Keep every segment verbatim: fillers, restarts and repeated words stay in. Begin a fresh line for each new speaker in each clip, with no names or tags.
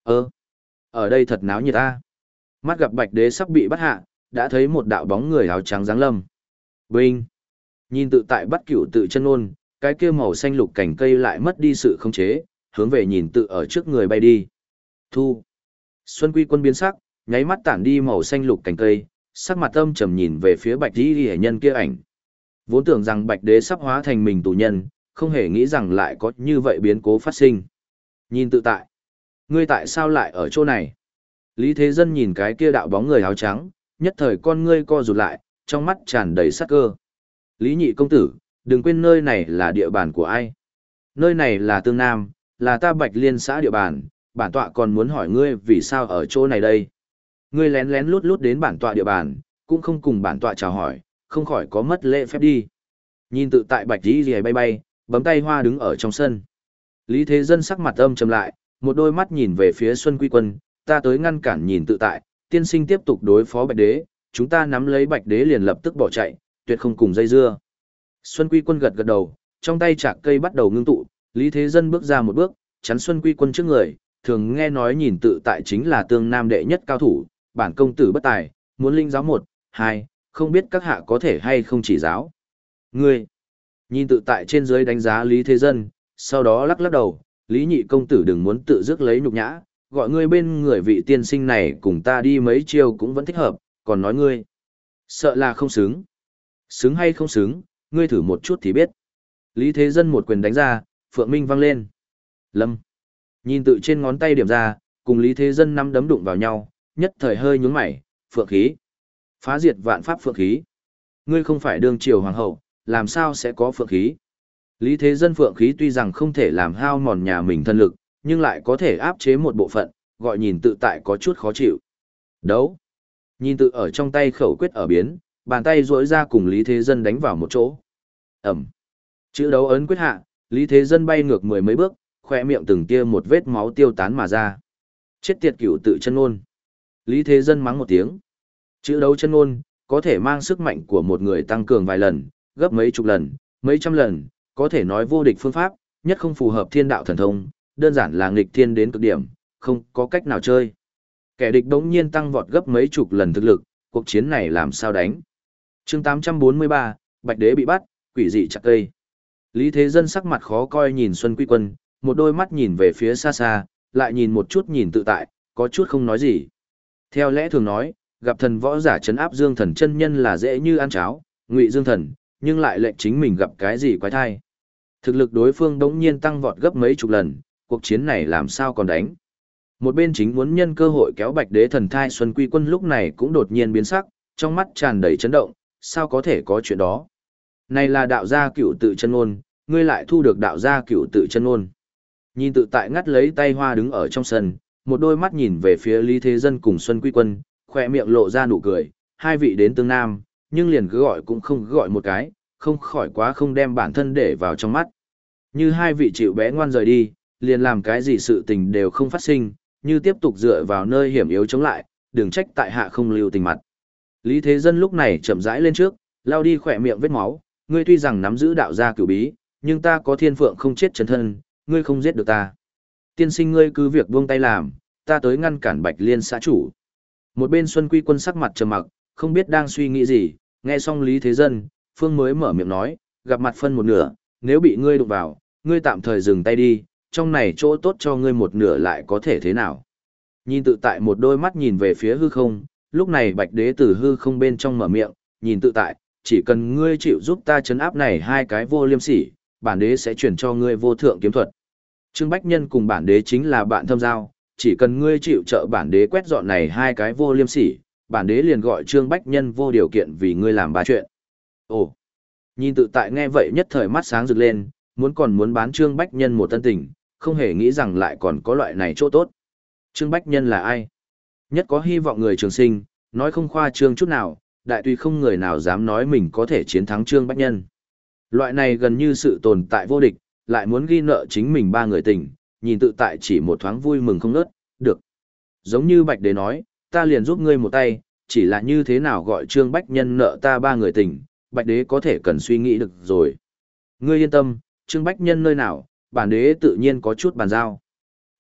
Ơ, ở đây thật náo nhiệt ta. Mắt gặp bạch đế sắp bị bắt hạ, đã thấy một đạo bóng người áo trắng giáng lâm. Vinh! Nhìn tự tại bắt cửu tự chân ôn, cái kia màu xanh lục cành cây lại mất đi sự khống chế, hướng về nhìn tự ở trước người bay đi. Thu! Xuân Quy Quân biến sắc, nháy mắt tản đi màu xanh lục cành cây, sắc mặt âm trầm nhìn về phía bạch y hệ nhân kia ảnh. Vốn tưởng rằng bạch đế sắp hóa thành mình tù nhân, không hề nghĩ rằng lại có như vậy biến cố phát sinh. Nhìn tự tại. Ngươi tại sao lại ở chỗ này? Lý Thế Dân nhìn cái kia đạo bóng người áo trắng, nhất thời con ngươi co rụt lại, trong mắt tràn đầy sát cơ. Lý nhị công tử, đừng quên nơi này là địa bàn của ai. Nơi này là Tương Nam, là ta Bạch Liên xã địa bàn, bản tọa còn muốn hỏi ngươi vì sao ở chỗ này đây. Ngươi lén lén lút lút đến bản tọa địa bàn, cũng không cùng bản tọa chào hỏi, không khỏi có mất lễ phép đi. Nhìn tự tại Bạch Dĩ Dì bay bay, bấm tay hoa đứng ở trong sân. Lý Thế Dân sắc mặt âm trầm lại, một đôi mắt nhìn về phía Xuân Quy Quân, ta tới ngăn cản nhìn tự tại, tiên sinh tiếp tục đối phó Bạch Đế, chúng ta nắm lấy Bạch Đế liền lập tức bỏ chạy, tuyệt không cùng dây dưa. Xuân Quy Quân gật gật đầu, trong tay chạc cây bắt đầu ngưng tụ, Lý Thế Dân bước ra một bước, chắn Xuân Quy Quân trước người, thường nghe nói nhìn tự tại chính là Tương Nam đệ nhất cao thủ, bản công tử bất tài, muốn linh giáo một, hai, không biết các hạ có thể hay không chỉ giáo. Ngươi, nhìn tự tại trên dưới đánh giá Lý Thế Dân, sau đó lắc lắc đầu, Lý nhị công tử đừng muốn tự dứt lấy nhục nhã, gọi ngươi bên người vị tiên sinh này cùng ta đi mấy chiêu cũng vẫn thích hợp, còn nói ngươi, sợ là không xứng. Xứng hay không xứng, ngươi thử một chút thì biết. Lý Thế Dân một quyền đánh ra, phượng minh vang lên. Lâm, nhìn tự trên ngón tay điểm ra, cùng Lý Thế Dân năm đấm đụng vào nhau, nhất thời hơi nhướng mày, phượng khí. Phá diệt vạn pháp phượng khí. Ngươi không phải đương triều hoàng hậu, làm sao sẽ có phượng khí? Lý Thế Dân phượng khí tuy rằng không thể làm hao mòn nhà mình thân lực, nhưng lại có thể áp chế một bộ phận, gọi nhìn tự tại có chút khó chịu. Đấu. Nhìn tự ở trong tay khẩu quyết ở biến, bàn tay duỗi ra cùng Lý Thế Dân đánh vào một chỗ. Ẩm. Chữ đấu ấn quyết hạ, Lý Thế Dân bay ngược mười mấy bước, khoe miệng từng tia một vết máu tiêu tán mà ra. Chết tiệt cửu tự chân ngôn. Lý Thế Dân mắng một tiếng. Chữ đấu chân ngôn, có thể mang sức mạnh của một người tăng cường vài lần, gấp mấy chục lần, mấy trăm lần, có thể nói vô địch phương pháp, nhất không phù hợp thiên đạo thần thông, đơn giản là nghịch thiên đến cực điểm, không có cách nào chơi. Kẻ địch đống nhiên tăng vọt gấp mấy chục lần thực lực, cuộc chiến này làm sao đánh. chương tám trăm bốn mươi ba, Bạch Đế bị bắt, quỷ dị chặt cây. Lý Thế Dân sắc mặt khó coi nhìn Xuân Quy Quân, một đôi mắt nhìn về phía xa xa, lại nhìn một chút nhìn tự tại, có chút không nói gì. Theo lẽ thường nói, gặp thần võ giả trấn áp Dương Thần chân nhân là dễ như ăn cháo, ngụy Dương Thần, nhưng lại lệnh chính mình gặp cái gì quái thai. Thực lực đối phương đống nhiên tăng vọt gấp mấy chục lần, cuộc chiến này làm sao còn đánh. Một bên chính muốn nhân cơ hội kéo Bạch Đế thần thai Xuân Quy Quân lúc này cũng đột nhiên biến sắc, trong mắt tràn đầy chấn động, sao có thể có chuyện đó. Này là đạo gia cửu tự chân ngôn, ngươi lại thu được đạo gia cửu tự chân ngôn. Nhìn tự tại ngắt lấy tay hoa đứng ở trong sân, một đôi mắt nhìn về phía Lý Thế Dân cùng Xuân Quy Quân, khỏe miệng lộ ra nụ cười, hai vị đến Tương Nam, nhưng liền cứ gọi cũng không gọi một cái, không khỏi quá không đem bản thân để vào trong mắt. Như hai vị chịu bé ngoan rời đi, liền làm cái gì sự tình đều không phát sinh, như tiếp tục dựa vào nơi hiểm yếu chống lại, đừng trách tại hạ không lưu tình mặt. Lý Thế Dân lúc này chậm rãi lên trước, lao đi khỏe miệng vết máu, ngươi tuy rằng nắm giữ đạo gia cửu bí, nhưng ta có thiên phượng không chết chân thân, ngươi không giết được ta. Tiên sinh ngươi cứ việc buông tay làm, ta tới ngăn cản Bạch Liên xã chủ. Một bên Xuân Quy Quân sắc mặt trầm mặc, không biết đang suy nghĩ gì, nghe xong Lý Thế Dân, Phương mới mở miệng nói, gặp mặt phân một nửa, nếu bị ngươi đụng vào, ngươi tạm thời dừng tay đi, trong này chỗ tốt cho ngươi một nửa lại có thể thế nào. Nhìn tự tại một đôi mắt nhìn về phía hư không, lúc này Bạch Đế từ hư không bên trong mở miệng, nhìn tự tại, chỉ cần ngươi chịu giúp ta chấn áp này hai cái vô liêm sỉ, bản đế sẽ chuyển cho ngươi vô thượng kiếm thuật. Trương Bách Nhân cùng bản đế chính là bạn thâm giao, chỉ cần ngươi chịu trợ bản đế quét dọn này hai cái vô liêm sỉ, bản đế liền gọi Trương Bách Nhân vô điều kiện vì ngươi làm ba chuyện. Ồ, nhìn tự tại nghe vậy nhất thời mắt sáng rực lên, muốn còn muốn bán Trương Bách Nhân một tân tình, không hề nghĩ rằng lại còn có loại này chỗ tốt. Trương Bách Nhân là ai? Nhất có hy vọng người trường sinh, nói không khoa trương chút nào, đại tuy không người nào dám nói mình có thể chiến thắng Trương Bách Nhân. Loại này gần như sự tồn tại vô địch, lại muốn ghi nợ chính mình ba người tình, nhìn tự tại chỉ một thoáng vui mừng không nớt, được. Giống như Bạch Đế nói, ta liền giúp ngươi một tay, chỉ là như thế nào gọi Trương Bách Nhân nợ ta ba người tình, Bạch Đế có thể cần suy nghĩ được rồi. Ngươi yên tâm, Trương Bách Nhân nơi nào, bản đế tự nhiên có chút bàn giao.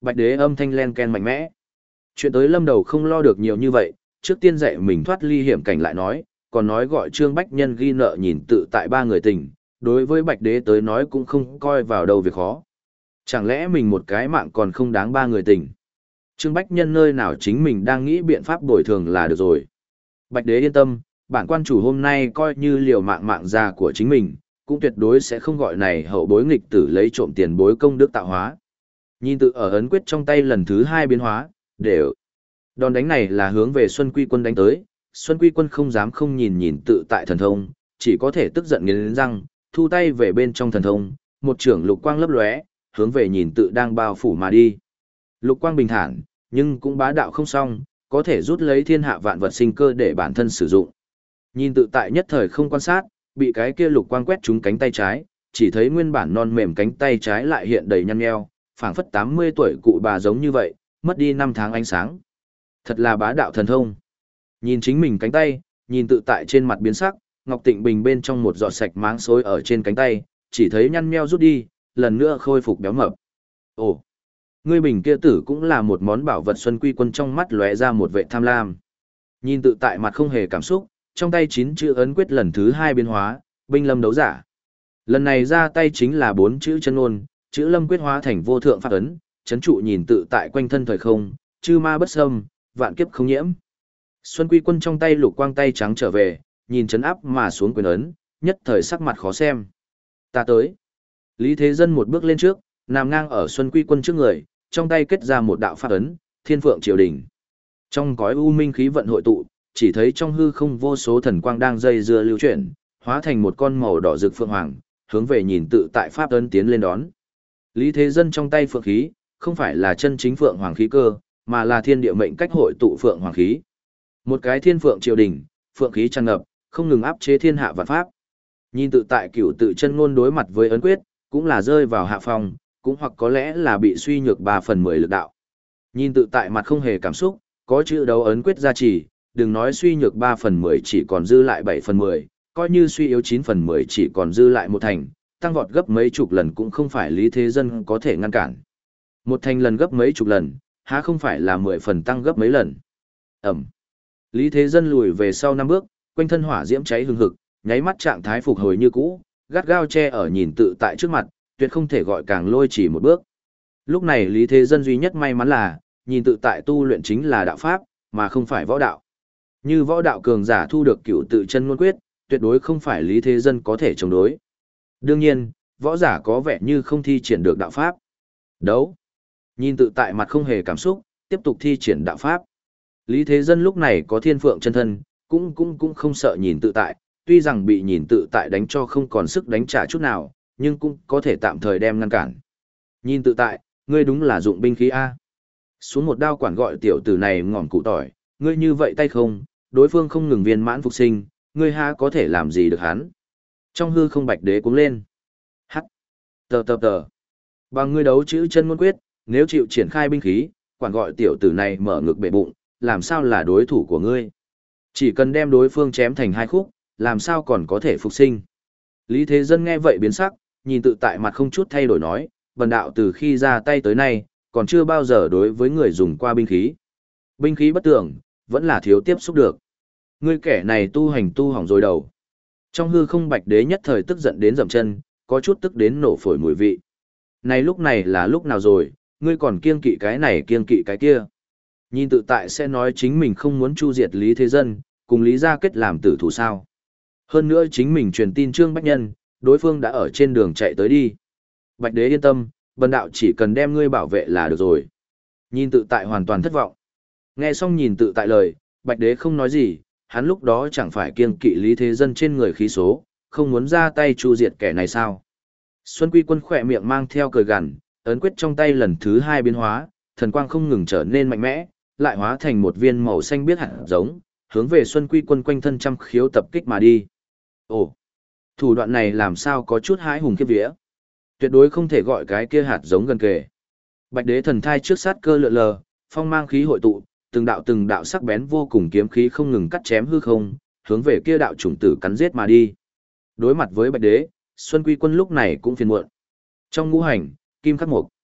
Bạch đế âm thanh len ken mạnh mẽ. Chuyện tới lâm đầu không lo được nhiều như vậy, trước tiên dạy mình thoát ly hiểm cảnh lại nói, còn nói gọi Trương Bách Nhân ghi nợ nhìn tự tại ba người tình, đối với Bạch đế tới nói cũng không coi vào đâu việc khó. Chẳng lẽ mình một cái mạng còn không đáng ba người tình. Trương Bách Nhân nơi nào chính mình đang nghĩ biện pháp bồi thường là được rồi. Bạch đế yên tâm, bản quan chủ hôm nay coi như liều mạng mạng già của chính mình, cũng tuyệt đối sẽ không gọi này hậu bối nghịch tử lấy trộm tiền bối công đức tạo hóa. Nhìn tự ở ấn quyết trong tay lần thứ hai biến hóa, đều. Đòn đánh này là hướng về Xuân Quy Quân đánh tới, Xuân Quy Quân không dám không nhìn nhìn tự tại thần thông, chỉ có thể tức giận nghiến răng, thu tay về bên trong thần thông, một trưởng lục quang lấp lóe, hướng về nhìn tự đang bao phủ mà đi. Lục quang bình thản, nhưng cũng bá đạo không xong, có thể rút lấy thiên hạ vạn vật sinh cơ để bản thân sử dụng. Nhìn tự tại nhất thời không quan sát, bị cái kia lục quang quét trúng cánh tay trái, chỉ thấy nguyên bản non mềm cánh tay trái lại hiện đầy nhăn nheo, phảng phất tám mươi tuổi cụ bà giống như vậy, mất đi năm tháng ánh sáng. Thật là bá đạo thần thông. Nhìn chính mình cánh tay, nhìn tự tại trên mặt biến sắc, Ngọc Tịnh Bình bên trong một giọt sạch máng xối ở trên cánh tay, chỉ thấy nhăn nheo rút đi, lần nữa khôi phục béo mập. Ồ, ngươi bình kia tử cũng là một món bảo vật. Xuân Quy Quân trong mắt lóe ra một vệ tham lam. Nhìn tự tại mặt không hề cảm xúc, trong tay chín chữ ấn quyết lần thứ hai biến hóa, binh lâm đấu giả. Lần này ra tay chính là bốn chữ chân ngôn, chữ lâm quyết hóa thành vô thượng pháp ấn, chấn trụ nhìn tự tại quanh thân thời không, chư ma bất xâm, vạn kiếp không nhiễm. Xuân Quy Quân trong tay lục quang tay trắng trở về, nhìn chấn áp mà xuống quyền ấn, nhất thời sắc mặt khó xem. Ta tới. Lý Thế Dân một bước lên trước, nằm ngang ở Xuân Quy Quân trước người, trong tay kết ra một đạo pháp ấn, Thiên Phượng Triều Đình. Trong cõi u minh khí vận hội tụ, chỉ thấy trong hư không vô số thần quang đang dây dưa lưu chuyển, hóa thành một con màu đỏ rực phượng hoàng, hướng về nhìn tự tại pháp ấn tiến lên đón. Lý Thế Dân trong tay phượng khí, không phải là chân chính phượng hoàng khí cơ, mà là thiên địa mệnh cách hội tụ phượng hoàng khí. Một cái thiên phượng triều đình, phượng khí tràn ngập, không ngừng áp chế thiên hạ vạn pháp. Nhìn tự tại cửu tự chân ngôn đối mặt với ấn quyết, cũng là rơi vào hạ phòng, cũng hoặc có lẽ là bị suy nhược ba phần mười lực đạo. Nhìn tự tại mặt không hề cảm xúc, có chữ đấu ấn quyết gia trì, đừng nói suy nhược ba phần mười chỉ còn dư lại bảy phần mười, coi như suy yếu chín phần mười chỉ còn dư lại một thành, tăng vọt gấp mấy chục lần cũng không phải Lý Thế Dân có thể ngăn cản. Một thành lần gấp mấy chục lần, há không phải là mười phần tăng gấp mấy lần. Ẩm. Lý Thế Dân lùi về sau năm bước, quanh thân hỏa diễm cháy hừng hực, nháy mắt trạng thái phục hồi như cũ, gắt gao che ở nhìn tự tại trước mặt, tuyệt không thể gọi càng lôi chỉ một bước. Lúc này Lý Thế Dân duy nhất may mắn là, nhìn tự tại tu luyện chính là đạo pháp, mà không phải võ đạo. Như võ đạo cường giả thu được cửu tự chân ngôn quyết, tuyệt đối không phải Lý Thế Dân có thể chống đối. Đương nhiên, võ giả có vẻ như không thi triển được đạo pháp. Đấu. Nhìn tự tại mặt không hề cảm xúc, tiếp tục thi triển đạo pháp. Lý Thế Dân lúc này có thiên phượng chân thân, cũng cũng cũng không sợ nhìn tự tại, tuy rằng bị nhìn tự tại đánh cho không còn sức đánh trả chút nào, nhưng cũng có thể tạm thời đem ngăn cản. Nhìn tự tại, ngươi đúng là dụng binh khí A. Xuống một đao quản gọi tiểu tử này ngỏm cụ tỏi, ngươi như vậy tay không, đối phương không ngừng viên mãn phục sinh, ngươi ha có thể làm gì được hắn. Trong hư không bạch đế cuống lên. Hắc. Tờ tờ tờ. Bằng ngươi đấu chữ chân ngôn quyết, nếu chịu triển khai binh khí, quản gọi tiểu tử này mở ngực bể bụng, làm sao là đối thủ của ngươi. Chỉ cần đem đối phương chém thành hai khúc, làm sao còn có thể phục sinh. Lý Thế Dân nghe vậy biến sắc, nhìn tự tại mặt không chút thay đổi nói, bần đạo từ khi ra tay tới nay, còn chưa bao giờ đối với người dùng qua binh khí. Binh khí bất tưởng, vẫn là thiếu tiếp xúc được. Ngươi kẻ này tu hành tu hỏng rồi đầu. Trong hư không bạch đế nhất thời tức giận đến dậm chân, có chút tức đến nổ phổi mùi vị. Này lúc này là lúc nào rồi, ngươi còn kiêng kỵ cái này kiêng kỵ cái kia. Nhìn tự tại sẽ nói chính mình không muốn chu diệt Lý Thế Dân, cùng Lý Gia Kết làm tử thủ sao. Hơn nữa chính mình truyền tin Trương Bách Nhân, đối phương đã ở trên đường chạy tới đi. Bạch đế yên tâm, bần đạo chỉ cần đem ngươi bảo vệ là được rồi. Nhìn tự tại hoàn toàn thất vọng. Nghe xong nhìn tự tại lời, bạch đế không nói gì, hắn lúc đó chẳng phải kiêng kỵ Lý Thế Dân trên người khí số, không muốn ra tay chu diệt kẻ này sao. Xuân Quy Quân khỏe miệng mang theo cười gằn, ấn quyết trong tay lần thứ hai biến hóa, thần quang không ngừng trở nên mạnh mẽ, lại hóa thành một viên màu xanh biếc hạt giống, hướng về Xuân Quy Quân quanh thân trăm khiếu tập kích mà đi. Ồ, thủ đoạn này làm sao có chút hãi hùng khiếp vía. Tuyệt đối không thể gọi cái kia hạt giống gần kề. Bạch đế thần thai trước sát cơ lượn lờ, phong mang khí hội tụ, từng đạo từng đạo sắc bén vô cùng kiếm khí không ngừng cắt chém hư không, hướng về kia đạo chủng tử cắn giết mà đi. Đối mặt với Bạch đế, Xuân Quy Quân lúc này cũng phiền muộn. Trong ngũ hành, kim khắc mộc.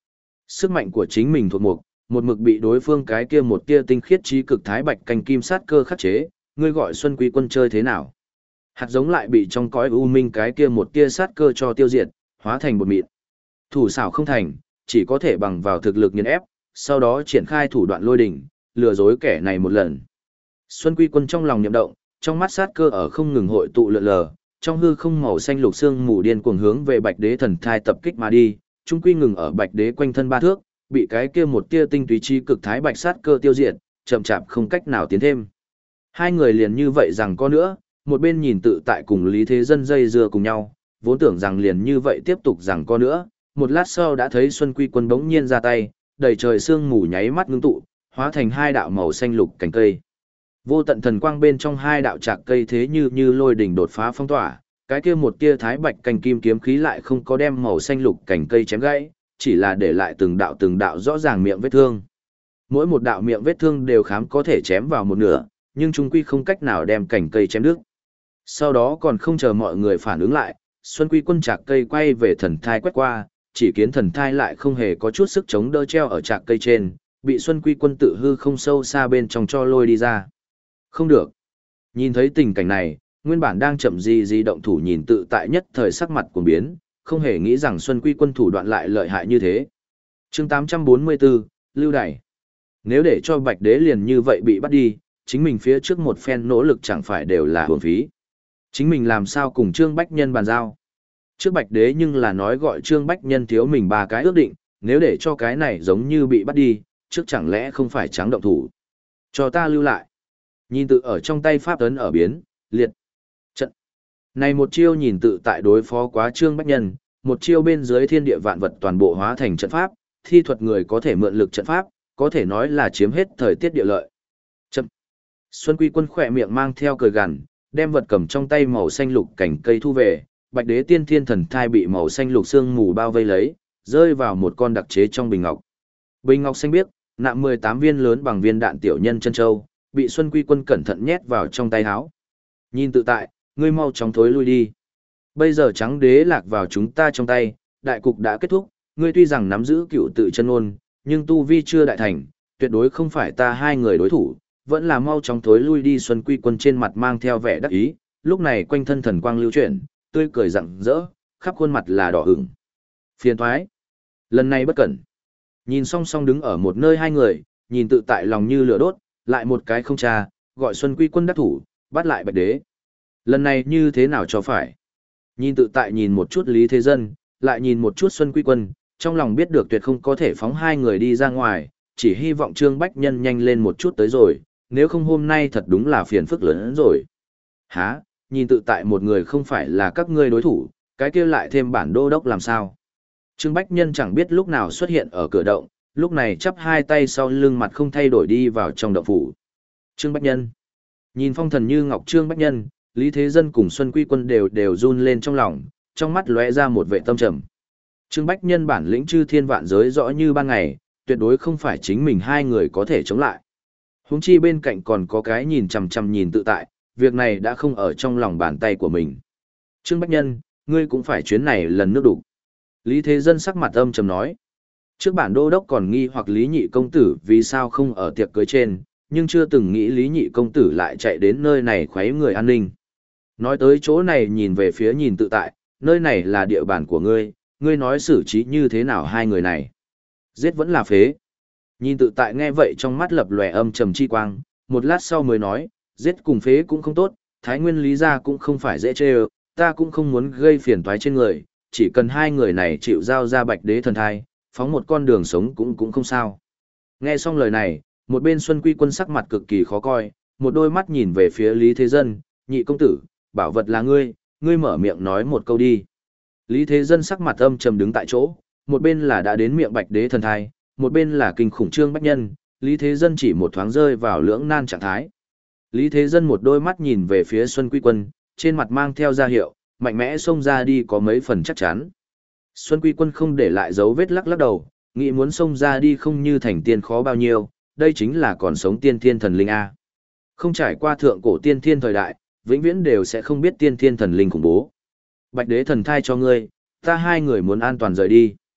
Sức mạnh của chính mình thuộc mục, một mực bị đối phương cái kia một tia tinh khiết trí cực thái bạch canh kim sát cơ khắc chế, ngươi gọi Xuân Quy Quân chơi thế nào? Hạt giống lại bị trong cõi u minh cái kia một tia sát cơ cho tiêu diệt, hóa thành bột mịn. Thủ xảo không thành, chỉ có thể bằng vào thực lực nghiền ép, sau đó triển khai thủ đoạn lôi đỉnh, lừa dối kẻ này một lần. Xuân Quy Quân trong lòng nhậm động, trong mắt sát cơ ở không ngừng hội tụ lượn lờ, trong hư không màu xanh lục xương mù điên cuồng hướng về Bạch Đế thần thai tập kích mà đi, trung quy ngừng ở Bạch Đế quanh thân ba thước, bị cái kia một tia tinh túy chi cực thái bạch sát cơ tiêu diệt, chậm chạp không cách nào tiến thêm. Hai người liền như vậy rằng có nữa, một bên nhìn tự tại cùng Lý Thế Dân dây dưa cùng nhau, vốn tưởng rằng liền như vậy tiếp tục rằng có nữa, một lát sau đã thấy Xuân Quy Quân bỗng nhiên ra tay, đầy trời sương mù nháy mắt ngưng tụ, hóa thành hai đạo màu xanh lục cành cây. Vô tận thần quang bên trong hai đạo trạc cây thế như như lôi đỉnh đột phá phong tỏa, cái kia một tia thái bạch cành kim kiếm khí lại không có đem màu xanh lục cành cây chém gãy, chỉ là để lại từng đạo từng đạo rõ ràng miệng vết thương. Mỗi một đạo miệng vết thương đều khám có thể chém vào một nửa, nhưng chúng quy không cách nào đem cành cây chém đứt. Sau đó còn không chờ mọi người phản ứng lại, Xuân Quy Quân trạc cây quay về thần thai quét qua, chỉ kiến thần thai lại không hề có chút sức chống đỡ treo ở trạc cây trên, bị Xuân Quy Quân tự hư không sâu xa bên trong cho lôi đi ra. Không được. Nhìn thấy tình cảnh này, nguyên bản đang chậm gì gì động thủ nhìn tự tại nhất thời sắc mặt cuồng biến, không hề nghĩ rằng Xuân Quy Quân thủ đoạn lại lợi hại như thế. Chương tám trăm bốn mươi bốn, Lưu Đày. Nếu để cho Bạch Đế liền như vậy bị bắt đi, chính mình phía trước một phen nỗ lực chẳng phải đều là hưởng phí. Chính mình làm sao cùng Trương Bách Nhân bàn giao. Trước Bạch Đế nhưng là nói gọi Trương Bách Nhân thiếu mình ba cái ước định, nếu để cho cái này giống như bị bắt đi, trước chẳng lẽ không phải trắng động thủ. Cho ta lưu lại. Nhìn tự ở trong tay pháp ấn ở biến, liệt. Trận. Này một chiêu nhìn tự tại đối phó quá Trương Bách Nhân, một chiêu bên dưới thiên địa vạn vật toàn bộ hóa thành trận pháp, thi thuật người có thể mượn lực trận pháp, có thể nói là chiếm hết thời tiết địa lợi. Chậm. Xuân Quy Quân khỏe miệng mang theo cười gằn, đem vật cầm trong tay màu xanh lục cảnh cây thu về, Bạch Đế tiên thiên thần thai bị màu xanh lục sương mù bao vây lấy, rơi vào một con đặc chế trong bình ngọc. Bình ngọc xanh biếc, nạm mười tám viên lớn bằng viên đạn tiểu nhân chân châu, bị Xuân Quy Quân cẩn thận nhét vào trong tay áo. Nhìn tự tại, ngươi mau chóng thối lui đi. Bây giờ trắng đế lạc vào chúng ta trong tay, đại cục đã kết thúc, ngươi tuy rằng nắm giữ cựu tự chân ôn, nhưng tu vi chưa đại thành, tuyệt đối không phải ta hai người đối thủ, vẫn là mau chóng thối lui đi. Xuân Quy Quân trên mặt mang theo vẻ đắc ý, lúc này quanh thân thần quang lưu chuyển, tươi cười rạng rỡ, khắp khuôn mặt là đỏ ửng. Phiền thoái. Lần này bất cẩn. Nhìn song song đứng ở một nơi hai người, nhìn tự tại lòng như lửa đốt, lại một cái không tra, gọi Xuân Quy Quân đắc thủ, bắt lại Bạch Đế. Lần này như thế nào cho phải? Nhìn tự tại nhìn một chút Lý Thế Dân, lại nhìn một chút Xuân Quy Quân, trong lòng biết được tuyệt không có thể phóng hai người đi ra ngoài, chỉ hy vọng Trương Bách Nhân nhanh lên một chút tới rồi, nếu không hôm nay thật đúng là phiền phức lớn hơn rồi. Hả, nhìn tự tại một người không phải là các ngươi đối thủ, cái kia lại thêm bản đô đốc làm sao? Trương Bách Nhân chẳng biết lúc nào xuất hiện ở cửa động, lúc này chắp hai tay sau lưng mặt không thay đổi đi vào trong động phủ. Trương Bách Nhân. Nhìn phong thần như ngọc Trương Bách Nhân, Lý Thế Dân cùng Xuân Quy Quân đều đều run lên trong lòng, trong mắt lóe ra một vẻ tâm trầm. Trương Bách Nhân bản lĩnh chư thiên vạn giới rõ như ban ngày, tuyệt đối không phải chính mình hai người có thể chống lại. Huống chi bên cạnh còn có cái nhìn chằm chằm nhìn tự tại, việc này đã không ở trong lòng bàn tay của mình. Trương Bách Nhân, ngươi cũng phải chuyến này lần nước đủ. Lý Thế Dân sắc mặt âm trầm nói. Trước bản đô đốc còn nghi hoặc Lý Nhị công tử vì sao không ở tiệc cưới trên, nhưng chưa từng nghĩ Lý Nhị công tử lại chạy đến nơi này khuấy người an ninh. Nói tới chỗ này nhìn về phía nhìn tự tại, nơi này là địa bàn của ngươi, ngươi nói xử trí như thế nào hai người này. Giết vẫn là phế. Nhìn tự tại nghe vậy trong mắt lập lòe âm trầm chi quang, một lát sau mới nói, giết cùng phế cũng không tốt, Thái Nguyên Lý gia cũng không phải dễ chê ơ, ta cũng không muốn gây phiền toái trên người, chỉ cần hai người này chịu giao ra Bạch Đế thần thai, phóng một con đường sống cũng cũng không sao. Nghe xong lời này, một bên Xuân Quy Quân sắc mặt cực kỳ khó coi, một đôi mắt nhìn về phía Lý Thế Dân, nhị công tử, bảo vật là ngươi, ngươi mở miệng nói một câu đi. Lý Thế Dân sắc mặt âm trầm đứng tại chỗ, một bên là đã đến miệng Bạch Đế thần thai, một bên là kinh khủng Trương Bách Nhân, Lý Thế Dân chỉ một thoáng rơi vào lưỡng nan trạng thái. Lý Thế Dân một đôi mắt nhìn về phía Xuân Quy Quân, trên mặt mang theo ra hiệu, mạnh mẽ xông ra đi có mấy phần chắc chắn. Xuân Quy Quân không để lại dấu vết lắc lắc đầu, nghĩ muốn xông ra đi không như thành tiên khó bao nhiêu, đây chính là còn sống tiên thiên thần linh A. Không trải qua thượng cổ tiên thiên thời đại, vĩnh viễn đều sẽ không biết tiên thiên thần linh khủng bố. Bạch Đế thần thai cho ngươi, ta hai người muốn an toàn rời đi.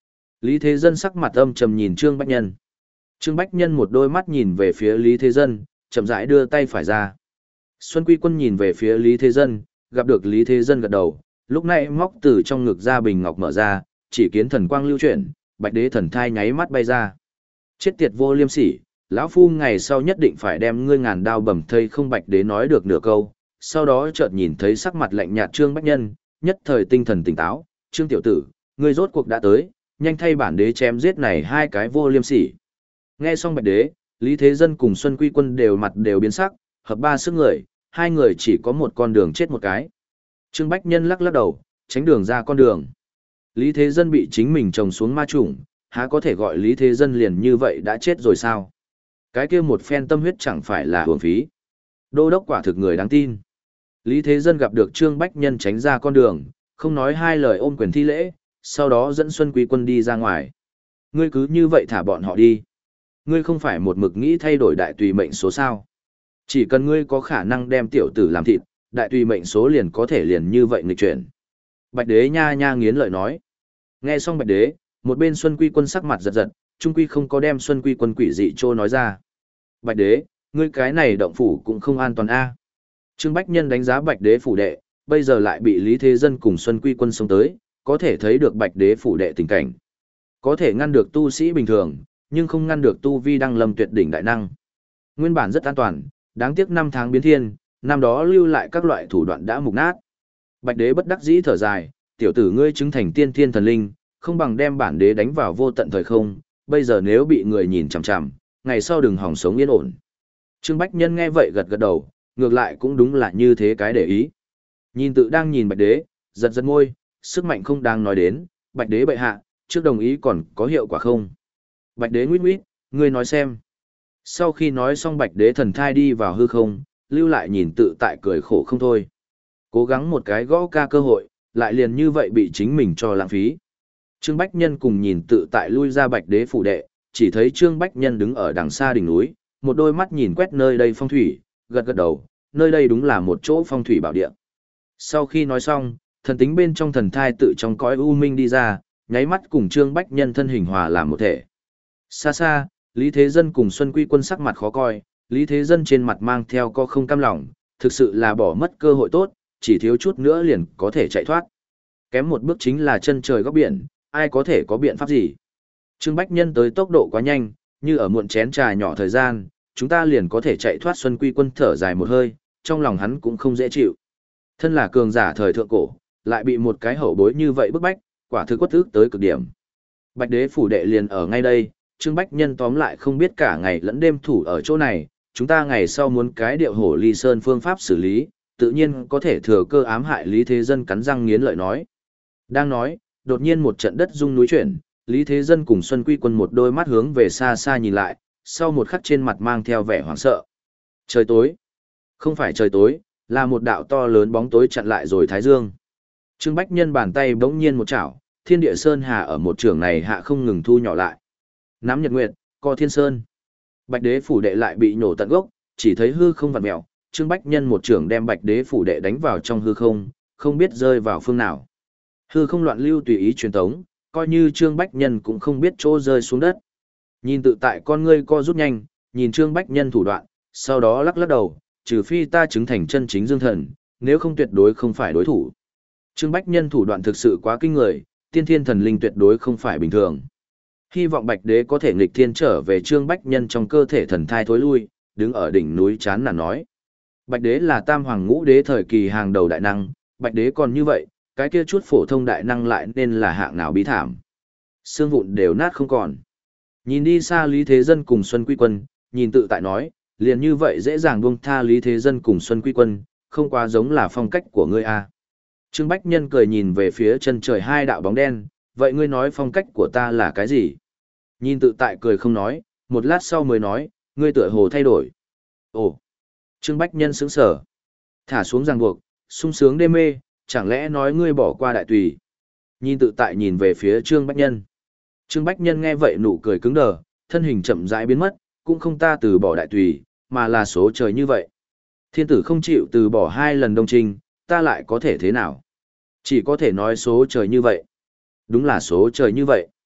Lý Thế Dân sắc mặt âm trầm nhìn Trương Bách Nhân. Trương Bách Nhân một đôi mắt nhìn về phía Lý Thế Dân, chậm rãi đưa tay phải ra. Xuân Quy Quân nhìn về phía Lý Thế Dân, gặp được Lý Thế Dân gật đầu, lúc này móc từ trong ngực ra bình ngọc mở ra, chỉ kiến thần quang lưu chuyển, Bạch Đế thần thai nháy mắt bay ra. Chết tiệt vô liêm sỉ, lão phu ngày sau nhất định phải đem ngươi ngàn đao bầm thây không. Bạch Đế nói được nửa câu, sau đó chợt nhìn thấy sắc mặt lạnh nhạt Trương Bách Nhân, nhất thời tinh thần tỉnh táo, "Trương tiểu tử, ngươi rốt cuộc đã tới, nhanh thay bản đế chém giết này hai cái vô liêm sỉ." Nghe xong Bạch Đế, Lý Thế Dân cùng Xuân Quy Quân đều mặt đều biến sắc, hợp ba sức người, hai người chỉ có một con đường chết một cái. Trương Bách Nhân lắc lắc đầu, tránh đường ra con đường. Lý Thế Dân bị chính mình trồng xuống ma chủng, há có thể gọi Lý Thế Dân liền như vậy đã chết rồi sao? Cái kia một phen tâm huyết chẳng phải là uổng phí. Đô đốc quả thực người đáng tin. Lý Thế Dân gặp được Trương Bách Nhân tránh ra con đường, không nói hai lời ôm quyền thi lễ, sau đó dẫn Xuân Quý Quân đi ra ngoài. Ngươi cứ như vậy thả bọn họ đi. Ngươi không phải một mực nghĩ thay đổi đại tùy mệnh số sao? Chỉ cần ngươi có khả năng đem tiểu tử làm thịt, đại tùy mệnh số liền có thể liền như vậy nghịch chuyển. Bạch Đế nha nha nghiến lợi nói. Nghe xong Bạch Đế, một bên Xuân Quy Quân sắc mặt giật giật, trung quy không có đem Xuân Quy Quân quỷ dị trô nói ra. Bạch Đế, ngươi cái này động phủ cũng không an toàn a. Trương Bách Nhân đánh giá Bạch Đế phủ đệ, bây giờ lại bị Lý Thế Dân cùng Xuân Quy Quân xông tới, có thể thấy được Bạch Đế phủ đệ tình cảnh. Có thể ngăn được tu sĩ bình thường, nhưng không ngăn được tu vi đăng lâm tuyệt đỉnh đại năng. Nguyên bản rất an toàn, đáng tiếc năm tháng biến thiên, năm đó lưu lại các loại thủ đoạn đã mục nát. Bạch Đế bất đắc dĩ thở dài, tiểu tử ngươi chứng thành tiên thiên thần linh, không bằng đem bản đế đánh vào vô tận thời không, bây giờ nếu bị người nhìn chằm chằm, ngày sau đừng hòng sống yên ổn. Trương Bách Nhân nghe vậy gật gật đầu, ngược lại cũng đúng là như thế cái để ý. Nhìn tự đang nhìn Bạch Đế, giật giật môi, sức mạnh không đang nói đến, Bạch Đế bệ hạ, trước đồng ý còn có hiệu quả không? Bạch Đế nguyết nguyết, ngươi nói xem. Sau khi nói xong Bạch Đế thần thai đi vào hư không, lưu lại nhìn tự tại cười khổ không thôi. Cố gắng một cái gõ ca cơ hội, lại liền như vậy bị chính mình cho lãng phí. Trương Bách Nhân cùng nhìn tự tại lui ra Bạch Đế phủ đệ, chỉ thấy Trương Bách Nhân đứng ở đằng xa đỉnh núi, một đôi mắt nhìn quét nơi đây phong thủy, gật gật đầu, nơi đây đúng là một chỗ phong thủy bảo địa. Sau khi nói xong, thần tính bên trong thần thai tự trong cõi u minh đi ra, nháy mắt cùng Trương Bách Nhân thân hình hòa làm một thể. Xa xa, Lý Thế Dân cùng Xuân Quy Quân sắc mặt khó coi, Lý Thế Dân trên mặt mang theo co không cam lòng, thực sự là bỏ mất cơ hội tốt, chỉ thiếu chút nữa liền có thể chạy thoát. Kém một bước chính là chân trời góc biển, ai có thể có biện pháp gì. Trương Bách Nhân tới tốc độ quá nhanh, như ở muộn chén trà nhỏ thời gian, chúng ta liền có thể chạy thoát. Xuân Quy Quân thở dài một hơi, trong lòng hắn cũng không dễ chịu. Thân là cường giả thời thượng cổ, lại bị một cái hậu bối như vậy bức bách, quả thực quất ức tới cực điểm. Bạch Đế phủ đệ liền ở ngay đây, Trương Bách Nhân tóm lại không biết cả ngày lẫn đêm thủ ở chỗ này, chúng ta ngày sau muốn cái điệu hổ ly sơn phương pháp xử lý, tự nhiên có thể thừa cơ ám hại Lý Thế Dân. Cắn răng nghiến lợi nói. Đang nói, đột nhiên một trận đất rung núi chuyển, Lý Thế Dân cùng Xuân Quy Quân một đôi mắt hướng về xa xa nhìn lại, sau một khắc trên mặt mang theo vẻ hoảng sợ. Trời tối. Không phải trời tối, là một đạo to lớn bóng tối chặn lại rồi thái dương. Trương Bách Nhân bàn tay bỗng nhiên một chảo, thiên địa sơn hà ở một trường này hạ không ngừng thu nhỏ lại. Nắm nhật nguyệt, co thiên sơn. Bạch Đế phủ đệ lại bị nhổ tận gốc, chỉ thấy hư không vặn mèo, Trương Bách Nhân một trường đem Bạch Đế phủ đệ đánh vào trong hư không, không biết rơi vào phương nào. Hư không loạn lưu tùy ý truyền tống, coi như Trương Bách Nhân cũng không biết chỗ rơi xuống đất. Nhìn tự tại con ngươi co rút nhanh, nhìn Trương Bách Nhân thủ đoạn, sau đó lắc lắc đầu, trừ phi ta chứng thành chân chính dương thần, nếu không tuyệt đối không phải đối thủ. Trương Bách Nhân thủ đoạn thực sự quá kinh người, tiên thiên thần linh tuyệt đối không phải bình thường. Hy vọng Bạch Đế có thể nghịch thiên trở về. Trương Bách Nhân trong cơ thể thần thai thối lui, đứng ở đỉnh núi chán nản nói. Bạch Đế là tam hoàng ngũ đế thời kỳ hàng đầu đại năng, Bạch Đế còn như vậy, cái kia chút phổ thông đại năng lại nên là hạng nào bí thảm. Xương vụn đều nát không còn. Nhìn đi xa Lý Thế Dân cùng Xuân Quy Quân, nhìn tự tại nói, liền như vậy dễ dàng buông tha Lý Thế Dân cùng Xuân Quy Quân, không quá giống là phong cách của ngươi a. Trương Bách Nhân cười nhìn về phía chân trời hai đạo bóng đen, vậy ngươi nói phong cách của ta là cái gì? Nhìn tự tại cười không nói, một lát sau mới nói, ngươi tựa hồ thay đổi. Ồ! Trương Bách Nhân sững sờ, thả xuống ràng buộc, sung sướng đê mê, chẳng lẽ nói ngươi bỏ qua đại tùy? Nhìn tự tại nhìn về phía Trương Bách Nhân. Trương Bách Nhân nghe vậy nụ cười cứng đờ, thân hình chậm rãi biến mất, cũng không ta từ bỏ đại tùy, mà là số trời như vậy. Thiên tử không chịu từ bỏ hai lần đông trinh, ta lại có thể thế nào? Chỉ có thể nói số trời như vậy. Đúng là số trời như vậy.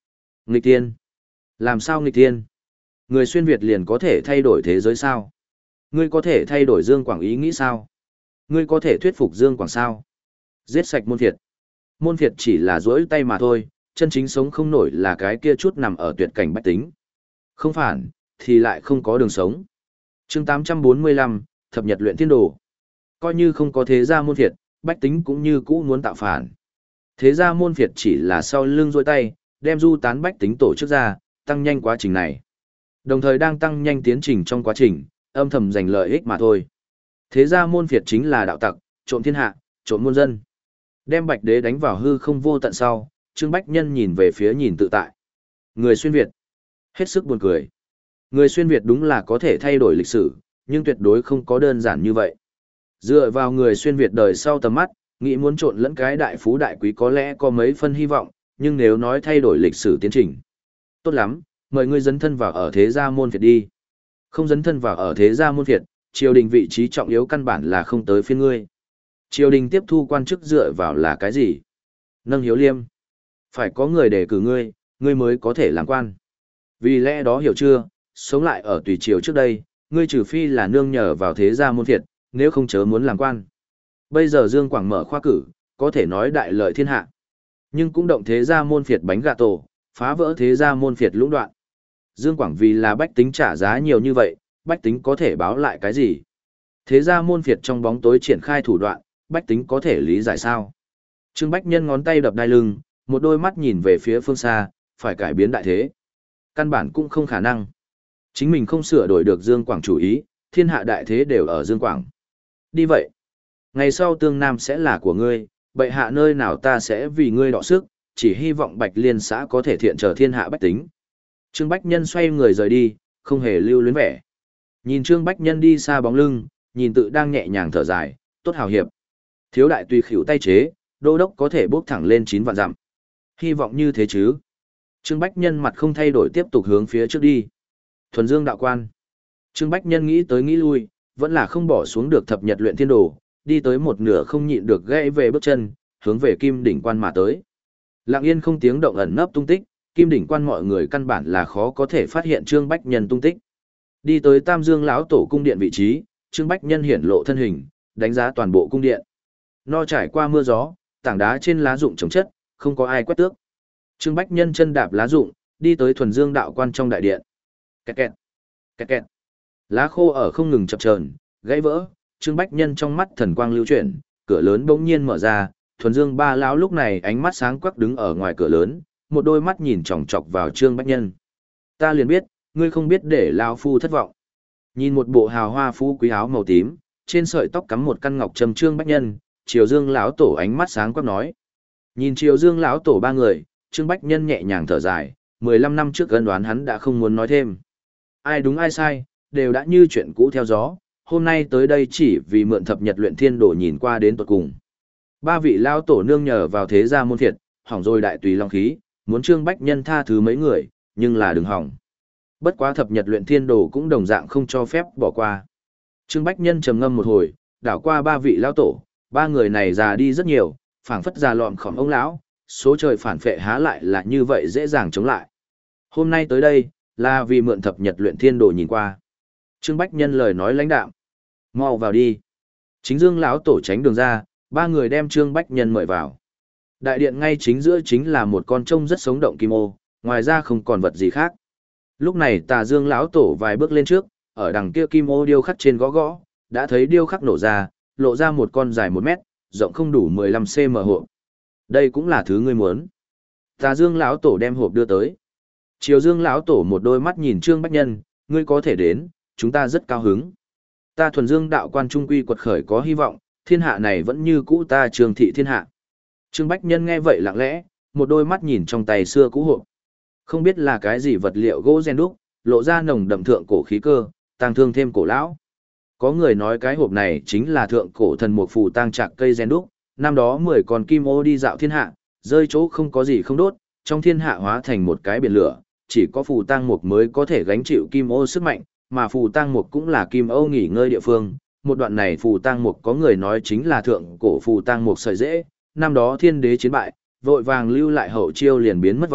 Nghịch tiên? Làm sao nghịch tiên? Người xuyên Việt liền có thể thay đổi thế giới sao? Ngươi có thể thay đổi Dương Quảng ý nghĩ sao? Ngươi có thể thuyết phục Dương Quảng sao? Giết sạch môn Việt. Môn Việt chỉ là duỗi tay mà thôi, chân chính sống không nổi là cái kia chút nằm ở tuyệt cảnh bách tính. Không phản, thì lại không có đường sống. chương tám trăm bốn mươi lăm, Thập Nhật Luyện Thiên Đồ. Coi như không có thế gia môn Việt, bách tính cũng như cũ muốn tạo phản. Thế gia môn Việt chỉ là sau lưng duỗi tay, đem du tán bách tính tổ chức ra, tăng nhanh quá trình này. Đồng thời đang tăng nhanh tiến trình trong quá trình, âm thầm giành lợi ích mà thôi. Thế gia môn Việt chính là đạo tặc, trộm thiên hạ, trộm muôn dân. Đem Bạch Đế đánh vào hư không vô tận sau, Trương Bách Nhân nhìn về phía nhìn tự tại. Người xuyên Việt. Hết sức buồn cười. Người xuyên Việt đúng là có thể thay đổi lịch sử, nhưng tuyệt đối không có đơn giản như vậy. Dựa vào người xuyên Việt đời sau tầm mắt, nghĩ muốn trộn lẫn cái đại phú đại quý có lẽ có mấy phân hy vọng, nhưng nếu nói thay đổi lịch sử tiến trình. Tốt lắm, mời ngươi dấn thân vào ở thế gia môn Việt đi. Không dấn thân vào ở thế gia môn Việt, triều đình vị trí trọng yếu căn bản là không tới phiên ngươi. Triều đình tiếp thu quan chức dựa vào là cái gì? Nâng hiếu liêm. Phải có người đề cử ngươi, ngươi mới có thể làm quan. Vì lẽ đó hiểu chưa, sống lại ở tùy triều trước đây, ngươi trừ phi là nương nhờ vào thế gia môn Việt, nếu không chớ muốn làm quan. Bây giờ Dương Quảng mở khoa cử, có thể nói đại lợi thiên hạ. Nhưng cũng động thế gia môn Việt bánh gà tổ, phá vỡ thế gia môn Việt lũng đoạn. Dương Quảng vì là bách tính trả giá nhiều như vậy, bách tính có thể báo lại cái gì? Thế gia môn Việt trong bóng tối triển khai thủ đoạn, bách tính có thể lý giải sao? Trương Bách Nhân ngón tay đập đai lưng, một đôi mắt nhìn về phía phương xa, phải cải biến đại thế. Căn bản cũng không khả năng. Chính mình không sửa đổi được Dương Quảng chủ ý, thiên hạ đại thế đều ở Dương Quảng. Đi vậy. Ngày sau tương nam sẽ là của ngươi, bệ hạ nơi nào ta sẽ vì ngươi đọ sức, chỉ hy vọng Bạch Liên xã có thể thiện trở thiên hạ bách tính. Trương Bách Nhân xoay người rời đi, không hề lưu luyến vẻ. Nhìn Trương Bách Nhân đi xa bóng lưng, nhìn tự đang nhẹ nhàng thở dài, tốt hào hiệp. Thiếu đại tùy khỉu tay chế, đô đốc có thể bước thẳng lên chín vạn dặm. Hy vọng như thế chứ. Trương Bách Nhân mặt không thay đổi tiếp tục hướng phía trước đi. Thuần Dương đạo quan. Trương Bách Nhân nghĩ tới nghĩ lui, vẫn là không bỏ xuống được Thập Nhật Luyện Thiên Đồ, đi tới một nửa không nhịn được gãy về bước chân, hướng về Kim đỉnh quan mà tới. Lặng yên không tiếng động ẩn nấp tung tích, Kim đỉnh quan mọi người căn bản là khó có thể phát hiện Trương Bách Nhân tung tích. Đi tới Tam Dương lão tổ cung điện vị trí, Trương Bách Nhân hiển lộ thân hình, đánh giá toàn bộ cung điện. No trải qua mưa gió, tảng đá trên lá rụng trồng chất, không có ai quét tước. Trương Bách Nhân chân đạp lá rụng, đi tới Thuần Dương đạo quan trong đại điện. Kẹt kẹt, kẹt kẹt. Lá khô ở không ngừng chập chờn, gãy vỡ, Trương Bách Nhân trong mắt thần quang lưu chuyển, cửa lớn bỗng nhiên mở ra, Thuần Dương ba lão lúc này ánh mắt sáng quắc đứng ở ngoài cửa lớn, một đôi mắt nhìn chòng chọc vào Trương Bách Nhân. Ta liền biết, ngươi không biết để lão phu thất vọng. Nhìn một bộ hào hoa phú quý áo màu tím, trên sợi tóc cắm một căn ngọc trầm Trương Bách Nhân, Triều Dương lão tổ ánh mắt sáng quắc nói. Nhìn Triều Dương lão tổ ba người, Trương Bách Nhân nhẹ nhàng thở dài, mười lăm năm trước ân đoán hắn đã không muốn nói thêm. Ai đúng ai sai, đều đã như chuyện cũ theo gió, hôm nay tới đây chỉ vì mượn Thập Nhật Luyện Thiên Đồ nhìn qua đến tuột cùng. Ba vị lão tổ nương nhờ vào thế gia môn Việt, hỏng rồi đại tùy long khí, muốn Trương Bách Nhân tha thứ mấy người, nhưng là đừng hỏng. Bất quá Thập Nhật Luyện Thiên Đồ cũng đồng dạng không cho phép bỏ qua. Trương Bách Nhân trầm ngâm một hồi, đảo qua ba vị lão tổ, ba người này già đi rất nhiều, phảng phất già lọm khỏm ông lão, số trời phản phệ há lại là như vậy dễ dàng chống lại. Hôm nay tới đây, là vì mượn Thập Nhật Luyện Thiên Đồ nhìn qua. Trương Bách Nhân lời nói lãnh đạm. Mau vào đi. Chính Dương lão tổ tránh đường ra, ba người đem Trương Bách Nhân mời vào. Đại điện ngay chính giữa chính là một con trông rất sống động kim ô, ngoài ra không còn vật gì khác. Lúc này Tà Dương lão tổ vài bước lên trước, ở đằng kia kim ô điêu khắc trên gõ gõ, đã thấy điêu khắc nổ ra, lộ ra một con dài một mét, rộng không đủ mười lăm xăng-ti-mét hộp. Đây cũng là thứ ngươi muốn. Tà Dương lão tổ đem hộp đưa tới. Triều Dương lão tổ một đôi mắt nhìn Trương Bách Nhân, ngươi có thể đến, chúng ta rất cao hứng. Ta Thuần Dương đạo quan trung quy quật khởi có hy vọng, thiên hạ này vẫn như cũ ta Trương thị thiên hạ. Trương Bách Nhân nghe vậy lặng lẽ, một đôi mắt nhìn trong tay xưa cũ hộp. Không biết là cái gì vật liệu gỗ gen đúc, lộ ra nồng đậm thượng cổ khí cơ, tăng thương thêm cổ lão. Có người nói cái hộp này chính là thượng cổ thần mục phù tang trạc cây gen đúc, năm đó mười con kim ô đi dạo thiên hạ, rơi chỗ không có gì không đốt, trong thiên hạ hóa thành một cái biển lửa, chỉ có phù tang mục mới có thể gánh chịu kim ô sức mạnh, mà phù tang mục cũng là kim ô nghỉ ngơi địa phương. Một đoạn này phù tang mục có người nói chính là thượng cổ phù tang mục sợi dễ, năm đó thiên đế chiến bại, vội vàng lưu lại hậu chiêu liền biến mất vong,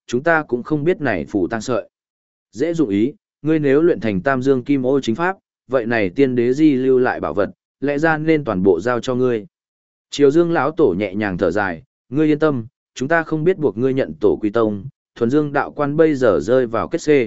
chúng ta cũng không biết này phù tăng sợi. Dễ dụng ý, ngươi nếu luyện thành Tam Dương Kim Ô chính pháp, vậy này tiên đế di lưu lại bảo vật, lẽ ra nên toàn bộ giao cho ngươi. Triều Dương lão tổ nhẹ nhàng thở dài, ngươi yên tâm, chúng ta không biết buộc ngươi nhận tổ quy tông, thuần dương đạo quan bây giờ rơi vào kết xê.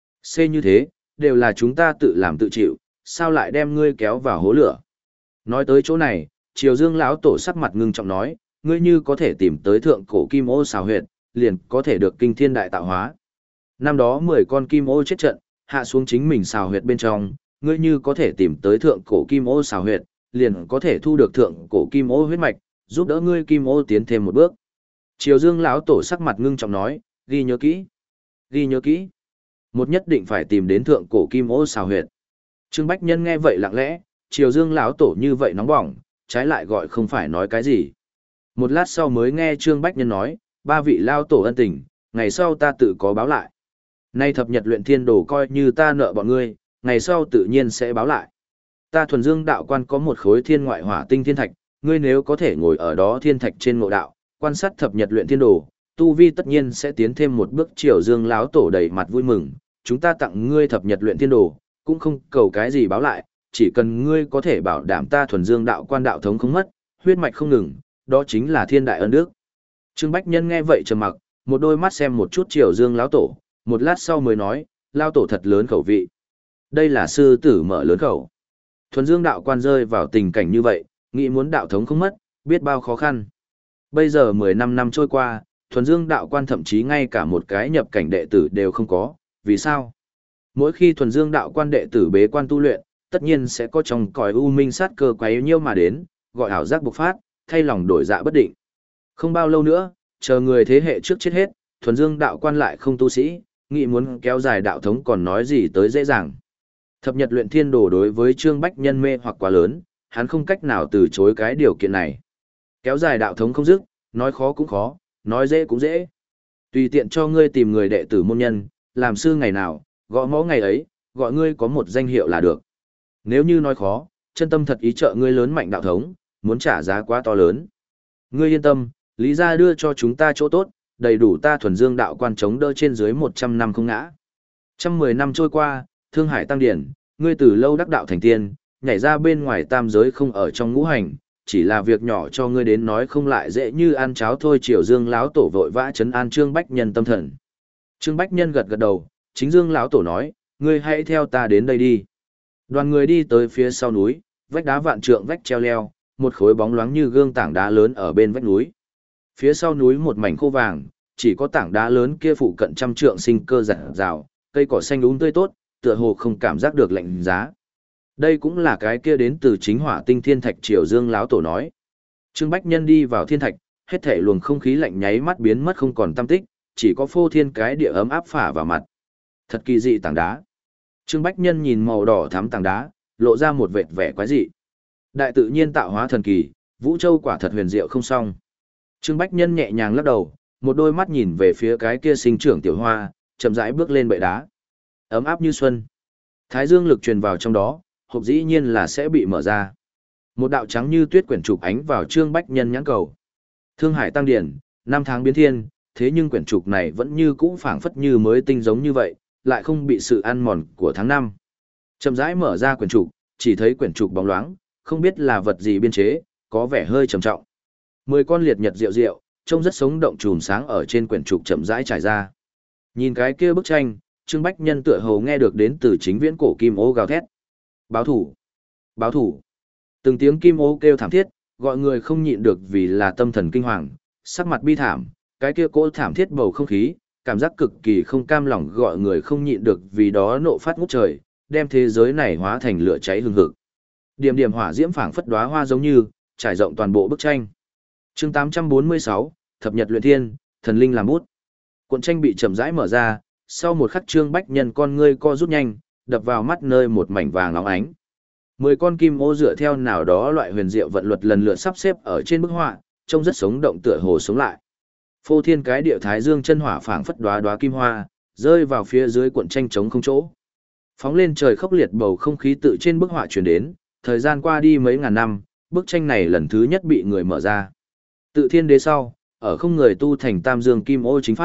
C như thế, đều là chúng ta tự làm tự chịu, sao lại đem ngươi kéo vào hố lửa. Nói tới chỗ này, Triều Dương lão tổ sắc mặt ngưng trọng nói, ngươi như có thể tìm tới thượng cổ kim ô xào huyệt, liền có thể được kinh thiên đại tạo hóa. Năm đó mười con kim ô chết trận, hạ xuống chính mình xào huyệt bên trong, ngươi như có thể tìm tới thượng cổ kim ô xào huyệt, liền có thể thu được thượng cổ kim ô huyết mạch, giúp đỡ ngươi kim ô tiến thêm một bước. Triều Dương lão tổ sắc mặt ngưng trọng nói, ghi nhớ kỹ, ghi nhớ kỹ. Một nhất định phải tìm đến thượng cổ kim ô xào huyệt. Trương Bách Nhân nghe vậy lặng lẽ, Triều Dương lão tổ như vậy nóng bỏng, trái lại gọi không phải nói cái gì. Một lát sau mới nghe Trương Bách Nhân nói, ba vị lao tổ ân tình, ngày sau ta tự có báo lại. Nay thập nhật luyện thiên đồ coi như ta nợ bọn ngươi, ngày sau tự nhiên sẽ báo lại. Ta thuần dương đạo quan có một khối thiên ngoại hỏa tinh thiên thạch, ngươi nếu có thể ngồi ở đó thiên thạch trên ngộ đạo, quan sát thập nhật luyện thiên đồ, tu vi tất nhiên sẽ tiến thêm một bước. Triều Dương lão tổ đầy mặt vui mừng, chúng ta tặng ngươi thập nhật luyện thiên đồ, cũng không cầu cái gì báo lại, chỉ cần ngươi có thể bảo đảm ta thuần dương đạo quan đạo thống không mất, huyết mạch không ngừng, đó chính là thiên đại ân đức. Trương Bách Nhân nghe vậy trầm mặc, một đôi mắt xem một chút Triều Dương lão tổ, một lát sau mới nói, lão tổ thật lớn khẩu vị. Đây là sư tử mở lớn khẩu. Thuần Dương đạo quan rơi vào tình cảnh như vậy, nghĩ muốn đạo thống không mất, biết bao khó khăn. Bây giờ mười lăm năm trôi qua, Thuần Dương đạo quan thậm chí ngay cả một cái nhập cảnh đệ tử đều không có, vì sao? Mỗi khi Thuần Dương đạo quan đệ tử bế quan tu luyện, tất nhiên sẽ có trong cõi u minh sát cơ quấy nhiễu mà đến, gọi ảo giác bộc phát, thay lòng đổi dạ bất định. Không bao lâu nữa, chờ người thế hệ trước chết hết, Thuần Dương đạo quan lại không tu sĩ, nghĩ muốn kéo dài đạo thống còn nói gì tới dễ dàng. Thập nhật luyện thiên đồ đối với Trương Bách Nhân mê hoặc quá lớn, hắn không cách nào từ chối cái điều kiện này. Kéo dài đạo thống không dứt, nói khó cũng khó, nói dễ cũng dễ. Tùy tiện cho ngươi tìm người đệ tử môn nhân, làm sư ngày nào, gõ mõ ngày ấy, gọi ngươi có một danh hiệu là được. Nếu như nói khó, chân tâm thật ý trợ ngươi lớn mạnh đạo thống, muốn trả giá quá to lớn. Ngươi yên tâm, Lý gia đưa cho chúng ta chỗ tốt, đầy đủ ta thuần dương đạo quan chống đỡ trên dưới một trăm năm không ngã. Trăm mười năm trôi qua, Thương Hải tăng điển, ngươi từ lâu đắc đạo thành tiên, nhảy ra bên ngoài tam giới không ở trong ngũ hành, chỉ là việc nhỏ cho ngươi đến nói không lại dễ như ăn cháo thôi. Triều Dương lão tổ vội vã trấn an Trương Bách Nhân tâm thần. Trương Bách Nhân gật gật đầu, chính Dương lão tổ nói, ngươi hãy theo ta đến đây đi. Đoàn người đi tới phía sau núi, vách đá vạn trượng vách treo leo, một khối bóng loáng như gương tảng đá lớn ở bên vách núi. Phía sau núi một mảnh khô vàng, chỉ có tảng đá lớn kia phụ cận trăm trượng sinh cơ rạng rào, cây cỏ xanh um tươi tốt, tựa hồ không cảm giác được lạnh giá. Đây cũng là cái kia đến từ chính hỏa tinh thiên thạch. Triều Dương lão tổ nói. Trương Bách Nhân đi vào thiên thạch, hết thảy luồng không khí lạnh nháy mắt biến mất không còn tăm tích, chỉ có phô thiên cái địa ấm áp phả vào mặt. Thật kỳ dị tảng đá. Trương Bách Nhân nhìn màu đỏ thắm tảng đá, lộ ra một vệt vẻ quái dị. Đại tự nhiên tạo hóa thần kỳ, Vũ Châu quả thật huyền diệu không xong. Trương Bách Nhân nhẹ nhàng lắc đầu, một đôi mắt nhìn về phía cái kia sinh trưởng tiểu hoa, chậm rãi bước lên bệ đá. Ấm áp như xuân. Thái dương lực truyền vào trong đó, hộp dĩ nhiên là sẽ bị mở ra. Một đạo trắng như tuyết quyển trục ánh vào Trương Bách Nhân nhãn cầu. Thương Hải tăng điển, năm tháng biến thiên, thế nhưng quyển trục này vẫn như cũ phảng phất như mới tinh giống như vậy, lại không bị sự ăn mòn của tháng năm. Chậm rãi mở ra quyển trục, chỉ thấy quyển trục bóng loáng, không biết là vật gì biên chế, có vẻ hơi trầm trọng. Mười con liệt nhật rượu rượu, trông rất sống động chùm sáng ở trên quyển trục chậm rãi trải ra. Nhìn cái kia bức tranh, Trương Bách Nhân tựa hồ nghe được đến từ chính viễn cổ kim ô gào thét. Báo thủ! Báo thủ! Từng tiếng kim ô kêu thảm thiết, gọi người không nhịn được vì là tâm thần kinh hoàng, sắc mặt bi thảm, cái kia cỗ thảm thiết bầu không khí, cảm giác cực kỳ không cam lòng gọi người không nhịn được vì đó nộ phát ngút trời, đem thế giới này hóa thành lửa cháy hừng hực. Điểm điểm hỏa diễm phảng phất đóa hoa giống như, trải rộng toàn bộ bức tranh. Chương tám trăm bốn mươi sáu, Thập Nhật Luyện Thiên, thần linh làm bút. Cuộn tranh bị chậm rãi mở ra, sau một khắc Trương Bách Nhân con ngươi co rút nhanh, đập vào mắt nơi một mảnh vàng óng ánh. Mười con kim ô dựa theo nào đó loại huyền diệu vận luật lần lượt sắp xếp ở trên bức họa, trông rất sống động tựa hồ sống lại. Phô thiên cái địa thái dương chân hỏa phảng phất đóa đóa kim hoa, rơi vào phía dưới cuộn tranh trống không chỗ. Phóng lên trời khốc liệt bầu không khí tự trên bức họa truyền đến, thời gian qua đi mấy ngàn năm, bức tranh này lần thứ nhất bị người mở ra. Tự thiên đế sau, ở không người tu thành Tam Dương Kim Ô chính pháp,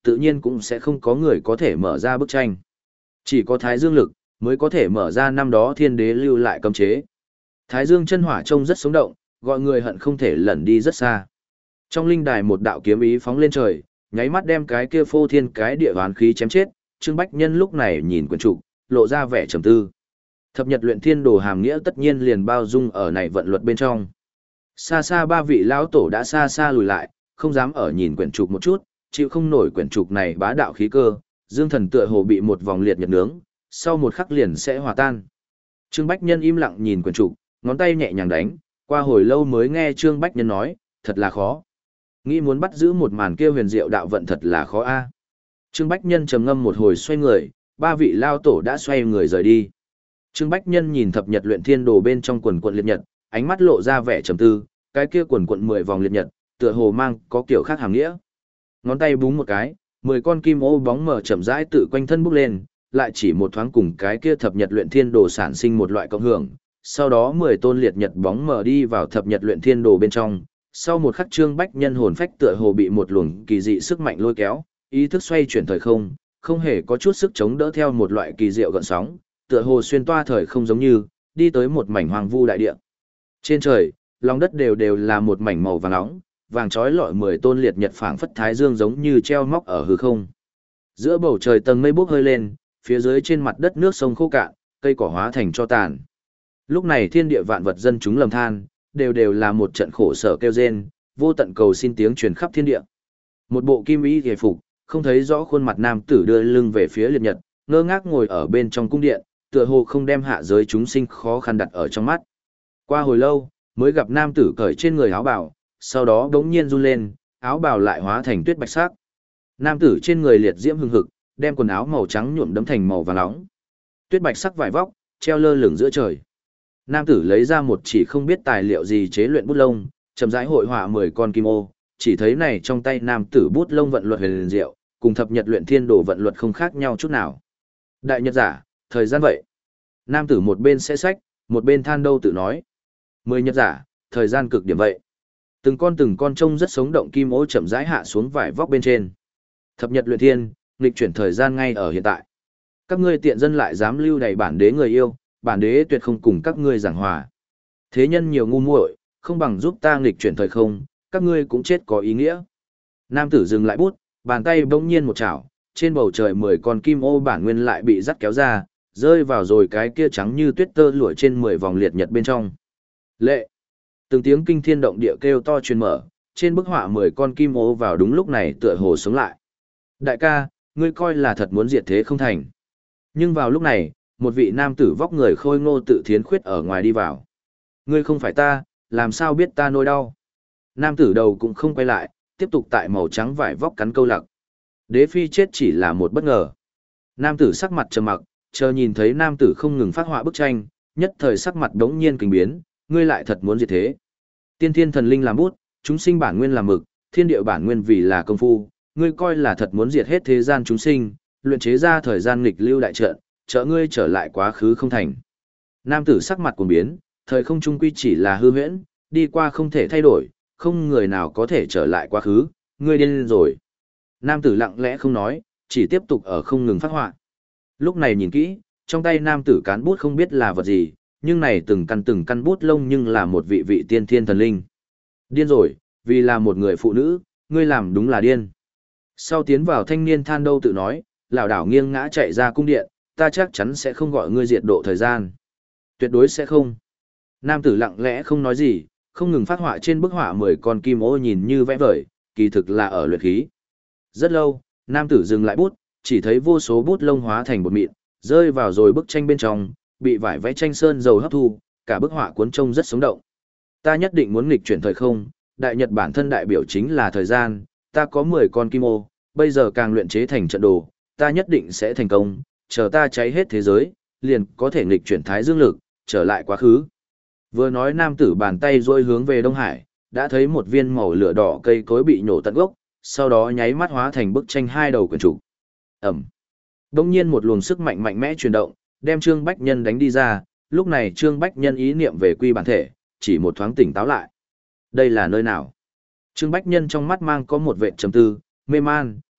tự nhiên cũng sẽ không có người có thể mở ra bức tranh. Chỉ có Thái Dương lực mới có thể mở ra năm đó thiên đế lưu lại cấm chế. Thái Dương chân hỏa trông rất sống động, gọi người hận không thể lẩn đi rất xa. Trong linh đài một đạo kiếm ý phóng lên trời, nháy mắt đem cái kia phô thiên cái địa oán khí chém chết. Trương Bách Nhân lúc này nhìn quyển trục, lộ ra vẻ trầm tư. Thập nhật luyện thiên đồ hàm nghĩa tất nhiên liền bao dung ở này vận luật bên trong. Xa xa ba vị lão tổ đã xa xa lùi lại, không dám ở nhìn quyển trục một chút, chịu không nổi quyển trục này bá đạo khí cơ, Dương Thần tựa hồ bị một vòng liệt nhật nướng, sau một khắc liền sẽ hòa tan. Trương Bách Nhân im lặng nhìn quyển trục, ngón tay nhẹ nhàng đánh, qua hồi lâu mới nghe Trương Bách Nhân nói, thật là khó. Nghĩ muốn bắt giữ một màn kia huyền diệu đạo vận thật là khó a. Trương Bách Nhân trầm ngâm một hồi xoay người, ba vị lao tổ đã xoay người rời đi. Trương Bách Nhân nhìn thập nhật luyện thiên đồ bên trong quần quận liệt nhật, ánh mắt lộ ra vẻ trầm tư, cái kia quần quận mười vòng liệt nhật, tựa hồ mang có kiểu khác hàm nghĩa. Ngón tay búng một cái, mười con kim ô bóng mờ chậm rãi tự quanh thân bốc lên, lại chỉ một thoáng cùng cái kia thập nhật luyện thiên đồ sản sinh một loại cộng hưởng. Sau đó mười tôn liệt nhật bóng mờ đi vào thập nhật luyện thiên đồ bên trong. Sau một khắc Trương Bách Nhân hồn phách tựa hồ bị một luồng kỳ dị sức mạnh lôi kéo, ý thức xoay chuyển thời không, không hề có chút sức chống đỡ theo một loại kỳ diệu gợn sóng, tựa hồ xuyên toa thời không giống như đi tới một mảnh hoang vu đại địa. Trên trời, lòng đất đều đều là một mảnh màu vàng nóng, vàng chói lọi mười tôn liệt nhật phảng phất thái dương giống như treo móc ở hư không. Giữa bầu trời tầng mây bốc hơi lên, phía dưới trên mặt đất nước sông khô cạn, cây cỏ hóa thành tro tàn. Lúc này thiên địa vạn vật dân chúng lầm than, đều đều là một trận khổ sở kêu rên, vô tận cầu xin tiếng truyền khắp thiên địa. Một bộ kim y hề phục, không thấy rõ khuôn mặt nam tử đưa lưng về phía liệt nhật, ngơ ngác ngồi ở bên trong cung điện, tựa hồ không đem hạ giới chúng sinh khó khăn đặt ở trong mắt. Qua hồi lâu, mới gặp nam tử cởi trên người áo bào, sau đó đống nhiên run lên, áo bào lại hóa thành tuyết bạch sắc. Nam tử trên người liệt diễm hừng hực, đem quần áo màu trắng nhuộm đấm thành màu vàng nóng. Tuyết bạch sắc vải vóc, treo lơ lửng giữa trời. Nam tử lấy ra một chỉ không biết tài liệu gì chế luyện bút lông, chậm rãi hội họa mười con kim ô, chỉ thấy này trong tay nam tử bút lông vận luật huyền diệu, cùng thập nhật luyện thiên đồ vận luật không khác nhau chút nào. Đại nhật giả, thời gian vậy. Nam tử một bên sẽ sách, một bên than đâu tự nói. Mười nhật giả, thời gian cực điểm vậy. Từng con từng con trông rất sống động kim ô chậm rãi hạ xuống vải vóc bên trên. Thập nhật luyện thiên, nghịch chuyển thời gian ngay ở hiện tại. Các ngươi tiện dân lại dám lưu đày bản đế người yêu, bản đế tuyệt không cùng các ngươi giảng hòa. Thế nhân nhiều ngu muội, không bằng giúp ta nghịch chuyển thời không, các ngươi cũng chết có ý nghĩa. Nam tử dừng lại bút, bàn tay bỗng nhiên một chảo, trên bầu trời mười con kim ô bản nguyên lại bị dắt kéo ra, rơi vào rồi cái kia trắng như tuyết tơ lụa trên mười vòng liệt nhật bên trong. Lệ! Từng tiếng kinh thiên động địa kêu to truyền mở, trên bức họa mười con kim ô vào đúng lúc này tựa hồ sống lại. Đại ca, ngươi coi là thật muốn diệt thế không thành. Nhưng vào lúc này, một vị nam tử vóc người khôi ngô tự thiến khuyết ở ngoài đi vào. Ngươi không phải ta, làm sao biết ta nỗi đau? Nam tử đầu cũng không quay lại, tiếp tục tại màu trắng vải vóc cắn câu lặc. Đế phi chết chỉ là một bất ngờ. Nam tử sắc mặt trầm mặc, chờ nhìn thấy nam tử không ngừng phát họa bức tranh, nhất thời sắc mặt đống nhiên kinh biến, ngươi lại thật muốn diệt thế. Tiên thiên thần linh làm bút, chúng sinh bản nguyên làm mực, thiên địa bản nguyên vì là công phu, ngươi coi là thật muốn diệt hết thế gian chúng sinh, luyện chế ra thời gian nghịch lưu đại trận, trợ ngươi trở lại quá khứ không thành. Nam tử sắc mặt cuồng biến, thời không trung quy chỉ là hư huyễn, đi qua không thể thay đổi, không người nào có thể trở lại quá khứ, ngươi điên rồi. Nam tử lặng lẽ không nói, chỉ tiếp tục ở không ngừng phát họa. Lúc này nhìn kỹ, trong tay nam tử cán bút không biết là vật gì, nhưng này từng căn từng căn bút lông nhưng là một vị vị tiên thiên thần linh. Điên rồi, vì là một người phụ nữ, ngươi làm đúng là điên. Sau tiến vào thanh niên than đâu tự nói, lảo đảo nghiêng ngã chạy ra cung điện, ta chắc chắn sẽ không gọi ngươi diệt độ thời gian. Tuyệt đối sẽ không. Nam tử lặng lẽ không nói gì, không ngừng phát họa trên bức họa mười con kim ô nhìn như vẽ vời, kỳ thực là ở luyện khí. Rất lâu, nam tử dừng lại bút, chỉ thấy vô số bút lông hóa thành bột mịn, rơi vào rồi bức tranh bên trong, bị vải vẽ tranh sơn dầu hấp thu, cả bức họa cuốn trông rất sống động. Ta nhất định muốn nghịch chuyển thời không, đại nhật bản thân đại biểu chính là thời gian, ta có mười con kim ô, bây giờ càng luyện chế thành trận đồ, ta nhất định sẽ thành công, chờ ta cháy hết thế giới, liền có thể nghịch chuyển thái dương lực, trở lại quá khứ. Vừa nói nam tử bàn tay rôi hướng về Đông Hải, đã thấy một viên màu lửa đỏ cây cối bị nhổ tận gốc, sau đó nháy mắt hóa thành bức tranh hai đầu quyển trục. Ẩm. Đông nhiên một luồng sức mạnh mạnh mẽ chuyển động, đem Trương Bách Nhân đánh đi ra, lúc này Trương Bách Nhân ý niệm về quy bản thể, chỉ một thoáng tỉnh táo lại. Đây là nơi nào? Trương Bách Nhân trong mắt mang có một vệt trầm tư, mê man,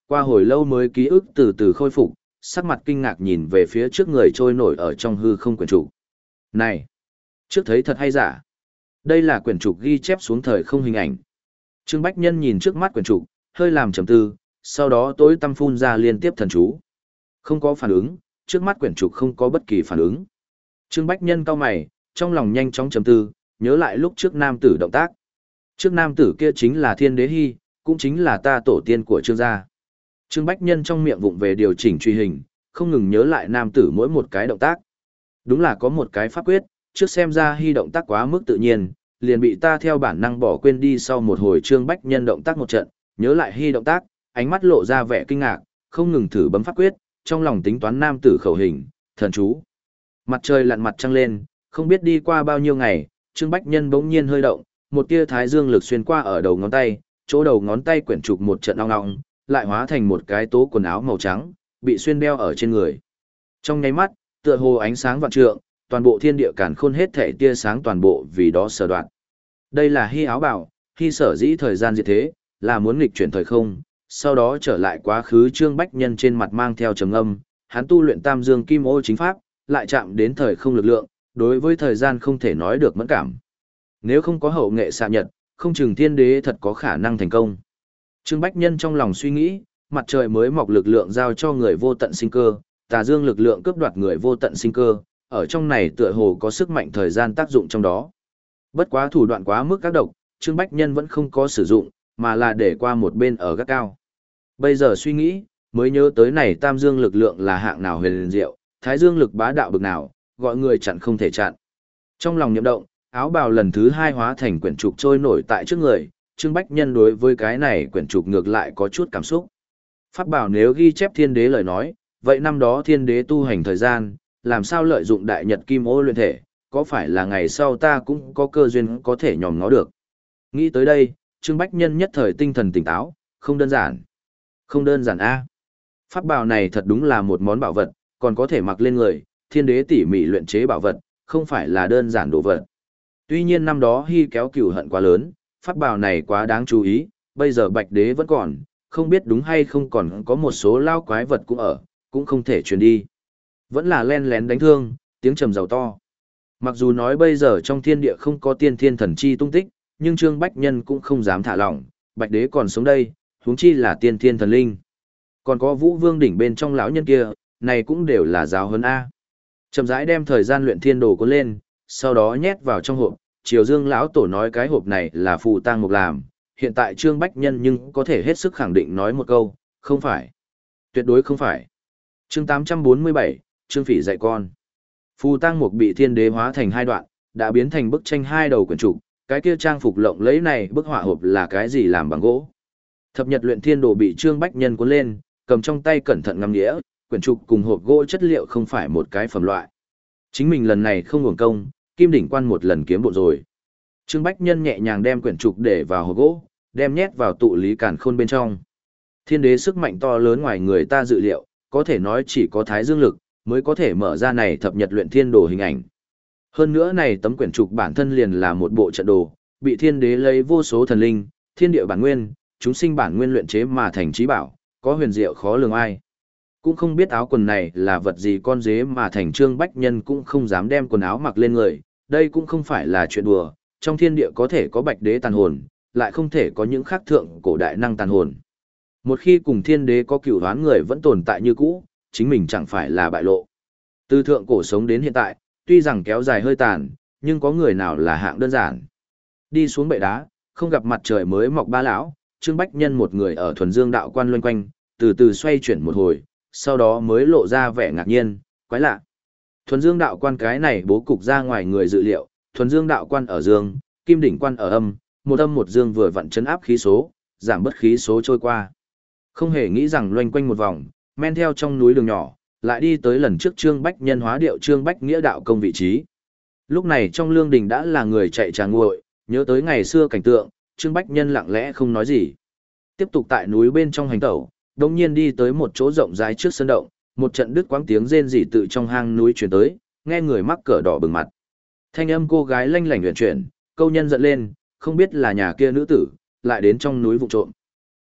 Qua hồi lâu mới ký ức từ từ khôi phục, sắc mặt kinh ngạc nhìn về phía trước người trôi nổi ở trong hư không quyển trục. Này! Trước thấy thật hay giả? Đây là quyển trục ghi chép xuống thời không hình ảnh. Trương Bách Nhân nhìn trước mắt quyển trục, hơi làm trầm tư, sau đó tối tăm phun ra liên tiếp thần chú. Không có phản ứng, trước mắt quyển trục không có bất kỳ phản ứng. Trương Bách Nhân cau mày, trong lòng nhanh chóng trầm tư, nhớ lại lúc trước nam tử động tác. Trước nam tử kia chính là Thiên Đế Hy, cũng chính là ta tổ tiên của Trương gia. Trương Bách Nhân trong miệng vụng về điều chỉnh truy hình, không ngừng nhớ lại nam tử mỗi một cái động tác. Đúng là có một cái pháp quyết, trước xem ra Hy động tác quá mức tự nhiên, liền bị ta theo bản năng bỏ quên đi. Sau một hồi Trương Bách Nhân động tác một trận, nhớ lại Hy động tác, ánh mắt lộ ra vẻ kinh ngạc, không ngừng thử bấm pháp quyết, trong lòng tính toán nam tử khẩu hình, thần chú. Mặt trời lặn mặt trăng lên, không biết đi qua bao nhiêu ngày, Trương Bách Nhân bỗng nhiên hơi động, một tia thái dương lực xuyên qua ở đầu ngón tay, chỗ đầu ngón tay quyển trục một trận ong ong, lại hóa thành một cái tố quần áo màu trắng, bị xuyên đeo ở trên người. Trong nháy mắt, tựa hồ ánh sáng vạn trượng, toàn bộ thiên địa càn khôn hết thảy tia sáng toàn bộ vì đó sở đoạn. Đây là Hy áo bào, Hy sở dĩ thời gian diệt thế, là muốn nghịch chuyển thời không, sau đó trở lại quá khứ. Trương Bách Nhân trên mặt mang theo trầm âm, hắn tu luyện Tam Dương Kim Ô chính pháp, lại chạm đến thời không lực lượng, đối với thời gian không thể nói được mẫn cảm. Nếu không có hậu nghệ xạ nhật, không chừng thiên đế thật có khả năng thành công. Trương Bách Nhân trong lòng suy nghĩ, mặt trời mới mọc lực lượng giao cho người vô tận sinh cơ, tà dương lực lượng cướp đoạt người vô tận sinh cơ, ở trong này tựa hồ có sức mạnh thời gian tác dụng trong đó. Bất quá thủ đoạn quá mức các độc, Trương Bách Nhân vẫn không có sử dụng, mà là để qua một bên ở gác cao. Bây giờ suy nghĩ, mới nhớ tới này tam dương lực lượng là hạng nào huyền diệu, thái dương lực bá đạo bực nào, gọi người chặn không thể chặn. Trong lòng niệm động, áo bào lần thứ hai hóa thành quyển trục trôi nổi tại trước người, Trương Bách Nhân đối với cái này quyển trục ngược lại có chút cảm xúc. Pháp bảo nếu ghi chép thiên đế lời nói, vậy năm đó thiên đế tu hành thời gian, làm sao lợi dụng đại nhật kim ô luyện thể, có phải là ngày sau ta cũng có cơ duyên có thể nhòm ngó được. Nghĩ tới đây, Trương Bách Nhân nhất thời tinh thần tỉnh táo, không đơn giản. Không đơn giản a. Pháp bảo này thật đúng là một món bảo vật, còn có thể mặc lên người, thiên đế tỉ mỉ luyện chế bảo vật, không phải là đơn giản đồ vật. Tuy nhiên năm đó Hy kéo cừu hận quá lớn, pháp bảo này quá đáng chú ý, bây giờ Bạch Đế vẫn còn, không biết đúng hay không còn có một số lao quái vật cũng ở, cũng không thể truyền đi. Vẫn là len lén đánh thương, tiếng trầm giàu to. Mặc dù nói bây giờ trong thiên địa không có tiên thiên thần chi tung tích, nhưng Trương Bách Nhân cũng không dám thả lỏng, Bạch Đế còn sống đây, huống chi là tiên thiên thần linh. Còn có Vũ Vương đỉnh bên trong lão nhân kia, này cũng đều là giáo huấn a. Chậm rãi đem thời gian luyện thiên đồ cuốn lên, sau đó nhét vào trong hộp. Triều Dương lão tổ nói cái hộp này là phù tang mục làm, hiện tại Trương Bách Nhân nhưng có thể hết sức khẳng định nói một câu, không phải. Tuyệt đối không phải. Chương tám trăm bốn mươi bảy, Trương Phỉ dạy con. Phù tang mục bị thiên đế hóa thành hai đoạn, đã biến thành bức tranh hai đầu quyển trục, cái kia trang phục lộng lẫy này bức họa hộp là cái gì làm bằng gỗ. Thập nhật luyện thiên đồ bị Trương Bách Nhân cuốn lên, cầm trong tay cẩn thận ngắm nghĩa, quyển trục cùng hộp gỗ chất liệu không phải một cái phẩm loại. Chính mình lần này không uổng công, Kim đỉnh quan một lần kiếm bộ rồi. Trương Bách Nhân nhẹ nhàng đem quyển trục để vào hộp gỗ, đem nhét vào tụ lý càn khôn bên trong. Thiên đế sức mạnh to lớn ngoài người ta dự liệu, có thể nói chỉ có thái dương lực mới có thể mở ra này thập nhật luyện thiên đồ hình ảnh. Hơn nữa này tấm quyển trục bản thân liền là một bộ trận đồ, bị thiên đế lấy vô số thần linh, thiên địa bản nguyên, chúng sinh bản nguyên luyện chế mà thành trí bảo, có huyền diệu khó lường ai. Cũng không biết áo quần này là vật gì con dế mà thành Trương Bách Nhân cũng không dám đem quần áo mặc lên người, đây cũng không phải là chuyện đùa, trong thiên địa có thể có Bạch Đế tàn hồn, lại không thể có những khác thượng cổ đại năng tàn hồn. Một khi cùng thiên đế có cửu đoán người vẫn tồn tại như cũ, chính mình chẳng phải là bại lộ. Từ thượng cổ sống đến hiện tại, tuy rằng kéo dài hơi tàn, nhưng có người nào là hạng đơn giản. Đi xuống bệ đá, không gặp mặt trời mới mọc ba lão, Trương Bách Nhân một người ở thuần dương đạo quan loanh quanh, từ từ xoay chuyển một hồi, sau đó mới lộ ra vẻ ngạc nhiên, quái lạ. Thuần dương đạo quan cái này bố cục ra ngoài người dự liệu, thuần dương đạo quan ở dương, kim đỉnh quan ở âm, một âm một dương vừa vặn chấn áp khí số, giảm bất khí số trôi qua. Không hề nghĩ rằng loanh quanh một vòng, men theo trong núi đường nhỏ, lại đi tới lần trước Trương Bách Nhân hóa điệu Trương Bách Nghĩa đạo công vị trí. Lúc này trong lương đình đã là người chạy trà nguội, nhớ tới ngày xưa cảnh tượng, Trương Bách Nhân lặng lẽ không nói gì. Tiếp tục tại núi bên trong hành tẩu, đồng nhiên đi tới một chỗ rộng rãi trước sân động, một trận đứt quãng tiếng rên rỉ tự trong hang núi truyền tới, nghe người mắc cỡ đỏ bừng mặt. Thanh âm cô gái lanh lảnh huyền chuyển, câu nhân giận lên, không biết là nhà kia nữ tử, lại đến trong núi vụ trộm.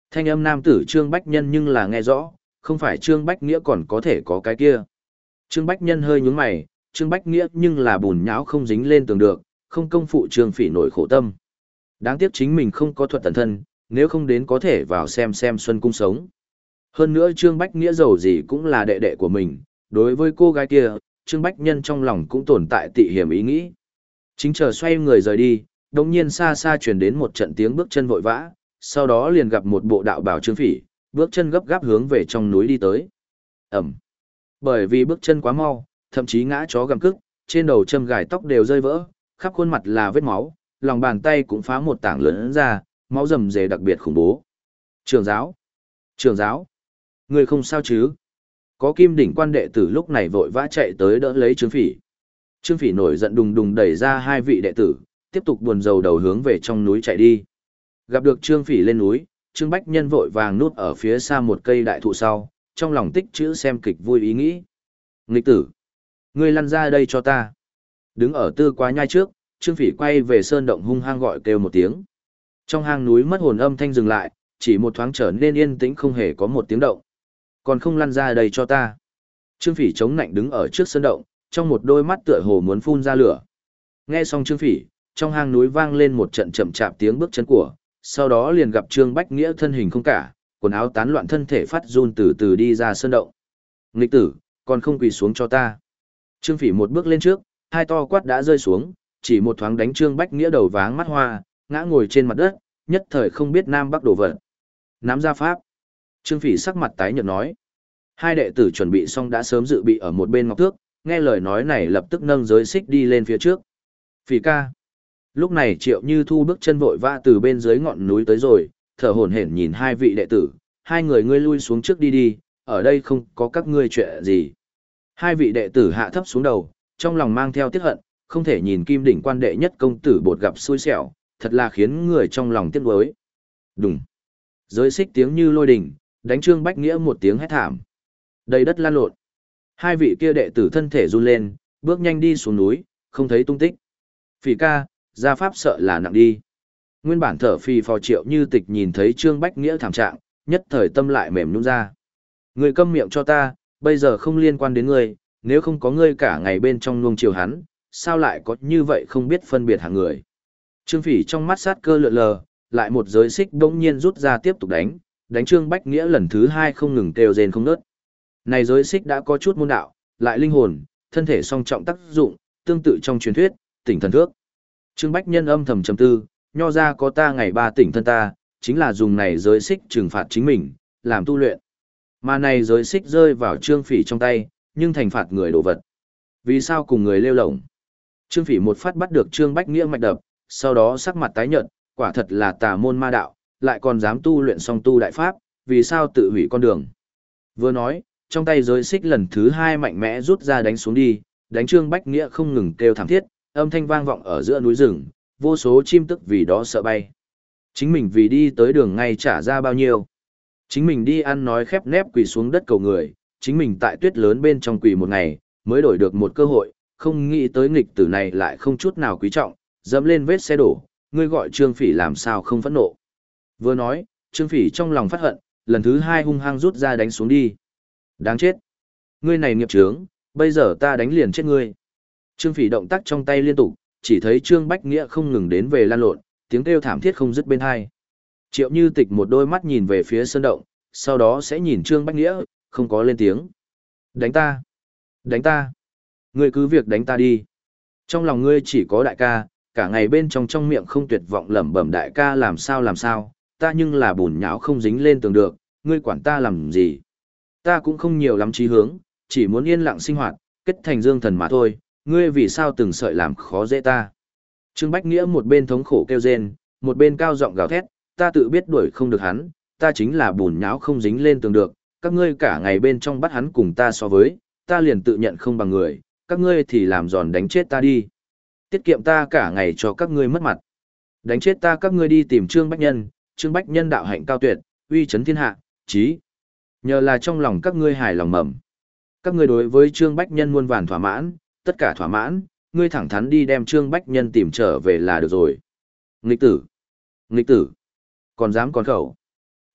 Thanh âm nam tử Trương Bách Nhân nhưng là nghe rõ, không phải Trương Bách Nghĩa còn có thể có cái kia. Trương Bách Nhân hơi nhướng mày, Trương Bách Nghĩa nhưng là bùn nhão không dính lên tường được, không công phụ Trương Phỉ nổi khổ tâm. Đáng tiếc chính mình không có thuật tận thân, nếu không đến có thể vào xem xem Xuân Cung sống. Hơn nữa Trương Bách Nghĩa giàu gì cũng là đệ đệ của mình, đối với cô gái kia, Trương Bách Nhân trong lòng cũng tồn tại tị hiểm ý nghĩ. Chính chờ xoay người rời đi, đồng nhiên xa xa truyền đến một trận tiếng bước chân vội vã, sau đó liền gặp một bộ đạo bào Trương Phỉ, bước chân gấp gáp hướng về trong núi đi tới. Ẩm. Bởi vì bước chân quá mau, thậm chí ngã chó gầm cức, trên đầu châm gài tóc đều rơi vỡ, khắp khuôn mặt là vết máu, lòng bàn tay cũng phá một tảng lớn ra, máu rầm rề đặc biệt khủng bố. Trường giáo! Trường giáo! Người không sao chứ? Có kim đỉnh quan đệ tử lúc này vội vã chạy tới đỡ lấy Trương Phỉ. Trương Phỉ nổi giận đùng đùng đẩy ra hai vị đệ tử, tiếp tục buồn rầu đầu hướng về trong núi chạy đi. Gặp được Trương Phỉ lên núi, Trương Bách Nhân vội vàng núp ở phía xa một cây đại thụ sau, trong lòng tích chữ xem kịch vui ý nghĩ. Nghịch tử! Ngươi lăn ra đây cho ta! Đứng ở tư quá nhai trước, Trương Phỉ quay về sơn động hung hăng gọi kêu một tiếng. Trong hang núi mất hồn âm thanh dừng lại, chỉ một thoáng trở nên yên tĩnh không hề có một tiếng động. Còn không lăn ra đây cho ta. Trương Phỉ chống nạnh đứng ở trước sơn động, trong một đôi mắt tựa hồ muốn phun ra lửa. Nghe xong Trương Phỉ, trong hang núi vang lên một trận chậm chạp tiếng bước chân của, sau đó liền gặp Trương Bách Nghĩa thân hình không cả, quần áo tán loạn thân thể phát run từ từ đi ra sơn động. Nghịch tử, còn không quỳ xuống cho ta. Trương Phỉ một bước lên trước, hai to quát đã rơi xuống, chỉ một thoáng đánh Trương Bách Nghĩa đầu váng mắt hoa, ngã ngồi trên mặt đất, nhất thời không biết nam bắc đổ vật. Nắm ra pháp. Trương Phỉ sắc mặt tái nhợt nói. Hai đệ tử chuẩn bị xong đã sớm dự bị ở một bên ngọc thước, nghe lời nói này lập tức nâng giới xích đi lên phía trước. Phỉ ca. Lúc này Triệu Như Thu bước chân vội vã từ bên dưới ngọn núi tới rồi, thở hổn hển nhìn hai vị đệ tử, hai người ngươi lui xuống trước đi đi, ở đây không có các ngươi chuyện gì. Hai vị đệ tử hạ thấp xuống đầu, trong lòng mang theo tiếc hận, không thể nhìn kim đỉnh quan đệ nhất công tử bột gặp xui xẻo, thật là khiến người trong lòng tiếc nuối. Đùng. Giới xích tiếng như lôi đình, đánh Trương Bách Nghĩa một tiếng hét thảm. Đầy đất lan lộn. Hai vị kia đệ tử thân thể run lên, bước nhanh đi xuống núi, không thấy tung tích. Phỉ ca, gia pháp sợ là nặng đi. Nguyên bản thở phì phò Triệu Như Tịch nhìn thấy Trương Bách Nghĩa thảm trạng, nhất thời tâm lại mềm nhũn ra. Ngươi câm miệng cho ta, bây giờ không liên quan đến ngươi, nếu không có ngươi cả ngày bên trong nuông chiều hắn, sao lại có như vậy không biết phân biệt hạng người. Trương Phỉ trong mắt sát cơ lượn lờ, lại một giới xích bỗng nhiên rút ra tiếp tục đánh, đánh Trương Bách Nghĩa lần thứ hai không ngừng kêu rên không ngớt. Này giới xích đã có chút môn đạo, lại linh hồn, thân thể song trọng tác dụng, tương tự trong truyền thuyết, tỉnh thần thước. Trương Bách Nhân âm thầm trầm tư, nho ra có ta ngày ba tỉnh thân ta, chính là dùng này giới xích trừng phạt chính mình, làm tu luyện. Mà này giới xích rơi vào Trương Phỉ trong tay, nhưng thành phạt người đồ vật. Vì sao cùng người lêu lổng? Trương Phỉ một phát bắt được Trương Bách Nghĩa mạch đập, sau đó sắc mặt tái nhợt, quả thật là tà môn ma đạo, lại còn dám tu luyện song tu đại pháp, vì sao tự hủy con đường. Vừa nói, trong tay giới xích lần thứ hai mạnh mẽ rút ra đánh xuống đi, đánh Trương Bách Nghĩa không ngừng kêu thảm thiết, âm thanh vang vọng ở giữa núi rừng, vô số chim tức vì đó sợ bay. Chính mình vì đi tới đường ngay trả ra bao nhiêu. Chính mình đi ăn nói khép nép quỳ xuống đất cầu người, chính mình tại tuyết lớn bên trong quỳ một ngày, mới đổi được một cơ hội, không nghĩ tới nghịch tử này lại không chút nào quý trọng, dẫm lên vết xe đổ, ngươi gọi Trương Phỉ làm sao không phẫn nộ. Vừa nói, Trương Phỉ trong lòng phát hận, lần thứ hai hung hăng rút ra đánh xuống đi. Đáng chết! Ngươi này nghiệp chướng, bây giờ ta đánh liền chết ngươi. Trương Phỉ động tác trong tay liên tục, chỉ thấy Trương Bách Nghĩa không ngừng đến về lan lộn, tiếng kêu thảm thiết không dứt bên hai. Triệu Như Tịch một đôi mắt nhìn về phía sơn động, sau đó sẽ nhìn Trương Bách Nghĩa, không có lên tiếng. Đánh ta! Đánh ta! Ngươi cứ việc đánh ta đi. Trong lòng ngươi chỉ có đại ca, cả ngày bên trong trong miệng không tuyệt vọng lẩm bẩm đại ca làm sao làm sao, ta nhưng là bùn nhão không dính lên tường được, ngươi quản ta làm gì. Ta cũng không nhiều lắm chí hướng, chỉ muốn yên lặng sinh hoạt, kết thành dương thần mà thôi, ngươi vì sao từng sợi làm khó dễ ta. Trương Bách Nghĩa một bên thống khổ kêu rên, một bên cao giọng gào thét, ta tự biết đuổi không được hắn, ta chính là bùn nhão không dính lên tường được, các ngươi cả ngày bên trong bắt hắn cùng ta so với, ta liền tự nhận không bằng người, các ngươi thì làm giòn đánh chết ta đi. Tiết kiệm ta cả ngày cho các ngươi mất mặt. Đánh chết ta các ngươi đi tìm Trương Bách Nhân, Trương Bách Nhân đạo hạnh cao tuyệt, uy chấn thiên hạ, chí. Nhờ là trong lòng các ngươi hài lòng mầm. Các ngươi đối với Trương Bách Nhân muôn vàn thỏa mãn, tất cả thỏa mãn, ngươi thẳng thắn đi đem Trương Bách Nhân tìm trở về là được rồi. Nghịch tử! Nghịch tử! Còn dám còn khẩu!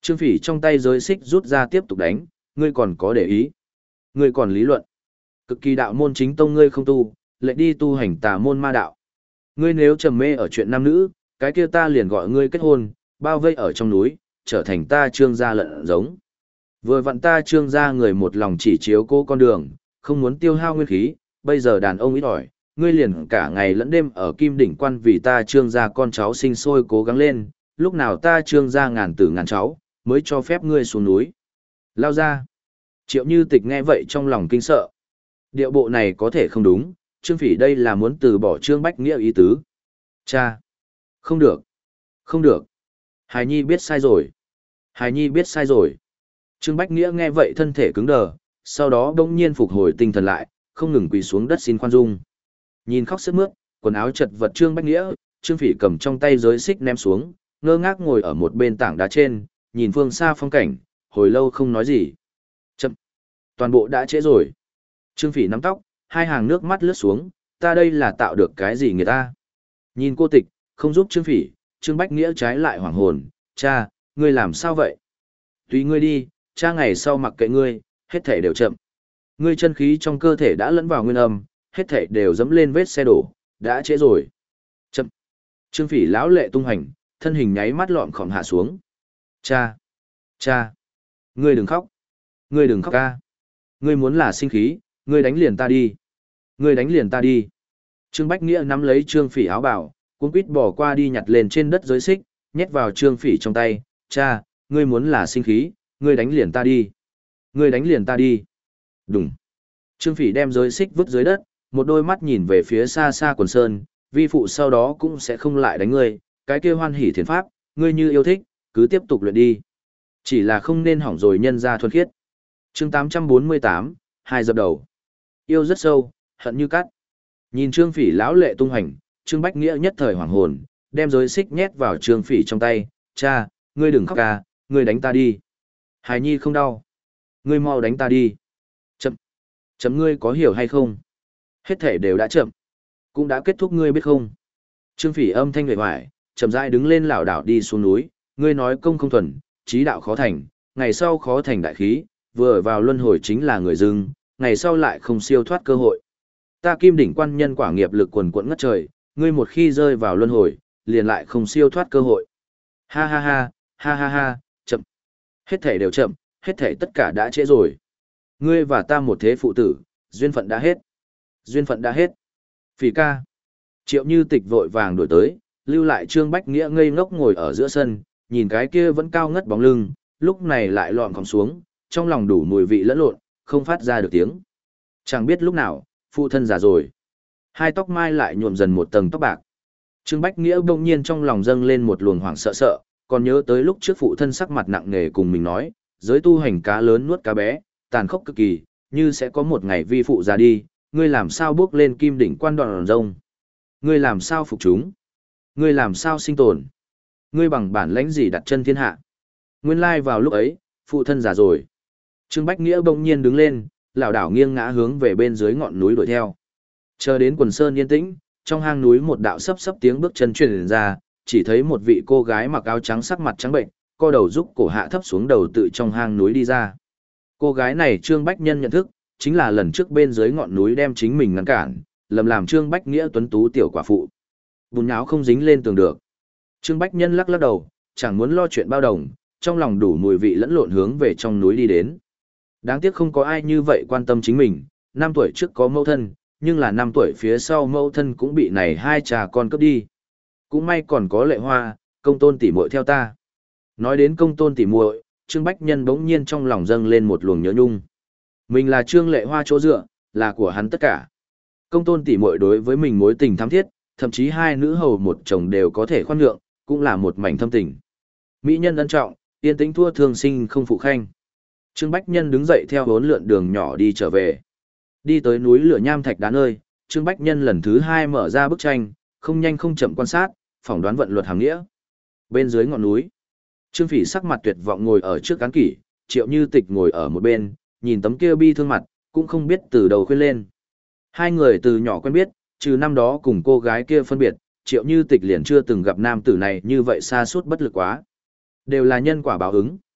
Trương Phỉ trong tay giới xích rút ra tiếp tục đánh, ngươi còn có để ý. Ngươi còn lý luận. Cực kỳ đạo môn chính tông ngươi không tu, lệnh đi tu hành tà môn ma đạo. Ngươi nếu trầm mê ở chuyện nam nữ, cái kia ta liền gọi ngươi kết hôn, bao vây ở trong núi, trở thành ta trương gia lợn giống. Vừa vặn ta trương gia người một lòng chỉ chiếu cố con đường, không muốn tiêu hao nguyên khí, bây giờ đàn ông ít ỏi, ngươi liền cả ngày lẫn đêm ở kim đỉnh quan vì ta trương gia con cháu sinh sôi cố gắng lên, lúc nào ta trương gia ngàn tử ngàn cháu, mới cho phép ngươi xuống núi. Lao ra. Triệu Như Tịch nghe vậy trong lòng kinh sợ. Điệu bộ này có thể không đúng, Trương Phỉ đây là muốn từ bỏ Trương Bách Nghĩa ý tứ. Cha. Không được. Không được. Hải Nhi biết sai rồi. Hải Nhi biết sai rồi. Trương Bách Nghĩa nghe vậy thân thể cứng đờ, sau đó bỗng nhiên phục hồi tinh thần lại, không ngừng quỳ xuống đất xin khoan dung. Nhìn khóc sướt mướt, quần áo chật vật Trương Bách Nghĩa, Trương Phỉ cầm trong tay giới xích ném xuống, ngơ ngác ngồi ở một bên tảng đá trên, nhìn phương xa phong cảnh, hồi lâu không nói gì. Chậm. Toàn bộ đã trễ rồi. Trương Phỉ nắm tóc, hai hàng nước mắt lướt xuống, ta đây là tạo được cái gì người ta. Nhìn cô tịch, không giúp Trương Phỉ, Trương Bách Nghĩa trái lại hoảng hồn, cha, ngươi làm sao vậy? Tùy ngươi đi, cha ngày sau mặc kệ ngươi, hết thể đều chậm. Ngươi chân khí trong cơ thể đã lẫn vào nguyên âm, hết thể đều dẫm lên vết xe đổ, đã trễ rồi. Chậm. Trương Phỉ lão lệ tung hành, thân hình nháy mắt lọm khom hạ xuống. Cha, cha, ngươi đừng khóc, ngươi đừng khóc ca. Ngươi muốn là sinh khí, ngươi đánh liền ta đi. Ngươi đánh liền ta đi. Trương Bách Nghĩa nắm lấy Trương Phỉ áo bào, cuống quýt bỏ qua đi nhặt lên trên đất giới xích, nhét vào Trương Phỉ trong tay. Cha, ngươi muốn là sinh khí, ngươi đánh liền ta đi. Ngươi đánh liền ta đi. Đùng. Trương Phỉ đem giới xích vứt dưới đất, một đôi mắt nhìn về phía xa xa quần sơn, vi phụ sau đó cũng sẽ không lại đánh ngươi, cái kia hoan hỉ thiền pháp, ngươi như yêu thích, cứ tiếp tục luyện đi. Chỉ là không nên hỏng rồi nhân ra thuần khiết. Chương tám trăm bốn mươi tám, hai dập đầu. Yêu rất sâu, hận như cắt. Nhìn Trương Phỉ lão lệ tung hành, Trương Bách Nghĩa nhất thời hoàng hồn, đem giới xích nhét vào Trương Phỉ trong tay. Cha, ngươi đừng khóc ca, ngươi đánh ta đi. Hải Nhi không đau. Ngươi mau đánh ta đi. Chậm. Chậm ngươi có hiểu hay không? Hết thể đều đã chậm. Cũng đã kết thúc ngươi biết không? Trương Phỉ âm thanh vẻ vải, chậm rãi đứng lên lảo đảo đi xuống núi. Ngươi nói công không thuần, trí đạo khó thành, ngày sau khó thành đại khí, vừa vào luân hồi chính là người dưng, ngày sau lại không siêu thoát cơ hội. Ta kim đỉnh quan nhân quả nghiệp lực quần quẫn ngất trời, ngươi một khi rơi vào luân hồi, liền lại không siêu thoát cơ hội. Ha ha ha, ha ha ha, chậm. Hết thể đều chậm, hết thể tất cả đã trễ rồi. Ngươi và ta một thế phụ tử, duyên phận đã hết. Duyên phận đã hết. Phỉ ca. Triệu Như Tịch vội vàng đuổi tới, lưu lại Trương Bách Nghĩa ngây ngốc ngồi ở giữa sân, nhìn cái kia vẫn cao ngất bóng lưng, lúc này lại lọm khom xuống, trong lòng đủ mùi vị lẫn lộn, không phát ra được tiếng. Chẳng biết lúc nào, phụ thân già rồi. Hai tóc mai lại nhuộm dần một tầng tóc bạc. Trương Bách Nghĩa bỗng nhiên trong lòng dâng lên một luồng hoảng sợ sợ, còn nhớ tới lúc trước phụ thân sắc mặt nặng nề cùng mình nói, giới tu hành cá lớn nuốt cá bé, tàn khốc cực kỳ, như sẽ có một ngày vi phụ già đi, ngươi làm sao bước lên kim đỉnh quan đoạn rông? Ngươi làm sao phục chúng? Ngươi làm sao sinh tồn? Ngươi bằng bản lãnh gì đặt chân thiên hạ? Nguyên lai vào lúc ấy, phụ thân già rồi. Trương Bách Nghĩa bỗng nhiên đứng lên, lảo đảo nghiêng ngã hướng về bên dưới ngọn núi đuổi theo. Chờ đến quần sơn yên tĩnh, trong hang núi một đạo sấp sấp tiếng bước chân truyền ra, chỉ thấy một vị cô gái mặc áo trắng sắc mặt trắng bệnh, co đầu giúp cổ hạ thấp xuống đầu tự trong hang núi đi ra. Cô gái này Trương Bách Nhân nhận thức, chính là lần trước bên dưới ngọn núi đem chính mình ngăn cản, lầm làm Trương Bách Nghĩa tuấn tú tiểu quả phụ. Bùn nháo không dính lên tường được. Trương Bách Nhân lắc lắc đầu, chẳng muốn lo chuyện bao đồng, trong lòng đủ mùi vị lẫn lộn hướng về trong núi đi đến. Đáng tiếc không có ai như vậy quan tâm chính mình, năm tuổi trước có mẫu thân, nhưng là năm tuổi phía sau mẫu thân cũng bị này hai cha con cướp đi. Cũng may còn có Lệ Hoa, công tôn tỷ muội theo ta. Nói đến công tôn tỷ muội, Trương Bách Nhân bỗng nhiên trong lòng dâng lên một luồng nhớ nhung. Mình là Trương Lệ Hoa chỗ dựa, là của hắn tất cả. Công tôn tỷ muội đối với mình mối tình thắm thiết, thậm chí hai nữ hầu một chồng đều có thể khoan nhượng, cũng là một mảnh thâm tình. Mỹ nhân ân trọng, yên tĩnh thua thương sinh không phụ khanh. Trương Bách Nhân đứng dậy theo bốn lượn đường nhỏ đi trở về. Đi tới núi lửa nham thạch đá nơi, Trương Bách Nhân lần thứ hai mở ra bức tranh, không nhanh không chậm quan sát, phỏng đoán vận luật hàng nghĩa. Bên dưới ngọn núi, Trương Phỉ sắc mặt tuyệt vọng ngồi ở trước cán kỷ, Triệu Như Tịch ngồi ở một bên, nhìn tấm kia bi thương mặt, cũng không biết từ đầu khuyên lên. Hai người từ nhỏ quen biết, trừ năm đó cùng cô gái kia phân biệt, Triệu Như Tịch liền chưa từng gặp nam tử này như vậy xa suốt bất lực quá. Đều là nhân quả báo ứng.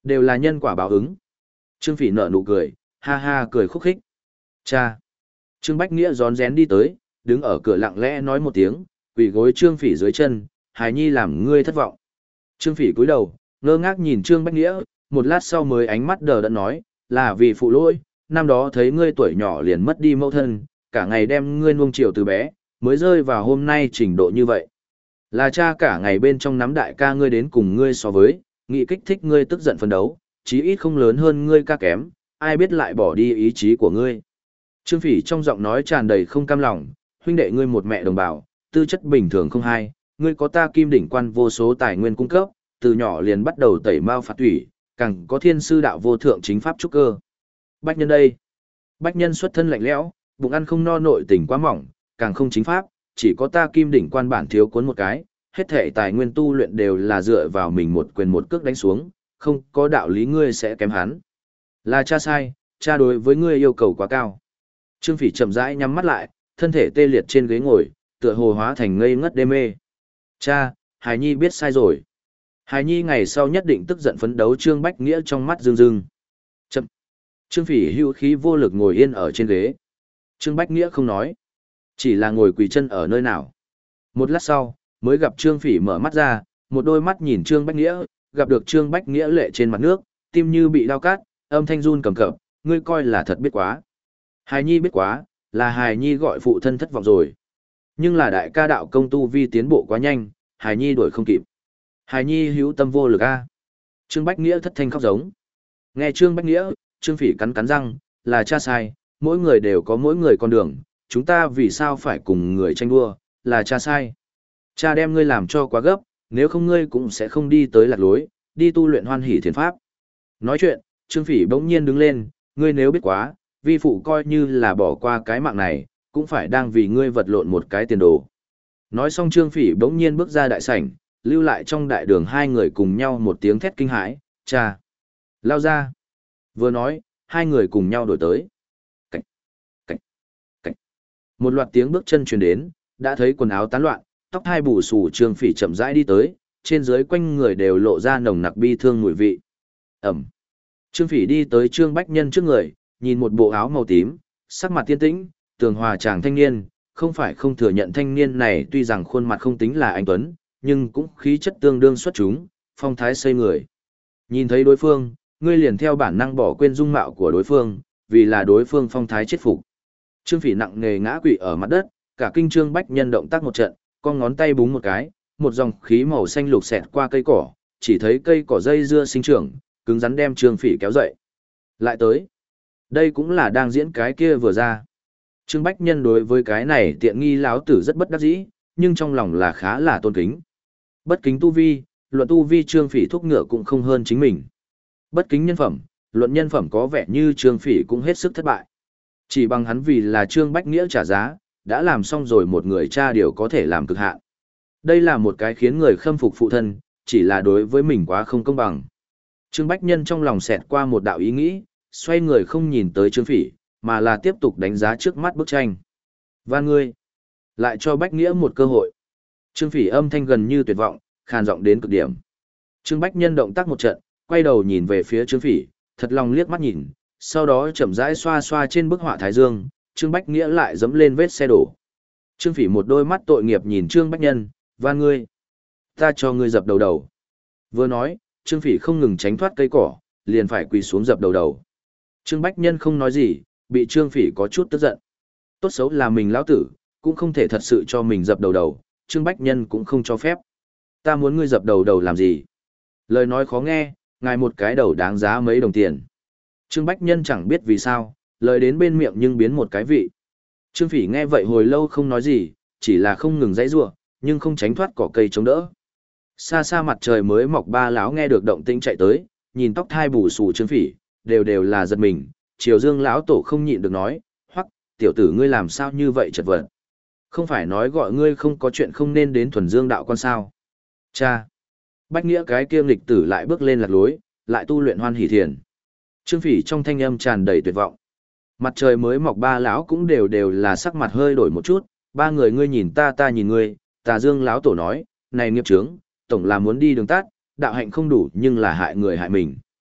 Đều là nhân quả báo ứng. Trương Phỉ nở nụ cười, ha ha cười khúc khích. Cha. Trương Bách Nghĩa rón rén đi tới, đứng ở cửa lặng lẽ nói một tiếng, quỳ gối Trương Phỉ dưới chân, hài nhi làm ngươi thất vọng. Trương Phỉ cúi đầu, ngơ ngác nhìn Trương Bách Nghĩa, một lát sau mới ánh mắt đờ đẫn nói, là vì phụ lỗi, năm đó thấy ngươi tuổi nhỏ liền mất đi mẫu thân, cả ngày đem ngươi nuông chiều từ bé, mới rơi vào hôm nay trình độ như vậy. Là cha cả ngày bên trong nắm đại ca ngươi đến cùng ngươi so với, nghị kích thích ngươi tức giận phấn đấu, chí ít không lớn hơn ngươi ca kém, ai biết lại bỏ đi ý chí của ngươi. Trương Phỉ trong giọng nói tràn đầy không cam lòng, huynh đệ ngươi một mẹ đồng bào, tư chất bình thường không hai, ngươi có ta kim đỉnh quan vô số tài nguyên cung cấp, từ nhỏ liền bắt đầu tẩy mao phạt thủy, càng có thiên sư đạo vô thượng chính pháp trúc cơ. Bách nhân đây. Bách nhân xuất thân lạnh lẽo, bụng ăn không no nội tình quá mỏng, càng không chính pháp, chỉ có ta kim đỉnh quan bản thiếu cuốn một cái, hết thể tài nguyên tu luyện đều là dựa vào mình một quyền một cước đánh xuống, không có đạo lý ngươi sẽ kém hắn. Là cha sai, cha đối với ngươi yêu cầu quá cao. Trương Phỉ chậm rãi nhắm mắt lại, thân thể tê liệt trên ghế ngồi, tựa hồ hóa thành ngây ngất đê mê. Cha, Hải Nhi biết sai rồi. Hải Nhi ngày sau nhất định tức giận phấn đấu. Trương Bách Nghĩa trong mắt rưng rưng. Chậm. Trương Phỉ hữu khí vô lực ngồi yên ở trên ghế. Trương Bách Nghĩa không nói, chỉ là ngồi quỳ chân ở nơi nào. Một lát sau, mới gặp Trương Phỉ mở mắt ra, một đôi mắt nhìn Trương Bách Nghĩa, gặp được Trương Bách Nghĩa lệ trên mặt nước, tim như bị đau cắt, âm thanh run cầm cập, ngươi coi là thật biết quá. Hài Nhi biết quá, là Hài Nhi gọi phụ thân thất vọng rồi. Nhưng là đại ca đạo công tu vi tiến bộ quá nhanh, Hài Nhi đuổi không kịp. Hài Nhi hữu tâm vô lực a. Trương Bách Nghĩa thất thanh khóc giống. Nghe Trương Bách Nghĩa, Trương Phỉ cắn cắn răng, là cha sai, mỗi người đều có mỗi người con đường, chúng ta vì sao phải cùng người tranh đua, là cha sai. Cha đem ngươi làm cho quá gấp, nếu không ngươi cũng sẽ không đi tới lạc lối, đi tu luyện hoan hỷ thiền pháp. Nói chuyện, Trương Phỉ bỗng nhiên đứng lên, ngươi nếu biết quá, vi phụ coi như là bỏ qua cái mạng này, cũng phải đang vì ngươi vật lộn một cái tiền đồ. Nói xong Trương Phỉ bỗng nhiên bước ra đại sảnh, lưu lại trong đại đường hai người cùng nhau một tiếng thét kinh hãi, cha, lao ra. Vừa nói, hai người cùng nhau đổi tới. Cảnh, cảnh, cảnh. Một loạt tiếng bước chân truyền đến, đã thấy quần áo tán loạn, tóc hai bù xù Trương Phỉ chậm rãi đi tới, trên dưới quanh người đều lộ ra nồng nặc bi thương mùi vị. Ẩm. Trương Phỉ đi tới Trương Bách Nhân trước người, nhìn một bộ áo màu tím, sắc mặt tiên tĩnh, tường hòa chàng thanh niên, không phải không thừa nhận thanh niên này tuy rằng khuôn mặt không tính là anh tuấn, nhưng cũng khí chất tương đương xuất chúng, phong thái xây người. Nhìn thấy đối phương, ngươi liền theo bản năng bỏ quên dung mạo của đối phương, vì là đối phương phong thái chết phục. Trương Phỉ nặng nề ngã quỵ ở mặt đất, cả kinh Trương Bách Nhân động tác một trận, con ngón tay búng một cái, một dòng khí màu xanh lục xẹt qua cây cỏ, chỉ thấy cây cỏ dây dưa sinh trưởng, cứng rắn đem Trương Phỉ kéo dậy. Lại tới. Đây cũng là đang diễn cái kia vừa ra. Trương Bách Nhân đối với cái này tiện nghi lão tử rất bất đắc dĩ, nhưng trong lòng là khá là tôn kính. Bất kính tu vi, luận tu vi Trương Phỉ thúc ngựa cũng không hơn chính mình. Bất kính nhân phẩm, luận nhân phẩm có vẻ như Trương Phỉ cũng hết sức thất bại. Chỉ bằng hắn vì là Trương Bách Nghĩa trả giá, đã làm xong rồi một người cha điều có thể làm cực hạn. Đây là một cái khiến người khâm phục phụ thân, chỉ là đối với mình quá không công bằng. Trương Bách Nhân trong lòng xẹt qua một đạo ý nghĩ, xoay người không nhìn tới Trương Phỉ, mà là tiếp tục đánh giá trước mắt bức tranh. Và ngươi, lại cho Bách Nghĩa một cơ hội. Trương Phỉ âm thanh gần như tuyệt vọng, khàn giọng đến cực điểm. Trương Bách Nhân động tác một trận, quay đầu nhìn về phía Trương Phỉ, thật lòng liếc mắt nhìn, sau đó chậm rãi xoa xoa trên bức họa thái dương, Trương Bách Nghĩa lại dẫm lên vết xe đổ. Trương Phỉ một đôi mắt tội nghiệp nhìn Trương Bách Nhân, và ngươi, ta cho ngươi dập đầu đầu. Vừa nói, Trương Phỉ không ngừng tránh thoát cây cỏ, liền phải quỳ xuống dập đầu đầu. Trương Bách Nhân không nói gì, bị Trương Phỉ có chút tức giận. Tốt xấu là mình lão tử, cũng không thể thật sự cho mình dập đầu đầu, Trương Bách Nhân cũng không cho phép. Ta muốn ngươi dập đầu đầu làm gì? Lời nói khó nghe, ngài một cái đầu đáng giá mấy đồng tiền. Trương Bách Nhân chẳng biết vì sao, lời đến bên miệng nhưng biến một cái vị. Trương Phỉ nghe vậy hồi lâu không nói gì, chỉ là không ngừng giãy giụa, nhưng không tránh thoát cỏ cây chống đỡ. Xa xa mặt trời mới mọc ba lão nghe được động tĩnh chạy tới, nhìn tóc thai bù xù Trương Phỉ, đều đều là giật mình. Triều Dương lão tổ không nhịn được nói, "Hoắc, tiểu tử ngươi làm sao như vậy chật vật? Không phải nói gọi ngươi không có chuyện không nên đến thuần dương đạo quan sao?" Cha. Bách Nghĩa cái kia nghịch tử lại bước lên lạc lối, lại tu luyện hoan hỷ thiền. Trương Phỉ trong thanh âm tràn đầy tuyệt vọng. Mặt trời mới mọc ba lão cũng đều đều là sắc mặt hơi đổi một chút, ba người ngươi nhìn ta ta nhìn ngươi, Tà Dương lão tổ nói, này nghiệp chướng, tổng là muốn đi đường tắt, đạo hạnh không đủ nhưng là hại người hại mình.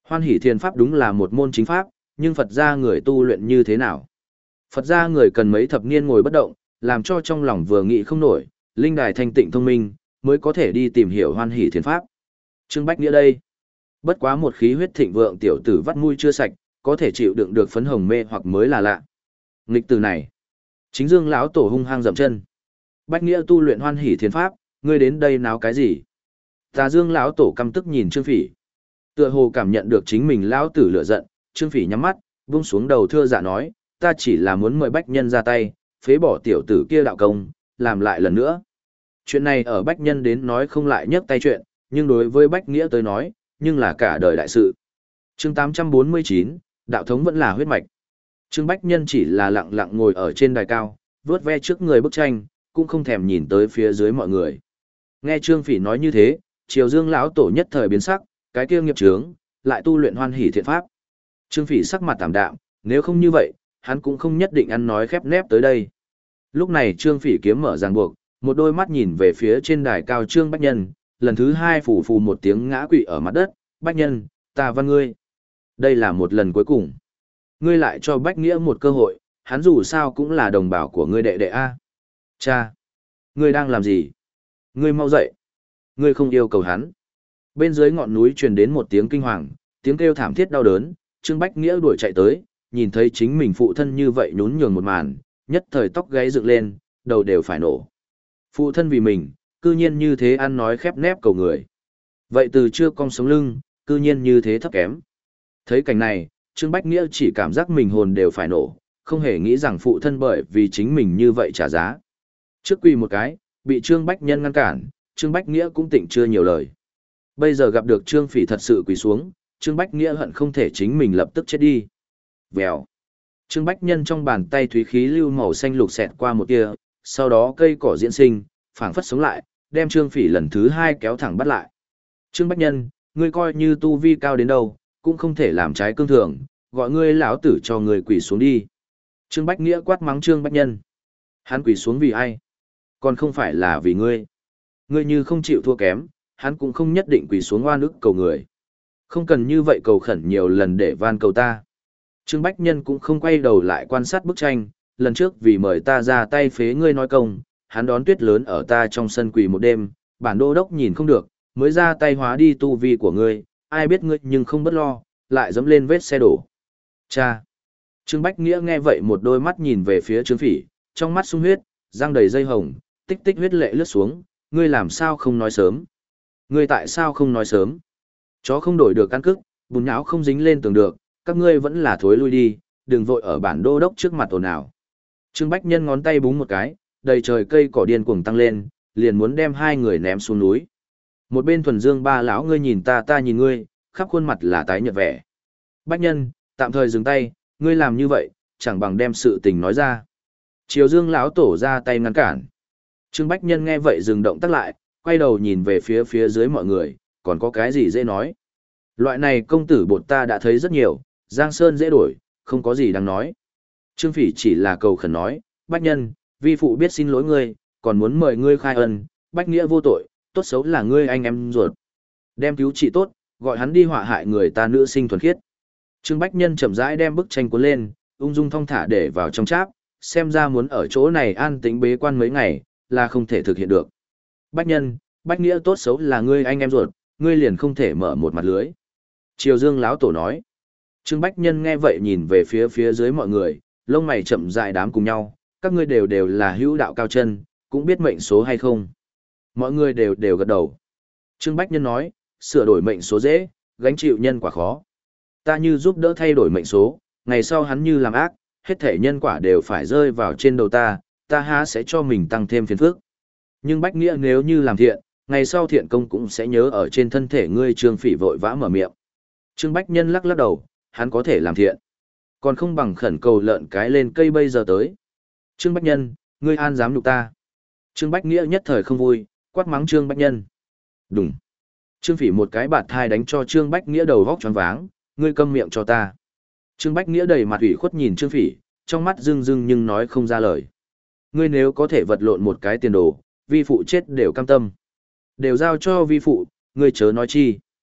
Hoan hỷ thiền pháp đúng là một môn chính pháp, nhưng Phật gia người tu luyện như thế nào? Phật gia người cần mấy thập niên ngồi bất động, làm cho trong lòng vừa nghĩ không nổi, linh đài thanh tịnh thông minh, mới có thể đi tìm hiểu hoan hỷ thiền pháp. Trương Bách Nghĩa đây, bất quá một khí huyết thịnh vượng tiểu tử vắt mũi chưa sạch, có thể chịu đựng được phấn hồng mê hoặc mới là lạ. Nghịch từ này, chính Dương lão tổ hung hăng dậm chân. Bách Nghĩa tu luyện hoan hỷ thiền pháp, ngươi đến đây náo cái gì? Tà Dương lão tổ căm tức nhìn Trương Phỉ. Tựa hồ cảm nhận được chính mình lão tử lửa giận, Trương Phỉ nhắm mắt, buông xuống đầu thưa dạ nói, ta chỉ là muốn mời Bách Nhân ra tay, phế bỏ tiểu tử kia đạo công, làm lại lần nữa. Chuyện này ở Bách Nhân đến nói không lại nhấc tay chuyện, nhưng đối với Bách Nghĩa tới nói, nhưng là cả đời đại sự. Chương tám trăm bốn mươi chín, đạo thống vẫn là huyết mạch. Trương Bách Nhân chỉ là lặng lặng ngồi ở trên đài cao, vớt ve trước người bức tranh, cũng không thèm nhìn tới phía dưới mọi người. Nghe Trương Phỉ nói như thế, Triều Dương lão tổ nhất thời biến sắc, cái kia nghiệp chướng, lại tu luyện hoan hỷ thiện pháp. Trương Phỉ sắc mặt tạm đạm, nếu không như vậy, hắn cũng không nhất định ăn nói khép nép tới đây. Lúc này Trương Phỉ kiếm mở ràng buộc, một đôi mắt nhìn về phía trên đài cao Trương Bách Nhân, lần thứ hai phủ phù một tiếng ngã quỵ ở mặt đất, Bách Nhân, ta văn ngươi. Đây là một lần cuối cùng. Ngươi lại cho Bách Nghĩa một cơ hội, hắn dù sao cũng là đồng bào của ngươi đệ đệ A. Cha! Ngươi đang làm gì? Ngươi mau dậy! Ngươi không yêu cầu hắn. Bên dưới ngọn núi truyền đến một tiếng kinh hoàng, tiếng kêu thảm thiết đau đớn, Trương Bách Nghĩa đuổi chạy tới, nhìn thấy chính mình phụ thân như vậy nhún nhường một màn, nhất thời tóc gáy dựng lên, đầu đều phải nổ. Phụ thân vì mình, cư nhiên như thế ăn nói khép nép cầu người. Vậy từ chưa cong sống lưng, cư nhiên như thế thấp kém. Thấy cảnh này, Trương Bách Nghĩa chỉ cảm giác mình hồn đều phải nổ, không hề nghĩ rằng phụ thân bởi vì chính mình như vậy trả giá. Trước quỳ một cái, bị Trương Bách Nhân ngăn cản, Trương Bách Nghĩa cũng tỉnh chưa nhiều lời. Bây giờ gặp được Trương Phỉ thật sự quỳ xuống, Trương Bách Nghĩa hận không thể chính mình lập tức chết đi. Vèo. Trương Bách Nhân trong bàn tay thúy khí lưu màu xanh lục xẹt qua một tia, sau đó cây cỏ diễn sinh, phảng phất sống lại, đem Trương Phỉ lần thứ hai kéo thẳng bắt lại. Trương Bách Nhân, ngươi coi như tu vi cao đến đâu, cũng không thể làm trái cương thường, gọi ngươi lão tử cho ngươi quỳ xuống đi. Trương Bách Nghĩa quát mắng Trương Bách Nhân. Hắn quỳ xuống vì ai? Còn không phải là vì ngươi. Ngươi như không chịu thua kém, hắn cũng không nhất định quỳ xuống oan ức cầu người. Không cần như vậy cầu khẩn nhiều lần để van cầu ta. Trương Bách Nhân cũng không quay đầu lại quan sát bức tranh, lần trước vì mời ta ra tay phế ngươi nói công, hắn đón tuyết lớn ở ta trong sân quỳ một đêm, bản đô đốc nhìn không được, mới ra tay hóa đi tu vi của ngươi, ai biết ngươi nhưng không bất lo, lại dẫm lên vết xe đổ. Cha! Trương Bách Nghĩa nghe vậy một đôi mắt nhìn về phía Trương Phỉ, trong mắt sung huyết, răng đầy dây hồng, tích tích huyết lệ lướt xuống, ngươi làm sao không nói sớm? Ngươi tại sao không nói sớm? Chó không đổi được căn cức, bùn nhão không dính lên tường được, các ngươi vẫn là thối lui đi, đừng vội ở bản đô đốc trước mặt ồn ào. Trương Bách Nhân ngón tay búng một cái, đầy trời cây cỏ điên cuồng tăng lên, liền muốn đem hai người ném xuống núi. Một bên thuần dương ba lão ngươi nhìn ta ta nhìn ngươi, khắp khuôn mặt là tái nhợt vẻ. Bách Nhân, tạm thời dừng tay, ngươi làm như vậy, chẳng bằng đem sự tình nói ra. Triều Dương lão tổ ra tay ngăn cản. Trương Bách Nhân nghe vậy dừng động tác lại, quay đầu nhìn về phía phía dưới mọi người, còn có cái gì dễ nói. Loại này công tử bột ta đã thấy rất nhiều, Giang Sơn dễ đổi, không có gì đáng nói. Trương Phỉ chỉ là cầu khẩn nói, Bách Nhân, vi phụ biết xin lỗi ngươi, còn muốn mời ngươi khai ân, Bách Nghĩa vô tội, tốt xấu là ngươi anh em ruột. Đem cứu trị tốt, gọi hắn đi họa hại người ta nữ sinh thuần khiết. Trương Bách Nhân chậm rãi đem bức tranh cuốn lên, ung dung thong thả để vào trong cháp, xem ra muốn ở chỗ này an tĩnh bế quan mấy ngày, là không thể thực hiện được. Bách Nhân, Bách Nghĩa tốt xấu là ngươi anh em ruột, ngươi liền không thể mở một mặt lưới. Triều Dương lão tổ nói. Trương Bách Nhân nghe vậy nhìn về phía phía dưới mọi người, lông mày chậm rãi đám cùng nhau, các ngươi đều đều là hữu đạo cao chân, cũng biết mệnh số hay không. Mọi người đều đều gật đầu. Trương Bách Nhân nói, sửa đổi mệnh số dễ, gánh chịu nhân quả khó. Ta như giúp đỡ thay đổi mệnh số, ngày sau hắn như làm ác, hết thể nhân quả đều phải rơi vào trên đầu ta, ta há sẽ cho mình tăng thêm phiền phức. Nhưng Bách Nghĩa nếu như làm thiện, ngày sau thiện công cũng sẽ nhớ ở trên thân thể ngươi. Trương Phỉ vội vã mở miệng. Trương Bách Nhân lắc lắc đầu, hắn có thể làm thiện. Còn không bằng khẩn cầu lợn cái lên cây bây giờ tới. Trương Bách Nhân, ngươi an dám nhục ta. Trương Bách Nghĩa nhất thời không vui, quát mắng Trương Bách Nhân. Đúng. Trương Phỉ một cái bạt thai đánh cho Trương Bách Nghĩa đầu vóc choáng váng, ngươi câm miệng cho ta. Trương Bách Nghĩa đầy mặt ủy khuất nhìn Trương Phỉ, trong mắt rưng rưng nhưng nói không ra lời. Ngươi nếu có thể vật lộn một cái tiền đồ, vi phụ chết đều cam tâm. Đều giao cho vi phụ, ngươi chớ nói chi.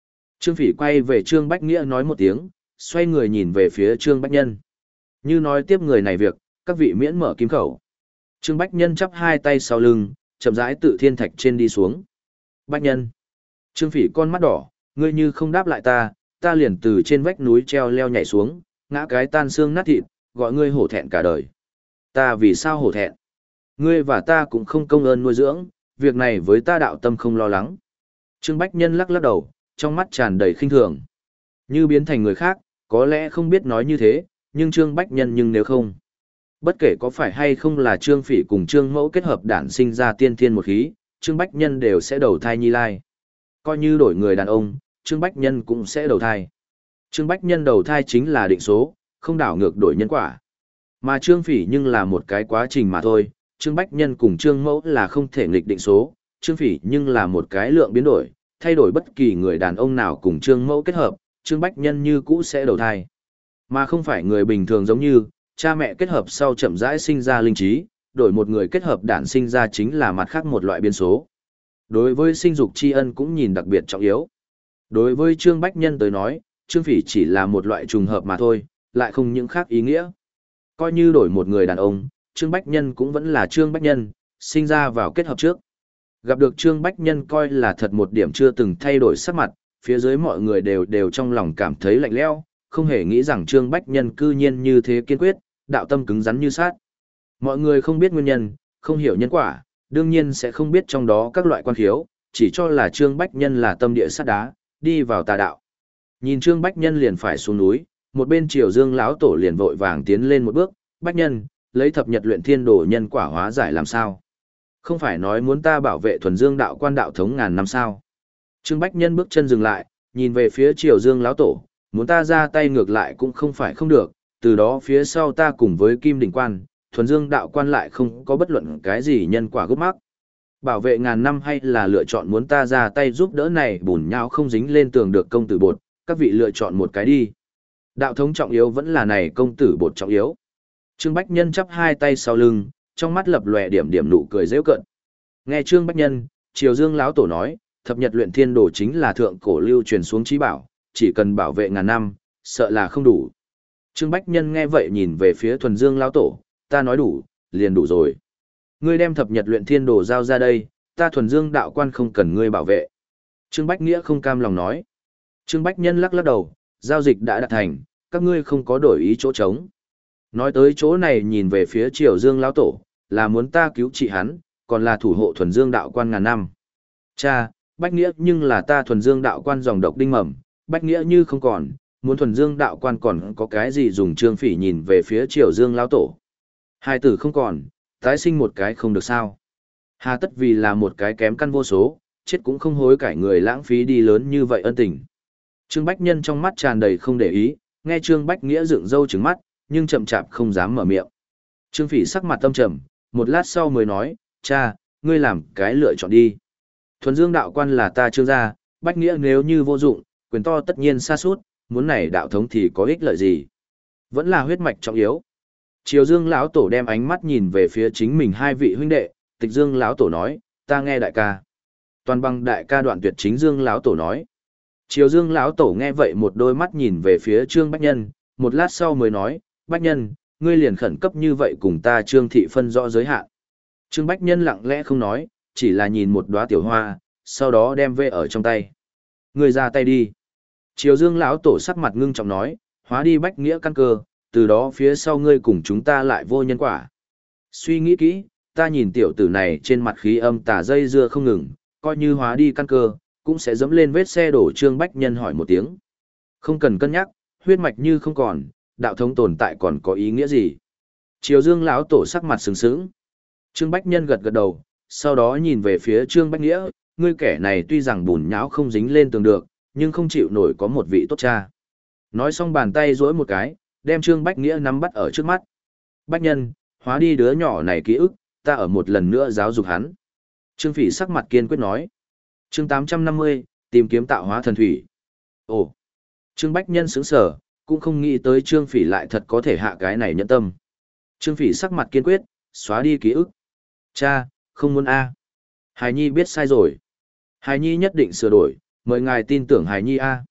Trương Phỉ quay về Trương Bách Nghĩa nói một tiếng, xoay người nhìn về phía Trương Bách Nhân. Như nói tiếp người này việc, các vị miễn mở kim khẩu. Trương Bách Nhân chắp hai tay sau lưng, chậm rãi tự thiên thạch trên đi xuống. Bách Nhân. Trương Phỉ con mắt đỏ, ngươi như không đáp lại ta, ta liền từ trên vách núi treo leo nhảy xuống, ngã cái tan xương nát thịt, gọi ngươi hổ thẹn cả đời. Ta vì sao hổ thẹn? Ngươi và ta cũng không công ơn nuôi dưỡng, việc này với ta đạo tâm không lo lắng. Trương Bách Nhân lắc lắc đầu, trong mắt tràn đầy khinh thường. Như biến thành người khác, có lẽ không biết nói như thế, nhưng Trương Bách Nhân nhưng nếu không. Bất kể có phải hay không là Trương Phỉ cùng Trương Mẫu kết hợp đản sinh ra tiên thiên một khí, Trương Bách Nhân đều sẽ đầu thai nhi lai. Coi như đổi người đàn ông, Trương Bách Nhân cũng sẽ đầu thai. Trương Bách Nhân đầu thai chính là định số, không đảo ngược đổi nhân quả. Mà Trương Phỉ nhưng là một cái quá trình mà thôi, Trương Bách Nhân cùng Trương Mẫu là không thể nghịch định số, Trương Phỉ nhưng là một cái lượng biến đổi, thay đổi bất kỳ người đàn ông nào cùng Trương Mẫu kết hợp, Trương Bách Nhân như cũ sẽ đầu thai. Mà không phải người bình thường giống như, cha mẹ kết hợp sau chậm rãi sinh ra linh trí, đổi một người kết hợp đản sinh ra chính là mặt khác một loại biến số. Đối với sinh dục tri ân cũng nhìn đặc biệt trọng yếu. Đối với Trương Bách Nhân tới nói, Trương Phỉ chỉ là một loại trùng hợp mà thôi, lại không những khác ý nghĩa. Coi như đổi một người đàn ông, Trương Bách Nhân cũng vẫn là Trương Bách Nhân, sinh ra vào kết hợp trước. Gặp được Trương Bách Nhân coi là thật một điểm chưa từng thay đổi sắc mặt, phía dưới mọi người đều đều trong lòng cảm thấy lạnh lẽo, không hề nghĩ rằng Trương Bách Nhân cư nhiên như thế kiên quyết, đạo tâm cứng rắn như sát. Mọi người không biết nguyên nhân, không hiểu nhân quả, đương nhiên sẽ không biết trong đó các loại quan khiếu, chỉ cho là Trương Bách Nhân là tâm địa sắt đá, đi vào tà đạo. Nhìn Trương Bách Nhân liền phải xuống núi, một bên Triều Dương lão tổ liền vội vàng tiến lên một bước, "Bách Nhân, lấy thập nhật luyện thiên đồ nhân quả hóa giải làm sao? Không phải nói muốn ta bảo vệ thuần dương đạo quan đạo thống ngàn năm sao?" Trương Bách Nhân bước chân dừng lại, nhìn về phía Triều Dương lão tổ, "Muốn ta ra tay ngược lại cũng không phải không được, từ đó phía sau ta cùng với Kim Đỉnh Quan, thuần dương đạo quan lại không có bất luận cái gì nhân quả gốc mắc. Bảo vệ ngàn năm hay là lựa chọn muốn ta ra tay giúp đỡ này bùn nhão không dính lên tường được công tử bột, các vị lựa chọn một cái đi. Đạo thống trọng yếu vẫn là này công tử bột trọng yếu." Trương Bách Nhân chắp hai tay sau lưng, trong mắt lập lòe điểm điểm nụ cười giễu cợt. Nghe Trương Bách Nhân, Triều Dương lão tổ nói, thập nhật luyện thiên đồ chính là thượng cổ lưu truyền xuống chí bảo, chỉ cần bảo vệ ngàn năm, sợ là không đủ. Trương Bách Nhân nghe vậy nhìn về phía Thuần Dương lão tổ, "Ta nói đủ, liền đủ rồi. Ngươi đem thập nhật luyện thiên đồ giao ra đây, ta Thuần Dương đạo quan không cần ngươi bảo vệ." Trương Bách Nghĩa không cam lòng nói. Trương Bách Nhân lắc lắc đầu, "Giao dịch đã đạt thành, các ngươi không có đổi ý chỗ trống." Nói tới chỗ này nhìn về phía Triều Dương lão tổ, là muốn ta cứu trị hắn, còn là thủ hộ Thuần Dương đạo quan ngàn năm. Cha, Bách Nghĩa nhưng là ta Thuần Dương đạo quan dòng độc đinh mầm, Bách Nghĩa như không còn, muốn Thuần Dương đạo quan còn có cái gì dùng. Trương Phỉ nhìn về phía Triều Dương lão tổ. Hai tử không còn, tái sinh một cái không được sao? Hà tất vì là một cái kém căn vô số, chết cũng không hối cải người lãng phí đi lớn như vậy ân tình. Trương Bách Nhân trong mắt tràn đầy không để ý, nghe Trương Bách Nghĩa dựng râu trừng mắt, nhưng chậm chạp không dám mở miệng. Trương Phỉ sắc mặt tâm trầm, một lát sau mới nói, "Cha, ngươi làm cái lựa chọn đi. Thuần Dương đạo quan là ta Trương gia, Bách Nghĩa nếu như vô dụng, quyền to tất nhiên xa suốt, muốn này đạo thống thì có ích lợi gì? Vẫn là huyết mạch trọng yếu." Triều Dương lão tổ đem ánh mắt nhìn về phía chính mình hai vị huynh đệ, Tịch Dương lão tổ nói, "Ta nghe đại ca." Toàn bằng đại ca đoạn tuyệt chính Dương lão tổ nói. Triều Dương lão tổ nghe vậy một đôi mắt nhìn về phía Trương Bách Nhân, một lát sau mới nói, "Bách Nhân, ngươi liền khẩn cấp như vậy cùng ta Trương thị phân rõ giới hạn." Trương Bách Nhân lặng lẽ không nói, chỉ là nhìn một đóa tiểu hoa, sau đó đem về ở trong tay. "Ngươi ra tay đi." Triều Dương lão tổ sắc mặt ngưng trọng nói, "Hóa đi Bách Nghĩa căn cơ, từ đó phía sau ngươi cùng chúng ta lại vô nhân quả." Suy nghĩ kỹ, ta nhìn tiểu tử này trên mặt khí âm tà dây dưa không ngừng, coi như hóa đi căn cơ, cũng sẽ dẫm lên vết xe đổ. Trương Bách Nhân hỏi một tiếng. Không cần cân nhắc, huyết mạch như không còn, đạo thống tồn tại còn có ý nghĩa gì? Triều Dương lão tổ sắc mặt sừng sững. Trương Bách Nhân gật gật đầu, sau đó nhìn về phía Trương Bách Nghĩa, "Ngươi kẻ này tuy rằng bùn nhão không dính lên tường được, nhưng không chịu nổi có một vị tốt cha." Nói xong bàn tay duỗi một cái, đem Trương Bách Nghĩa nắm bắt ở trước mắt. "Bách Nhân, hóa đi đứa nhỏ này ký ức, ta ở một lần nữa giáo dục hắn." Trương Phỉ sắc mặt kiên quyết nói. Chương tám trăm năm mươi, tìm kiếm tạo hóa thần thủy. Ồ. Trương Bách Nhân sững sờ, cũng không nghĩ tới Trương Phỉ lại thật có thể hạ cái này nhẫn tâm. Trương Phỉ sắc mặt kiên quyết, xóa đi ký ức. "Cha, không muốn a." Hài Nhi biết sai rồi. Hài Nhi nhất định sửa đổi, mời ngài tin tưởng Hài Nhi a.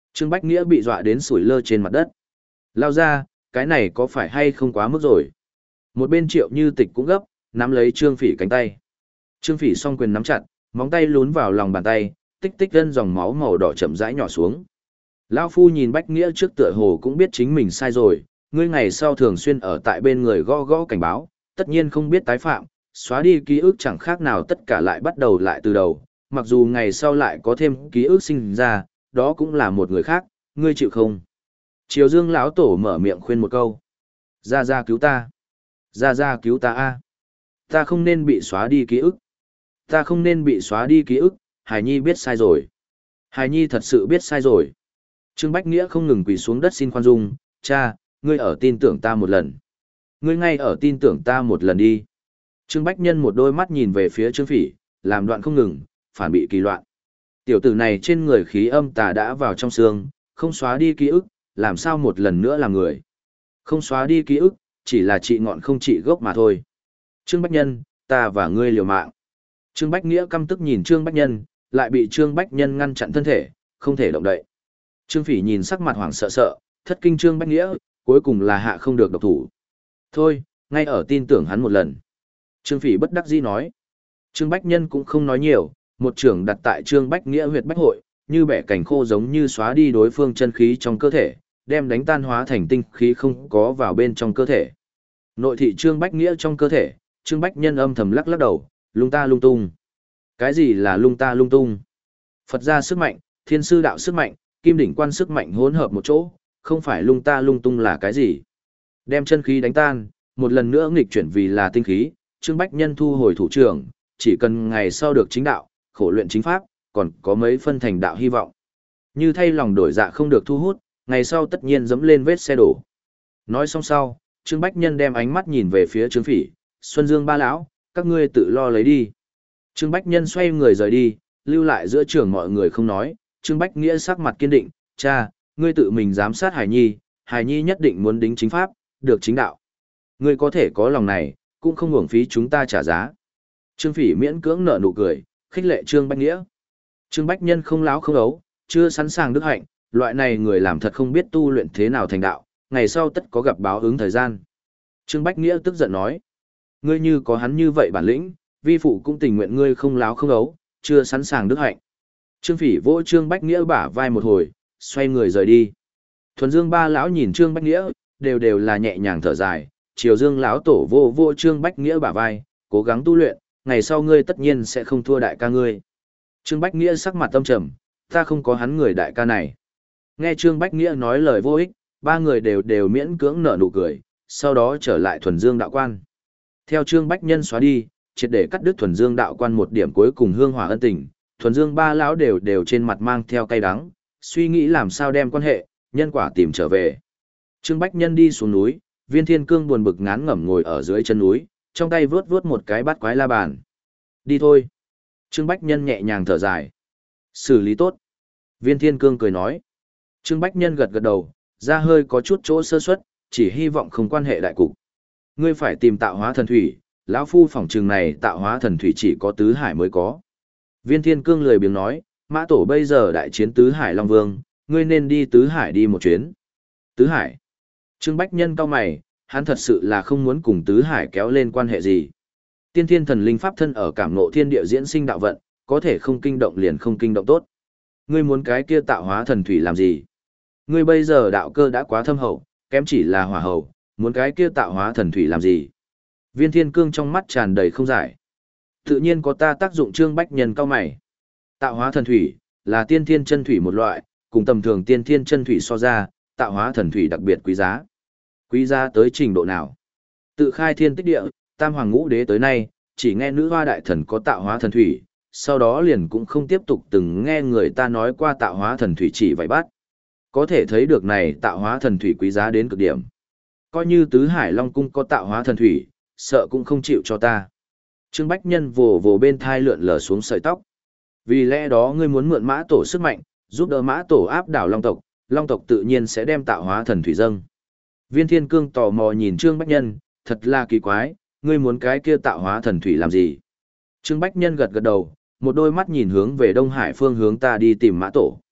Trương Bách Nghĩa bị dọa đến sủi lơ trên mặt đất. Lao ra, cái này có phải hay không quá mức rồi? Một bên Triệu Như Tịch cũng gấp, nắm lấy Trương Phỉ cánh tay. Trương Phỉ song quyền nắm chặt, móng tay lún vào lòng bàn tay, tích tích gân dòng máu màu đỏ chậm rãi nhỏ xuống. Lão phu nhìn Bách Nghĩa trước tựa hồ cũng biết chính mình sai rồi, ngươi ngày sau thường xuyên ở tại bên người gõ gõ cảnh báo, tất nhiên không biết tái phạm, xóa đi ký ức chẳng khác nào tất cả lại bắt đầu lại từ đầu, mặc dù ngày sau lại có thêm ký ức sinh ra, đó cũng là một người khác, ngươi chịu không? Triều Dương lão tổ mở miệng khuyên một câu. Ra ra cứu ta. Ra ra cứu ta a. Ta không nên bị xóa đi ký ức. Ta không nên bị xóa đi ký ức, Hải Nhi biết sai rồi. Hải Nhi thật sự biết sai rồi. Trương Bách Nghĩa không ngừng quỳ xuống đất xin khoan dung, cha, ngươi ở tin tưởng ta một lần. Ngươi ngay ở tin tưởng ta một lần đi. Trương Bách Nhân một đôi mắt nhìn về phía Trương Phỉ, làm đoạn không ngừng, phản bị kỳ loạn. Tiểu tử này trên người khí âm tà đã vào trong xương, không xóa đi ký ức, làm sao một lần nữa làm người. Không xóa đi ký ức, chỉ là trị ngọn không trị gốc mà thôi. Trương Bách Nhân, ta và ngươi liều mạng. Trương Bách Nghĩa căm tức nhìn Trương Bách Nhân, lại bị Trương Bách Nhân ngăn chặn thân thể, không thể động đậy. Trương Phỉ nhìn sắc mặt hoảng sợ sợ, thất kinh Trương Bách Nghĩa, cuối cùng là hạ không được độc thủ. Thôi, ngay ở tin tưởng hắn một lần. Trương Phỉ bất đắc dĩ nói. Trương Bách Nhân cũng không nói nhiều, một trưởng đặt tại Trương Bách Nghĩa huyệt bách hội, như bẻ cảnh khô giống như xóa đi đối phương chân khí trong cơ thể, đem đánh tan hóa thành tinh khí không có vào bên trong cơ thể. Nội thị Trương Bách Nghĩa trong cơ thể, Trương Bách Nhân âm thầm lắc lắc đầu, lung ta lung tung. Cái gì là lung ta lung tung? Phật gia sức mạnh, thiên sư đạo sức mạnh, kim đỉnh quan sức mạnh hỗn hợp một chỗ, không phải lung ta lung tung là cái gì? Đem chân khí đánh tan, một lần nữa nghịch chuyển vì là tinh khí, Trương Bách Nhân thu hồi thủ trưởng, chỉ cần ngày sau được chính đạo, khổ luyện chính pháp, còn có mấy phân thành đạo hy vọng. Như thay lòng đổi dạ không được thu hút, ngày sau tất nhiên dẫm lên vết xe đổ. Nói xong sau, Trương Bách Nhân đem ánh mắt nhìn về phía Trương Phỉ, Xuân Dương ba lão, các ngươi tự lo lấy đi. Trương Bách Nhân xoay người rời đi, lưu lại giữa trường mọi người không nói, Trương Bách Nghĩa sắc mặt kiên định, cha, ngươi tự mình giám sát Hải Nhi, Hải Nhi nhất định muốn đính chính pháp, được chính đạo. Ngươi có thể có lòng này, cũng không hưởng phí chúng ta trả giá. Trương Phỉ miễn cưỡng nở nụ cười, khích lệ Trương Bách Nghĩa. Trương Bách Nhân không láo không ấu, chưa sẵn sàng đức hạnh, loại này người làm thật không biết tu luyện thế nào thành đạo, ngày sau tất có gặp báo ứng thời gian. Trương Bách Nghĩa tức giận nói, ngươi như có hắn như vậy bản lĩnh, vi phụ cũng tình nguyện ngươi không láo không ấu, chưa sẵn sàng đức hạnh. Trương Phỉ vỗ Trương Bách Nghĩa bả vai một hồi, xoay người rời đi. Thuần Dương ba lão nhìn Trương Bách Nghĩa, đều đều là nhẹ nhàng thở dài, Triều Dương lão tổ vô vô Trương Bách Nghĩa bả vai, cố gắng tu luyện, ngày sau ngươi tất nhiên sẽ không thua đại ca ngươi. Trương Bách Nghĩa sắc mặt tâm trầm, ta không có hắn người đại ca này. Nghe Trương Bách Nghĩa nói lời vô ích, ba người đều đều miễn cưỡng nở nụ cười, sau đó trở lại Thuần Dương đạo quan. Theo Trương Bách Nhân xóa đi, triệt để cắt đứt Thuần Dương đạo quan một điểm cuối cùng hương hỏa ân tình, Thuần Dương ba lão đều đều trên mặt mang theo cay đắng, suy nghĩ làm sao đem quan hệ, nhân quả tìm trở về. Trương Bách Nhân đi xuống núi, Viên Thiên Cương buồn bực ngán ngẩm ngồi ở dưới chân núi, trong tay vướt vướt một cái bát quái la bàn. Đi thôi. Trương Bách Nhân nhẹ nhàng thở dài. Xử lý tốt. Viên Thiên Cương cười nói. Trương Bách Nhân gật gật đầu, ra hơi có chút chỗ sơ suất, chỉ hy vọng không quan hệ đại cục. Ngươi phải tìm tạo hóa thần thủy, lão phu phỏng trường này tạo hóa thần thủy chỉ có tứ hải mới có. Viên Thiên Cương lười biếng nói, Mã Tổ bây giờ đại chiến tứ hải Long Vương, ngươi nên đi tứ hải đi một chuyến. Tứ hải. Trương Bách Nhân cau mày, hắn thật sự là không muốn cùng tứ hải kéo lên quan hệ gì. Tiên thiên thần linh pháp thân ở cảm ngộ thiên địa diễn sinh đạo vận, có thể không kinh động liền không kinh động tốt. Ngươi muốn cái kia tạo hóa thần thủy làm gì? Ngươi bây giờ đạo cơ đã quá thâm hậu, kém chỉ là hỏa hậu, muốn cái kia tạo hóa thần thủy làm gì? Viên Thiên Cương trong mắt tràn đầy không giải. Tự nhiên có ta tác dụng. Trương Bách Nhân cao mày. Tạo hóa thần thủy là tiên thiên chân thủy một loại, cùng tầm thường tiên thiên chân thủy so ra, tạo hóa thần thủy đặc biệt quý giá. Quý giá tới trình độ nào? Tự khai thiên tích địa, tam hoàng ngũ đế tới nay, chỉ nghe nữ hoa đại thần có tạo hóa thần thủy, sau đó liền cũng không tiếp tục từng nghe người ta nói qua tạo hóa thần thủy chỉ vậy bắt. Có thể thấy được này tạo hóa thần thủy quý giá đến cực điểm. Coi như tứ hải Long Cung có tạo hóa thần thủy, sợ cũng không chịu cho ta. Trương Bách Nhân vồ vồ bên thai lượn lờ xuống sợi tóc. Vì lẽ đó ngươi muốn mượn Mã Tổ sức mạnh, giúp đỡ Mã Tổ áp đảo Long tộc, Long tộc tự nhiên sẽ đem tạo hóa thần thủy dâng. Viên Thiên Cương tò mò nhìn Trương Bách Nhân, thật là kỳ quái, ngươi muốn cái kia tạo hóa thần thủy làm gì? Trương Bách Nhân gật gật đầu, một đôi mắt nhìn hướng về Đông Hải phương hướng ta đi tìm Mã Tổ.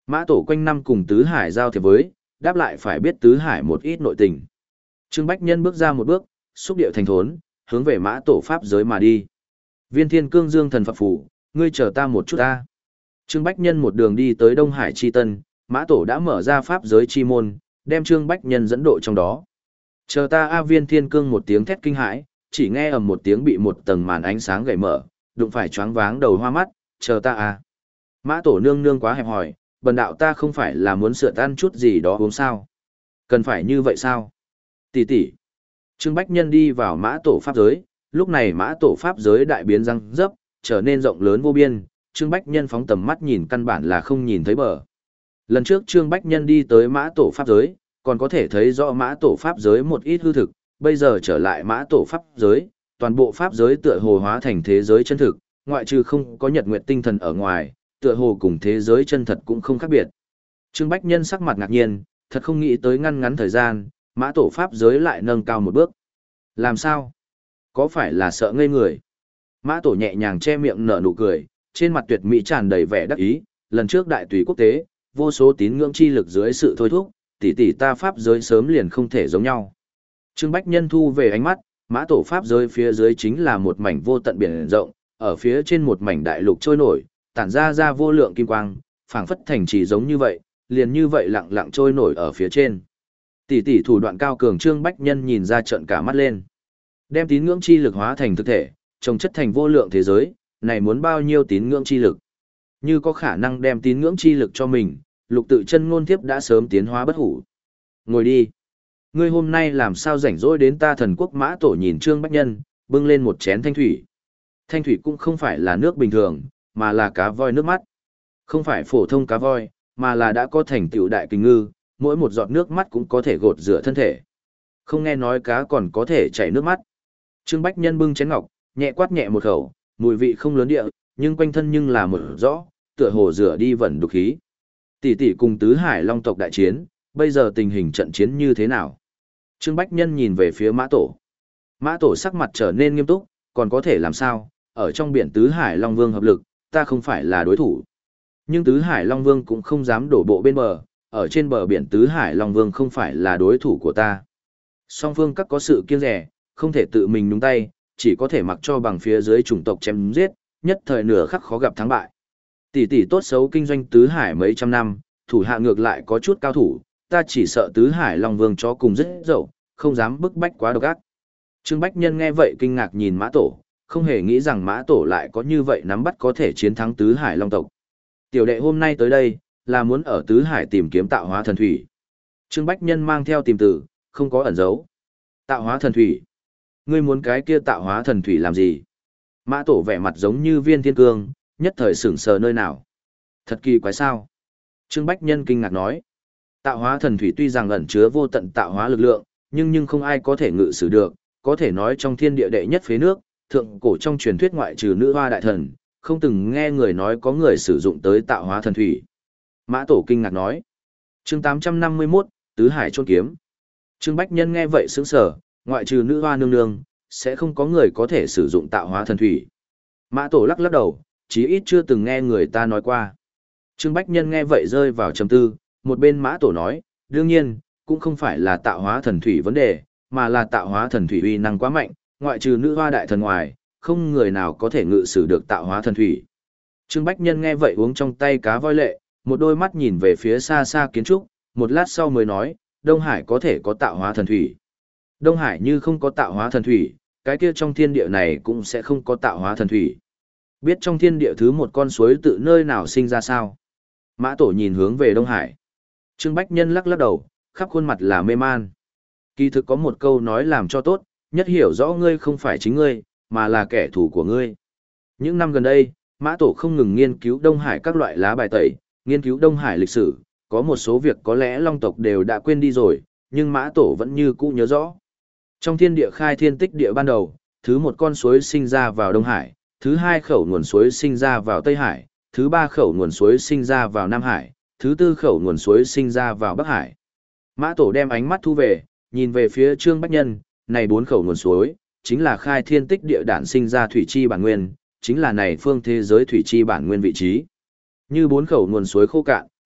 Mã Tổ quanh năm cùng Tứ Hải giao thiệp với, đáp lại phải biết Tứ Hải một ít nội tình. Trương Bách Nhân bước ra một bước, xúc điệu thành thốn, hướng về Mã Tổ pháp giới mà đi. Viên Thiên Cương Dương thần Phật phủ, ngươi chờ ta một chút ta. Trương Bách Nhân một đường đi tới Đông Hải chi tân, Mã Tổ đã mở ra pháp giới chi môn, đem Trương Bách Nhân dẫn độ trong đó. Chờ ta A Viên Thiên Cương một tiếng thét kinh hãi, chỉ nghe ầm một tiếng bị một tầng màn ánh sáng gãy mở, đụng phải choáng váng đầu hoa mắt, chờ ta A. Mã Tổ nương nương quá hẹp hòi, bần đạo ta không phải là muốn sửa tan chút gì đó uống sao? Cần phải như vậy sao? Tỷ tỷ. Trương Bách Nhân đi vào Mã Tổ pháp giới, lúc này Mã Tổ pháp giới đại biến răng dấp, trở nên rộng lớn vô biên, Trương Bách Nhân phóng tầm mắt nhìn căn bản là không nhìn thấy bờ. Lần trước Trương Bách Nhân đi tới Mã Tổ pháp giới, còn có thể thấy rõ Mã Tổ pháp giới một ít hư thực, bây giờ trở lại Mã Tổ pháp giới, toàn bộ pháp giới tựa hồ hóa thành thế giới chân thực, ngoại trừ không có nhật nguyệt tinh thần ở ngoài, tựa hồ cùng thế giới chân thật cũng không khác biệt. Trương Bách Nhân sắc mặt ngạc nhiên, thật không nghĩ tới ngăn ngắn thời gian, Mã Tổ pháp giới lại nâng cao một bước. Làm sao? Có phải là sợ ngây người? Mã Tổ nhẹ nhàng che miệng nở nụ cười, trên mặt tuyệt mỹ tràn đầy vẻ đắc ý, lần trước đại tùy quốc tế, vô số tín ngưỡng chi lực dưới sự thôi thúc, tỷ tỷ ta pháp giới sớm liền không thể giống nhau. Trương Bách Nhân thu về ánh mắt, Mã Tổ pháp giới phía dưới chính là một mảnh vô tận biển rộng, ở phía trên một mảnh đại lục trôi nổi, tản ra ra vô lượng kim quang, phảng phất thành trì giống như vậy, liền như vậy lặng lặng trôi nổi ở phía trên. Tỷ tỷ thủ đoạn cao cường Trương Bách Nhân nhìn ra trợn cả mắt lên. Đem tín ngưỡng chi lực hóa thành thực thể, trồng chất thành vô lượng thế giới, này muốn bao nhiêu tín ngưỡng chi lực? Như có khả năng đem tín ngưỡng chi lực cho mình, Lục Tự Chân ngôn tiếp đã sớm tiến hóa bất hủ. Ngồi đi. Ngươi hôm nay làm sao rảnh rỗi đến ta Thần Quốc Mã Tổ nhìn Trương Bách Nhân, bưng lên một chén thanh thủy. Thanh thủy cũng không phải là nước bình thường, mà là cá voi nước mắt. Không phải phổ thông cá voi, mà là đã có thành tựu đại kình ngư, mỗi một giọt nước mắt cũng có thể gột rửa thân thể. Không nghe nói cá còn có thể chảy nước mắt. Trương Bách Nhân bưng chén ngọc, nhẹ quát nhẹ một khẩu, mùi vị không lớn địa, nhưng quanh thân nhưng là một rõ, tựa hồ rửa đi vẩn đục khí. Tỷ tỷ cùng Tứ Hải Long tộc đại chiến, bây giờ tình hình trận chiến như thế nào? Trương Bách Nhân nhìn về phía Mã Tổ. Mã Tổ sắc mặt trở nên nghiêm túc, còn có thể làm sao? Ở trong biển Tứ Hải Long Vương hợp lực, ta không phải là đối thủ. Nhưng Tứ Hải Long Vương cũng không dám đổ bộ bên bờ, ở trên bờ biển Tứ Hải Long Vương không phải là đối thủ của ta. Song phương các có sự kiêng rẻ, không thể tự mình nhúng tay, chỉ có thể mặc cho bằng phía dưới chủng tộc chém giết, nhất thời nửa khắc khó gặp thắng bại. Tỷ tỷ tốt xấu kinh doanh Tứ Hải mấy trăm năm, thủ hạ ngược lại có chút cao thủ, ta chỉ sợ Tứ Hải Long Vương chó cùng rất dậu, không dám bức bách quá độc ác. Trương Bách Nhân nghe vậy kinh ngạc nhìn Mã Tổ, không hề nghĩ rằng Mã Tổ lại có như vậy nắm bắt có thể chiến thắng Tứ Hải Long tộc. Tiểu đệ hôm nay tới đây, là muốn ở Tứ Hải tìm kiếm tạo hóa thần thủy. Trương Bách Nhân mang theo tìm từ, không có ẩn giấu. Tạo hóa thần thủy. Ngươi muốn cái kia tạo hóa thần thủy làm gì? Mã Tổ vẻ mặt giống như Viên Thiên Cương, nhất thời sửng sờ nơi nào. Thật kỳ quái sao? Trương Bách Nhân kinh ngạc nói. Tạo hóa thần thủy tuy rằng ẩn chứa vô tận tạo hóa lực lượng, nhưng nhưng không ai có thể ngự sử được, có thể nói trong thiên địa đệ nhất phế nước, thượng cổ trong truyền thuyết ngoại trừ nữ hoa đại thần, không từng nghe người nói có người sử dụng tới tạo hóa thần thủy. Mã Tổ kinh ngạc nói. Chương tám trăm năm mươi mốt, Tứ Hải chôn kiếm. Trương Bách Nhân nghe vậy sững sờ, ngoại trừ nữ hoa nương nương, sẽ không có người có thể sử dụng tạo hóa thần thủy. Mã Tổ lắc lắc đầu, chí ít chưa từng nghe người ta nói qua. Trương Bách Nhân nghe vậy rơi vào trầm tư, một bên Mã Tổ nói, đương nhiên, cũng không phải là tạo hóa thần thủy vấn đề, mà là tạo hóa thần thủy uy năng quá mạnh, ngoại trừ nữ hoa đại thần ngoài, không người nào có thể ngự sử được tạo hóa thần thủy. Trương Bách Nhân nghe vậy uống trong tay cá voi lệ, một đôi mắt nhìn về phía xa xa kiến trúc, một lát sau mới nói, Đông Hải có thể có tạo hóa thần thủy. Đông Hải như không có tạo hóa thần thủy, cái kia trong thiên địa này cũng sẽ không có tạo hóa thần thủy. Biết trong thiên địa thứ một con suối tự nơi nào sinh ra sao? Mã Tổ nhìn hướng về Đông Hải. Trương Bách Nhân lắc lắc đầu, khắp khuôn mặt là mê man. Kỳ thực có một câu nói làm cho tốt, nhất hiểu rõ ngươi không phải chính ngươi, mà là kẻ thù của ngươi. Những năm gần đây, Mã Tổ không ngừng nghiên cứu Đông Hải các loại lá bài tẩy, nghiên cứu Đông Hải lịch sử, có một số việc có lẽ Long tộc đều đã quên đi rồi, nhưng Mã Tổ vẫn như cũ nhớ rõ. Trong thiên địa khai thiên tích địa ban đầu, thứ một con suối sinh ra vào Đông Hải, thứ hai khẩu nguồn suối sinh ra vào Tây Hải, thứ ba khẩu nguồn suối sinh ra vào Nam Hải, thứ tư khẩu nguồn suối sinh ra vào Bắc Hải. Mã Tổ đem ánh mắt thu về, nhìn về phía Trương Bách Nhân, này bốn khẩu nguồn suối, chính là khai thiên tích địa đản sinh ra thủy chi bản nguyên, chính là này phương thế giới thủy chi bản nguyên vị trí. Như bốn khẩu nguồn suối khô cạn,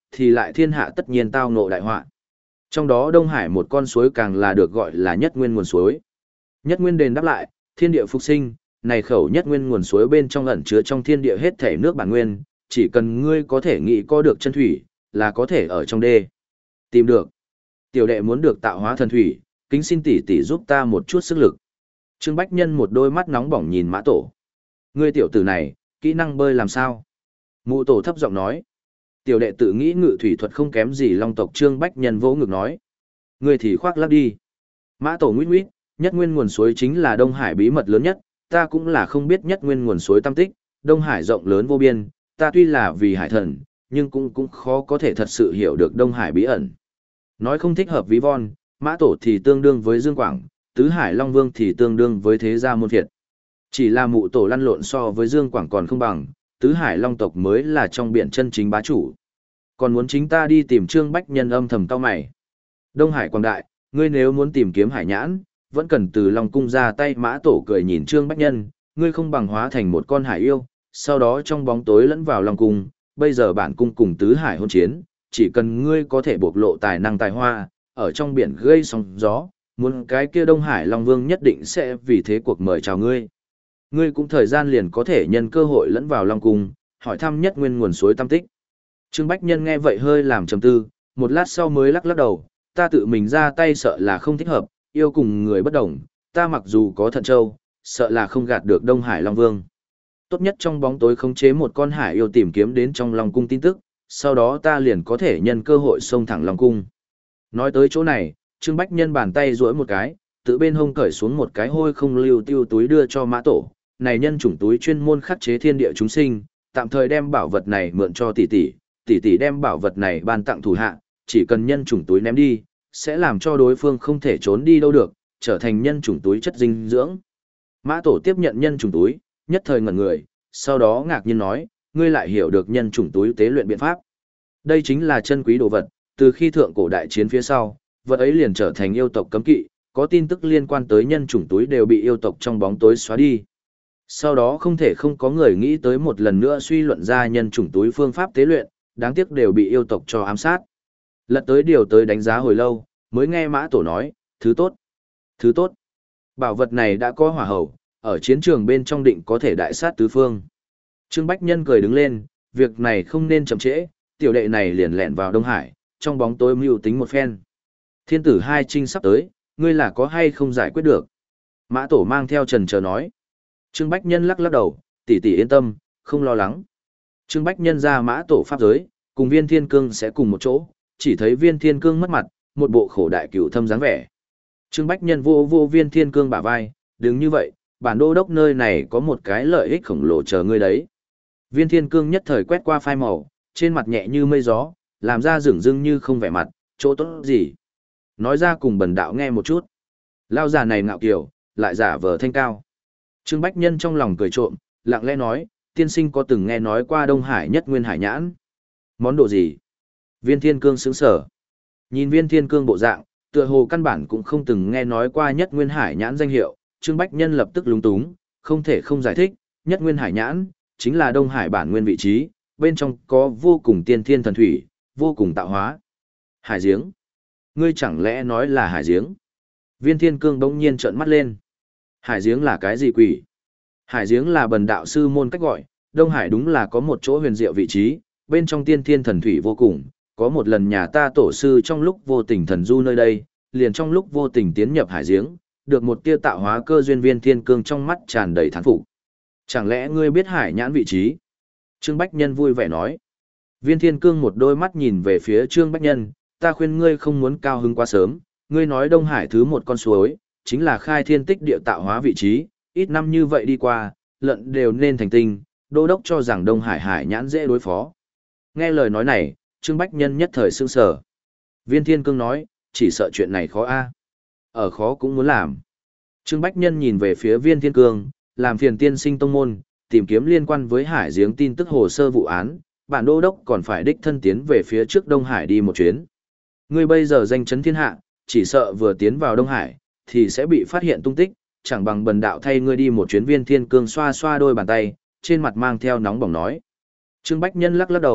thì lại thiên hạ tất nhiên tao ngộ đại họa. Trong đó Đông Hải một con suối càng là được gọi là nhất nguyên nguồn suối. Nhất nguyên đền đáp lại, thiên địa phục sinh, này khẩu nhất nguyên nguồn suối bên trong ẩn chứa trong thiên địa hết thể nước bản nguyên, chỉ cần ngươi có thể nghĩ có được chân thủy, là có thể ở trong đê. Tìm được. Tiểu đệ muốn được tạo hóa thần thủy, kính xin tỷ tỷ giúp ta một chút sức lực. Trương Bách Nhân một đôi mắt nóng bỏng nhìn Mã Tổ. Ngươi tiểu tử này, kỹ năng bơi làm sao? Mụ Tổ thấp giọng nói. Tiểu đệ tự nghĩ ngự thủy thuật không kém gì Long tộc. Trương Bách Nhân vỗ ngực nói. Ngươi thì khoác lác đi. Mã Tổ nguyết nguyết, nhất nguyên nguồn suối chính là Đông Hải bí mật lớn nhất, ta cũng là không biết nhất nguyên nguồn suối tâm tích, Đông Hải rộng lớn vô biên, ta tuy là vì hải thần, nhưng cũng cũng khó có thể thật sự hiểu được Đông Hải bí ẩn. Nói không thích hợp ví von, Mã Tổ thì tương đương với Dương Quảng, Tứ Hải Long Vương thì tương đương với Thế Gia Môn Việt. Chỉ là mụ Tổ lăn lộn so với Dương Quảng còn không bằng, Tứ Hải Long tộc mới là trong biển chân chính bá chủ. Còn muốn chính ta đi tìm Trương Bách Nhân âm thầm cao mày. Đông Hải quảng đại, ngươi nếu muốn tìm kiếm hải nhãn, vẫn cần từ Long cung ra tay. Mã Tổ cười nhìn Trương Bách Nhân, ngươi không bằng hóa thành một con hải yêu, sau đó trong bóng tối lẫn vào Long cung, bây giờ bản cung cùng Tứ Hải hôn chiến, chỉ cần ngươi có thể bộc lộ tài năng tài hoa, ở trong biển gây sóng gió, muốn cái kia Đông Hải Long Vương nhất định sẽ vì thế cuộc mời chào ngươi. Ngươi cũng thời gian liền có thể nhân cơ hội lẫn vào Long cung, hỏi thăm nhất nguyên nguồn suối tâm tích. Trương Bách Nhân nghe vậy hơi làm trầm tư, một lát sau mới lắc lắc đầu, ta tự mình ra tay sợ là không thích hợp, yêu cùng người bất đồng, ta mặc dù có thận châu, sợ là không gạt được Đông Hải Long Vương. Tốt nhất trong bóng tối khống chế một con hải yêu tìm kiếm đến trong Long cung tin tức, sau đó ta liền có thể nhân cơ hội xông thẳng Long cung. Nói tới chỗ này, Trương Bách Nhân bàn tay duỗi một cái, tự bên hông cởi xuống một cái hôi không lưu tiêu túi đưa cho Mã Tổ, này nhân chủng túi chuyên môn khắc chế thiên địa chúng sinh, tạm thời đem bảo vật này mượn cho tỷ tỷ, tỷ tỷ đem bảo vật này ban tặng thủ hạ, chỉ cần nhân chủng túi ném đi, sẽ làm cho đối phương không thể trốn đi đâu được, trở thành nhân chủng túi chất dinh dưỡng. Mã Tổ tiếp nhận nhân chủng túi, nhất thời ngẩn người, sau đó ngạc nhiên nói, ngươi lại hiểu được nhân chủng túi tế luyện biện pháp. Đây chính là chân quý đồ vật, từ khi thượng cổ đại chiến phía sau, vật ấy liền trở thành yêu tộc cấm kỵ, có tin tức liên quan tới nhân chủng túi đều bị yêu tộc trong bóng tối xóa đi. Sau đó không thể không có người nghĩ tới một lần nữa suy luận ra nhân chủng túi phương pháp tế luyện, đáng tiếc đều bị yêu tộc cho ám sát. Lật tới điều tới đánh giá hồi lâu, mới nghe Mã Tổ nói, thứ tốt, thứ tốt. Bảo vật này đã có hỏa hầu, ở chiến trường bên trong định có thể đại sát tứ phương. Trương Bách Nhân cười đứng lên, việc này không nên chậm trễ, tiểu đệ này liền lẹn vào Đông Hải, trong bóng tối mưu tính một phen. Thiên tử hai trinh sắp tới, ngươi là có hay không giải quyết được? Mã Tổ mang theo trần chờ nói. Trương Bách Nhân lắc lắc đầu, tỷ tỷ yên tâm, không lo lắng. Trương Bách Nhân ra Mã Tổ pháp giới, cùng Viên Thiên Cương sẽ cùng một chỗ, chỉ thấy Viên Thiên Cương mất mặt, một bộ khổ đại cửu thâm dáng vẻ. Trương Bách Nhân vô vô Viên Thiên Cương bả vai, đứng như vậy, bản đô đốc nơi này có một cái lợi ích khổng lồ chờ ngươi đấy. Viên Thiên Cương nhất thời quét qua phai màu, trên mặt nhẹ như mây gió, làm ra rừng rưng như không vẻ mặt, chỗ tốt gì. Nói ra cùng bần đạo nghe một chút. Lao già này ngạo kiều, lại giả vờ thanh cao. Trương Bách Nhân trong lòng cười trộm, lặng lẽ nói, tiên sinh có từng nghe nói qua Đông Hải nhất nguyên hải nhãn. Món đồ gì? Viên Thiên Cương sững sở. Nhìn Viên Thiên Cương bộ dạng, tựa hồ căn bản cũng không từng nghe nói qua nhất nguyên hải nhãn danh hiệu, Trương Bách Nhân lập tức lúng túng, không thể không giải thích, nhất nguyên hải nhãn, chính là Đông Hải bản nguyên vị trí, bên trong có vô cùng tiên thiên thần thủy, vô cùng tạo hóa. Hải giếng. Ngươi chẳng lẽ nói là hải giếng? Viên Thiên Cương bỗng nhiên trợn mắt lên. Hải giếng là cái gì quỷ? Hải giếng là bần đạo sư môn cách gọi, Đông Hải đúng là có một chỗ huyền diệu vị trí, bên trong tiên thiên thần thủy vô cùng. Có một lần nhà ta tổ sư trong lúc vô tình thần du nơi đây, liền trong lúc vô tình tiến nhập hải giếng, được một tia tạo hóa cơ duyên. Viên Thiên Cương trong mắt tràn đầy thán phục. Chẳng lẽ ngươi biết hải nhãn vị trí? Trương Bách Nhân vui vẻ nói. Viên Thiên Cương một đôi mắt nhìn về phía Trương Bách Nhân, ta khuyên ngươi không muốn cao hứng quá sớm, ngươi nói Đông Hải thứ một con suối, chính là khai thiên tích địa tạo hóa vị trí, ít năm như vậy đi qua, lợn đều nên thành tinh, đô đốc cho rằng Đông Hải hải nhãn dễ đối phó. Nghe lời nói này, Trương Bách Nhân nhất thời sững sờ. Viên Thiên Cương nói, chỉ sợ chuyện này khó a. Ở khó cũng muốn làm. Trương Bách Nhân nhìn về phía Viên Thiên Cương, làm phiền tiên sinh tông môn, tìm kiếm liên quan với hải giếng tin tức hồ sơ vụ án, bản đô đốc còn phải đích thân tiến về phía trước Đông Hải đi một chuyến. Ngươi bây giờ danh chấn thiên hạ, chỉ sợ vừa tiến vào Đông Hải, thì sẽ bị phát hiện tung tích, chẳng bằng bần đạo thay ngươi đi một chuyến. Viên Thiên Cương xoa xoa đôi bàn tay, trên mặt mang theo nóng bỏng nói. Trương Bách Nhân lắc lắc đầu,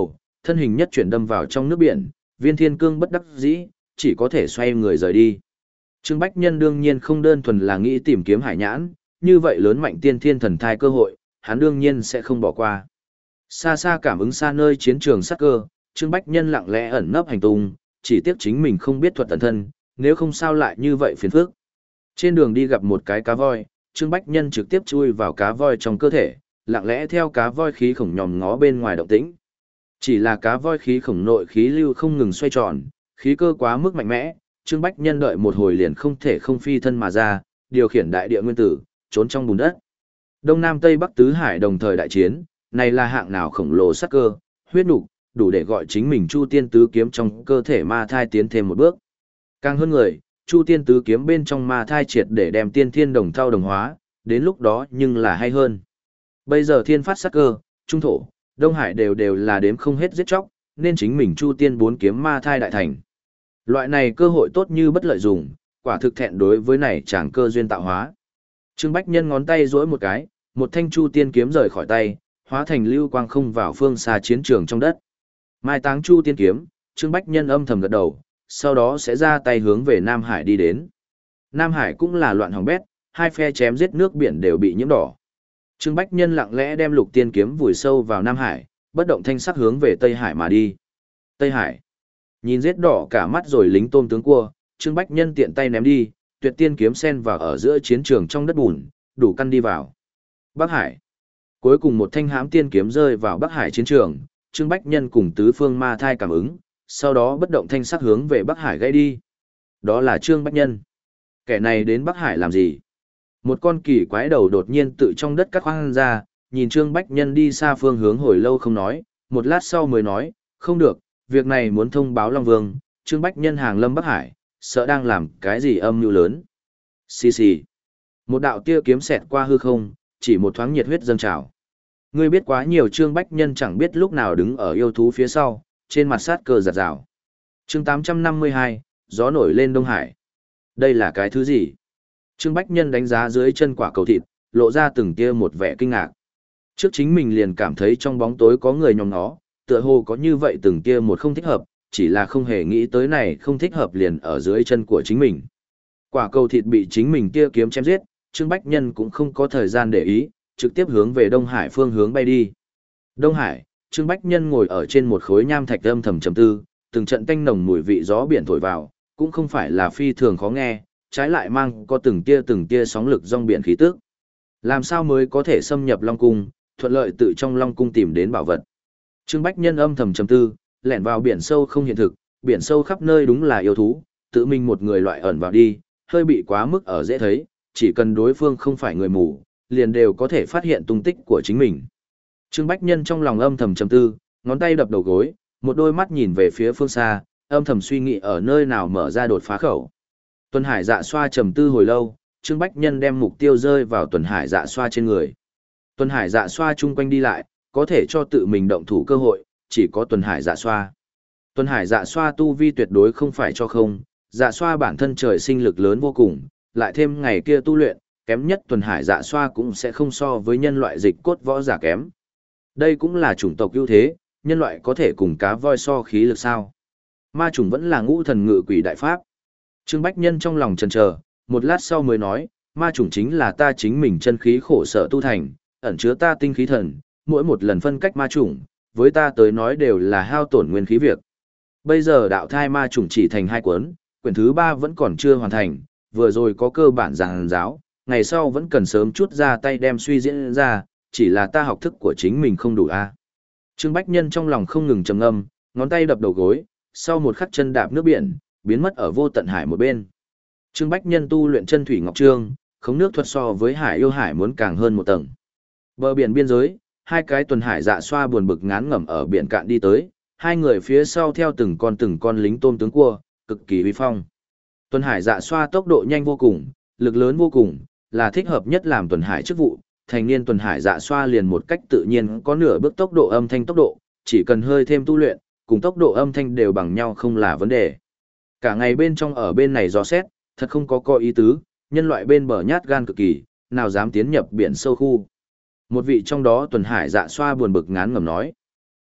thân hình nhất chuyển đâm vào trong nước biển, Viên Thiên Cương bất đắc dĩ, chỉ có thể xoay người rời đi. Trương Bách Nhân đương nhiên không đơn thuần là nghĩ tìm kiếm hải nhãn, như vậy lớn mạnh tiên thiên thần thai cơ hội, hắn đương nhiên sẽ không bỏ qua. Xa xa cảm ứng xa nơi chiến trường sát cơ, Trương Bách Nhân lặng lẽ ẩn nấp hành tung, chỉ tiếc chính mình không biết thuật tẩn thân, nếu không sao lại như vậy phiền phức. Trên đường đi gặp một cái cá voi, Trương Bách Nhân trực tiếp chui vào cá voi trong cơ thể, lặng lẽ theo cá voi khí khổng nhòm ngó bên ngoài động tĩnh. Chỉ là cá voi khí khổng nội khí lưu không ngừng xoay tròn, khí cơ quá mức mạnh mẽ, Trương Bách Nhân đợi một hồi liền không thể không phi thân mà ra, điều khiển đại địa nguyên tử, trốn trong bùn đất. Đông Nam Tây Bắc tứ hải đồng thời đại chiến, này là hạng nào khổng lồ sắc cơ, huyết nục, đủ để gọi chính mình Chu Tiên tứ kiếm trong cơ thể ma thai tiến thêm một bước. Càng hơn người, Chu Tiên tứ kiếm bên trong ma thai triệt để đem tiên thiên đồng thao đồng hóa, đến lúc đó nhưng là hay hơn. Bây giờ thiên phát sắc cơ, trung thổ, Đông Hải đều đều là đếm không hết giết chóc, nên chính mình Chu Tiên bốn kiếm ma thai đại thành. Loại này cơ hội tốt như bất lợi dùng, quả thực thẹn đối với này chẳng cơ duyên tạo hóa. Trương Bách Nhân ngón tay duỗi một cái, một thanh Chu Tiên kiếm rời khỏi tay, hóa thành lưu quang không vào phương xa chiến trường trong đất. Mai táng Chu Tiên kiếm, Trương Bách Nhân âm thầm gật đầu, sau đó sẽ ra tay hướng về Nam Hải đi đến. Nam Hải cũng là loạn hỏng bét, hai phe chém giết nước biển đều bị nhiễm đỏ. Trương Bách Nhân lặng lẽ đem Lục Tiên kiếm vùi sâu vào Nam Hải, bất động thanh sắc hướng về Tây Hải mà đi. Tây Hải. Nhìn giết đỏ cả mắt rồi lính tôm tướng cua, Trương Bách Nhân tiện tay ném đi, Tuyệt Tiên kiếm xen vào ở giữa chiến trường trong đất bùn, đủ căn đi vào. Bắc Hải. Cuối cùng một thanh hãm tiên kiếm rơi vào Bắc Hải chiến trường, Trương Bách Nhân cùng tứ phương ma thai cảm ứng, sau đó bất động thanh sắc hướng về Bắc Hải gãy đi. Đó là Trương Bách Nhân. Kẻ này đến Bắc Hải làm gì? Một con kỳ quái đầu đột nhiên tự trong đất cắt khoang ra, nhìn Trương Bách Nhân đi xa phương hướng hồi lâu không nói, một lát sau mới nói, không được, việc này muốn thông báo Long Vương, Trương Bách Nhân hàng lâm Bắc Hải, sợ đang làm cái gì âm mưu lớn. Xì xì. Một đạo tia kiếm xẹt qua hư không, chỉ một thoáng nhiệt huyết dâng trào. Ngươi biết quá nhiều, Trương Bách Nhân chẳng biết lúc nào đứng ở yêu thú phía sau, trên mặt sát cơ giật rào. Chương tám trăm năm mươi hai, gió nổi lên Đông Hải. Đây là cái thứ gì? Trương Bách Nhân đánh giá dưới chân quả cầu thịt, lộ ra từng tia một vẻ kinh ngạc. Trước chính mình liền cảm thấy trong bóng tối có người nhòm nó, tựa hồ có như vậy từng tia một không thích hợp, chỉ là không hề nghĩ tới này không thích hợp liền ở dưới chân của chính mình. Quả cầu thịt bị chính mình tia kiếm chém giết, Trương Bách Nhân cũng không có thời gian để ý, trực tiếp hướng về Đông Hải phương hướng bay đi. Đông Hải, Trương Bách Nhân ngồi ở trên một khối nham thạch âm thầm trầm tư, từng trận tanh nồng mùi vị gió biển thổi vào, cũng không phải là phi thường khó nghe, trái lại mang có từng tia từng tia sóng lực rong biển khí tức. Làm sao mới có thể xâm nhập Long Cung, thuận lợi tự trong Long Cung tìm đến bảo vật. Trương Bách Nhân âm thầm trầm tư, lẻn vào biển sâu không hiện thực, biển sâu khắp nơi đúng là yêu thú, tự mình một người loại ẩn vào đi, hơi bị quá mức ở dễ thấy, chỉ cần đối phương không phải người mù, liền đều có thể phát hiện tung tích của chính mình. Trương Bách Nhân trong lòng âm thầm trầm tư, ngón tay đập đầu gối, một đôi mắt nhìn về phía phương xa, âm thầm suy nghĩ ở nơi nào mở ra đột phá khẩu. Tuần Hải Dạ Xoa trầm tư hồi lâu, Trương Bách Nhân đem mục tiêu rơi vào Tuần Hải Dạ Xoa trên người. Tuần Hải Dạ Xoa chung quanh đi lại, có thể cho tự mình động thủ cơ hội, chỉ có Tuần Hải Dạ Xoa. Tuần Hải Dạ Xoa tu vi tuyệt đối không phải cho không, Dạ Xoa bản thân trời sinh lực lớn vô cùng, lại thêm ngày kia tu luyện, kém nhất Tuần Hải Dạ Xoa cũng sẽ không so với nhân loại dịch cốt võ giả kém. Đây cũng là chủng tộc ưu thế, nhân loại có thể cùng cá voi so khí lực sao? Ma chủng vẫn là ngũ thần ngự quỷ đại pháp. Trương Bách Nhân trong lòng chần chờ, một lát sau mới nói, ma chủng chính là ta chính mình chân khí khổ sở tu thành, ẩn chứa ta tinh khí thần, mỗi một lần phân cách ma chủng, với ta tới nói đều là hao tổn nguyên khí việc. Bây giờ đạo thai ma chủng chỉ thành hai cuốn, quyển thứ ba vẫn còn chưa hoàn thành, vừa rồi có cơ bản giảng giáo, ngày sau vẫn cần sớm chút ra tay đem suy diễn ra, chỉ là ta học thức của chính mình không đủ a. Trương Bách Nhân trong lòng không ngừng trầm ngâm, ngón tay đập đầu gối, sau một khắc chân đạp nước biển, biến mất ở vô tận hải một bên. Trương Bách Nhân tu luyện chân thủy ngọc trương, khống nước thuật so với hải yêu hải muốn càng hơn một tầng. Bờ biển biên giới, hai cái Tuần Hải Dạ Xoa buồn bực ngán ngẩm ở biển cạn đi tới, hai người phía sau theo từng con từng con lính tôm tướng cua, cực kỳ uy phong. Tuần Hải Dạ Xoa tốc độ nhanh vô cùng, lực lớn vô cùng, là thích hợp nhất làm Tuần Hải chức vụ. Thành niên Tuần Hải Dạ Xoa liền một cách tự nhiên có nửa bước tốc độ âm thanh tốc độ, chỉ cần hơi thêm tu luyện, cùng tốc độ âm thanh đều bằng nhau không là vấn đề. Cả ngày bên trong ở bên này dò xét, thật không có coi ý tứ, nhân loại bên bờ nhát gan cực kỳ, nào dám tiến nhập biển sâu khu. Một vị trong đó Tuần Hải Dạ Xoa buồn bực ngán ngẩm nói.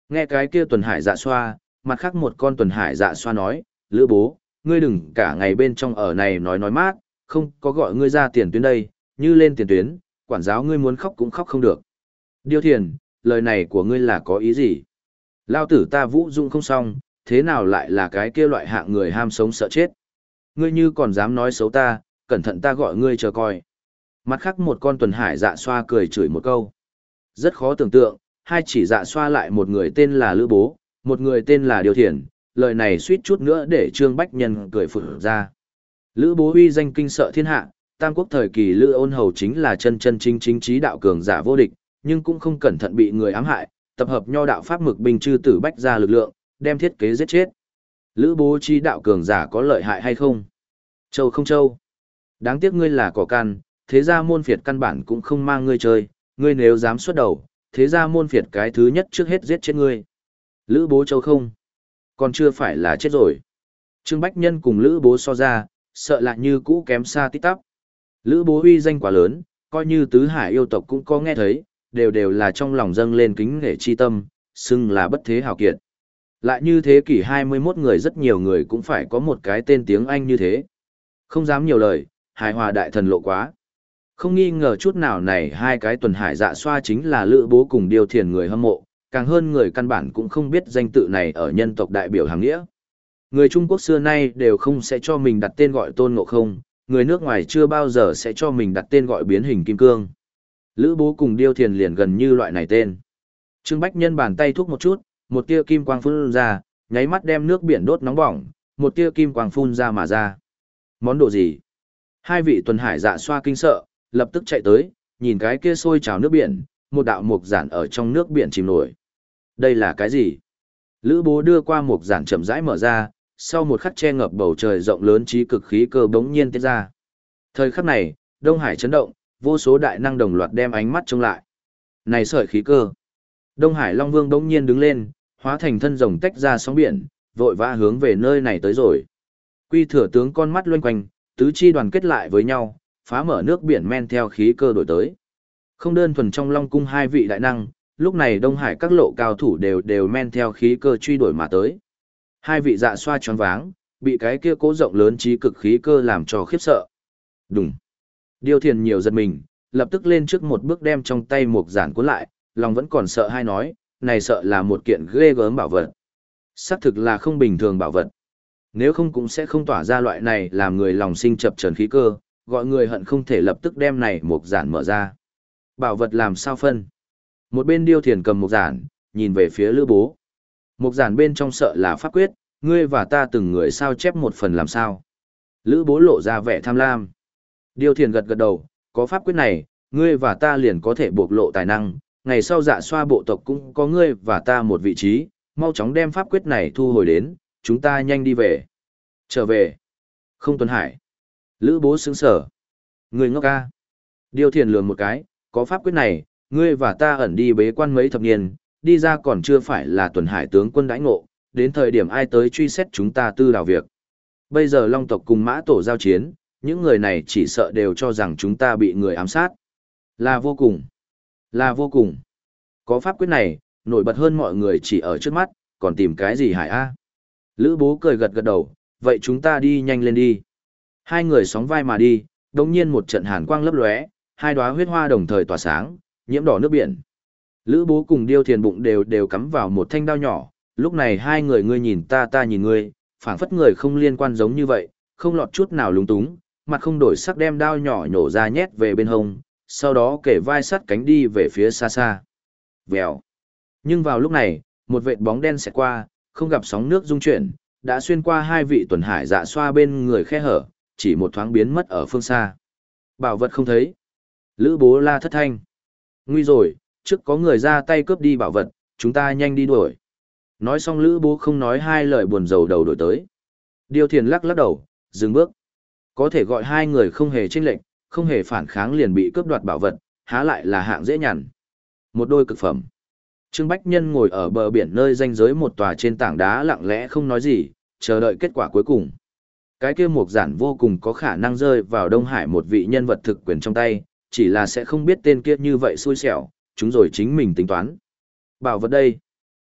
Nghe cái kia tuần hải dạ xoa, mặt khác một con tuần hải dạ xoa nói, Lữ bố, ngươi đừng cả ngày bên trong ở này nói nói mát, không có gọi ngươi ra tiền tuyến đây, như lên tiền tuyến, quản giáo ngươi muốn khóc cũng khóc không được. Điêu thiền, lời này của ngươi là có ý gì? Lao tử ta vũ dụng không xong, thế nào lại là cái kia loại hạng người ham sống sợ chết? Ngươi như còn dám nói xấu ta, cẩn thận ta gọi ngươi chờ coi. Mặt khác một con tuần hải dạ xoa cười chửi một câu. Rất khó tưởng tượng, hai chỉ dạ xoa lại một người tên là Lữ bố, một người tên là Điêu thiền, lời này suýt chút nữa để Trương Bách Nhân cười phụt ra. Lữ bố uy danh kinh sợ thiên hạ, tam quốc thời kỳ Lữ ôn hầu chính là chân chân chính chính trí đạo cường giả vô địch, nhưng cũng không cẩn thận bị người ám hại, tập hợp nho đạo pháp mực binh chư tử bách ra lực lượng, đem thiết kế giết chết. Lữ bố trí đạo cường giả có lợi hại hay không? Châu không châu. Đáng tiếc ngươi là cỏ căn, thế ra môn phiệt căn bản cũng không mang ngươi chơi, ngươi nếu dám xuất đầu, thế ra môn phiệt cái thứ nhất trước hết giết chết ngươi. Lữ bố châu không? Còn chưa phải là chết rồi. Trương Bách Nhân cùng Lữ bố so ra, sợ lại như cũ kém xa tít tắp. Lữ bố uy danh quá lớn, coi như tứ hải yêu tộc cũng có nghe thấy, đều đều là trong lòng dâng lên kính nể chi tâm, xưng là bất thế hào kiệt. Lại như thế kỷ hai mươi mốt người rất nhiều người cũng phải có một cái tên tiếng Anh như thế. Không dám nhiều lời, hài hòa đại thần lộ quá. Không nghi ngờ chút nào này hai cái tuần hải dạ xoa chính là Lữ bố cùng Điêu thiền người hâm mộ, càng hơn người căn bản cũng không biết danh tự này ở nhân tộc đại biểu hàng nghĩa. Người Trung Quốc xưa nay đều không sẽ cho mình đặt tên gọi Tôn Ngộ Không, người nước ngoài chưa bao giờ sẽ cho mình đặt tên gọi biến hình kim cương. Lữ bố cùng Điêu thiền liền gần như loại này tên. Trương Bách Nhân bàn tay thúc một chút, một tia kim quang phun ra, nháy mắt đem nước biển đốt nóng bỏng, một tia kim quang phun ra mà ra. Món đồ gì? Hai vị tuần hải dạ xoa kinh sợ, lập tức chạy tới, nhìn cái kia sôi trào nước biển, một đạo mục giản ở trong nước biển chìm nổi. Đây là cái gì? Lữ bố đưa qua mục giản chậm rãi mở ra, sau một khắc che ngập bầu trời rộng lớn trí cực khí cơ bỗng nhiên tiết ra. Thời khắc này, Đông Hải chấn động, vô số đại năng đồng loạt đem ánh mắt trông lại. Này sợi khí cơ! Đông Hải Long Vương bỗng nhiên đứng lên, hóa thành thân rồng tách ra sóng biển, vội vã hướng về nơi này tới rồi. Quy Thừa tướng con mắt loanh quanh, tứ chi đoàn kết lại với nhau, phá mở nước biển men theo khí cơ đổi tới. Không đơn thuần trong Long cung hai vị đại năng, lúc này Đông Hải các lộ cao thủ đều đều men theo khí cơ truy đuổi mà tới. Hai vị dạ xoa choáng váng, bị cái kia cố rộng lớn trí cực khí cơ làm cho khiếp sợ. Đùng. Điêu thiền nhiều giật mình, lập tức lên trước một bước đem trong tay một giản cuốn lại, lòng vẫn còn sợ hay nói, này sợ là một kiện ghê gớm bảo vật. Xác thực là không bình thường bảo vật. Nếu không cũng sẽ không tỏa ra loại này làm người lòng sinh chập chờn khí cơ, gọi người hận không thể lập tức đem này một giản mở ra. Bảo vật làm sao phân? Một bên Điêu thiền cầm một giản, nhìn về phía Lữ bố. Một giản bên trong sợ là pháp quyết, ngươi và ta từng người sao chép một phần làm sao? Lữ bố lộ ra vẻ tham lam. Điêu thiền gật gật đầu, có pháp quyết này, ngươi và ta liền có thể bộc lộ tài năng, ngày sau dạ xoa bộ tộc cũng có ngươi và ta một vị trí, mau chóng đem pháp quyết này thu hồi đến, chúng ta nhanh đi về. Trở về. Không Tuần Hải. Lữ bố sững sở. Ngươi ngốc ca. Điêu thiền lườm một cái, có pháp quyết này, ngươi và ta ẩn đi bế quan mấy thập niên, đi ra còn chưa phải là Tuần Hải tướng quân đãi ngộ, đến thời điểm ai tới truy xét chúng ta tư đào việc. Bây giờ Long tộc cùng Mã tổ giao chiến, những người này chỉ sợ đều cho rằng chúng ta bị người ám sát. Là vô cùng. Là vô cùng. Có pháp quyết này, nổi bật hơn mọi người chỉ ở trước mắt, còn tìm cái gì hải a? Lữ bố cười gật gật đầu, vậy chúng ta đi nhanh lên đi. Hai người sóng vai mà đi, đồng nhiên một trận hàn quang lấp lóe, hai đóa huyết hoa đồng thời tỏa sáng, nhiễm đỏ nước biển. Lữ bố cùng Điêu thiền bụng đều đều cắm vào một thanh đao nhỏ, lúc này hai người ngươi nhìn ta ta nhìn ngươi, phảng phất người không liên quan giống như vậy, không lọt chút nào lúng túng, mặt không đổi sắc đem đao nhỏ nhổ ra nhét về bên hông, sau đó kể vai sắt cánh đi về phía xa xa. Vèo. Nhưng vào lúc này, một vệt bóng đen xẹt qua, không gặp sóng nước rung chuyển, đã xuyên qua hai vị tuần hải dạ xoa bên người khe hở, chỉ một thoáng biến mất ở phương xa. Bảo vật không thấy. Lữ bố la thất thanh. Nguy rồi, trước có người ra tay cướp đi bảo vật, chúng ta nhanh đi đuổi. Nói xong Lữ bố không nói hai lời buồn rầu đầu đổi tới. Điêu thiền lắc lắc đầu, dừng bước. Có thể gọi hai người không hề chênh lệch, không hề phản kháng liền bị cướp đoạt bảo vật, há lại là hạng dễ nhằn. Một đôi cực phẩm. Trương Bách Nhân ngồi ở bờ biển nơi ranh giới một tòa trên tảng đá lặng lẽ không nói gì, chờ đợi kết quả cuối cùng. Cái kia mục giản vô cùng có khả năng rơi vào Đông Hải một vị nhân vật thực quyền trong tay, chỉ là sẽ không biết tên kia như vậy xui xẻo, chúng rồi chính mình tính toán. Bảo vật đây.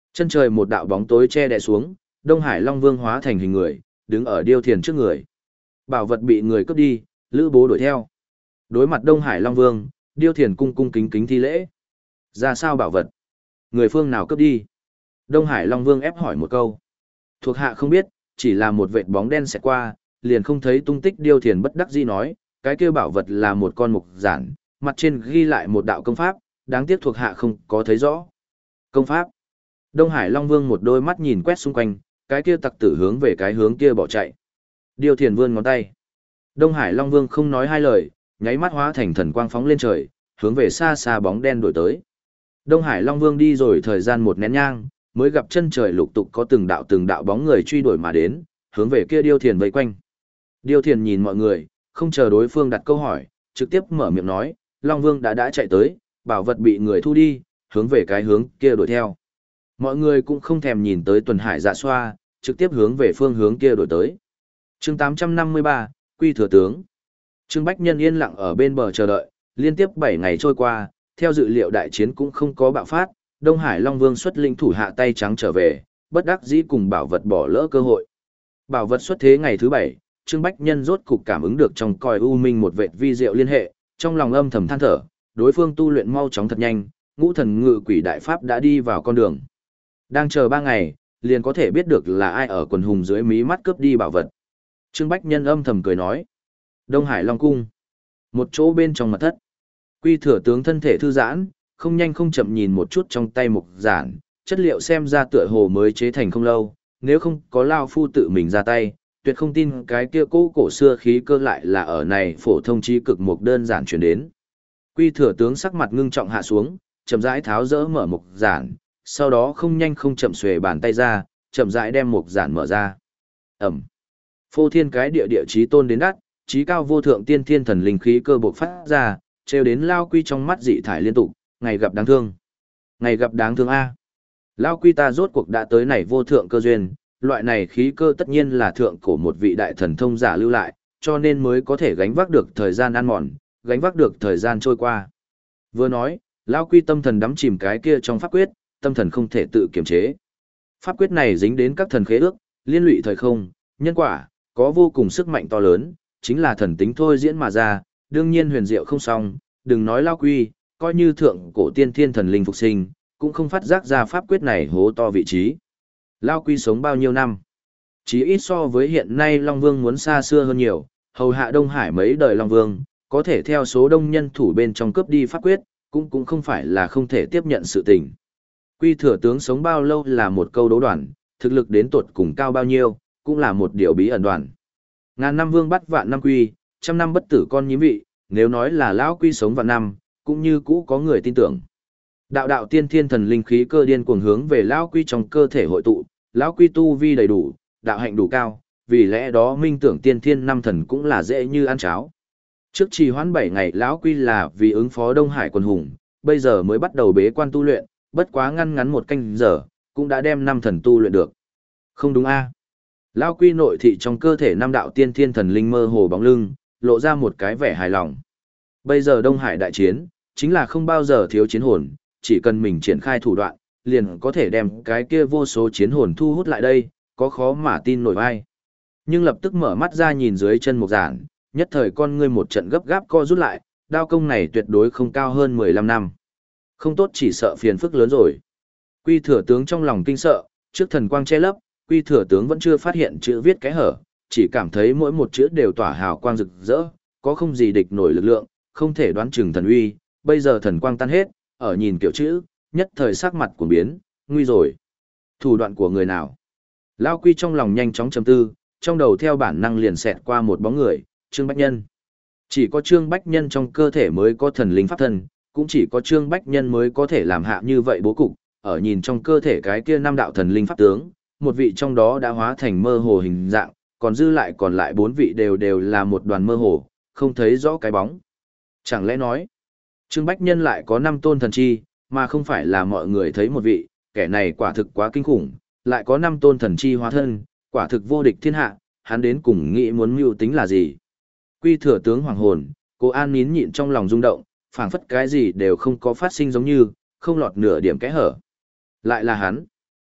Chân trời một đạo bóng tối che đè xuống, Đông Hải Long Vương hóa thành hình người, đứng ở Điêu Thiền trước người. Bảo vật bị người cướp đi, Lữ Bố đuổi theo. Đối mặt Đông Hải Long Vương, Điêu Thiền cung cung kính kính thi lễ. Ra sao bảo vật? Người phương nào cướp đi? Đông Hải Long Vương ép hỏi một câu. Thuộc hạ không biết, chỉ là một vệt bóng đen xẹt qua, liền không thấy tung tích. Điêu Thiền bất đắc dĩ nói, cái kia bảo vật là một con mục giản, mặt trên ghi lại một đạo công pháp, đáng tiếc thuộc hạ không có thấy rõ. Công pháp? Đông Hải Long Vương một đôi mắt nhìn quét xung quanh, cái kia tặc tử hướng về cái hướng kia bỏ chạy. Điêu Thiền vươn ngón tay. Đông Hải Long Vương không nói hai lời, nháy mắt hóa thành thần quang phóng lên trời, hướng về xa xa bóng đen đuổi tới. Đông Hải Long Vương đi rồi thời gian một nén nhang, mới gặp chân trời lục tục có từng đạo từng đạo bóng người truy đuổi mà đến, hướng về kia Điêu Thiền vây quanh. Điêu Thiền nhìn mọi người, không chờ đối phương đặt câu hỏi, trực tiếp mở miệng nói, Long Vương đã đã chạy tới, bảo vật bị người thu đi, hướng về cái hướng kia đuổi theo. Mọi người cũng không thèm nhìn tới Tuần Hải Dạ Xoa, trực tiếp hướng về phương hướng kia đuổi tới. Chương tám trăm năm mươi ba, Quy Thừa Tướng. Trương Bách Nhân yên lặng ở bên bờ chờ đợi, liên tiếp bảy ngày trôi qua, theo dự liệu đại chiến cũng không có bạo phát, Đông Hải Long Vương xuất linh thủ hạ tay trắng trở về, bất đắc dĩ cùng bảo vật bỏ lỡ cơ hội. Bảo vật xuất thế ngày thứ bảy, Trương Bách Nhân rốt cục cảm ứng được trong còi u minh một vệt vi diệu liên hệ, trong lòng âm thầm than thở, đối phương tu luyện mau chóng thật nhanh, ngũ thần ngự quỷ đại pháp đã đi vào con đường. Đang chờ ba ngày, liền có thể biết được là ai ở quần hùng dưới mí mắt cướp đi bảo vật. Trương Bách Nhân âm thầm cười nói. Đông Hải Long Cung. Một chỗ bên trong mật thất. Quy Thừa Tướng thân thể thư giãn, không nhanh không chậm nhìn một chút trong tay mục giản, chất liệu xem ra tựa hồ mới chế thành không lâu, nếu không có Lao Phu tự mình ra tay, tuyệt không tin cái kia cũ cổ xưa khí cơ lại là ở này phổ thông trí cực mục đơn giản chuyển đến. Quy Thừa Tướng sắc mặt ngưng trọng hạ xuống, chậm rãi tháo dỡ mở mục giản, sau đó không nhanh không chậm xuề bàn tay ra, chậm rãi đem mục giản mở ra. Ẩm. Phô thiên cái địa địa chí tôn đến đắt, chí cao vô thượng tiên thiên thần linh khí cơ bộc phát ra, trêu đến Lao Quy trong mắt dị thải liên tục, ngày gặp đáng thương. Ngày gặp đáng thương A. Lao Quy ta rốt cuộc đã tới này vô thượng cơ duyên, loại này khí cơ tất nhiên là thượng cổ một vị đại thần thông giả lưu lại, cho nên mới có thể gánh vác được thời gian ăn mòn, gánh vác được thời gian trôi qua. Vừa nói, Lao Quy tâm thần đắm chìm cái kia trong pháp quyết, tâm thần không thể tự kiềm chế. Pháp quyết này dính đến các thần khế ước, liên lụy thời không, nhân quả, có vô cùng sức mạnh to lớn, chính là thần tính thôi diễn mà ra, đương nhiên huyền diệu không xong, đừng nói Lao Quy, coi như thượng cổ tiên thiên thần linh phục sinh, cũng không phát giác ra pháp quyết này hố to vị trí. Lao Quy sống bao nhiêu năm? Chỉ ít so với hiện nay Long Vương muốn xa xưa hơn nhiều, hầu hạ Đông Hải mấy đời Long Vương, có thể theo số đông nhân thủ bên trong cướp đi pháp quyết, cũng cũng không phải là không thể tiếp nhận sự tình. Quy Thừa Tướng sống bao lâu là một câu đấu đoạn, thực lực đến tột cùng cao bao nhiêu, cũng là một điều bí ẩn đoạn. Ngàn năm vương bắt vạn năm quy, trăm năm bất tử con nhím vị, nếu nói là lão Quy sống vạn năm, cũng như cũ có người tin tưởng. Đạo đạo tiên thiên thần linh khí cơ điên cuồng hướng về lão Quy trong cơ thể hội tụ, lão Quy tu vi đầy đủ, đạo hạnh đủ cao, vì lẽ đó minh tưởng tiên thiên năm thần cũng là dễ như ăn cháo. Trước trì hoãn bảy ngày lão Quy là vì ứng phó Đông Hải quần hùng, bây giờ mới bắt đầu bế quan tu luyện, bất quá ngăn ngắn một canh giờ, cũng đã đem năm thần tu luyện được. Không đúng a? Lão Quy nội thị trong cơ thể năm đạo tiên thiên thần linh mơ hồ bóng lưng, lộ ra một cái vẻ hài lòng. Bây giờ Đông Hải đại chiến, chính là không bao giờ thiếu chiến hồn, chỉ cần mình triển khai thủ đoạn, liền có thể đem cái kia vô số chiến hồn thu hút lại đây, có khó mà tin nổi vai. Nhưng lập tức mở mắt ra nhìn dưới chân mục giản, nhất thời con ngươi một trận gấp gáp co rút lại, đao công này tuyệt đối không cao hơn mười lăm năm. Không tốt chỉ sợ phiền phức lớn rồi. Quy Thừa Tướng trong lòng kinh sợ, trước thần quang che lấp, Quy Thừa Tướng vẫn chưa phát hiện chữ viết cái hở, chỉ cảm thấy mỗi một chữ đều tỏa hào quang rực rỡ, có không gì địch nổi lực lượng, không thể đoán chừng thần uy, bây giờ thần quang tan hết, ở nhìn kiểu chữ, nhất thời sắc mặt của biến, nguy rồi. Thủ đoạn của người nào? Lao Quy trong lòng nhanh chóng trầm tư, trong đầu theo bản năng liền xẹt qua một bóng người, Trương Bách Nhân. Chỉ có Trương Bách Nhân trong cơ thể mới có thần linh pháp thân, cũng chỉ có Trương Bách Nhân mới có thể làm hạ như vậy bố cục, ở nhìn trong cơ thể cái kia năm đạo thần linh pháp tướng, một vị trong đó đã hóa thành mơ hồ hình dạng, còn dư lại còn lại bốn vị đều đều là một đoàn mơ hồ, không thấy rõ cái bóng. Chẳng lẽ nói, Trương Bách Nhân lại có năm tôn thần chi, mà không phải là mọi người thấy một vị, kẻ này quả thực quá kinh khủng, lại có năm tôn thần chi hóa thân, quả thực vô địch thiên hạ, hắn đến cùng nghĩ muốn mưu tính là gì. Quy Thừa Tướng hoàng hồn, cô An nín nhịn trong lòng rung động, phảng phất cái gì đều không có phát sinh giống như, không lọt nửa điểm kẽ hở. Lại là hắn.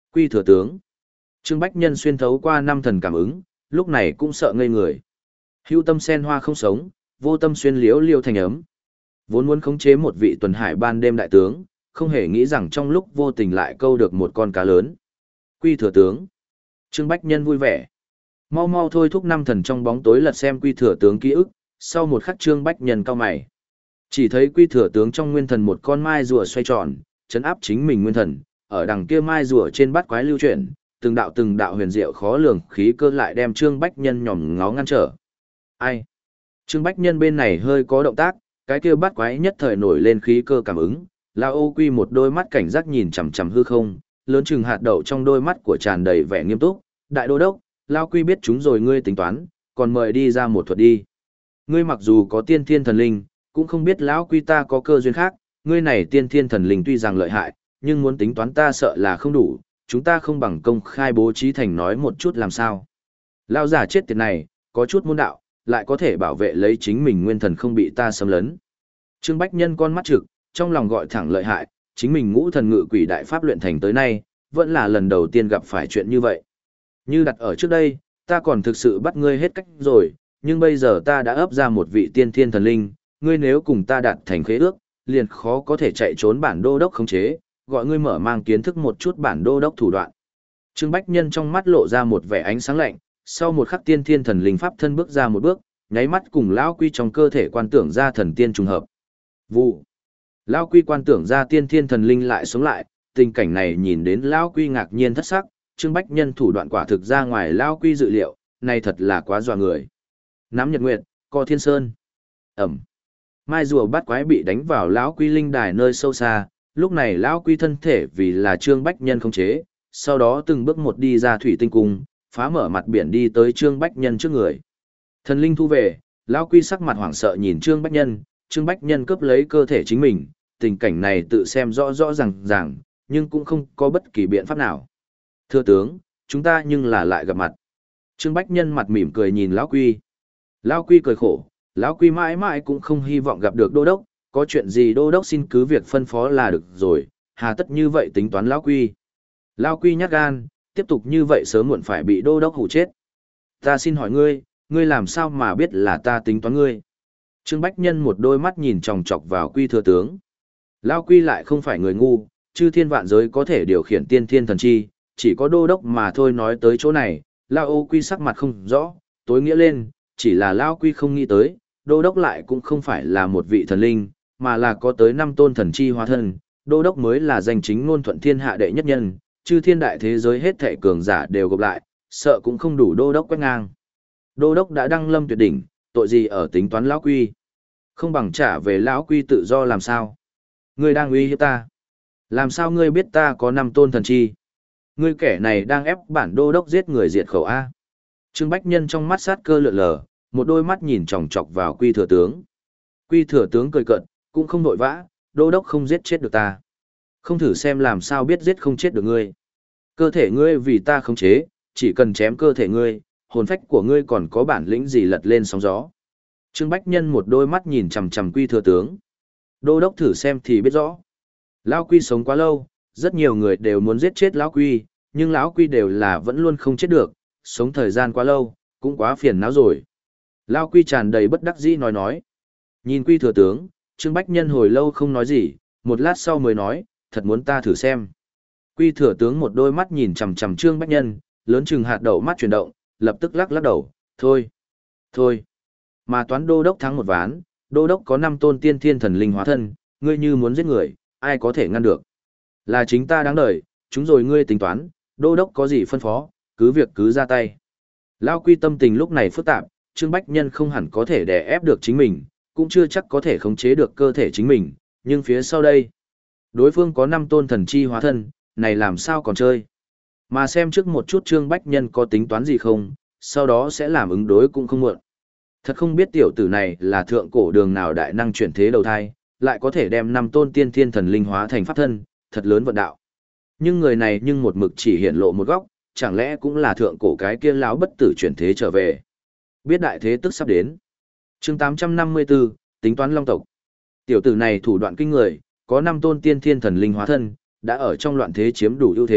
Quy thừa tướng. Trương Bách Nhân xuyên thấu qua năm thần cảm ứng, lúc này cũng sợ ngây người. Hữu tâm sen hoa không sống, vô tâm xuyên liễu liêu thành ấm. Vốn muốn khống chế một vị tuần hải ban đêm đại tướng, không hề nghĩ rằng trong lúc vô tình lại câu được một con cá lớn. Quy thừa tướng. Trương Bách Nhân vui vẻ. Mau mau thôi thúc năm thần trong bóng tối lật xem quy thừa tướng ký ức, sau một khắc Trương Bách Nhân cao mày. Chỉ thấy quy thừa tướng trong nguyên thần một con mai rùa xoay tròn, chấn áp chính mình nguyên thần, ở đằng kia mai rùa trên bát quái lưu chuyển, từng đạo từng đạo huyền diệu khó lường khí cơ lại đem Trương Bách Nhân nhòm ngó ngăn trở. Ai? Trương Bách Nhân bên này hơi có động tác, cái kia bát quái nhất thời nổi lên khí cơ cảm ứng, Lao Ô Quy một đôi mắt cảnh giác nhìn chằm chằm hư không, lớn chừng hạt đậu trong đôi mắt của tràn đầy vẻ nghiêm túc, "Đại đô đốc, Lao Quy biết chúng rồi ngươi tính toán, còn mời đi ra một thuật đi. Ngươi mặc dù có tiên thiên thần linh, cũng không biết lão Quy ta có cơ duyên khác, ngươi này tiên thiên thần linh tuy rằng lợi hại, nhưng muốn tính toán ta sợ là không đủ, chúng ta không bằng công khai bố trí thành nói một chút làm sao." Lao giả chết tiệt này, có chút môn đạo, lại có thể bảo vệ lấy chính mình nguyên thần không bị ta xâm lấn. Trương Bách Nhân con mắt trực, trong lòng gọi thẳng lợi hại, chính mình ngũ thần ngự quỷ đại pháp luyện thành tới nay, vẫn là lần đầu tiên gặp phải chuyện như vậy. Như đặt ở trước đây, ta còn thực sự bắt ngươi hết cách rồi, nhưng bây giờ ta đã ấp ra một vị tiên thiên thần linh, ngươi nếu cùng ta đạt thành khế ước, liền khó có thể chạy trốn bản đô đốc khống chế, gọi ngươi mở mang kiến thức một chút bản đô đốc thủ đoạn. Trương Bách Nhân trong mắt lộ ra một vẻ ánh sáng lạnh, sau một khắc tiên thiên thần linh pháp thân bước ra một bước, nháy mắt cùng lão Quy trong cơ thể quan tưởng ra thần tiên trùng hợp. Vụ. Lão Quy quan tưởng ra tiên thiên thần linh lại sống lại, tình cảnh này nhìn đến lão Quy ngạc nhiên thất sắc, Trương Bách Nhân thủ đoạn quả thực ra ngoài lão Quy dự liệu, này thật là quá dọa người. Nắm Nhật Nguyệt, Co Thiên Sơn. Ẩm. Mai rùa bát quái bị đánh vào lão Quy linh đài nơi sâu xa, lúc này lão Quy thân thể vì là Trương Bách Nhân khống chế, sau đó từng bước một đi ra thủy tinh cung, phá mở mặt biển đi tới Trương Bách Nhân trước người. Thần linh thu về, lão Quy sắc mặt hoảng sợ nhìn Trương Bách Nhân, Trương Bách Nhân cướp lấy cơ thể chính mình, tình cảnh này tự xem rõ rõ ràng ràng, nhưng cũng không có bất kỳ biện pháp nào. "Thưa tướng, chúng ta nhưng là lại gặp mặt." Trương Bách Nhân mặt mỉm cười nhìn lão Quy. Lão Quy cười khổ, lão Quy mãi mãi cũng không hy vọng gặp được đô đốc, có chuyện gì đô đốc xin cứ việc phân phó là được rồi, hà tất như vậy tính toán lão Quy. Lão Quy nhát gan, tiếp tục như vậy sớm muộn phải bị đô đốc hủ chết. "Ta xin hỏi ngươi, ngươi làm sao mà biết là ta tính toán ngươi?" Trương Bách Nhân một đôi mắt nhìn chòng chọc vào Quy thừa tướng. Lão Quy lại không phải người ngu, chư thiên vạn giới có thể điều khiển tiên thiên thần chi, chỉ có đô đốc mà thôi. Nói tới chỗ này, Lão Ô Quy sắc mặt không rõ, tối nghĩa lên, chỉ là Lão Quy không nghĩ tới, đô đốc lại cũng không phải là một vị thần linh, mà là có tới năm tôn thần chi hóa thân, đô đốc mới là danh chính ngôn thuận thiên hạ đệ nhất nhân, chư thiên đại thế giới hết thảy cường giả đều gộp lại, sợ cũng không đủ đô đốc quét ngang. Đô đốc đã đăng lâm tuyệt đỉnh, tội gì ở tính toán Lão Quy? Không bằng trả về Lão Quy tự do làm sao? Ngươi đang uy hiếp ta. Làm sao ngươi biết ta có năm tôn thần chi? Ngươi kẻ này đang ép bản đô đốc giết người diệt khẩu A. Trương Bách Nhân trong mắt sát cơ lượn lờ, một đôi mắt nhìn chòng chọc vào Quy thừa tướng. Quy thừa tướng cười cợt, cũng không vội vã, đô đốc không giết chết được ta. Không thử xem làm sao biết giết không chết được ngươi. Cơ thể ngươi vì ta khống chế, chỉ cần chém cơ thể ngươi, hồn phách của ngươi còn có bản lĩnh gì lật lên sóng gió. Trương Bách Nhân một đôi mắt nhìn chằm chằm Quy thừa tướng. Đô đốc thử xem thì biết rõ. Lão Quy sống quá lâu, rất nhiều người đều muốn giết chết Lão Quy, nhưng Lão Quy đều là vẫn luôn không chết được, sống thời gian quá lâu, cũng quá phiền não rồi. Lão Quy tràn đầy bất đắc dĩ nói nói. Nhìn Quy thừa tướng, Trương Bách Nhân hồi lâu không nói gì, một lát sau mới nói, thật muốn ta thử xem. Quy thừa tướng một đôi mắt nhìn chằm chằm Trương Bách Nhân, lớn chừng hạt đậu mắt chuyển động, lập tức lắc lắc đầu, thôi, thôi. Mà toán đô đốc thắng một ván, đô đốc có năm tôn tiên thiên thần linh hóa thân, ngươi như muốn giết người, ai có thể ngăn được. Là chính ta đáng đời, chúng rồi ngươi tính toán, đô đốc có gì phân phó, cứ việc cứ ra tay. Lão Quy tâm tình lúc này phức tạp, Trương Bách Nhân không hẳn có thể đè ép được chính mình, cũng chưa chắc có thể khống chế được cơ thể chính mình, nhưng phía sau đây, đối phương có năm tôn thần chi hóa thân, này làm sao còn chơi. Mà xem trước một chút Trương Bách Nhân có tính toán gì không, sau đó sẽ làm ứng đối cũng không muộn. Thật không biết tiểu tử này là thượng cổ đường nào đại năng chuyển thế đầu thai, lại có thể đem năm tôn tiên thiên thần linh hóa thành pháp thân, thật lớn vận đạo. Nhưng người này nhưng một mực chỉ hiện lộ một góc, chẳng lẽ cũng là thượng cổ cái kia lão bất tử chuyển thế trở về. Biết đại thế tức sắp đến. Chương tám trăm năm mươi tư, tính toán long tộc. Tiểu tử này thủ đoạn kinh người, có năm tôn tiên thiên thần linh hóa thân, đã ở trong loạn thế chiếm đủ ưu thế,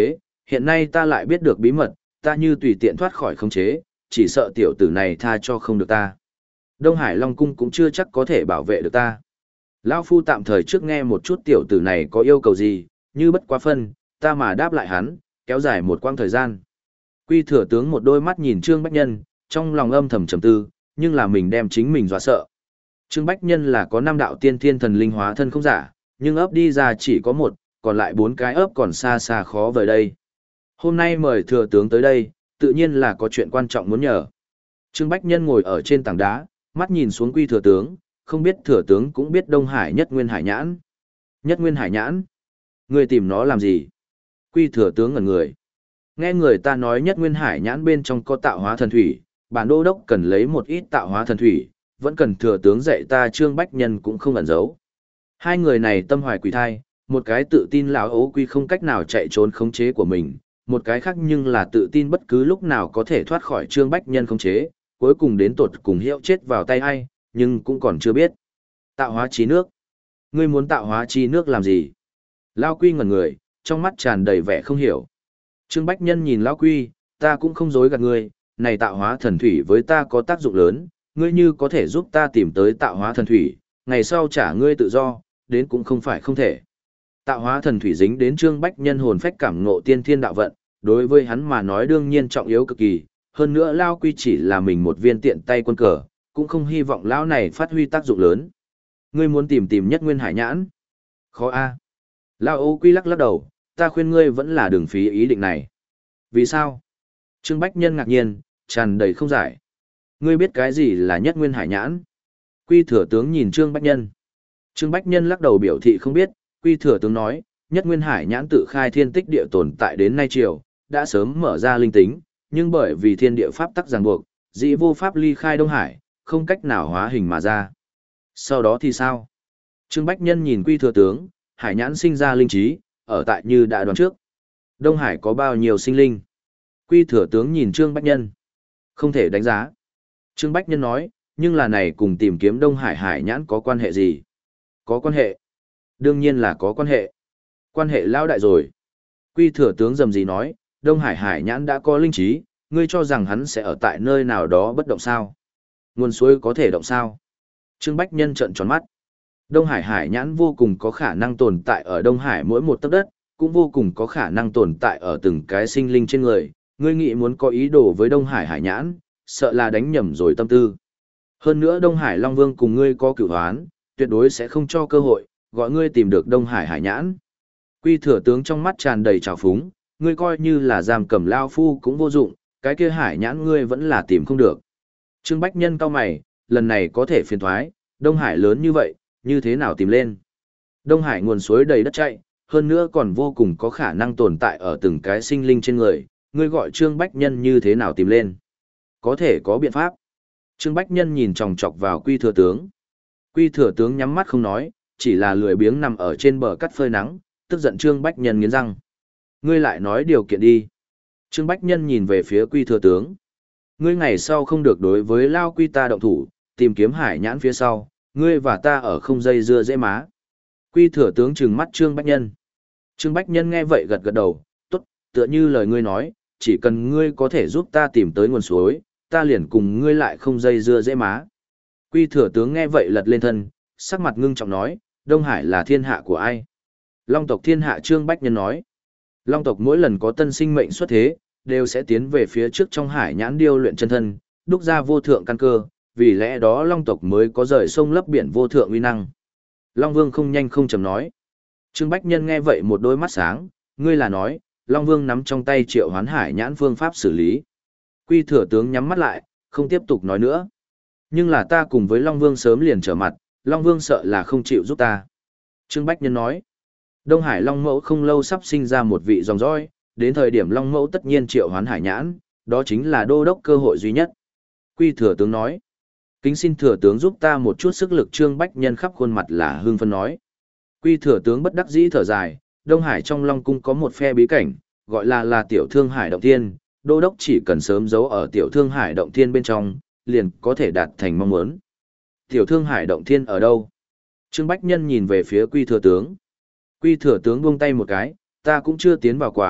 hiện nay ta lại biết được bí mật, ta như tùy tiện thoát khỏi khống chế, chỉ sợ tiểu tử này tha cho không được ta. Đông Hải Long Cung cũng chưa chắc có thể bảo vệ được ta. Lão Phu tạm thời trước nghe một chút tiểu tử này có yêu cầu gì, như bất quá phân, ta mà đáp lại hắn, kéo dài một quãng thời gian. Quy thừa tướng một đôi mắt nhìn Trương Bách Nhân, trong lòng âm thầm trầm tư, nhưng là mình đem chính mình dọa sợ. Trương Bách Nhân là có năm đạo tiên thiên thần linh hóa thân không giả, nhưng ấp đi ra chỉ có một, còn lại bốn cái ấp còn xa xa khó vời đây. Hôm nay mời thừa tướng tới đây, tự nhiên là có chuyện quan trọng muốn nhờ. Trương Bách Nhân ngồi ở trên tảng đá, mắt nhìn xuống Quy thừa tướng, không biết thừa tướng cũng biết Đông Hải Nhất Nguyên Hải Nhãn. Nhất Nguyên Hải Nhãn? Người tìm nó làm gì? Quy thừa tướng ngẩn người. Nghe người ta nói Nhất Nguyên Hải Nhãn bên trong có tạo hóa thần thủy, bản đô đốc cần lấy một ít tạo hóa thần thủy, vẫn cần thừa tướng dạy ta. Trương Bách Nhân cũng không ẩn giấu. Hai người này tâm hoài quỷ thai, một cái tự tin lão ấu quy không cách nào chạy trốn khống chế của mình, một cái khác nhưng là tự tin bất cứ lúc nào có thể thoát khỏi Trương Bách Nhân khống chế, cuối cùng đến tột cùng hiệu chết vào tay ai, nhưng cũng còn chưa biết. Tạo hóa chi nước. Ngươi muốn tạo hóa chi nước làm gì? Lão Quy ngẩn người, trong mắt tràn đầy vẻ không hiểu. Trương Bách Nhân nhìn Lão Quy, ta cũng không dối gạt ngươi, này tạo hóa thần thủy với ta có tác dụng lớn, ngươi như có thể giúp ta tìm tới tạo hóa thần thủy, ngày sau trả ngươi tự do, đến cũng không phải không thể. Tạo hóa thần thủy dính đến Trương Bách Nhân hồn phách cảm ngộ tiên thiên đạo vận, đối với hắn mà nói đương nhiên trọng yếu cực kỳ, hơn nữa Lao Quy chỉ là mình một viên tiện tay quân cờ, cũng không hy vọng Lão này phát huy tác dụng lớn. Ngươi muốn tìm tìm Nhất Nguyên Hải Nhãn? Khó a. À. Lao Ô Quy lắc lắc đầu, ta khuyên ngươi vẫn là đừng phí ý định này. Vì sao? Trương Bách Nhân ngạc nhiên, tràn đầy không giải. Ngươi biết cái gì là Nhất Nguyên Hải Nhãn? Quy thừa tướng nhìn Trương Bách Nhân. Trương Bách Nhân lắc đầu biểu thị không biết, Quy thừa tướng nói, Nhất Nguyên Hải Nhãn tự khai thiên tích địa tồn tại đến nay triều, đã sớm mở ra linh tính, nhưng bởi vì thiên địa pháp tắc ràng buộc, dĩ vô pháp ly khai Đông Hải, không cách nào hóa hình mà ra. Sau đó thì sao? Trương Bách Nhân nhìn Quy thừa tướng, Hải Nhãn sinh ra linh trí, ở tại như đã đoán trước. Đông Hải có bao nhiêu sinh linh? Quy thừa tướng nhìn Trương Bách Nhân. Không thể đánh giá. Trương Bách Nhân nói, nhưng là này cùng tìm kiếm Đông Hải Hải Nhãn có quan hệ gì? Có quan hệ. Đương nhiên là có quan hệ. Quan hệ lao đại rồi. Quy thừa tướng dầm gì nói, Đông Hải Hải Nhãn đã có linh trí, ngươi cho rằng hắn sẽ ở tại nơi nào đó bất động sao? Nguồn suối có thể động sao? Trương Bách Nhân trợn tròn mắt. Đông Hải Hải Nhãn vô cùng có khả năng tồn tại ở Đông Hải mỗi một tấc đất, cũng vô cùng có khả năng tồn tại ở từng cái sinh linh trên người. Ngươi nghĩ muốn có ý đồ với Đông Hải Hải Nhãn, sợ là đánh nhầm rồi tâm tư. Hơn nữa Đông Hải Long Vương cùng ngươi có cửu hoán, tuyệt đối sẽ không cho cơ hội, gọi ngươi tìm được Đông Hải Hải Nhãn. Quy thừa tướng trong mắt tràn đầy trào phúng, ngươi coi như là giam cầm lao phu cũng vô dụng, cái kia Hải Nhãn ngươi vẫn là tìm không được. Trương Bách Nhân cau mày, lần này có thể phiền thoái, Đông Hải lớn như vậy, như thế nào tìm lên? Đông Hải nguồn suối đầy đất chảy, hơn nữa còn vô cùng có khả năng tồn tại ở từng cái sinh linh trên người, ngươi gọi Trương Bách Nhân như thế nào tìm lên? Có thể có biện pháp. Trương Bách Nhân nhìn chòng chọc vào Quy thừa tướng. Quy thừa tướng nhắm mắt không nói, chỉ là lười biếng nằm ở trên bờ cắt phơi nắng, tức giận Trương Bách Nhân nghiến răng. Ngươi lại nói điều kiện đi. Trương Bách Nhân nhìn về phía Quy thừa tướng. Ngươi ngày sau không được đối với Lao Quy ta động thủ, tìm kiếm Hải Nhãn phía sau, ngươi và ta ở không dây dưa dễ má. Quy thừa tướng trừng mắt Trương Bách Nhân. Trương Bách Nhân nghe vậy gật gật đầu, tốt, tựa như lời ngươi nói, chỉ cần ngươi có thể giúp ta tìm tới nguồn suối, ta liền cùng ngươi lại không dây dưa dễ má. Quy thừa tướng nghe vậy lật lên thân, sắc mặt ngưng trọng nói, Đông Hải là thiên hạ của ai? Long tộc thiên hạ. Trương Bách Nhân nói. Long tộc mỗi lần có tân sinh mệnh xuất thế, đều sẽ tiến về phía trước trong Hải Nhãn điêu luyện chân thân, đúc ra vô thượng căn cơ, vì lẽ đó Long tộc mới có rời sông lấp biển vô thượng uy năng. Long Vương không nhanh không chậm nói. Trương Bách Nhân nghe vậy một đôi mắt sáng, ngươi là nói, Long Vương nắm trong tay triệu hoán Hải Nhãn phương pháp xử lý. Quy thừa tướng nhắm mắt lại, không tiếp tục nói nữa. Nhưng là ta cùng với Long Vương sớm liền trở mặt, Long Vương sợ là không chịu giúp ta. Trương Bách Nhân nói, Đông Hải Long Mẫu không lâu sắp sinh ra một vị dòng dõi, đến thời điểm Long Mẫu tất nhiên triệu hoán Hải Nhãn, đó chính là đô đốc cơ hội duy nhất. Quy thừa tướng nói, kính xin thừa tướng giúp ta một chút sức lực. Trương Bách Nhân khắp khuôn mặt là hưng phấn nói. Quy thừa tướng bất đắc dĩ thở dài, Đông Hải trong Long Cung có một phe bí cảnh, gọi là là Tiểu Thương Hải Động Thiên, đô đốc chỉ cần sớm giấu ở Tiểu Thương Hải Động Thiên bên trong, liền có thể đạt thành mong muốn. Tiểu Thương Hải Động Thiên ở đâu? Trương Bách Nhân nhìn về phía Quy thừa tướng. Quy thừa tướng buông tay một cái, ta cũng chưa tiến vào quá,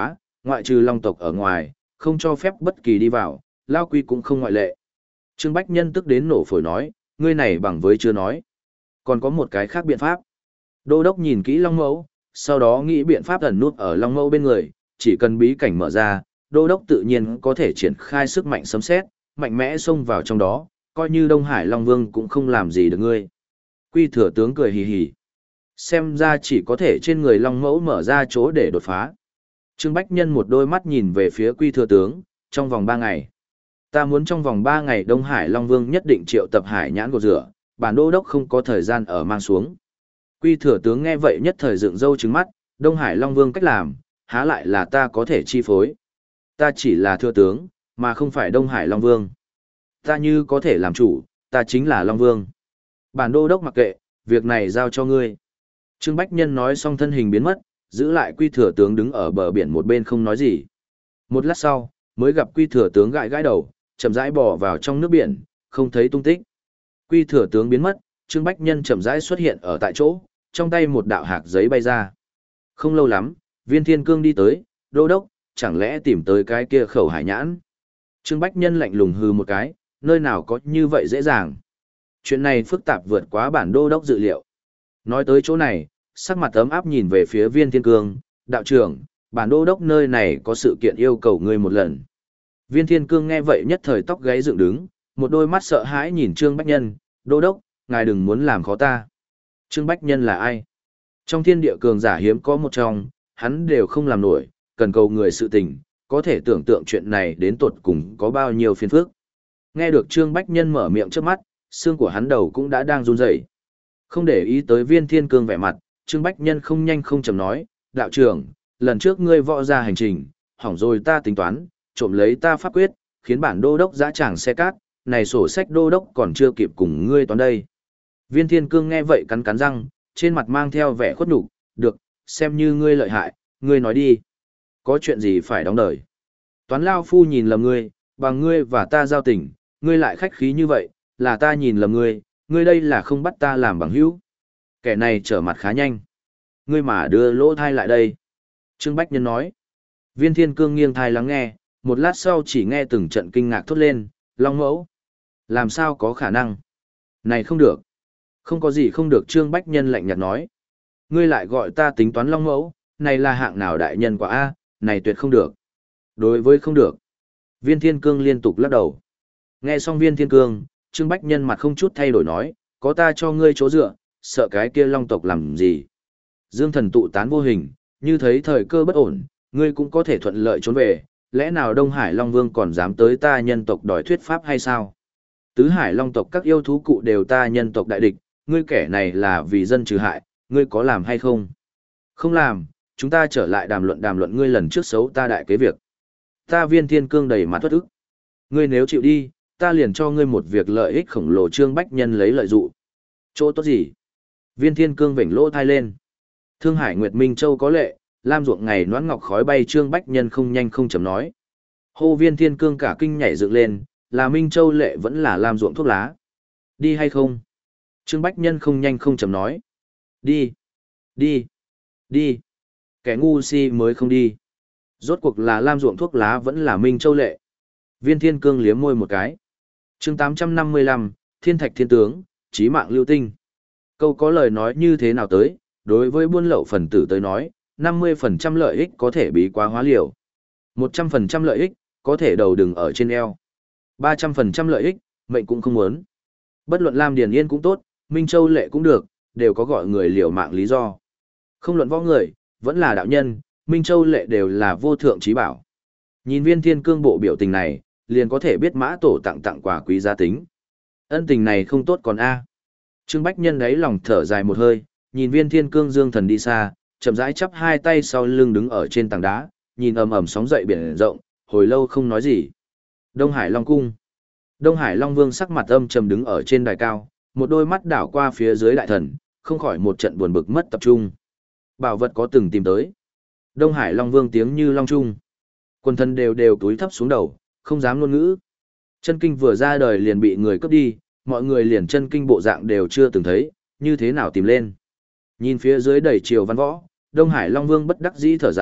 ngoại trừ long tộc ở ngoài, không cho phép bất kỳ đi vào, lao quy cũng không ngoại lệ. Trương Bách Nhân tức đến nổ phổi nói, ngươi này bằng với chưa nói. Còn có một cái khác biện pháp. Đô đốc nhìn kỹ Long Mẫu, sau đó nghĩ biện pháp ẩn nút ở Long Mẫu bên người, chỉ cần bí cảnh mở ra, đô đốc tự nhiên có thể triển khai sức mạnh sấm sét, mạnh mẽ xông vào trong đó, coi như Đông Hải Long Vương cũng không làm gì được ngươi. Quy thừa tướng cười hì hì. Xem ra chỉ có thể trên người Long Mẫu mở ra chỗ để đột phá. Trương Bách Nhân một đôi mắt nhìn về phía Quy thừa tướng, trong vòng ba ngày. Ta muốn trong vòng ba ngày Đông Hải Long Vương nhất định triệu tập hải nhãn gột rửa, bản đô đốc không có thời gian ở mang xuống. Quy thừa tướng nghe vậy nhất thời dựng râu trừng mắt, Đông Hải Long Vương cách làm, há lại là ta có thể chi phối. Ta chỉ là thừa tướng, mà không phải Đông Hải Long Vương. Ta như có thể làm chủ, ta chính là Long Vương. Bản đô đốc mặc kệ, việc này giao cho ngươi. Trương Bách Nhân nói xong thân hình biến mất, giữ lại Quy thừa tướng đứng ở bờ biển một bên không nói gì. Một lát sau, mới gặp Quy thừa tướng gãi gãi đầu, chậm rãi bò vào trong nước biển, không thấy tung tích. Quy thừa tướng biến mất, Trương Bách Nhân chậm rãi xuất hiện ở tại chỗ, trong tay một đạo hạc giấy bay ra. Không lâu lắm, Viên Thiên Cương đi tới, đô đốc, chẳng lẽ tìm tới cái kia khẩu hải nhãn. Trương Bách Nhân lạnh lùng hừ một cái, nơi nào có như vậy dễ dàng. Chuyện này phức tạp vượt quá bản đô đốc dự liệu. Nói tới chỗ này, sắc mặt ấm áp nhìn về phía Viên Thiên Cương, đạo trưởng, bản đô đốc nơi này có sự kiện yêu cầu ngươi một lần. Viên Thiên Cương nghe vậy nhất thời tóc gáy dựng đứng, một đôi mắt sợ hãi nhìn Trương Bách Nhân, đô đốc, ngài đừng muốn làm khó ta. Trương Bách Nhân là ai? Trong thiên địa cường giả hiếm có một trong, hắn đều không làm nổi, cần cầu người sự tình, có thể tưởng tượng chuyện này đến tột cùng có bao nhiêu phiền phức. Nghe được Trương Bách Nhân mở miệng trước mắt, xương của hắn đầu cũng đã đang run rẩy. Không để ý tới Viên Thiên Cương vẻ mặt, Trương Bách Nhân không nhanh không chậm nói, đạo trưởng, lần trước ngươi võ ra hành trình, hỏng rồi ta tính toán, trộm lấy ta pháp quyết, khiến bản đô đốc dã tràng xe cát, này sổ sách đô đốc còn chưa kịp cùng ngươi toán đây. Viên Thiên Cương nghe vậy cắn cắn răng, trên mặt mang theo vẻ khuất nhục, được, xem như ngươi lợi hại, ngươi nói đi. Có chuyện gì phải đóng đời? Toán lao phu nhìn lầm ngươi, bằng ngươi và ta giao tình, ngươi lại khách khí như vậy, là ta nhìn lầm ngươi, ngươi đây là không bắt ta làm bằng hữu. Kẻ này trở mặt khá nhanh. Ngươi mà đưa lỗ thai lại đây. Trương Bách Nhân nói. Viên Thiên Cương nghiêng thai lắng nghe, một lát sau chỉ nghe từng trận kinh ngạc thốt lên, Long Mẫu. Làm sao có khả năng? Này không được. Không có gì không được, Trương Bách Nhân lạnh nhạt nói. Ngươi lại gọi ta tính toán Long Mẫu, này là hạng nào đại nhân quả A, này tuyệt không được. Đối với không được. Viên Thiên Cương liên tục lắc đầu. Nghe xong Viên Thiên Cương, Trương Bách Nhân mặt không chút thay đổi nói, có ta cho ngươi chỗ dựa, sợ cái kia Long tộc làm gì. Dương thần tụ tán vô hình, như thấy thời cơ bất ổn, ngươi cũng có thể thuận lợi trốn về, lẽ nào Đông Hải Long Vương còn dám tới ta nhân tộc đòi thuyết pháp hay sao? Tứ Hải Long tộc các yêu thú cụ đều ta nhân tộc đại địch, ngươi kẻ này là vì dân trừ hại, ngươi có làm hay không? Không làm, chúng ta trở lại đàm luận đàm luận ngươi lần trước xấu ta đại kế việc. Ta Viên Thiên Cương đầy mặt thất ức. Ngươi nếu chịu đi, ta liền cho ngươi một việc lợi ích khổng lồ. Trương Bách Nhân lấy lợi dụ. Chỗ tốt gì? Viên Thiên Cương vểnh lỗ thai lên. Thương Hải Nguyệt Minh Châu có lệ, lam ruộng ngày noãn ngọc khói bay. Trương Bách Nhân không nhanh không chậm nói. Hô Viên Thiên Cương cả kinh nhảy dựng lên, là Minh Châu lệ vẫn là lam ruộng thuốc lá. Đi hay không? Trương Bách Nhân không nhanh không chậm nói. Đi, đi, đi. Kẻ ngu si mới không đi. Rốt cuộc là lam ruộng thuốc lá vẫn là Minh Châu lệ. Viên Thiên Cương liếm môi một cái. Chương tám trăm năm mươi lăm, Thiên Thạch Thiên Tướng, Chí Mạng Lưu Tinh. Câu có lời nói như thế nào tới, đối với buôn lậu phần tử tới nói, năm mươi phần trăm lợi ích có thể bí quá hóa liều. một trăm phần trăm lợi ích, có thể đầu đừng ở trên eo. ba trăm phần trăm lợi ích, mệnh cũng không muốn. Bất luận Lam Điền Yên cũng tốt, Minh Châu lệ cũng được, đều có gọi người liều mạng lý do. Không luận võ người, vẫn là đạo nhân, Minh Châu lệ đều là vô thượng trí bảo. Nhìn Viên Thiên Cương bộ biểu tình này, liền có thể biết mã tổ tặng tặng quà quý giá tính. Ân tình này không tốt còn a. Trương Bách Nhân đấy lòng thở dài một hơi, nhìn Viên Thiên Cương dương thần đi xa, chậm rãi chắp hai tay sau lưng đứng ở trên tảng đá, nhìn ầm ầm sóng dậy biển rộng, hồi lâu không nói gì. Đông Hải Long Cung. Đông Hải Long Vương sắc mặt âm trầm đứng ở trên đài cao, một đôi mắt đảo qua phía dưới đại thần, không khỏi một trận buồn bực mất tập trung. Bảo vật có từng tìm tới. Đông Hải Long Vương tiếng như long trung. Quần thần đều đều túi thấp xuống đầu, không dám ngôn ngữ. Chân kinh vừa ra đời liền bị người cướp đi, mọi người liền chân kinh bộ dạng đều chưa từng thấy, như thế nào tìm lên. Nhìn phía dưới đầy triều văn võ, Đông Hải Long Vương bất đắc dĩ thở dài,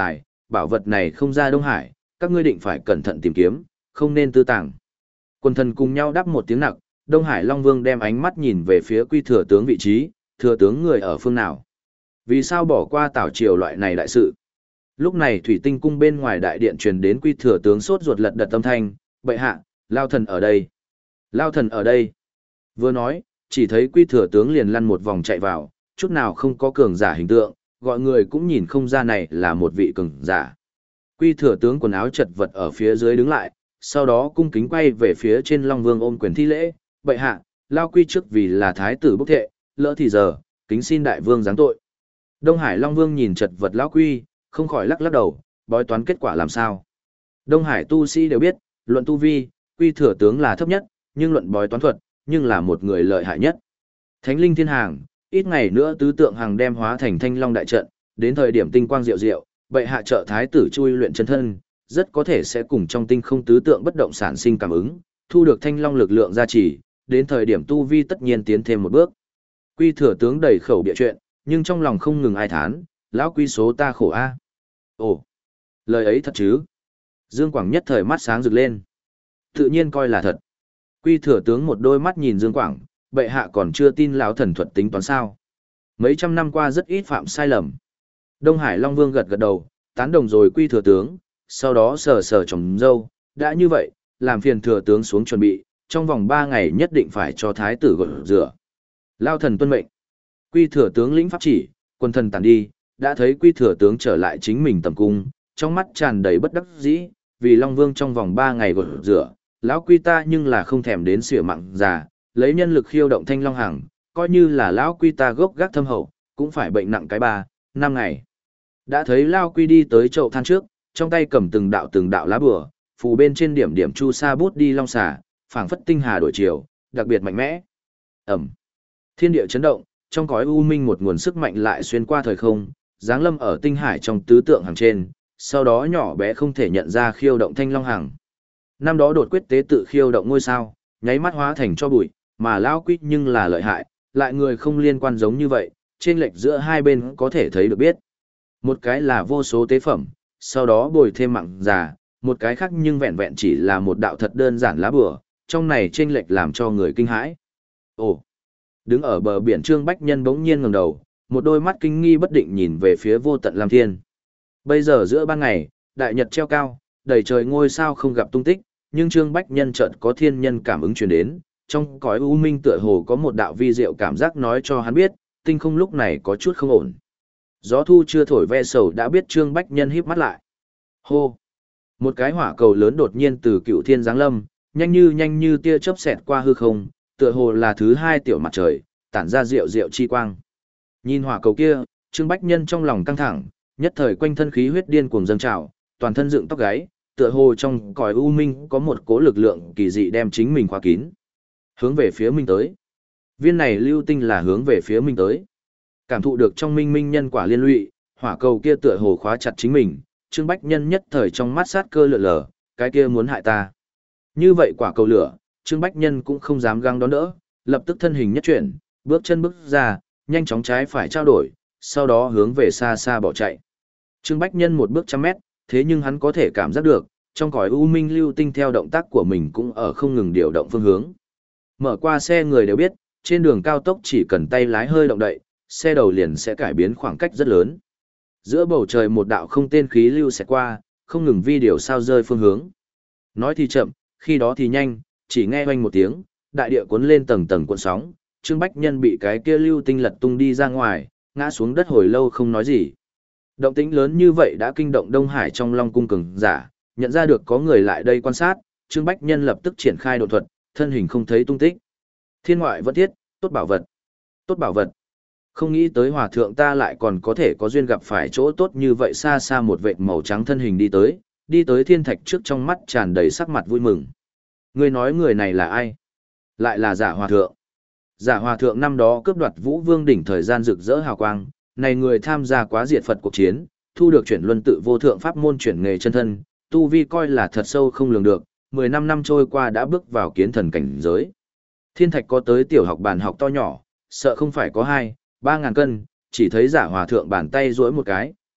bảo vật này không ra Đông Hải, các ngươi định phải cẩn thận tìm kiếm, không nên tư tàng. Quần thần cùng nhau đáp một tiếng nặng, Đông Hải Long Vương đem ánh mắt nhìn về phía Quy thừa tướng vị trí, thừa tướng người ở phương nào? Vì sao bỏ qua Tảo Triều loại này đại sự? Lúc này Thủy Tinh cung bên ngoài đại điện truyền đến Quy thừa tướng sốt ruột lật đật âm thanh, bệ hạ, Lao thần ở đây. Lao thần ở đây. Vừa nói, chỉ thấy Quy thừa tướng liền lăn một vòng chạy vào, chút nào không có cường giả hình tượng, gọi người cũng nhìn không ra này là một vị cường giả. Quy thừa tướng quần áo chật vật ở phía dưới đứng lại, sau đó cung kính quay về phía trên Long Vương ôm quyền thi lễ, bệ hạ, Lao Quy trước vì là thái tử bốc thệ, lỡ thì giờ, kính xin đại vương giáng tội. Đông Hải Long Vương nhìn chật vật Lão Quy, không khỏi lắc lắc đầu, bói toán kết quả làm sao. Đông Hải tu sĩ đều biết, luận tu vi, Quy thừa tướng là thấp nhất, nhưng luận bói toán thuật, nhưng là một người lợi hại nhất. Thánh linh thiên hàng, ít ngày nữa tứ tượng hàng đem hóa thành thanh long đại trận, đến thời điểm tinh quang diệu diệu, bệ hạ trợ thái tử chui luyện chân thân, rất có thể sẽ cùng trong tinh không tứ tượng bất động sản sinh cảm ứng, thu được thanh long lực lượng gia trì, đến thời điểm tu vi tất nhiên tiến thêm một bước. Quy thừa tướng đầy khẩu bịa chuyện, nhưng trong lòng không ngừng ai thán, lão Quy số ta khổ a. Ồ, lời ấy thật chứ? Dương Quảng nhất thời mắt sáng rực lên. Tự nhiên coi là thật. Quy thừa tướng một đôi mắt nhìn Dương Quảng, bệ hạ còn chưa tin lão thần thuật tính toán sao? Mấy trăm năm qua rất ít phạm sai lầm. Đông Hải Long Vương gật gật đầu, tán đồng rồi Quy thừa tướng, sau đó sờ sờ trồng dâu, đã như vậy, làm phiền thừa tướng xuống chuẩn bị, trong vòng ba ngày nhất định phải cho thái tử gột rửa. Lao thần tuân mệnh. Quy thừa tướng lĩnh pháp chỉ, quân thần tàn đi, đã thấy Quy thừa tướng trở lại chính mình tầm cung, trong mắt tràn đầy bất đắc dĩ, vì Long Vương trong vòng ba ngày gột rửa, lão Quy ta nhưng là không thèm đến xỉa mặn già, lấy nhân lực khiêu động thanh long hằng, coi như là lão Quy ta gốc gác thâm hậu, cũng phải bệnh nặng cái ba, năm ngày. Đã thấy Lao Quy đi tới chậu than trước, trong tay cầm từng đạo từng đạo lá bùa, phù bên trên điểm điểm chu sa bút đi long xả, phảng phất tinh hà đổi chiều, đặc biệt mạnh mẽ. Ẩm. Thiên địa chấn động, trong cõi u minh một nguồn sức mạnh lại xuyên qua thời không, giáng lâm ở tinh hải trong tứ tượng hàng trên, sau đó nhỏ bé không thể nhận ra khiêu động thanh long hàng. Năm đó đột quyết tế tự khiêu động ngôi sao, nháy mắt hóa thành cho bụi, mà Lão Quy nhưng là lợi hại, lại người không liên quan giống như vậy, trên lệch giữa hai bên có thể thấy được biết. Một cái là vô số tế phẩm, sau đó bồi thêm mặn già, một cái khác nhưng vẹn vẹn chỉ là một đạo thật đơn giản lá bùa, trong này chênh lệch làm cho người kinh hãi. Ồ! Đứng ở bờ biển Trương Bách Nhân bỗng nhiên ngẩng đầu, một đôi mắt kinh nghi bất định nhìn về phía vô tận lam thiên. Bây giờ giữa ban ngày, đại nhật treo cao, đầy trời ngôi sao không gặp tung tích, nhưng Trương Bách Nhân chợt có thiên nhân cảm ứng truyền đến, trong cõi u minh tựa hồ có một đạo vi diệu cảm giác nói cho hắn biết, tinh không lúc này có chút không ổn. Gió thu chưa thổi ve sầu đã biết Trương Bách Nhân híp mắt lại. Hô! Một cái hỏa cầu lớn đột nhiên từ cựu thiên giáng lâm, nhanh như nhanh như tia chớp xẹt qua hư không, tựa hồ là thứ hai tiểu mặt trời, tản ra rượu rượu chi quang. Nhìn hỏa cầu kia, Trương Bách Nhân trong lòng căng thẳng, nhất thời quanh thân khí huyết điên cuồng dâng trào, toàn thân dựng tóc gáy, tựa hồ trong cõi u minh có một cỗ lực lượng kỳ dị đem chính mình khóa kín. Hướng về phía mình tới. Viên này lưu tinh là hướng về phía mình tới. Cảm thụ được trong minh minh nhân quả liên lụy, hỏa cầu kia tựa hồ khóa chặt chính mình, Trương Bách Nhân nhất thời trong mắt sát cơ lượn lờ, cái kia muốn hại ta. Như vậy quả cầu lửa, Trương Bách Nhân cũng không dám găng đón đỡ, lập tức thân hình nhất chuyển, bước chân bước ra, nhanh chóng trái phải trao đổi, sau đó hướng về xa xa bỏ chạy. Trương Bách Nhân một bước trăm mét, thế nhưng hắn có thể cảm giác được, trong cõi u minh lưu tinh theo động tác của mình cũng ở không ngừng điều động phương hướng. Mở qua xe người đều biết, trên đường cao tốc chỉ cần tay lái hơi động đậy, xe đầu liền sẽ cải biến khoảng cách rất lớn. Giữa bầu trời một đạo không tên khí lưu sẽ qua, không ngừng vi điều sao rơi phương hướng. Nói thì chậm, khi đó thì nhanh, chỉ nghe oanh một tiếng, đại địa cuốn lên tầng tầng cuộn sóng, Trương Bách Nhân bị cái kia lưu tinh lật tung đi ra ngoài, ngã xuống đất hồi lâu không nói gì. Động tĩnh lớn như vậy đã kinh động Đông Hải trong Long cung cường giả, nhận ra được có người lại đây quan sát, Trương Bách Nhân lập tức triển khai độ thuật, thân hình không thấy tung tích. Thiên ngoại vẫn thiết, tốt bảo vật. Tốt bảo vật. Không nghĩ tới hòa thượng ta lại còn có thể có duyên gặp phải chỗ tốt như vậy, xa xa một vệt màu trắng thân hình đi tới, đi tới thiên thạch trước, trong mắt tràn đầy sắc mặt vui mừng. Ngươi nói người này là ai? Lại là giả hòa thượng. Giả hòa thượng năm đó cướp đoạt Vũ Vương đỉnh thời gian rực rỡ hào quang, này người tham gia quá diệt Phật cuộc chiến, thu được chuyển luân tự vô thượng pháp môn chuyển nghề chân thân, tu vi coi là thật sâu không lường được, mười lăm năm trôi qua đã bước vào kiến thần cảnh giới. Thiên thạch có tới tiểu học bàn học to nhỏ, sợ không phải có hai, ba ngàn cân, chỉ thấy giả hòa thượng bàn tay duỗi một cái,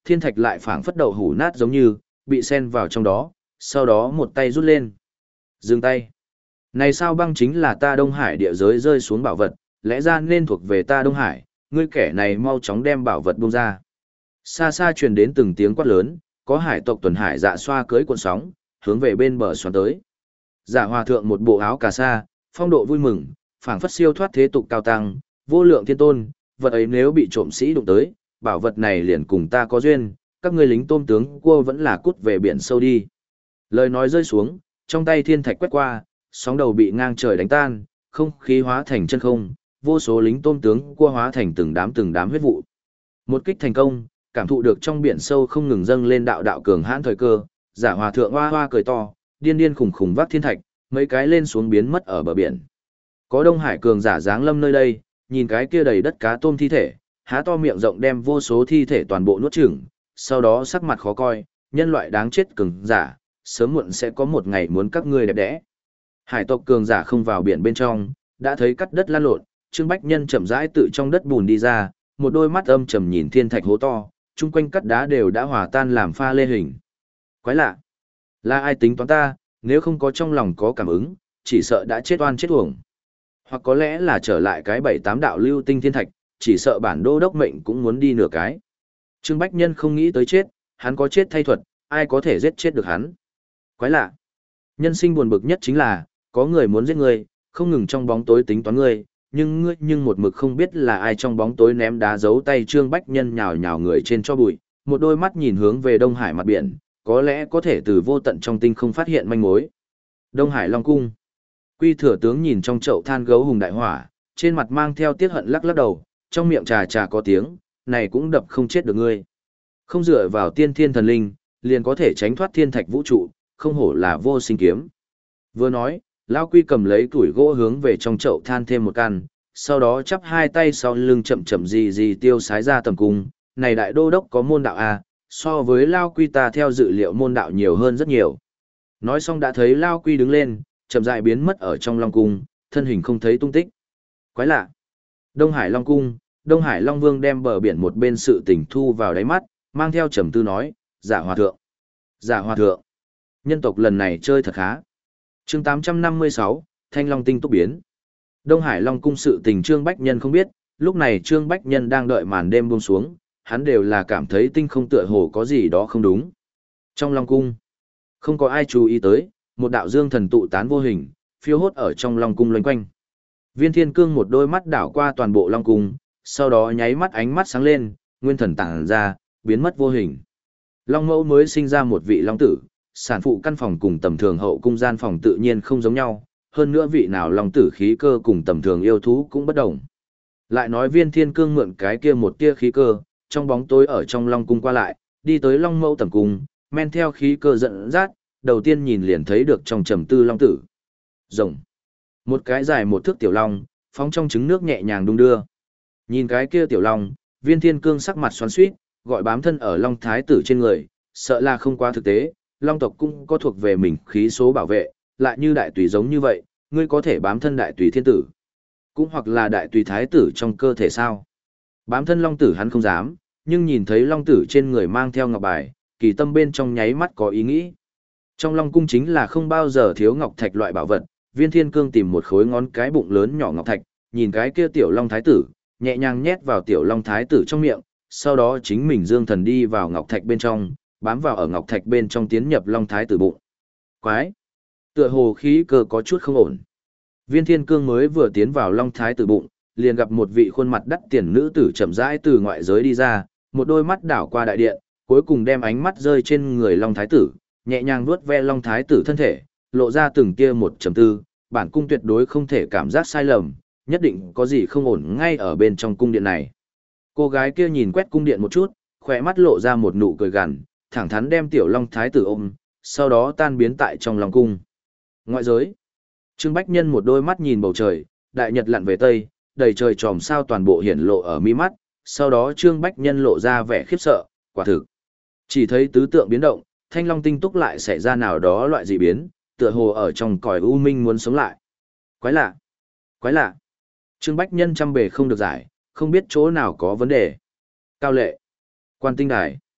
thiên thạch lại phảng phất đậu hủ nát giống như, bị sen vào trong đó, sau đó một tay rút lên. Dừng tay. Này sao băng chính là ta Đông Hải địa giới rơi xuống bảo vật, lẽ ra nên thuộc về ta Đông Hải, ngươi kẻ này mau chóng đem bảo vật buông ra. Xa xa truyền đến từng tiếng quát lớn, có hải tộc tuần hải dạ xoa cưới cuộn sóng, hướng về bên bờ xoắn tới. Dạ hòa thượng một bộ áo cà sa, phong độ vui mừng, phảng phất siêu thoát thế tục cao tăng, vô lượng thiên tôn, vật ấy nếu bị trộm sĩ đụng tới, bảo vật này liền cùng ta có duyên, các ngươi lính tôm tướng cua vẫn là cút về biển sâu đi. Lời nói rơi xuống, trong tay thiên thạch quét qua, sóng đầu bị ngang trời đánh tan, không khí hóa thành chân không, vô số lính tôm tướng cua hóa thành từng đám từng đám huyết vụ. Một kích thành công, cảm thụ được trong biển sâu không ngừng dâng lên đạo đạo cường hãn thời cơ, giả hòa thượng hoa hoa cười to, điên điên khủng khủng vác thiên thạch, mấy cái lên xuống biến mất ở bờ biển. Có Đông Hải cường giả giáng lâm nơi đây, nhìn cái kia đầy đất cá tôm thi thể, há to miệng rộng đem vô số thi thể toàn bộ nuốt chửng, sau đó sắc mặt khó coi, nhân loại đáng chết cường giả, sớm muộn sẽ có một ngày muốn các ngươi đẹp đẽ. Hải tộc cường giả không vào biển bên trong, đã thấy cắt đất lan lộn, Trương Bách Nhân chậm rãi tự trong đất bùn đi ra, một đôi mắt âm trầm nhìn thiên thạch hố to, chung quanh cắt đá đều đã hòa tan làm pha lê hình. Quái lạ, là ai tính toán ta, nếu không có trong lòng có cảm ứng, chỉ sợ đã chết oan chết uổng. Hoặc có lẽ là trở lại cái bảy tám đạo lưu tinh thiên thạch, chỉ sợ bản đô đốc mệnh cũng muốn đi nửa cái. Trương Bách Nhân không nghĩ tới chết, hắn có chết thay thuật, ai có thể giết chết được hắn. Quái lạ, nhân sinh buồn bực nhất chính là, có người muốn giết ngươi, không ngừng trong bóng tối tính toán ngươi, nhưng ngươi nhưng một mực không biết là ai trong bóng tối ném đá giấu tay Trương Bách Nhân nhào nhào người trên cho bụi, một đôi mắt nhìn hướng về Đông Hải mặt biển, có lẽ có thể từ vô tận trong tinh không phát hiện manh mối. Đông Hải Long Cung. Quy thừa tướng nhìn trong chậu than gấu hùng đại hỏa, trên mặt mang theo tiết hận lắc lắc đầu, trong miệng trà trà có tiếng, này cũng đập không chết được ngươi. Không dựa vào tiên thiên thần linh, liền có thể tránh thoát thiên thạch vũ trụ, không hổ là vô sinh kiếm. Vừa nói, Lao Quy cầm lấy củi gỗ hướng về trong chậu than thêm một căn, sau đó chắp hai tay sau lưng chậm chậm gì gì tiêu sái ra tầm cung, này đại đô đốc có môn đạo à, so với Lao Quy ta theo dự liệu môn đạo nhiều hơn rất nhiều. Nói xong đã thấy Lao Quy đứng lên, chậm rãi biến mất ở trong Long Cung, thân hình không thấy tung tích. Quái lạ. Đông Hải Long Cung, Đông Hải Long Vương đem bờ biển một bên sự tình thu vào đáy mắt, mang theo trầm tư nói, giả hòa thượng. Giả hòa thượng. Nhân tộc lần này chơi thật khá. Chương tám trăm năm mươi sáu, Thanh Long tinh túc biến. Đông Hải Long Cung sự tình Trương Bách Nhân không biết, lúc này Trương Bách Nhân đang đợi màn đêm buông xuống, hắn đều là cảm thấy tinh không tựa hồ có gì đó không đúng. Trong Long Cung, không có ai chú ý tới, một đạo dương thần tụ tán vô hình, phiêu hốt ở trong Long Cung loanh quanh. Viên Thiên Cương một đôi mắt đảo qua toàn bộ Long Cung, sau đó nháy mắt ánh mắt sáng lên, nguyên thần tản ra, biến mất vô hình. Long Mẫu mới sinh ra một vị Long tử, sản phụ căn phòng cùng tầm thường hậu cung gian phòng tự nhiên không giống nhau, hơn nữa vị nào Long tử khí cơ cùng tầm thường yêu thú cũng bất đồng. Lại nói Viên Thiên Cương mượn cái kia một tia khí cơ, trong bóng tối ở trong Long Cung qua lại, đi tới Long Mẫu tầm cung, men theo khí cơ dẫn dắt, đầu tiên nhìn liền thấy được trong trầm tư Long tử. Rồng. Một cái dài một thước tiểu long, phóng trong trứng nước nhẹ nhàng đung đưa. Nhìn cái kia tiểu long, Viên Thiên Cương sắc mặt xoắn xuýt, gọi bám thân ở Long Thái tử trên người, sợ là không quá thực tế, Long tộc cũng có thuộc về mình khí số bảo vệ, lại như đại tùy giống như vậy, ngươi có thể bám thân đại tùy thiên tử, cũng hoặc là đại tùy thái tử trong cơ thể sao? Bám thân Long tử hắn không dám, nhưng nhìn thấy Long tử trên người mang theo ngọc bài, kỳ tâm bên trong nháy mắt có ý nghĩ. Trong Long Cung chính là không bao giờ thiếu ngọc thạch loại bảo vật, Viên Thiên Cương tìm một khối ngón cái bụng lớn nhỏ ngọc thạch, nhìn cái kia tiểu Long Thái tử, nhẹ nhàng nhét vào tiểu Long Thái tử trong miệng, sau đó chính mình dương thần đi vào ngọc thạch bên trong, bám vào ở ngọc thạch bên trong tiến nhập Long Thái tử bụng. Quái! Tựa hồ khí cơ có chút không ổn. Viên Thiên Cương mới vừa tiến vào Long Thái tử bụng, liền gặp một vị khuôn mặt đắt tiền nữ tử chậm rãi từ ngoại giới đi ra, một đôi mắt đảo qua đại điện, cuối cùng đem ánh mắt rơi trên người Long Thái tử, nhẹ nhàng vuốt ve Long Thái tử thân thể, lộ ra từng kia một trầm tư, bản cung tuyệt đối không thể cảm giác sai lầm, nhất định có gì không ổn ngay ở bên trong cung điện này. Cô gái kia nhìn quét cung điện một chút, khỏe mắt lộ ra một nụ cười gằn, thẳng thắn đem tiểu Long Thái tử ôm, sau đó tan biến tại trong Long Cung. Ngoại giới, Trương Bách Nhân một đôi mắt nhìn bầu trời, đại nhật lặn về tây, đầy trời tròm sao toàn bộ hiển lộ ở mi mắt, sau đó Trương Bách Nhân lộ ra vẻ khiếp sợ, quả thực. Chỉ thấy tứ tượng biến động, Thanh Long tinh túc lại xảy ra nào đó loại dị biến, tựa hồ ở trong cõi u minh muốn sống lại. Quái lạ, quái lạ. Trương Bách Nhân trăm bề không được giải, không biết chỗ nào có vấn đề. Cao lệ, Quan Tinh Đài.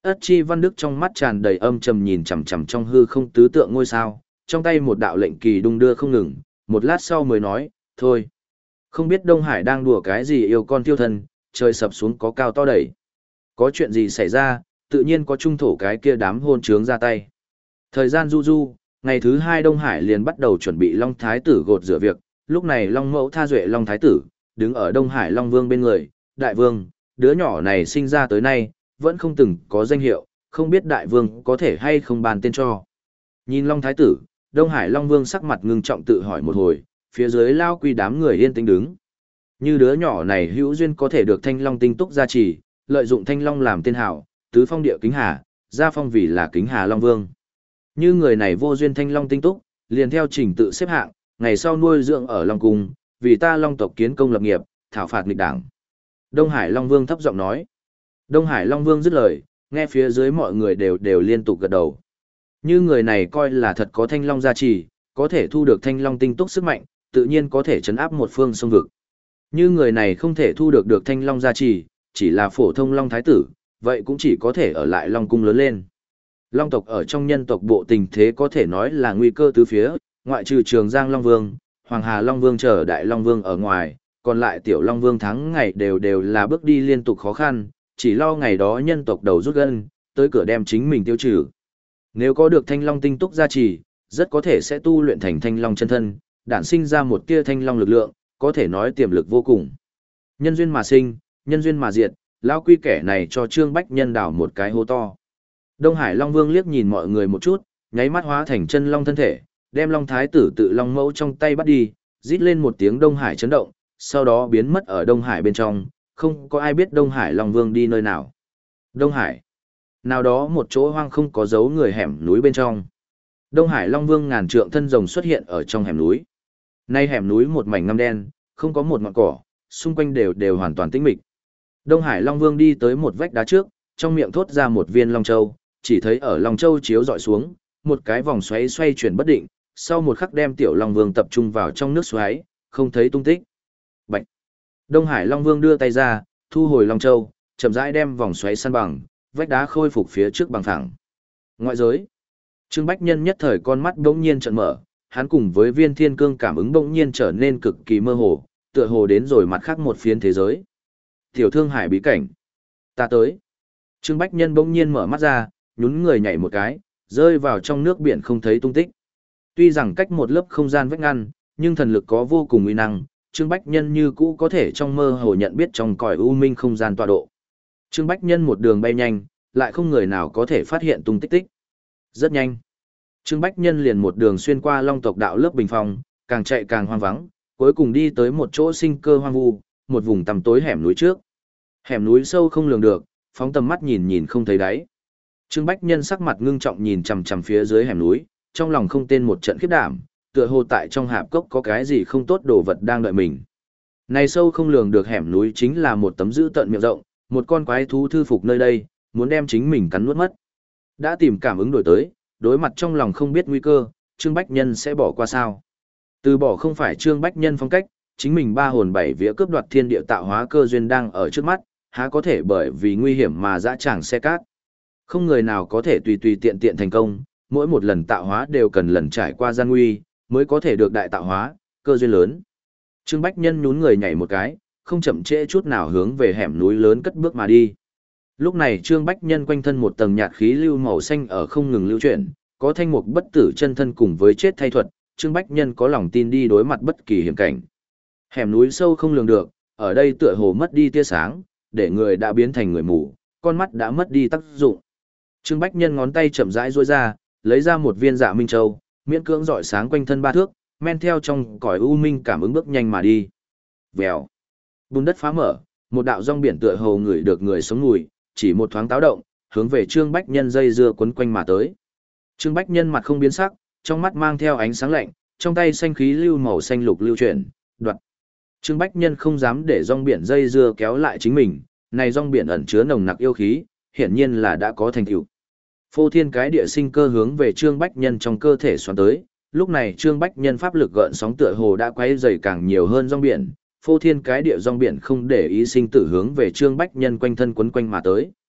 Ất Chi Văn Đức trong mắt tràn đầy âm trầm nhìn chằm chằm trong hư không tứ tượng ngôi sao, trong tay một đạo lệnh kỳ đung đưa không ngừng, một lát sau mới nói, thôi. Không biết Đông Hải đang đùa cái gì yêu con tiêu thân, trời sập xuống có cao to đẩy. Có chuyện gì xảy ra, tự nhiên có trung thổ cái kia đám hôn trướng ra tay. Thời gian du du, ngày thứ hai Đông Hải liền bắt đầu chuẩn bị Long Thái tử gột rửa việc, lúc này Long Mẫu tha duệ Long Thái tử, đứng ở Đông Hải Long Vương bên người, đại vương, đứa nhỏ này sinh ra tới nay, vẫn không từng có danh hiệu, không biết đại vương có thể hay không bàn tên cho. Nhìn Long Thái tử, Đông Hải Long Vương sắc mặt ngưng trọng tự hỏi một hồi, phía dưới lao quy đám người yên tĩnh đứng. Như đứa nhỏ này hữu duyên có thể được Thanh Long tinh túc gia trì, lợi dụng Thanh Long làm tên hảo, tứ phong địa kính hà, gia phong vì là kính hà Long Vương. Như người này vô duyên Thanh Long tinh túc, liền theo trình tự xếp hạng, ngày sau nuôi dưỡng ở Long Cung, vì ta Long tộc kiến công lập nghiệp, thảo phạt nghịch đảng. Đông Hải Long Vương thấp giọng nói. Đông Hải Long Vương dứt lời, nghe phía dưới mọi người đều đều liên tục gật đầu. Như người này coi là thật có Thanh Long gia trì, có thể thu được Thanh Long tinh túc sức mạnh, tự nhiên có thể chấn áp một phương sông vực. Như người này không thể thu được được Thanh Long gia trì, chỉ là phổ thông Long Thái tử, vậy cũng chỉ có thể ở lại Long Cung lớn lên. Long tộc ở trong nhân tộc bộ tình thế có thể nói là nguy cơ tứ phía, ngoại trừ Trường Giang Long Vương, Hoàng Hà Long Vương chờ Đại Long Vương ở ngoài, còn lại Tiểu Long Vương thắng ngày đều đều là bước đi liên tục khó khăn, chỉ lo ngày đó nhân tộc đầu rút gân, tới cửa đem chính mình tiêu trừ. Nếu có được Thanh Long tinh túc gia trì, rất có thể sẽ tu luyện thành Thanh Long chân thân, đản sinh ra một tia Thanh Long lực lượng, có thể nói tiềm lực vô cùng. Nhân duyên mà sinh, nhân duyên mà diệt, lão quy kẻ này cho Trương Bách Nhân đảo một cái hố to. Đông Hải Long Vương liếc nhìn mọi người một chút, nháy mắt hóa thành chân long thân thể, đem Long Thái tử tự Long Mẫu trong tay bắt đi, rít lên một tiếng Đông Hải chấn động, sau đó biến mất ở Đông Hải bên trong, không có ai biết Đông Hải Long Vương đi nơi nào. Đông Hải. Nào đó một chỗ hoang không có dấu người hẻm núi bên trong. Đông Hải Long Vương ngàn trượng thân rồng xuất hiện ở trong hẻm núi. Nay hẻm núi một mảnh ngăm đen, không có một ngọn cỏ, xung quanh đều đều hoàn toàn tĩnh mịch. Đông Hải Long Vương đi tới một vách đá trước, trong miệng thốt ra một viên Long Châu, chỉ thấy ở Long Châu chiếu dọi xuống, một cái vòng xoáy xoay chuyển bất định, sau một khắc đem Tiểu Long Vương tập trung vào trong nước xoáy, không thấy tung tích. Bạch. Đông Hải Long Vương đưa tay ra, thu hồi Long Châu, chậm rãi đem vòng xoáy săn bằng, vách đá khôi phục phía trước bằng phẳng. Ngoại giới. Trương Bách Nhân nhất thời con mắt bỗng nhiên trợn mở, hắn cùng với Viên Thiên Cương cảm ứng bỗng nhiên trở nên cực kỳ mơ hồ, tựa hồ đến rồi mặt khác một phiến thế giới. Tiểu Thương Hải bí cảnh. Ta tới. Trương Bách Nhân bỗng nhiên mở mắt ra, nhún người nhảy một cái, rơi vào trong nước biển không thấy tung tích. Tuy rằng cách một lớp không gian vách ngăn, nhưng thần lực có vô cùng uy năng, Trương Bách Nhân như cũ có thể trong mơ hồ nhận biết trong cõi u minh không gian tọa độ. Trương Bách Nhân một đường bay nhanh, lại không người nào có thể phát hiện tung tích tích. Rất nhanh. Trương Bách Nhân liền một đường xuyên qua Long tộc đạo lớp bình phong, càng chạy càng hoang vắng, cuối cùng đi tới một chỗ sinh cơ hoang vu, một vùng tăm tối hẻm núi trước. Hẻm núi sâu không lường được, phóng tầm mắt nhìn nhìn không thấy đáy. Trương Bách Nhân sắc mặt ngưng trọng nhìn chằm chằm phía dưới hẻm núi, trong lòng không tên một trận khiếp đảm, tựa hồ tại trong hạp cốc có cái gì không tốt đồ vật đang đợi mình. Này sâu không lường được hẻm núi chính là một tấm dữ tận miệng rộng, một con quái thú thư phục nơi đây, muốn đem chính mình cắn nuốt mất. Đã tìm cảm ứng đổi tới, đối mặt trong lòng không biết nguy cơ, Trương Bách Nhân sẽ bỏ qua sao? Từ bỏ không phải Trương Bách Nhân phong cách, chính mình ba hồn bảy vía cướp đoạt thiên địa tạo hóa cơ duyên đang ở trước mắt, há có thể bởi vì nguy hiểm mà dã tràng xe cát. Không người nào có thể tùy tùy tiện tiện thành công, mỗi một lần tạo hóa đều cần lần trải qua gian nguy, mới có thể được đại tạo hóa, cơ duyên lớn. Trương Bách Nhân nhún người nhảy một cái, không chậm trễ chút nào hướng về hẻm núi lớn cất bước mà đi. Lúc này Trương Bách Nhân quanh thân một tầng nhạt khí lưu màu xanh ở không ngừng lưu chuyển, có thanh mục bất tử chân thân cùng với chết thay thuật, Trương Bách Nhân có lòng tin đi đối mặt bất kỳ hiểm cảnh. Hẻm núi sâu không lường được, ở đây tựa hồ mất đi tia sáng, để người đã biến thành người mù, con mắt đã mất đi tác dụng. Trương Bách Nhân ngón tay chậm rãi duỗi ra, lấy ra một viên Dạ Minh Châu, miễn cưỡng rọi sáng quanh thân ba thước, men theo trong cõi u minh cảm ứng bước nhanh mà đi. Vèo. Bùn đất phá mở, một đạo rong biển tựa hồ người được người sống mùi, chỉ một thoáng táo động, hướng về Trương Bách Nhân dây dưa quấn quanh mà tới. Trương Bách Nhân mặt không biến sắc, trong mắt mang theo ánh sáng lạnh, trong tay xanh khí lưu màu xanh lục lưu chuyển, đoạt. Trương Bách Nhân không dám để rong biển dây dưa kéo lại chính mình, này rong biển ẩn chứa nồng nặc yêu khí, hiển nhiên là đã có thành tựu. Phô thiên cái địa sinh cơ hướng về Trương Bách Nhân trong cơ thể xoắn tới, lúc này Trương Bách Nhân pháp lực gợn sóng tựa hồ đã quay dày càng nhiều hơn rong biển, phô thiên cái địa rong biển không để ý sinh tử hướng về Trương Bách Nhân quanh thân quấn quanh mà tới.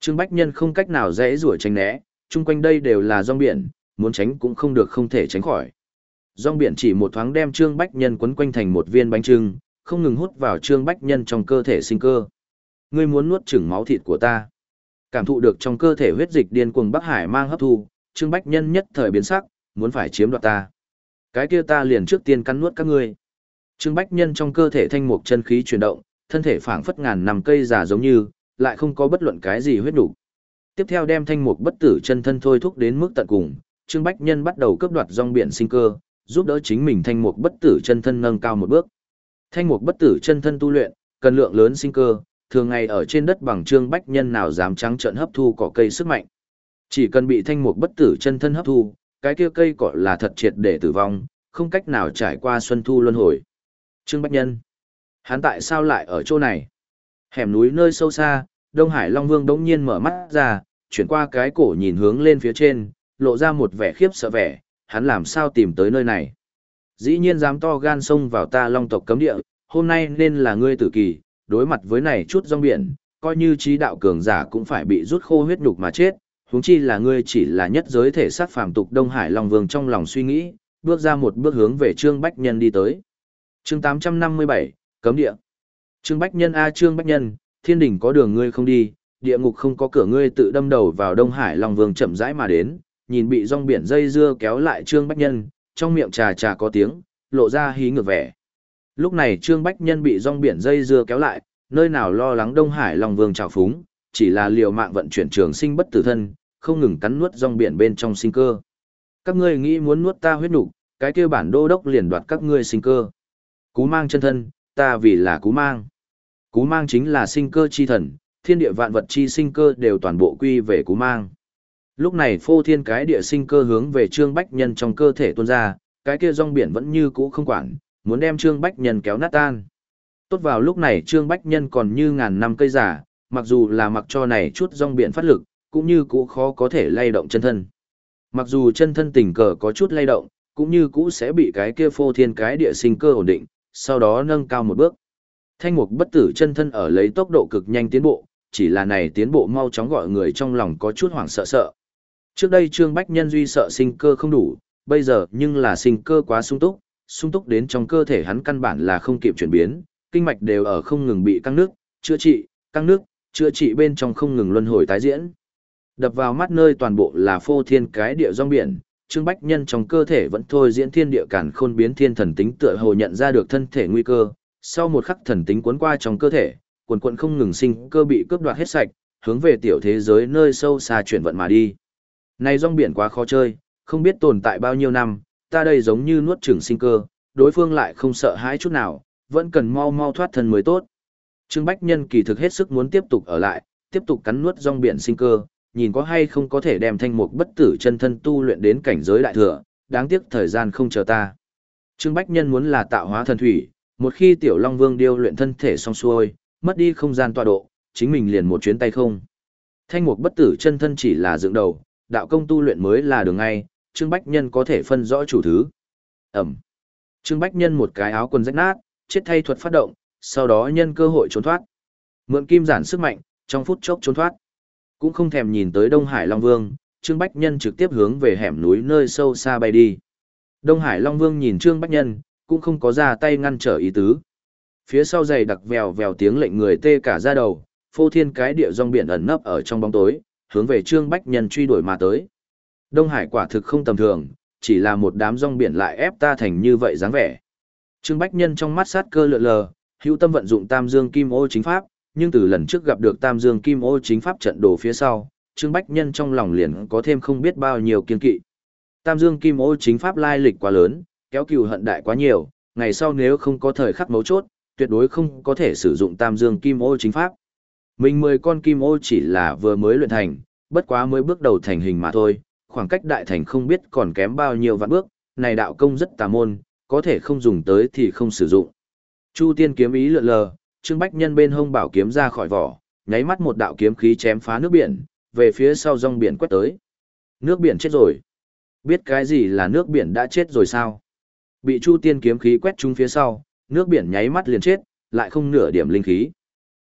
Trương Bách Nhân không cách nào dễ rủa tránh né, chung quanh đây đều là rong biển, muốn tránh cũng không được không thể tránh khỏi. Rong biển chỉ một thoáng đem Trương Bách Nhân quấn quanh thành một viên bánh trưng, không ngừng hút vào Trương Bách Nhân trong cơ thể sinh cơ. Ngươi muốn nuốt chửng máu thịt của ta. Cảm thụ được trong cơ thể huyết dịch điên cuồng Bắc Hải mang hấp thu, Trương Bách Nhân nhất thời biến sắc, muốn phải chiếm đoạt ta. Cái kia ta liền trước tiên cắn nuốt các ngươi. Trương Bách Nhân trong cơ thể thanh mục chân khí chuyển động, thân thể phảng phất ngàn năm cây già giống như, lại không có bất luận cái gì huyết đủ. Tiếp theo đem thanh mục bất tử chân thân thôi thúc đến mức tận cùng, Trương Bách Nhân bắt đầu cướp đoạt rong biển sinh cơ, giúp đỡ chính mình thanh mục bất tử chân thân nâng cao một bước. Thanh mục bất tử chân thân tu luyện, cần lượng lớn sinh cơ, thường ngày ở trên đất bằng Trương Bách Nhân nào dám trắng trợn hấp thu cỏ cây sức mạnh. Chỉ cần bị thanh mục bất tử chân thân hấp thu, cái kia cây cỏ là thật triệt để tử vong, không cách nào trải qua xuân thu luân hồi. Trương Bách Nhân, hắn tại sao lại ở chỗ này? Hẻm núi nơi sâu xa, Đông Hải Long Vương đống nhiên mở mắt ra, chuyển qua cái cổ nhìn hướng lên phía trên, lộ ra một vẻ khiếp sợ vẻ, hắn làm sao tìm tới nơi này? Dĩ nhiên dám to gan xông vào ta Long tộc cấm địa, hôm nay nên là ngươi tử kỳ, đối mặt với này chút rong biển, coi như trí đạo cường giả cũng phải bị rút khô huyết nhục mà chết, huống chi là ngươi chỉ là nhất giới thể xác phàm tục. Đông Hải Long Vương trong lòng suy nghĩ, bước ra một bước hướng về Trương Bách Nhân đi tới. Chương tám trăm năm mươi bảy, cấm địa. Trương Bách Nhân a Trương Bách Nhân, thiên đỉnh có đường ngươi không đi, địa ngục không có cửa ngươi tự đâm đầu vào. Đông Hải Long Vương chậm rãi mà đến, nhìn bị rong biển dây dưa kéo lại Trương Bách Nhân, trong miệng trà trà có tiếng, lộ ra hí ngược vẻ. Lúc này Trương Bách Nhân bị rong biển dây dưa kéo lại, nơi nào lo lắng Đông Hải Long Vương trào phúng, chỉ là liều mạng vận chuyển trường sinh bất tử thân, không ngừng cắn nuốt rong biển bên trong sinh cơ. Các ngươi nghĩ muốn nuốt ta huyết nục, cái kia bản đô đốc liền đoạt các ngươi sinh cơ. Cú mang chân thân, ta vì là cú mang. Cú mang chính là sinh cơ chi thần, thiên địa vạn vật chi sinh cơ đều toàn bộ quy về cú mang. Lúc này phô thiên cái địa sinh cơ hướng về Trương Bách Nhân trong cơ thể tuôn ra, cái kia rong biển vẫn như cũ không quản, muốn đem Trương Bách Nhân kéo nát tan. Tốt vào lúc này Trương Bách Nhân còn như ngàn năm cây giả, mặc dù là mặc cho này chút rong biển phát lực, cũng như cũ khó có thể lay động chân thân. Mặc dù chân thân tình cờ có chút lay động, cũng như cũ sẽ bị cái kia phô thiên cái địa sinh cơ ổn định, sau đó nâng cao một bước. Thanh mục bất tử chân thân ở lấy tốc độ cực nhanh tiến bộ, chỉ là này tiến bộ mau chóng gọi người trong lòng có chút hoảng sợ sợ. Trước đây Trương Bách Nhân duy sợ sinh cơ không đủ, bây giờ nhưng là sinh cơ quá sung túc, sung túc đến trong cơ thể hắn căn bản là không kịp chuyển biến, kinh mạch đều ở không ngừng bị căng nước, chữa trị, căng nước, chữa trị bên trong không ngừng luân hồi tái diễn. Đập vào mắt nơi toàn bộ là phô thiên cái địa rong biển, Trương Bách Nhân trong cơ thể vẫn thôi diễn thiên địa càn khôn biến thiên thần tính tựa hồ nhận ra được thân thể nguy cơ, sau một khắc thần tính cuốn qua trong cơ thể, quần quần không ngừng sinh cơ bị cướp đoạt hết sạch, hướng về tiểu thế giới nơi sâu xa chuyển vận mà đi. Này rong biển quá khó chơi, không biết tồn tại bao nhiêu năm, ta đây giống như nuốt chửng sinh cơ, đối phương lại không sợ hãi chút nào, vẫn cần mau mau thoát thân mới tốt. Trương Bách Nhân kỳ thực hết sức muốn tiếp tục ở lại, tiếp tục cắn nuốt rong biển sinh cơ, nhìn có hay không có thể đem thanh mục bất tử chân thân tu luyện đến cảnh giới đại thừa, đáng tiếc thời gian không chờ ta. Trương Bách Nhân muốn là tạo hóa thần thủy, một khi Tiểu Long Vương điêu luyện thân thể xong xuôi, mất đi không gian tọa độ, chính mình liền một chuyến tay không. Thanh mục bất tử chân thân chỉ là dựng đầu, đạo công tu luyện mới là đường ngay, Trương Bách Nhân có thể phân rõ chủ thứ. Ẩm. Trương Bách Nhân một cái áo quần rách nát, chết thay thuật phát động, sau đó nhân cơ hội trốn thoát. Mượn kim giản sức mạnh, trong phút chốc trốn thoát. Cũng không thèm nhìn tới Đông Hải Long Vương, Trương Bách Nhân trực tiếp hướng về hẻm núi nơi sâu xa bay đi. Đông Hải Long Vương nhìn Trương Bách Nhân, cũng không có ra tay ngăn trở ý tứ. Phía sau giày đặc vèo vèo tiếng lệnh người tê cả da đầu, phô thiên cái địa rong biển ẩn nấp ở trong bóng tối, hướng về Trương Bách Nhân truy đuổi mà tới. Đông Hải quả thực không tầm thường, chỉ là một đám rong biển lại ép ta thành như vậy dáng vẻ. Trương Bách Nhân trong mắt sát cơ lượn lờ, hữu tâm vận dụng Tam Dương Kim Ô chính pháp, nhưng từ lần trước gặp được Tam Dương Kim Ô chính pháp trận đồ phía sau, Trương Bách Nhân trong lòng liền có thêm không biết bao nhiêu kiên kỵ. Tam Dương Kim Ô chính pháp lai lịch quá lớn, kéo cừu hận đại quá nhiều, ngày sau nếu không có thời khắc mấu chốt, tuyệt đối không có thể sử dụng Tam Dương Kim Ô chính pháp. Mình mười con Kim Ô chỉ là vừa mới luyện thành, bất quá mới bước đầu thành hình mà thôi, khoảng cách đại thành không biết còn kém bao nhiêu vạn bước, này đạo công rất tà môn, có thể không dùng tới thì không sử dụng. Chu Tiên kiếm ý lượn lờ, Trương Bách Nhân bên hông bảo kiếm ra khỏi vỏ, nháy mắt một đạo kiếm khí chém phá nước biển, về phía sau rong biển quét tới. Nước biển chết rồi. Biết cái gì là nước biển đã chết rồi sao? Bị Chu Tiên kiếm khí quét trúng phía sau, nước biển nháy mắt liền chết, lại không nửa điểm linh khí.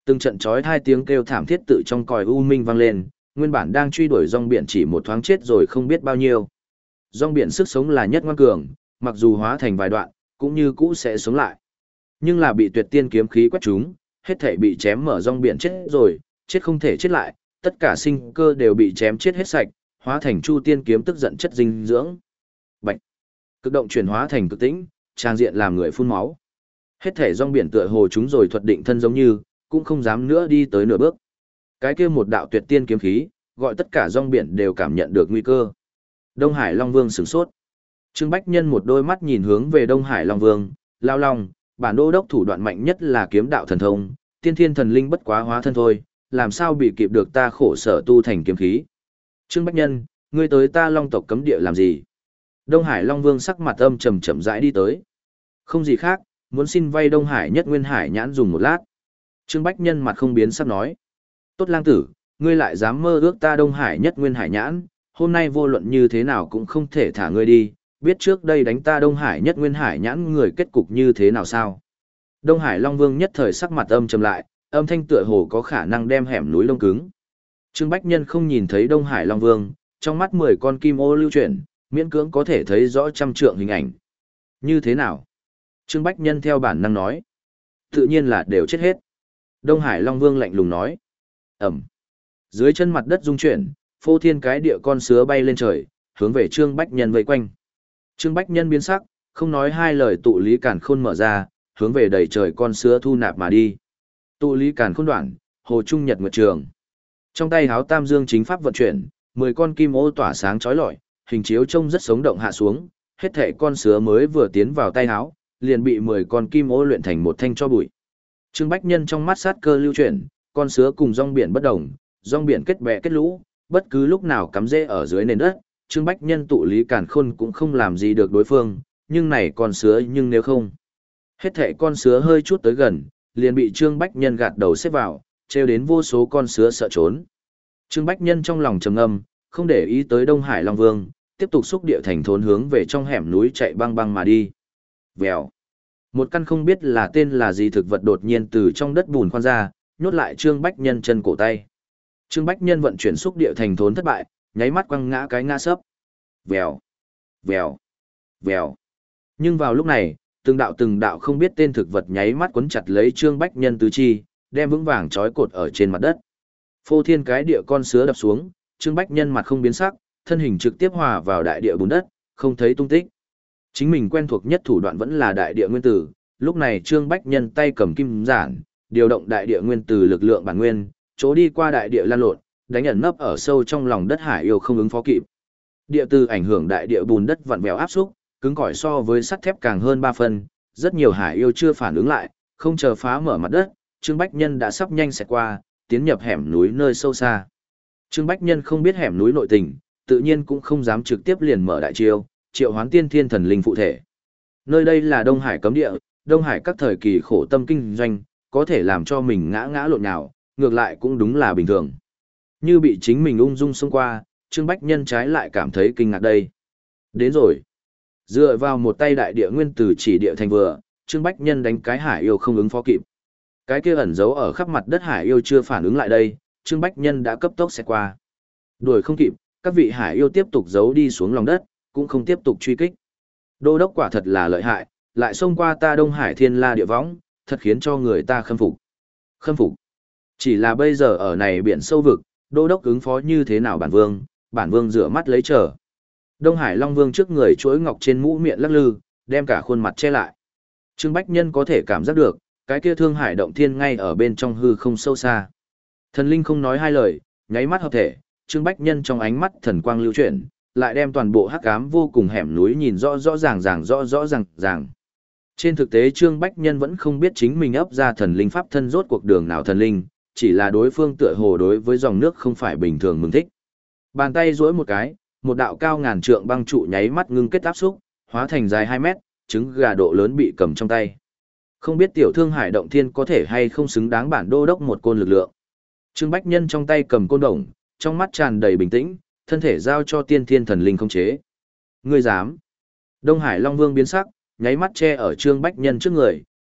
Từng trận chói hai tiếng kêu thảm thiết tự trong còi u minh vang lên, nguyên bản đang truy đuổi rong biển chỉ một thoáng chết rồi không biết bao nhiêu. Rong biển sức sống là nhất ngoan cường, mặc dù hóa thành vài đoạn, cũng như cũ sẽ sống lại. Nhưng là bị tuyệt tiên kiếm khí quét trúng, hết thể bị chém mở rong biển chết rồi, chết không thể chết lại, tất cả sinh cơ đều bị chém chết hết sạch, hóa thành chu tiên kiếm tức giận chất dinh dưỡng. Bạch. Cực động chuyển hóa thành cực tĩnh, trang diện làm người phun máu. Hết thể rong biển tựa hồ chúng rồi thuật định thân giống như, cũng không dám nữa đi tới nửa bước. Cái kia một đạo tuyệt tiên kiếm khí, gọi tất cả rong biển đều cảm nhận được nguy cơ. Đông Hải Long Vương sửng sốt. Trương Bách Nhân một đôi mắt nhìn hướng về Đông Hải Long Vương, lao long, bản đô đốc thủ đoạn mạnh nhất là kiếm đạo thần thông, tiên thiên thần linh bất quá hóa thân thôi, làm sao bị kịp được ta khổ sở tu thành kiếm khí. Trương Bách Nhân, ngươi tới ta Long tộc cấm địa làm gì? Đông Hải Long Vương sắc mặt âm trầm chậm rãi đi tới. Không gì khác, muốn xin vay Đông Hải Nhất Nguyên Hải nhãn dùng một lát. Trương Bách Nhân mặt không biến sắc nói. Tốt lang tử, ngươi lại dám mơ ước ta Đông Hải Nhất Nguyên Hải nhãn, hôm nay vô luận như thế nào cũng không thể thả ngươi đi, biết trước đây đánh ta Đông Hải Nhất Nguyên Hải nhãn người kết cục như thế nào sao? Đông Hải Long Vương nhất thời sắc mặt âm trầm lại, âm thanh tựa hồ có khả năng đem hẻm núi lông cứng. Trương Bách Nhân không nhìn thấy Đông Hải Long Vương, trong mắt mười con kim ô lưu chuyển, miễn cưỡng có thể thấy rõ trăm trượng hình ảnh. Như thế nào? Trương Bách Nhân theo bản năng nói. Tự nhiên là đều chết hết. Đông Hải Long Vương lạnh lùng nói. Ẩm. Dưới chân mặt đất rung chuyển, phô thiên cái địa con sứa bay lên trời, hướng về Trương Bách Nhân vây quanh. Trương Bách Nhân biến sắc, không nói hai lời tụ lý càn khôn mở ra, hướng về đầy trời con sứa thu nạp mà đi. Tụ lý càn khôn đoạn, hồ trung nhật nguyệt trường. Trong tay háo tam dương chính pháp vận chuyển, mười con kim ô tỏa sáng chói lọi, hình chiếu trông rất sống động hạ xuống, hết thảy con sứa mới vừa tiến vào tay háo, liền bị mười con kim ô luyện thành một thanh cho bụi. Trương Bách Nhân trong mắt sát cơ lưu chuyển, con sứa cùng rong biển bất đồng, rong biển kết bè kết lũ, bất cứ lúc nào cắm rễ ở dưới nền đất, Trương Bách Nhân tụ lý càn khôn cũng không làm gì được đối phương, nhưng này con sứa nhưng nếu không. Hết thảy con sứa hơi chút tới gần, liền bị Trương Bách Nhân gạt đầu xếp vào, treo đến vô số con sứa sợ trốn. Trương Bách Nhân trong lòng trầm ngâm, không để ý tới Đông Hải Long Vương, tiếp tục xúc địa thành thốn hướng về trong hẻm núi chạy băng băng mà đi. Vèo. Một căn không biết là tên là gì thực vật đột nhiên từ trong đất bùn khoan ra, nhốt lại Trương Bách Nhân chân cổ tay. Trương Bách Nhân vận chuyển xúc địa thành thốn thất bại, nháy mắt quăng ngã cái ngã sấp. Vèo, vèo, vèo. Nhưng vào lúc này, từng đạo từng đạo không biết tên thực vật nháy mắt quấn chặt lấy Trương Bách Nhân tứ chi, đem vững vàng trói cột ở trên mặt đất. Phô thiên cái địa con sứa đập xuống, Trương Bách Nhân mặt không biến sắc, thân hình trực tiếp hòa vào đại địa bùn đất, không thấy tung tích. Chính mình quen thuộc nhất thủ đoạn vẫn là đại địa nguyên tử, lúc này Trương Bách Nhân tay cầm kim giản, điều động đại địa nguyên tử lực lượng bản nguyên, chỗ đi qua đại địa lan lộn, đánh ẩn nấp ở sâu trong lòng đất hải yêu không ứng phó kịp. Địa từ ảnh hưởng đại địa bùn đất vặn vẹo áp xúc, cứng cỏi so với sắt thép càng hơn ba phần, rất nhiều hải yêu chưa phản ứng lại, không chờ phá mở mặt đất, Trương Bách Nhân đã sắp nhanh xẹt qua, tiến nhập hẻm núi nơi sâu xa. Trương Bách Nhân không biết hẻm núi nội tình, tự nhiên cũng không dám trực tiếp liền mở đại chiêu, triệu hoán tiên thiên thần linh phụ thể. Nơi đây là Đông Hải cấm địa, Đông Hải các thời kỳ khổ tâm kinh doanh, có thể làm cho mình ngã ngã lộn nhào, ngược lại cũng đúng là bình thường. Như bị chính mình ung dung xông qua, Trương Bách Nhân trái lại cảm thấy kinh ngạc đây. Đến rồi. Dựa vào một tay đại địa nguyên tử chỉ địa thành vừa, Trương Bách Nhân đánh cái hải yêu không ứng phó kịp. Cái kia ẩn giấu ở khắp mặt đất hải yêu chưa phản ứng lại đây, Trương Bách Nhân đã cấp tốc xẹt qua. Đuổi không kịp, các vị hải yêu tiếp tục giấu đi xuống lòng đất, cũng không tiếp tục truy kích. Đô đốc quả thật là lợi hại, lại xông qua ta Đông Hải thiên la địa võng, thật khiến cho người ta khâm phục. Khâm phục. Chỉ là bây giờ ở này biển sâu vực, đô đốc ứng phó như thế nào bản vương, bản vương rửa mắt lấy chờ. Đông Hải Long Vương trước người chuỗi ngọc trên mũ miệng lắc lư, đem cả khuôn mặt che lại. Trương Bách Nhân có thể cảm giác được, cái kia Thương Hải động thiên ngay ở bên trong hư không sâu xa. Thần linh không nói hai lời, nháy mắt hợp thể, Trương Bách Nhân trong ánh mắt thần quang lưu chuyển, lại đem toàn bộ hắc ám vô cùng hẻm núi nhìn rõ rõ ràng ràng rõ rõ ràng ràng. Trên thực tế Trương Bách Nhân vẫn không biết chính mình ấp ra thần linh pháp thân rốt cuộc đường nào thần linh, chỉ là đối phương tựa hồ đối với dòng nước không phải bình thường mừng thích. Bàn tay duỗi một cái, một đạo cao ngàn trượng băng trụ nháy mắt ngưng kết áp xúc, hóa thành dài hai mét, trứng gà độ lớn bị cầm trong tay. Không biết tiểu Thương Hải động thiên có thể hay không xứng đáng bản đô đốc một côn lực lượng. Trương Bách Nhân trong tay cầm côn đồng, trong mắt tràn đầy bình tĩnh, thân thể giao cho tiên thiên thần linh khống chế. Ngươi dám? Đông Hải Long Vương biến sắc, nháy mắt che ở Trương Bách Nhân trước người,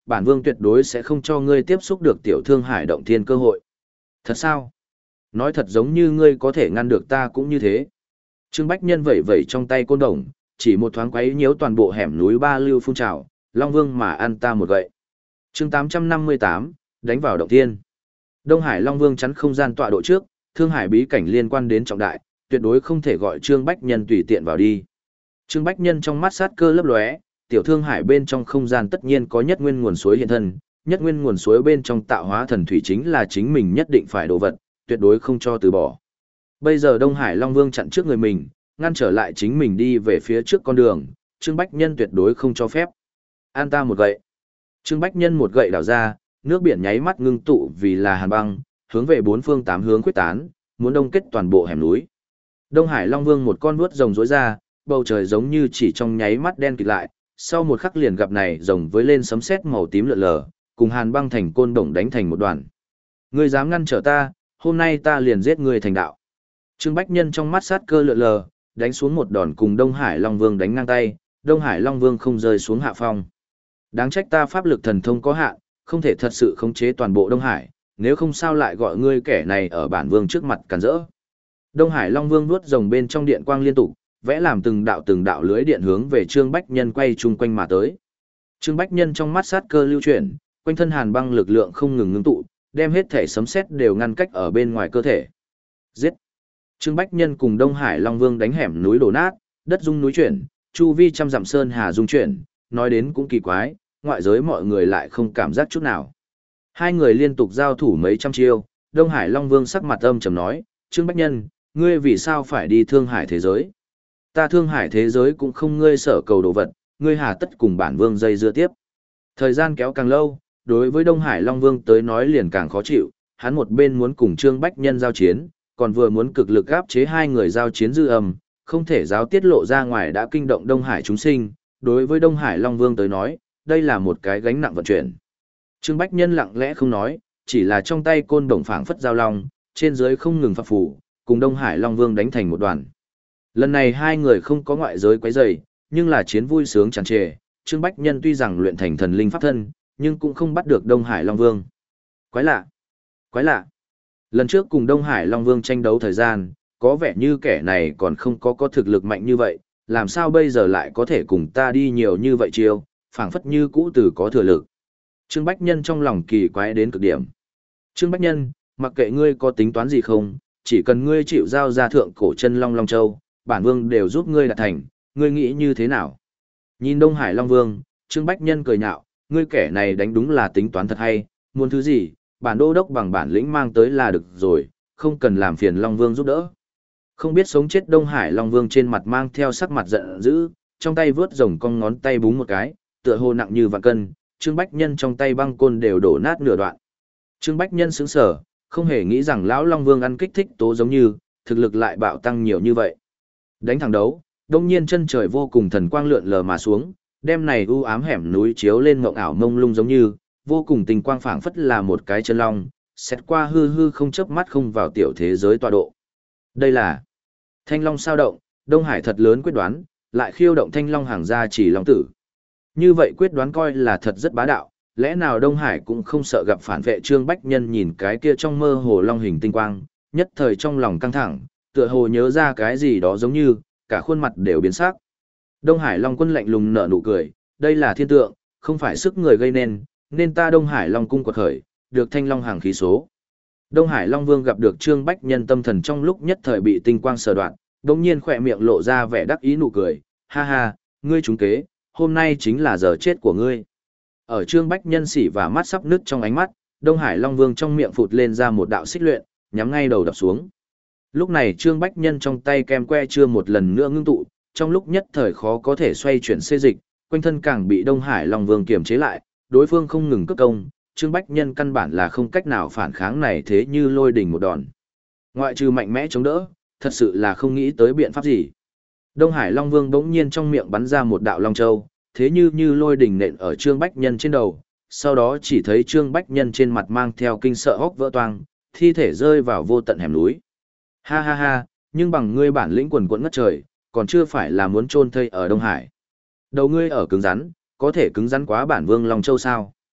bản vương tuyệt đối sẽ không cho ngươi tiếp xúc được tiểu thương hải động thiên cơ hội. Thật sao? Nói thật giống như ngươi có thể ngăn được ta cũng như thế. Trương Bách Nhân vẩy vẩy trong tay côn đồng, chỉ một thoáng quấy nhiễu toàn bộ hẻm núi ba lưu phun trào, Long Vương mà ăn ta một gậy. Chương tám trăm năm mươi tám, đánh vào động thiên. Đông Hải Long Vương chắn không gian tọa độ trước, Thương Hải bí cảnh liên quan đến trọng đại, tuyệt đối không thể gọi Trương Bách Nhân tùy tiện vào đi. Trương Bách Nhân trong mắt sát cơ lấp lóe, tiểu Thương Hải bên trong không gian tất nhiên có nhất nguyên nguồn suối hiện thân, nhất nguyên nguồn suối bên trong tạo hóa thần thủy chính là chính mình nhất định phải đồ vật, tuyệt đối không cho từ bỏ. Bây giờ Đông Hải Long Vương chặn trước người mình, ngăn trở lại chính mình đi về phía trước con đường, Trương Bách Nhân tuyệt đối không cho phép. An ta một gậy. Trương Bách Nhân một gậy đảo ra, nước biển nháy mắt ngưng tụ vì là hàn băng, hướng về bốn phương tám hướng quyết tán, muốn đông kết toàn bộ hẻm núi. Đông Hải Long Vương một con vuốt rồng rối ra, bầu trời giống như chỉ trong nháy mắt đen kịt lại, sau một khắc liền gặp này rồng với lên sấm sét màu tím lượn lờ, cùng hàn băng thành côn đồng đánh thành một đoàn. Ngươi dám ngăn trở ta, hôm nay ta liền giết ngươi thành đạo. Trương Bách Nhân trong mắt sát cơ lượn lờ, đánh xuống một đòn cùng Đông Hải Long Vương đánh ngang tay, Đông Hải Long Vương không rơi xuống hạ phong. Đáng trách ta pháp lực thần thông có hạn, không thể thật sự khống chế toàn bộ Đông Hải, nếu không sao lại gọi ngươi kẻ này ở bản vương trước mặt cản rỡ. Đông Hải Long Vương nuốt rồng bên trong điện quang liên tục, vẽ làm từng đạo từng đạo lưới điện hướng về Trương Bách Nhân quay chung quanh mà tới. Trương Bách Nhân trong mắt sát cơ lưu chuyển, quanh thân hàn băng lực lượng không ngừng ngưng tụ, đem hết thể sấm sét đều ngăn cách ở bên ngoài cơ thể. Giết! Trương Bách Nhân cùng Đông Hải Long Vương đánh hẻm núi đổ nát, đất rung núi chuyển, chu vi trăm dặm sơn hà rung chuyển, nói đến cũng kỳ quái, ngoại giới mọi người lại không cảm giác chút nào. Hai người liên tục giao thủ mấy trăm chiêu, Đông Hải Long Vương sắc mặt âm trầm nói, Trương Bách Nhân, ngươi vì sao phải đi Thương Hải thế giới? Ta Thương Hải thế giới cũng không ngươi sở cầu đồ vật, ngươi hà tất cùng bản vương dây dưa tiếp. Thời gian kéo càng lâu, đối với Đông Hải Long Vương tới nói liền càng khó chịu, hắn một bên muốn cùng Trương Bách Nhân giao chiến, còn vừa muốn cực lực áp chế hai người giao chiến dư âm, không thể giáo tiết lộ ra ngoài đã kinh động Đông Hải chúng sinh, đối với Đông Hải Long Vương tới nói, đây là một cái gánh nặng vận chuyển. Trương Bách Nhân lặng lẽ không nói, chỉ là trong tay côn đồng phảng phất giao long, trên dưới không ngừng phập phù, cùng Đông Hải Long Vương đánh thành một đoàn. Lần này hai người không có ngoại giới quấy rầy, nhưng là chiến vui sướng tràn trề, Trương Bách Nhân tuy rằng luyện thành thần linh pháp thân, nhưng cũng không bắt được Đông Hải Long Vương. Quái lạ! Quái lạ! Lần trước cùng Đông Hải Long Vương tranh đấu thời gian, có vẻ như kẻ này còn không có có thực lực mạnh như vậy, làm sao bây giờ lại có thể cùng ta đi nhiều như vậy chiêu, phảng phất như cũ từ có thừa lực. Trương Bách Nhân trong lòng kỳ quái đến cực điểm. Trương Bách Nhân, mặc kệ ngươi có tính toán gì không, chỉ cần ngươi chịu giao ra thượng cổ chân Long Long Châu, bản vương đều giúp ngươi đạt thành, ngươi nghĩ như thế nào? Nhìn Đông Hải Long Vương, Trương Bách Nhân cười nhạo, ngươi kẻ này đánh đúng là tính toán thật hay, muốn thứ gì, bản đô đốc bằng bản lĩnh mang tới là được rồi, không cần làm phiền Long Vương giúp đỡ. Không biết sống chết Đông Hải Long Vương trên mặt mang theo sắc mặt giận dữ, trong tay vướt rồng cong ngón tay búng một cái, tựa hồ nặng như vạn cân, Trương Bách Nhân trong tay băng côn đều đổ nát nửa đoạn. Trương Bách Nhân sững sờ, không hề nghĩ rằng lão Long Vương ăn kích thích tố giống như, thực lực lại bạo tăng nhiều như vậy. Đánh thẳng đấu, đông nhiên chân trời vô cùng thần quang lượn lờ mà xuống, đêm này u ám hẻm núi chiếu lên mộng ảo mông lung giống như, vô cùng tình quang phảng phất là một cái chân long, xét qua hư hư không chớp mắt không vào tiểu thế giới tọa độ. Đây là Thanh Long sao động, Đông Hải thật lớn quyết đoán, lại khiêu động Thanh Long hàng gia chỉ long tử. Như vậy quyết đoán coi là thật rất bá đạo, lẽ nào Đông Hải cũng không sợ gặp phản vệ. Trương Bách Nhân nhìn cái kia trong mơ hồ long hình tinh quang, nhất thời trong lòng căng thẳng, tựa hồ nhớ ra cái gì đó giống như, cả khuôn mặt đều biến sắc. Đông Hải Long Quân lạnh lùng nở nụ cười, đây là thiên tượng, không phải sức người gây nên, nên ta Đông Hải Long Cung quật khởi, được Thanh Long hàng khí số. Đông Hải Long Vương gặp được Trương Bách Nhân tâm thần trong lúc nhất thời bị tinh quang sờ đoạn, đồng nhiên khỏe miệng lộ ra vẻ đắc ý nụ cười, ha ha, ngươi trúng kế, hôm nay chính là giờ chết của ngươi. Ở Trương Bách Nhân xỉ và mắt sắp nứt trong ánh mắt, Đông Hải Long Vương trong miệng phụt lên ra một đạo xích luyện, nhắm ngay đầu đập xuống. Lúc này Trương Bách Nhân trong tay kem que chưa một lần nữa ngưng tụ, trong lúc nhất thời khó có thể xoay chuyển xê dịch, quanh thân càng bị Đông Hải Long Vương kiềm chế lại, đối phương không ngừng cất công, Trương Bách Nhân căn bản là không cách nào phản kháng này thế như lôi đình một đòn. Ngoại trừ mạnh mẽ chống đỡ, thật sự là không nghĩ tới biện pháp gì. Đông Hải Long Vương bỗng nhiên trong miệng bắn ra một đạo long châu, thế như như lôi đình nện ở Trương Bách Nhân trên đầu, sau đó chỉ thấy Trương Bách Nhân trên mặt mang theo kinh sợ hốc vỡ toang, thi thể rơi vào vô tận hẻm núi. Ha ha ha, nhưng bằng ngươi bản lĩnh quần quẫn ngất trời, còn chưa phải là muốn chôn thây ở Đông Hải. Đầu ngươi ở cứng rắn, có thể cứng rắn quá bản vương Long Châu sao?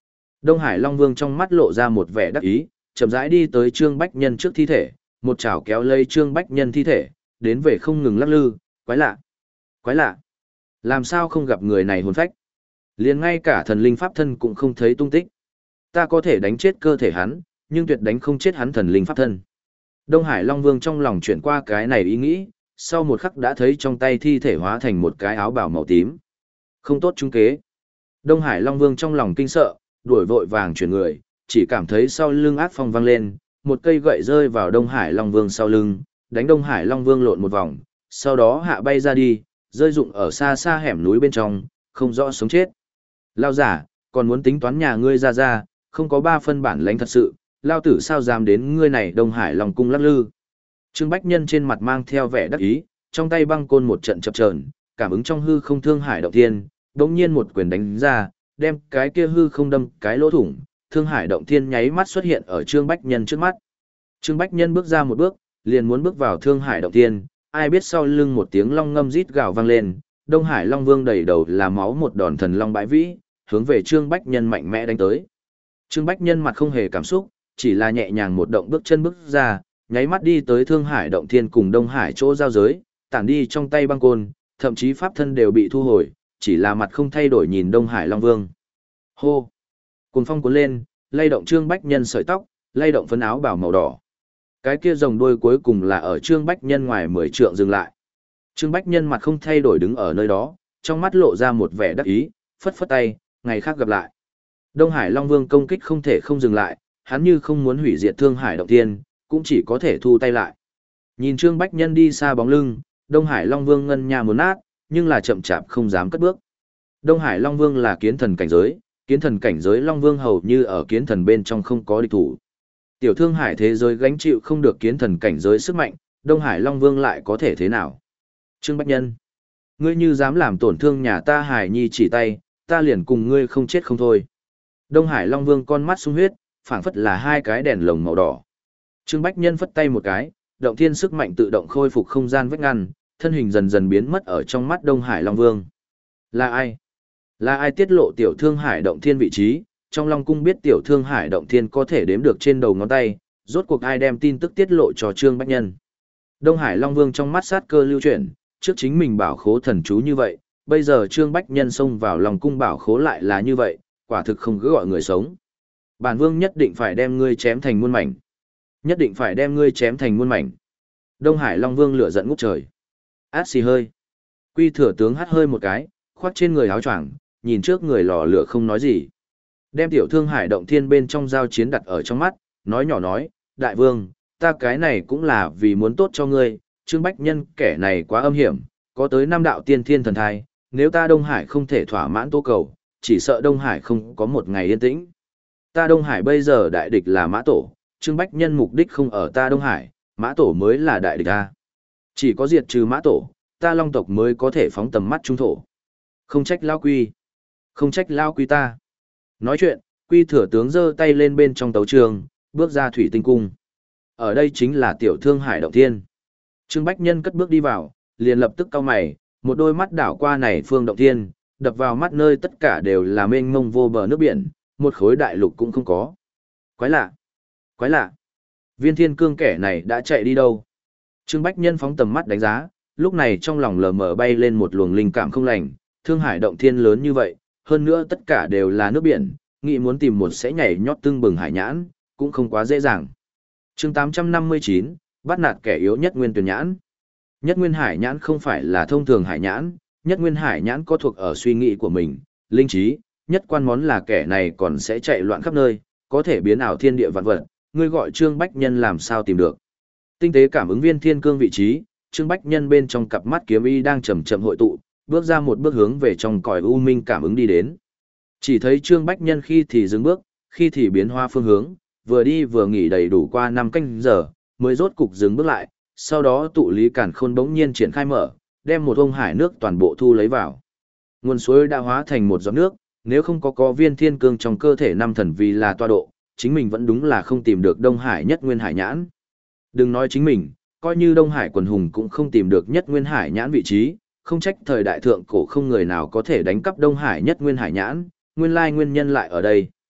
Đông Hải Long Vương trong mắt lộ ra một vẻ đắc ý, chậm rãi đi tới Trương Bách Nhân trước thi thể, một chảo kéo lấy Trương Bách Nhân thi thể, đến về không ngừng lắc lư, quái lạ, quái lạ. Làm sao không gặp người này hồn phách? Liền ngay cả thần linh pháp thân cũng không thấy tung tích. Ta có thể đánh chết cơ thể hắn, nhưng tuyệt đánh không chết hắn thần linh pháp thân. Đông Hải Long Vương trong lòng chuyển qua cái này ý nghĩ, sau một khắc đã thấy trong tay thi thể hóa thành một cái áo bào màu tím. Không tốt trung kế. Đông Hải Long Vương trong lòng kinh sợ, đuổi vội vàng chuyển người, chỉ cảm thấy sau lưng ác phong vang lên, một cây gậy rơi vào Đông Hải Long Vương sau lưng, đánh Đông Hải Long Vương lộn một vòng, sau đó hạ bay ra đi, rơi rụng ở xa xa hẻm núi bên trong, không rõ sống chết. Lao giả, còn muốn tính toán nhà ngươi ra ra, không có ba phân bản lãnh thật sự, lao tử sao dám đến ngươi này Đông Hải Long cung lắc lư. Trương Bách Nhân trên mặt mang theo vẻ đắc ý, trong tay băng côn một trận chập chờn, cảm ứng trong hư không Thương Hải động thiên, đột nhiên một quyền đánh ra, đem cái kia hư không đâm cái lỗ thủng, Thương Hải động thiên nháy mắt xuất hiện ở Trương Bách Nhân trước mắt. Trương Bách Nhân bước ra một bước, liền muốn bước vào Thương Hải động thiên, ai biết sau lưng một tiếng long ngâm rít gào vang lên, Đông Hải Long Vương đầy đầu là máu một đòn thần long bãi vĩ, hướng về Trương Bách Nhân mạnh mẽ đánh tới. Trương Bách Nhân mặt không hề cảm xúc, chỉ là nhẹ nhàng một động bước chân bước ra, nháy mắt đi tới Thương Hải động thiên cùng Đông Hải chỗ giao giới, tản đi trong tay băng côn, thậm chí pháp thân đều bị thu hồi, chỉ là mặt không thay đổi nhìn Đông Hải Long Vương. Hô! Cuồng phong cuốn lên, lay động Trương Bách Nhân sợi tóc, lay động phấn áo bào màu đỏ. Cái kia rồng đuôi cuối cùng là ở Trương Bách Nhân ngoài mười trượng dừng lại. Trương Bách Nhân mặt không thay đổi đứng ở nơi đó, trong mắt lộ ra một vẻ đắc ý, phất phất tay, ngày khác gặp lại. Đông Hải Long Vương công kích không thể không dừng lại, hắn như không muốn hủy diệt Thương Hải động thiên, cũng chỉ có thể thu tay lại. Nhìn Trương Bách Nhân đi xa bóng lưng, Đông Hải Long Vương ngân nha muốn nát, nhưng là chậm chạp không dám cất bước. Đông Hải Long Vương là kiến thần cảnh giới, kiến thần cảnh giới Long Vương hầu như ở kiến thần bên trong không có địch thủ. Tiểu Thương Hải thế giới gánh chịu không được kiến thần cảnh giới sức mạnh, Đông Hải Long Vương lại có thể thế nào? Trương Bách Nhân, ngươi như dám làm tổn thương nhà ta Hải Nhi chỉ tay, ta liền cùng ngươi không chết không thôi. Đông Hải Long Vương con mắt sung huyết, phảng phất là hai cái đèn lồng màu đỏ. Trương Bách Nhân phất tay một cái, động thiên sức mạnh tự động khôi phục không gian vách ngăn, thân hình dần dần biến mất ở trong mắt Đông Hải Long Vương. Là ai? Là ai tiết lộ Tiểu Thương Hải động thiên vị trí? Trong Long cung biết Tiểu Thương Hải động thiên có thể đếm được trên đầu ngón tay, rốt cuộc ai đem tin tức tiết lộ cho Trương Bách Nhân? Đông Hải Long Vương trong mắt sát cơ lưu chuyển, trước chính mình bảo khố thần chú như vậy, bây giờ Trương Bách Nhân xông vào Long cung bảo khố lại là như vậy, quả thực không cứ gọi người sống. Bản vương nhất định phải đem ngươi chém thành muôn mảnh. Nhất định phải đem ngươi chém thành muôn mảnh. Đông Hải Long Vương lửa giận ngút trời. Át xì hơi. Quy Thừa tướng hắt hơi một cái, khoác trên người áo choàng, nhìn trước người lò lửa không nói gì. Đem Tiểu Thương Hải động thiên bên trong giao chiến đặt ở trong mắt, nói nhỏ nói, đại vương, ta cái này cũng là vì muốn tốt cho ngươi, Trương Bách Nhân kẻ này quá âm hiểm, có tới năm đạo tiên thiên thần thai, nếu ta Đông Hải không thể thỏa mãn tố cầu, chỉ sợ Đông Hải không có một ngày yên tĩnh. Ta Đông Hải bây giờ đại địch là Mã Tổ, Trương Bách Nhân mục đích không ở ta Đông Hải, Mã Tổ mới là đại địch ta. Chỉ có diệt trừ Mã Tổ, ta Long tộc mới có thể phóng tầm mắt trung thổ. Không trách Lao Quy. Không trách Lao Quy ta. Nói chuyện, Quy Thừa tướng giơ tay lên bên trong tấu trường, bước ra thủy tinh cung. Ở đây chính là Tiểu Thương Hải động thiên. Trương Bách Nhân cất bước đi vào, liền lập tức cau mày, một đôi mắt đảo qua này phương động thiên, đập vào mắt nơi tất cả đều là mênh mông vô bờ nước biển, một khối đại lục cũng không có. Quái lạ, quái lạ. Viên Thiên Cương kẻ này đã chạy đi đâu? Trương Bách Nhân phóng tầm mắt đánh giá, lúc này trong lòng lờ mờ bay lên một luồng linh cảm không lành, Thương Hải động thiên lớn như vậy, hơn nữa tất cả đều là nước biển, nghĩ muốn tìm một sẽ nhảy nhót tưng bừng hải nhãn, cũng không quá dễ dàng. Chương tám trăm năm mươi chín, bắt nạt kẻ yếu nhất nguyên tuyển nhãn. Nhất nguyên hải nhãn không phải là thông thường hải nhãn, nhất nguyên hải nhãn có thuộc ở suy nghĩ của mình, linh trí, nhất quan món là kẻ này còn sẽ chạy loạn khắp nơi, có thể biến ảo thiên địa vạn vật, ngươi gọi Trương Bách Nhân làm sao tìm được. Tinh tế cảm ứng Viên Thiên Cương vị trí, Trương Bách Nhân bên trong cặp mắt kiếm y đang chậm chậm hội tụ, bước ra một bước hướng về trong cõi u minh cảm ứng đi đến. Chỉ thấy Trương Bách Nhân khi thì dừng bước, khi thì biến hóa phương hướng, vừa đi vừa nghỉ đầy đủ qua năm canh giờ, mới rốt cục dừng bước lại, sau đó tụ lý cản khôn bỗng nhiên triển khai mở, đem một ông hải nước toàn bộ thu lấy vào. Nguồn suối đã hóa thành một giọt nước, nếu không có có Viên Thiên Cương trong cơ thể năm thần vì là toa độ, chính mình vẫn đúng là không tìm được Đông Hải nhất nguyên hải nhãn. Đừng nói chính mình, coi như Đông Hải quần hùng cũng không tìm được nhất nguyên hải nhãn vị trí, không trách thời đại thượng cổ không người nào có thể đánh cắp Đông Hải nhất nguyên hải nhãn, nguyên lai nguyên nhân lại ở đây.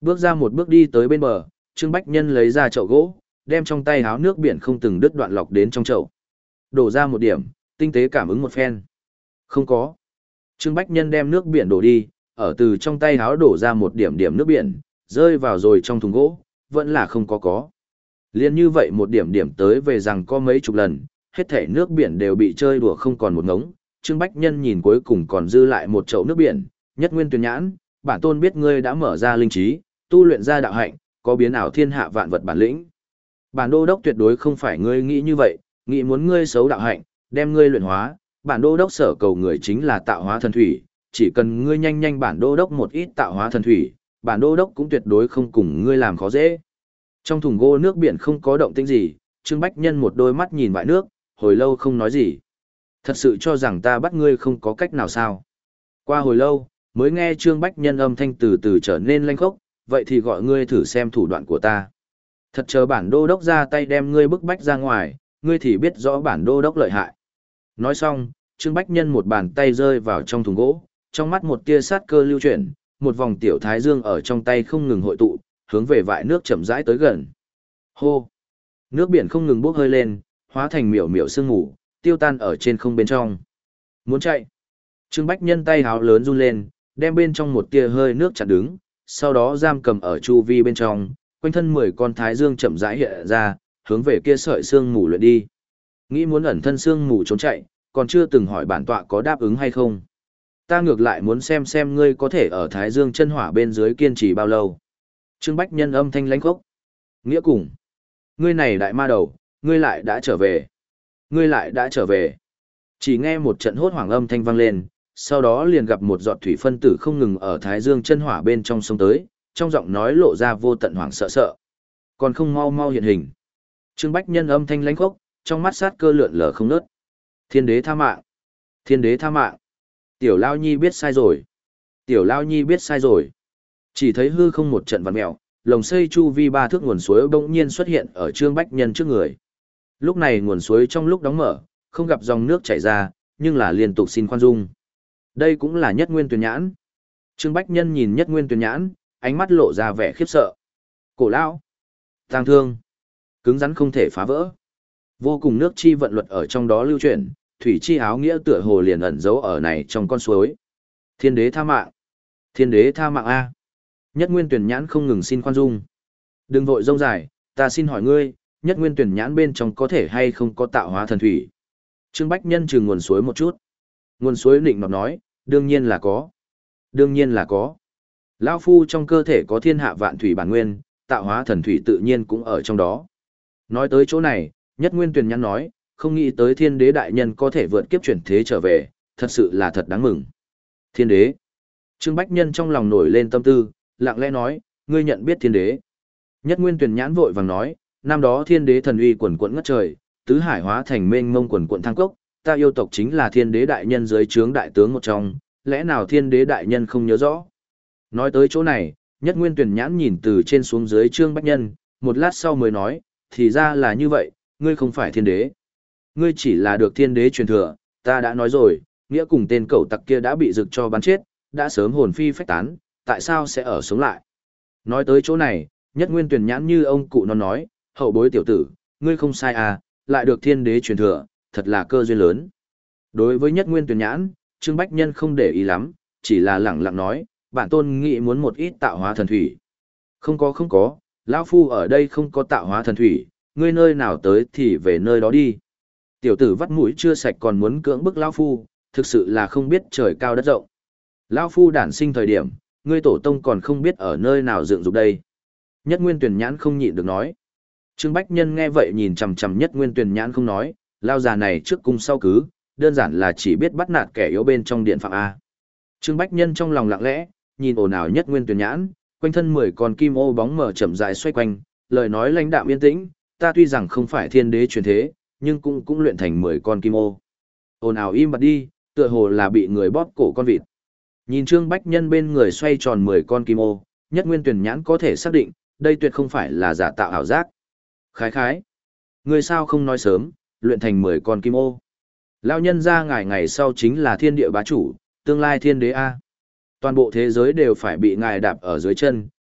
Bước ra một bước đi tới bên bờ, Trương Bách Nhân lấy ra chậu gỗ, đem trong tay háo nước biển không từng đứt đoạn lọc đến trong chậu. Đổ ra một điểm, tinh tế cảm ứng một phen. Không có. Trương Bách Nhân đem nước biển đổ đi, ở từ trong tay háo đổ ra một điểm điểm nước biển, rơi vào rồi trong thùng gỗ, vẫn là không có có. Liên như vậy một điểm điểm tới về rằng có mấy chục lần, hết thể nước biển đều bị chơi đùa không còn một ngống. Trương Bách Nhân nhìn cuối cùng còn dư lại một chậu nước biển, nhất nguyên tuyển nhãn, bản tôn biết ngươi đã mở ra linh trí, tu luyện ra đạo hạnh, có biến ảo thiên hạ vạn vật bản lĩnh. Bản đô đốc tuyệt đối không phải ngươi nghĩ như vậy, nghĩ muốn ngươi xấu đạo hạnh, đem ngươi luyện hóa, bản đô đốc sở cầu người chính là tạo hóa thần thủy, chỉ cần ngươi nhanh nhanh bản đô đốc một ít tạo hóa thần thủy, bản đô đốc cũng tuyệt đối không cùng ngươi làm khó dễ. Trong thùng gỗ nước biển không có động tĩnh gì, Trương Bách Nhân một đôi mắt nhìn vại nước, hồi lâu không nói gì. Thật sự cho rằng ta bắt ngươi không có cách nào sao? Qua hồi lâu, mới nghe Trương Bách Nhân âm thanh từ từ trở nên lanh khốc, vậy thì gọi ngươi thử xem thủ đoạn của ta. Thật chờ bản đô đốc ra tay đem ngươi bức bách ra ngoài, ngươi thì biết rõ bản đô đốc lợi hại. Nói xong, Trương Bách Nhân một bàn tay rơi vào trong thùng gỗ, trong mắt một tia sát cơ lưu chuyển, một vòng tiểu thái dương ở trong tay không ngừng hội tụ, hướng về vại nước chậm rãi tới gần. Hô! Nước biển không ngừng bốc hơi lên, hóa thành miểu miểu sương mù, tiêu tan ở trên không bên trong. Muốn chạy! Trương Bách Nhân tay háo lớn run lên, đem bên trong một tia hơi nước chặn đứng, sau đó giam cầm ở chu vi bên trong, quanh thân mười con thái dương chậm rãi hiện ra, hướng về kia sợi sương mù luyện đi. Nghĩ muốn ẩn thân sương mù trốn chạy, còn chưa từng hỏi bản tọa có đáp ứng hay không. Ta ngược lại muốn xem xem ngươi có thể ở thái dương chân hỏa bên dưới kiên trì bao lâu. Trương Bách Nhân âm thanh lãnh khốc. Nghĩa cùng. Ngươi này đại ma đầu, ngươi lại đã trở về. Ngươi lại đã trở về. Chỉ nghe một trận hốt hoảng âm thanh vang lên, sau đó liền gặp một giọt thủy phân tử không ngừng ở thái dương chân hỏa bên trong sông tới, trong giọng nói lộ ra vô tận hoảng sợ sợ. Còn không mau mau hiện hình. Trương Bách Nhân âm thanh lãnh khốc, trong mắt sát cơ lượn lờ không ngớt. Thiên đế tha mạng. Thiên đế tha mạng. Tiểu Lao Nhi biết sai rồi. Tiểu Lao Nhi biết sai rồi. Chỉ thấy hư không một trận vặn mèo, lồng xây chu vi ba thước nguồn suối bỗng nhiên xuất hiện ở Trương Bách Nhân trước người. Lúc này nguồn suối trong lúc đóng mở, không gặp dòng nước chảy ra, nhưng là liên tục xin khoan dung. Đây cũng là nhất nguyên tuyển nhãn. Trương Bách Nhân nhìn nhất nguyên tuyển nhãn, ánh mắt lộ ra vẻ khiếp sợ. Cổ lão, tang thương, cứng rắn không thể phá vỡ. Vô cùng nước chi vận luật ở trong đó lưu chuyển, thủy chi áo nghĩa tựa hồ liền ẩn giấu ở này trong con suối. Thiên đế tha mạng. Thiên đế tha mạng a. Nhất nguyên tuyển nhãn không ngừng xin khoan dung. Đừng vội rông dài, ta xin hỏi ngươi, nhất nguyên tuyển nhãn bên trong có thể hay không có tạo hóa thần thủy? Trương Bách Nhân trừng nguồn suối một chút. Nguồn suối nịnh nọt nói, đương nhiên là có. Đương nhiên là có. Lão phu trong cơ thể có thiên hạ vạn thủy bản nguyên, tạo hóa thần thủy tự nhiên cũng ở trong đó. Nói tới chỗ này, nhất nguyên tuyển nhãn nói, không nghĩ tới thiên đế đại nhân có thể vượt kiếp chuyển thế trở về, thật sự là thật đáng mừng. Thiên đế. Trương Bách Nhân trong lòng nổi lên tâm tư, lặng lẽ nói, ngươi nhận biết thiên đế. Nhất nguyên tuyển nhãn vội vàng nói, năm đó thiên đế thần uy quần quận ngất trời, tứ hải hóa thành mênh mông quần quận thang cốc, ta yêu tộc chính là thiên đế đại nhân dưới trướng đại tướng một trong, lẽ nào thiên đế đại nhân không nhớ rõ? Nói tới chỗ này, nhất nguyên tuyển nhãn nhìn từ trên xuống dưới Trương Bách Nhân, một lát sau mới nói, thì ra là như vậy, ngươi không phải thiên đế. Ngươi chỉ là được thiên đế truyền thừa, ta đã nói rồi, nghĩa cùng tên cẩu tặc kia đã bị rực cho bắn chết, đã sớm hồn phi phách tán, tại sao sẽ ở sống lại? Nói tới chỗ này, nhất nguyên tuyển nhãn như ông cụ nó nói, hậu bối tiểu tử, ngươi không sai à, lại được thiên đế truyền thừa, thật là cơ duyên lớn. Đối với nhất nguyên tuyển nhãn, Trương Bách Nhân không để ý lắm, chỉ là lẳng lặng nói, bản tôn nghĩ muốn một ít tạo hóa thần thủy. Không có không có, lão phu ở đây không có tạo hóa thần thủy, ngươi nơi nào tới thì về nơi đó đi. Tiểu tử vắt mũi chưa sạch còn muốn cưỡng bức lão phu, thực sự là không biết trời cao đất rộng. Lão phu đản sinh thời điểm, ngươi tổ tông còn không biết ở nơi nào dựng dục đây. Nhất nguyên tuyển nhãn không nhịn được nói. Trương Bách Nhân nghe vậy nhìn chằm chằm nhất nguyên tuyển nhãn không nói, lao già này trước cung sau cứ, đơn giản là chỉ biết bắt nạt kẻ yếu bên trong điện phạm A. Trương Bách Nhân trong lòng lặng lẽ, nhìn ồn ào nhất nguyên tuyển nhãn, quanh thân mười con kim ô bóng mờ chậm rãi xoay quanh, lời nói lãnh đạm yên tĩnh, ta tuy rằng không phải thiên đế truyền thế, nhưng cũng cũng luyện thành mười con kim ô. Ồn ào im bặt đi, tựa hồ là bị người bóp cổ con vịt. Nhìn Trương Bách Nhân bên người xoay tròn mười con kim ô, nhất nguyên tuyển nhãn có thể xác định, đây tuyệt không phải là giả tạo ảo giác. Khái khái. Người sao không nói sớm, luyện thành mười con kim ô. Lão nhân ra ngài ngày sau chính là thiên địa bá chủ, tương lai thiên đế A. Toàn bộ thế giới đều phải bị ngài đạp ở dưới chân,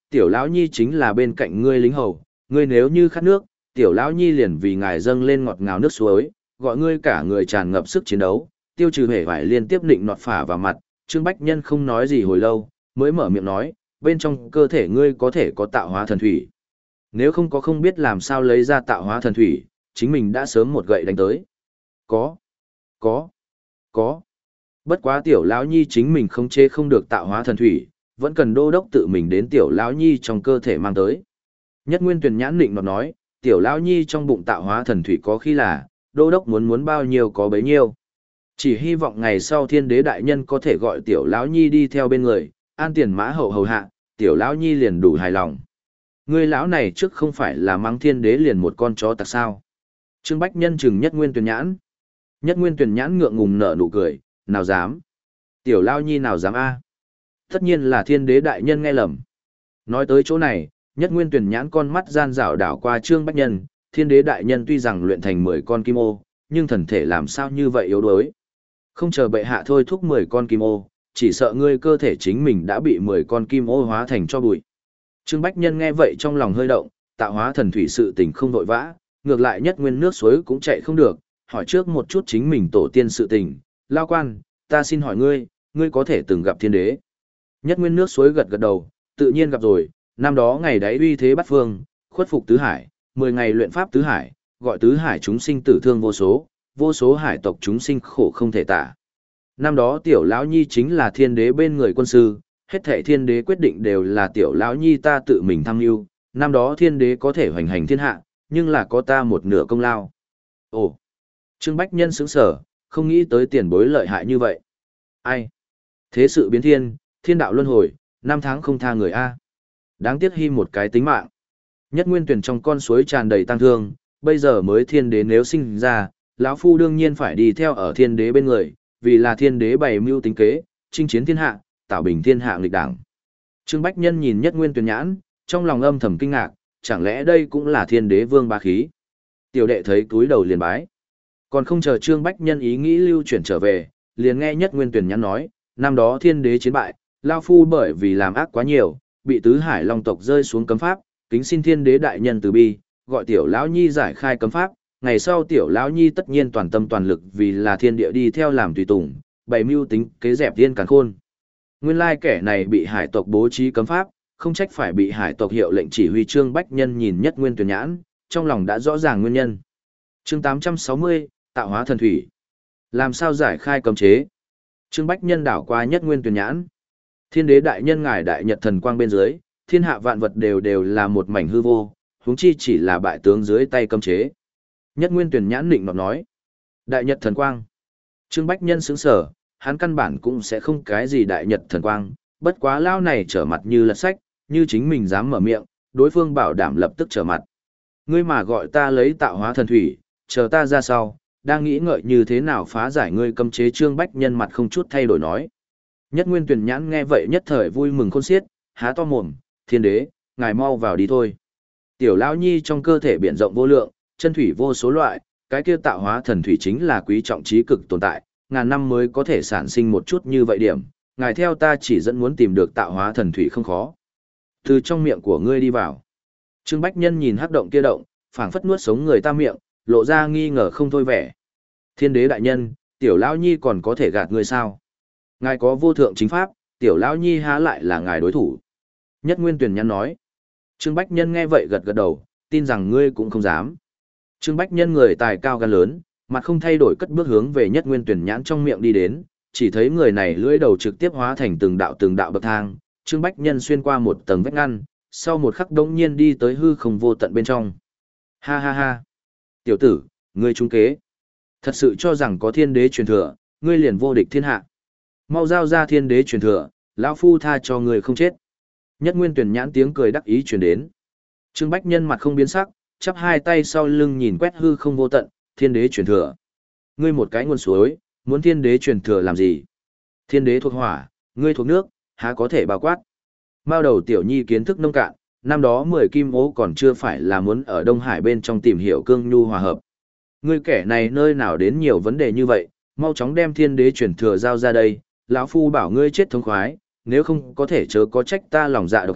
tiểu lão nhi chính là bên cạnh ngươi lính hầu, ngươi nếu như khát nước, tiểu lão nhi liền vì ngài dâng lên ngọt ngào nước suối, gọi ngươi cả người tràn ngập sức chiến đấu, tiêu trừ hề vải liên tiếp định nọt phả vào mặt. Trương Bách Nhân không nói gì hồi lâu, mới mở miệng nói, bên trong cơ thể ngươi có thể có tạo hóa thần thủy. Nếu không có không biết làm sao lấy ra tạo hóa thần thủy, chính mình đã sớm một gậy đánh tới. Có, có, có. Bất quá tiểu lão nhi chính mình không chế không được tạo hóa thần thủy, vẫn cần đô đốc tự mình đến tiểu lão nhi trong cơ thể mang tới. Nhất Nguyên Tuyền nhãn định nọt nói, tiểu lão nhi trong bụng tạo hóa thần thủy có khi là, đô đốc muốn muốn bao nhiêu có bấy nhiêu. Chỉ hy vọng ngày sau thiên đế đại nhân có thể gọi tiểu lão nhi đi theo bên người, an tiền mã hậu hầu hạ, tiểu lão nhi liền đủ hài lòng. Người lão này trước không phải là mắng thiên đế liền một con chó tặc sao. Trương Bách Nhân chừng Nhất Nguyên Tuyền nhãn. Nhất Nguyên Tuyền nhãn ngượng ngùng nở nụ cười, nào dám. Tiểu lão nhi nào dám a? Tất nhiên là thiên đế đại nhân nghe lầm. Nói tới chỗ này, Nhất Nguyên Tuyền nhãn con mắt gian dảo đảo qua Trương Bách Nhân, thiên đế đại nhân tuy rằng luyện thành mười con kim ô, nhưng thần thể làm sao như vậy yếu đuối. Không chờ bệ hạ thôi thúc mười con kim ô, chỉ sợ ngươi cơ thể chính mình đã bị mười con kim ô hóa thành cho bụi. Trương Bách Nhân nghe vậy trong lòng hơi động, tạo hóa thần thủy sự tình không vội vã, ngược lại Nhất Nguyên nước suối cũng chạy không được, hỏi trước một chút chính mình tổ tiên sự tình. Lao quan, ta xin hỏi ngươi, ngươi có thể từng gặp thiên đế? Nhất Nguyên nước suối gật gật đầu, tự nhiên gặp rồi, năm đó ngày đấy uy thế bắt phương, khuất phục tứ hải, mười ngày luyện pháp tứ hải, gọi tứ hải chúng sinh tử thương vô số, vô số hải tộc chúng sinh khổ không thể tả. Năm đó tiểu lão nhi chính là thiên đế bên người quân sư, hết thảy thiên đế quyết định đều là tiểu lão nhi ta tự mình tham mưu, năm đó thiên đế có thể hoành hành thiên hạ, nhưng là có ta một nửa công lao. Ồ, Trương Bách Nhân sững sở, không nghĩ tới tiền bối lợi hại như vậy. Ai? Thế sự biến thiên, thiên đạo luân hồi, năm tháng không tha người A. Đáng tiếc hy một cái tính mạng. Nhất Nguyên Tuyền trong con suối tràn đầy tang thương, bây giờ mới thiên đế nếu sinh ra, lão phu đương nhiên phải đi theo ở thiên đế bên người, vì là thiên đế bày mưu tính kế, chinh chiến thiên hạ, tạo bình thiên hạ nghịch đảng. Trương Bách Nhân nhìn Nhất Nguyên Tuyền nhãn, trong lòng âm thầm kinh ngạc, chẳng lẽ đây cũng là thiên đế vương bá khí. Tiểu đệ thấy túi đầu liền bái. Còn không chờ Trương Bách Nhân ý nghĩ lưu chuyển trở về, liền nghe Nhất Nguyên Tuyền nhãn nói, năm đó thiên đế chiến bại, lão phu bởi vì làm ác quá nhiều, bị tứ hải long tộc rơi xuống cấm pháp, kính xin thiên đế đại nhân từ bi, gọi tiểu lão nhi giải khai cấm pháp, ngày sau tiểu lão nhi tất nhiên toàn tâm toàn lực vì là thiên địa đi theo làm tùy tùng, bày mưu tính kế dẹp thiên càn khôn. Nguyên lai kẻ này bị hải tộc bố trí cấm pháp, không trách phải bị hải tộc hiệu lệnh chỉ huy. Trương Bách Nhân nhìn Nhất Nguyên Tuyền nhãn, trong lòng đã rõ ràng nguyên nhân. Chương tám trăm sáu mươi, tạo hóa thần thủy. Làm sao giải khai cấm chế? Trương Bách Nhân đảo qua Nhất Nguyên Tuyền nhãn. Thiên đế đại nhân ngài đại nhật thần quang bên dưới, thiên hạ vạn vật đều đều là một mảnh hư vô, huống chi chỉ là bại tướng dưới tay cấm chế. Nhất Nguyên Tuyền nhãn định nọt nói. Đại nhật thần quang. Trương Bách Nhân sững sở, hắn căn bản cũng sẽ không cái gì đại nhật thần quang, bất quá lao này trở mặt như lật sách, như chính mình dám mở miệng, đối phương bảo đảm lập tức trở mặt. Ngươi mà gọi ta lấy tạo hóa thần thủy, chờ ta ra sau, đang nghĩ ngợi như thế nào phá giải ngươi cấm chế. Trương Bách Nhân mặt không chút thay đổi nói. Nhất Nguyên Tuyền nhãn nghe vậy nhất thời vui mừng khôn xiết, há to mồm, thiên đế, ngài mau vào đi thôi. Tiểu lão nhi trong cơ thể biển rộng vô lượng, chân thủy vô số loại, cái kia tạo hóa thần thủy chính là quý trọng trí cực tồn tại, ngàn năm mới có thể sản sinh một chút như vậy điểm, ngài theo ta chỉ dẫn muốn tìm được tạo hóa thần thủy không khó. Từ trong miệng của ngươi đi vào. Trương Bách Nhân nhìn hắc động kia động, phảng phất nuốt sống người ta miệng, lộ ra nghi ngờ không thôi vẻ. Thiên đế đại nhân, tiểu lão nhi còn có thể gạt ngươi sao? Ngài có vô thượng chính pháp, tiểu lão nhi há lại là ngài đối thủ. Nhất Nguyên Tuyền nhãn nói. Trương Bách Nhân nghe vậy gật gật đầu, tin rằng ngươi cũng không dám. Trương Bách Nhân người tài cao gan lớn, mặt không thay đổi cất bước hướng về Nhất Nguyên Tuyền nhãn trong miệng đi đến, chỉ thấy người này lưỡi đầu trực tiếp hóa thành từng đạo từng đạo bậc thang, Trương Bách Nhân xuyên qua một tầng vách ngăn, sau một khắc đống nhiên đi tới hư không vô tận bên trong. Ha ha ha. Tiểu tử, ngươi trúng kế. Thật sự cho rằng có thiên đế truyền thừa, ngươi liền vô địch thiên hạ. Mau giao ra thiên đế truyền thừa, lão phu tha cho ngươi không chết. Nhất Nguyên Tuyền nhãn tiếng cười đắc ý truyền đến. Trương Bách Nhân mặt không biến sắc, chắp hai tay sau lưng nhìn quét hư không vô tận, thiên đế truyền thừa. Ngươi một cái nguồn suối, muốn thiên đế truyền thừa làm gì? Thiên đế thuộc hỏa, ngươi thuộc nước, há có thể bao quát. Mao đầu tiểu nhi kiến thức nông cạn, năm đó mười kim ố còn chưa phải là muốn ở Đông Hải bên trong tìm hiểu cương nhu hòa hợp. Ngươi kẻ này nơi nào đến nhiều vấn đề như vậy, mau chóng đem thiên đế truyền thừa giao ra đây, lão phu bảo ngươi chết thống khoái, nếu không có thể chớ có trách ta lòng dạ độc ác,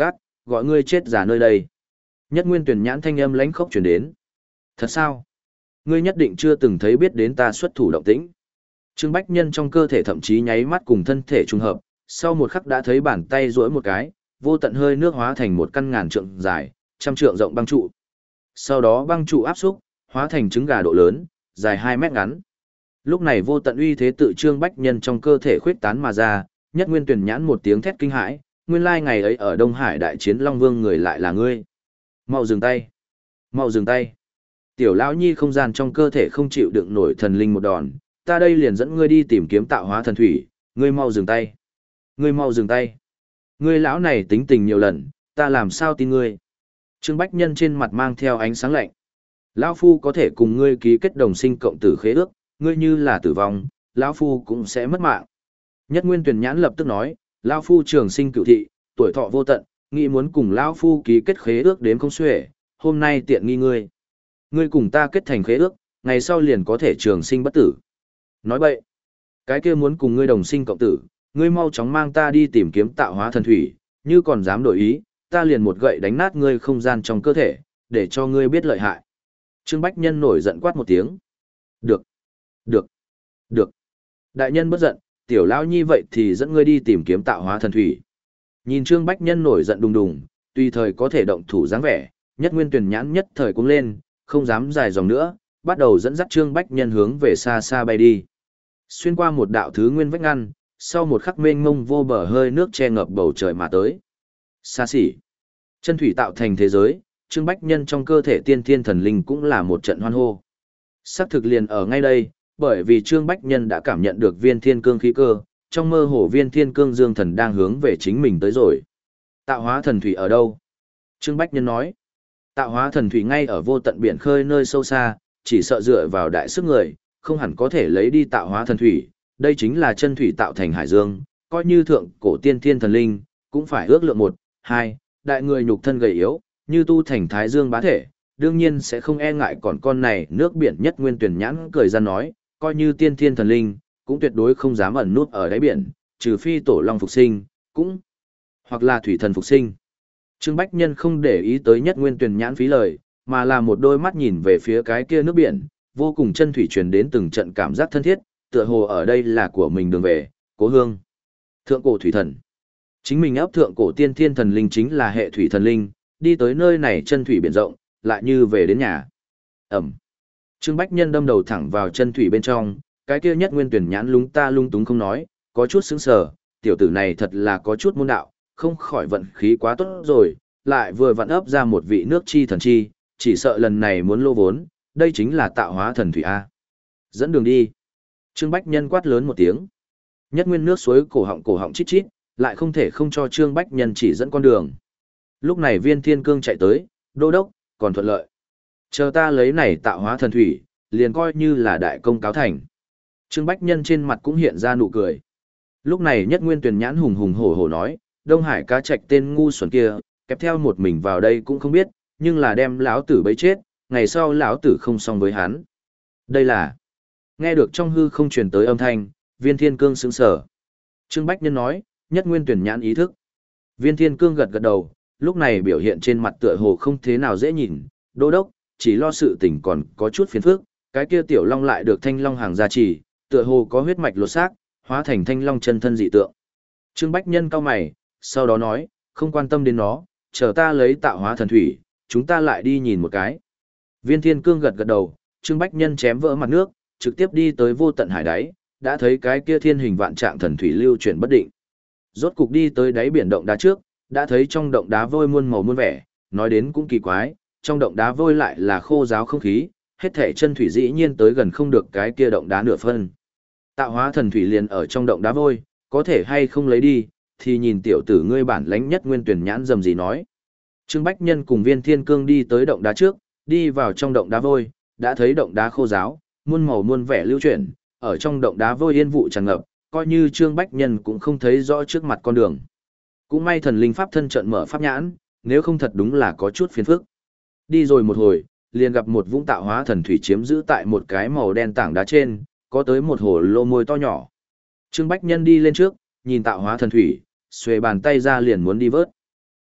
gọi ngươi chết già nơi đây. Nhất Nguyên Tuyển Nhãn thanh âm lãnh khốc truyền đến. Thật sao? Ngươi nhất định chưa từng thấy biết đến ta xuất thủ động tĩnh. Trương Bách Nhân trong cơ thể thậm chí nháy mắt cùng thân thể trùng hợp, sau một khắc đã thấy bàn tay duỗi một cái, vô tận hơi nước hóa thành một căn ngàn trượng dài, trăm trượng rộng băng trụ. Sau đó băng trụ áp xúc, hóa thành trứng gà độ lớn, dài hai mét ngắn. Lúc này vô tận uy thế tự Trương Bách Nhân trong cơ thể khuyết tán mà ra, Nhất Nguyên Tuyển Nhãn một tiếng thét kinh hãi, nguyên lai ngày ấy ở Đông Hải đại chiến Long Vương người lại là ngươi. Mau dừng tay, mau dừng tay. Tiểu lão nhi không gian trong cơ thể không chịu đựng nổi thần linh một đòn, ta đây liền dẫn ngươi đi tìm kiếm tạo hóa thần thủy, ngươi mau dừng tay. Ngươi mau dừng tay. Ngươi lão này tính tình nhiều lần, ta làm sao tin ngươi. Trương Bách Nhân trên mặt mang theo ánh sáng lạnh. Lão phu có thể cùng ngươi ký kết đồng sinh cộng tử khế ước, ngươi như là tử vong, lão phu cũng sẽ mất mạng. Nhất Nguyên Tuyển Nhãn lập tức nói, lão phu trường sinh cửu thị, tuổi thọ vô tận, nghĩ muốn cùng lão phu ký kết khế ước đếm không xuể, hôm nay tiện nghi ngươi. Ngươi cùng ta kết thành khế ước, ngày sau liền có thể trường sinh bất tử. Nói bậy, cái kia muốn cùng ngươi đồng sinh cộng tử, ngươi mau chóng mang ta đi tìm kiếm tạo hóa thần thủy, như còn dám đổi ý, ta liền một gậy đánh nát ngươi không gian trong cơ thể, để cho ngươi biết lợi hại. Trương Bách Nhân nổi giận quát một tiếng. Được, được, được. Đại nhân bất giận, tiểu lão nhi vậy thì dẫn ngươi đi tìm kiếm tạo hóa thần thủy. Nhìn Trương Bách Nhân nổi giận đùng đùng, tùy thời có thể động thủ dáng vẻ, Nhất Nguyên Tuyển Nhãn nhất thời cũng lên, không dám dài dòng nữa, bắt đầu dẫn dắt Trương Bách Nhân hướng về xa xa bay đi. Xuyên qua một đạo thứ nguyên vách ngăn, sau một khắc mênh mông vô bờ hơi nước che ngập bầu trời mà tới. Xa xỉ. Chân thủy tạo thành thế giới, Trương Bách Nhân trong cơ thể tiên thiên thần linh cũng là một trận hoan hô. Sắc thực liền ở ngay đây, bởi vì Trương Bách Nhân đã cảm nhận được viên thiên cương khí cơ, trong mơ hồ viên thiên cương dương thần đang hướng về chính mình tới rồi. Tạo hóa thần thủy ở đâu? Trương Bách Nhân nói. Tạo hóa thần thủy ngay ở vô tận biển khơi nơi sâu xa, chỉ sợ dựa vào đại sức người, không hẳn có thể lấy đi tạo hóa thần thủy, đây chính là chân thủy tạo thành hải dương, coi như thượng cổ tiên thiên thần linh, cũng phải ước lượng một, hai, đại người nhục thân gầy yếu, như tu thành thái dương bá thể, đương nhiên sẽ không e ngại còn con này nước biển Nhất Nguyên Tuyển Nhãn cười ra nói, coi như tiên thiên thần linh, cũng tuyệt đối không dám ẩn nút ở đáy biển, trừ phi tổ long phục sinh, cũng, hoặc là thủy thần phục sinh. Trương Bách Nhân không để ý tới Nhất Nguyên Tuyển Nhãn phí lời, mà là một đôi mắt nhìn về phía cái kia nước biển, vô cùng chân thủy truyền đến từng trận cảm giác thân thiết, tựa hồ ở đây là của mình đường về, cố hương. Thượng cổ thủy thần. Chính mình ấp thượng cổ tiên thiên thần linh chính là hệ thủy thần linh, đi tới nơi này chân thủy biển rộng, lại như về đến nhà. Ẩm. Trương Bách Nhân đâm đầu thẳng vào chân thủy bên trong, cái kia Nhất Nguyên Tuyển Nhãn lúng ta lung túng không nói, có chút sững sờ, tiểu tử này thật là có chút môn đạo, không khỏi vận khí quá tốt rồi, lại vừa vặn ấp ra một vị nước chi thần chi, chỉ sợ lần này muốn lô vốn, đây chính là tạo hóa thần thủy A. Dẫn đường đi. Trương Bách Nhân quát lớn một tiếng. Nhất Nguyên nước suối cổ họng cổ họng chít chít, lại không thể không cho Trương Bách Nhân chỉ dẫn con đường. Lúc này Viên Thiên Cương chạy tới, đô đốc, còn thuận lợi. Chờ ta lấy này tạo hóa thần thủy, liền coi như là đại công cáo thành. Trương Bách Nhân trên mặt cũng hiện ra nụ cười. Lúc này Nhất Nguyên Tuyển Nhãn hùng hùng hổ hổ nói, Đông Hải cá trạch tên ngu xuẩn kia, kẹp theo một mình vào đây cũng không biết, nhưng là đem lão tử bấy chết, ngày sau lão tử không xong với hắn. Đây là... Nghe được trong hư không truyền tới âm thanh, Viên Thiên Cương sững sờ. Trương Bách Nhân nói, Nhất Nguyên Tuyển Nhãn ý thức. Viên Thiên Cương gật gật đầu, lúc này biểu hiện trên mặt tựa hồ không thế nào dễ nhìn, đô đốc, chỉ lo sự tình còn có chút phiền phức, cái kia tiểu long lại được thanh long hàng gia trì, tựa hồ có huyết mạch lột xác, hóa thành thanh long chân thân dị tượng. Trương Bách Nhân cau mày, sau đó nói, không quan tâm đến nó, chờ ta lấy tạo hóa thần thủy, chúng ta lại đi nhìn một cái. Viên Thiên Cương gật gật đầu, Trương Bách Nhân chém vỡ mặt nước, trực tiếp đi tới vô tận hải đáy, đã thấy cái kia thiên hình vạn trạng thần thủy lưu chuyển bất định. Rốt cục đi tới đáy biển động đá trước, đã thấy trong động đá vôi muôn màu muôn vẻ, nói đến cũng kỳ quái, trong động đá vôi lại là khô ráo không khí, hết thể chân thủy dĩ nhiên tới gần không được cái kia động đá nửa phân. Tạo hóa thần thủy liền ở trong động đá vôi, có thể hay không lấy đi, thì nhìn tiểu tử ngươi bản lãnh Nhất Nguyên Tuyển Nhãn dầm gì nói. Trương Bách Nhân cùng Viên Thiên Cương đi tới động đá trước, đi vào trong động đá vôi, đã thấy động đá khô ráo, muôn màu muôn vẻ lưu chuyển, ở trong động đá vôi yên vụ tràn ngập, coi như Trương Bách Nhân cũng không thấy rõ trước mặt con đường. Cũng may thần linh pháp thân trận mở pháp nhãn, nếu không thật đúng là có chút phiền phức. Đi rồi một hồi, liền gặp một vũng tạo hóa thần thủy chiếm giữ tại một cái màu đen tảng đá trên, có tới một hồ lô môi to nhỏ. Trương Bách Nhân đi lên trước, nhìn tạo hóa thần thủy, xuề bàn tay ra liền muốn đi vớt.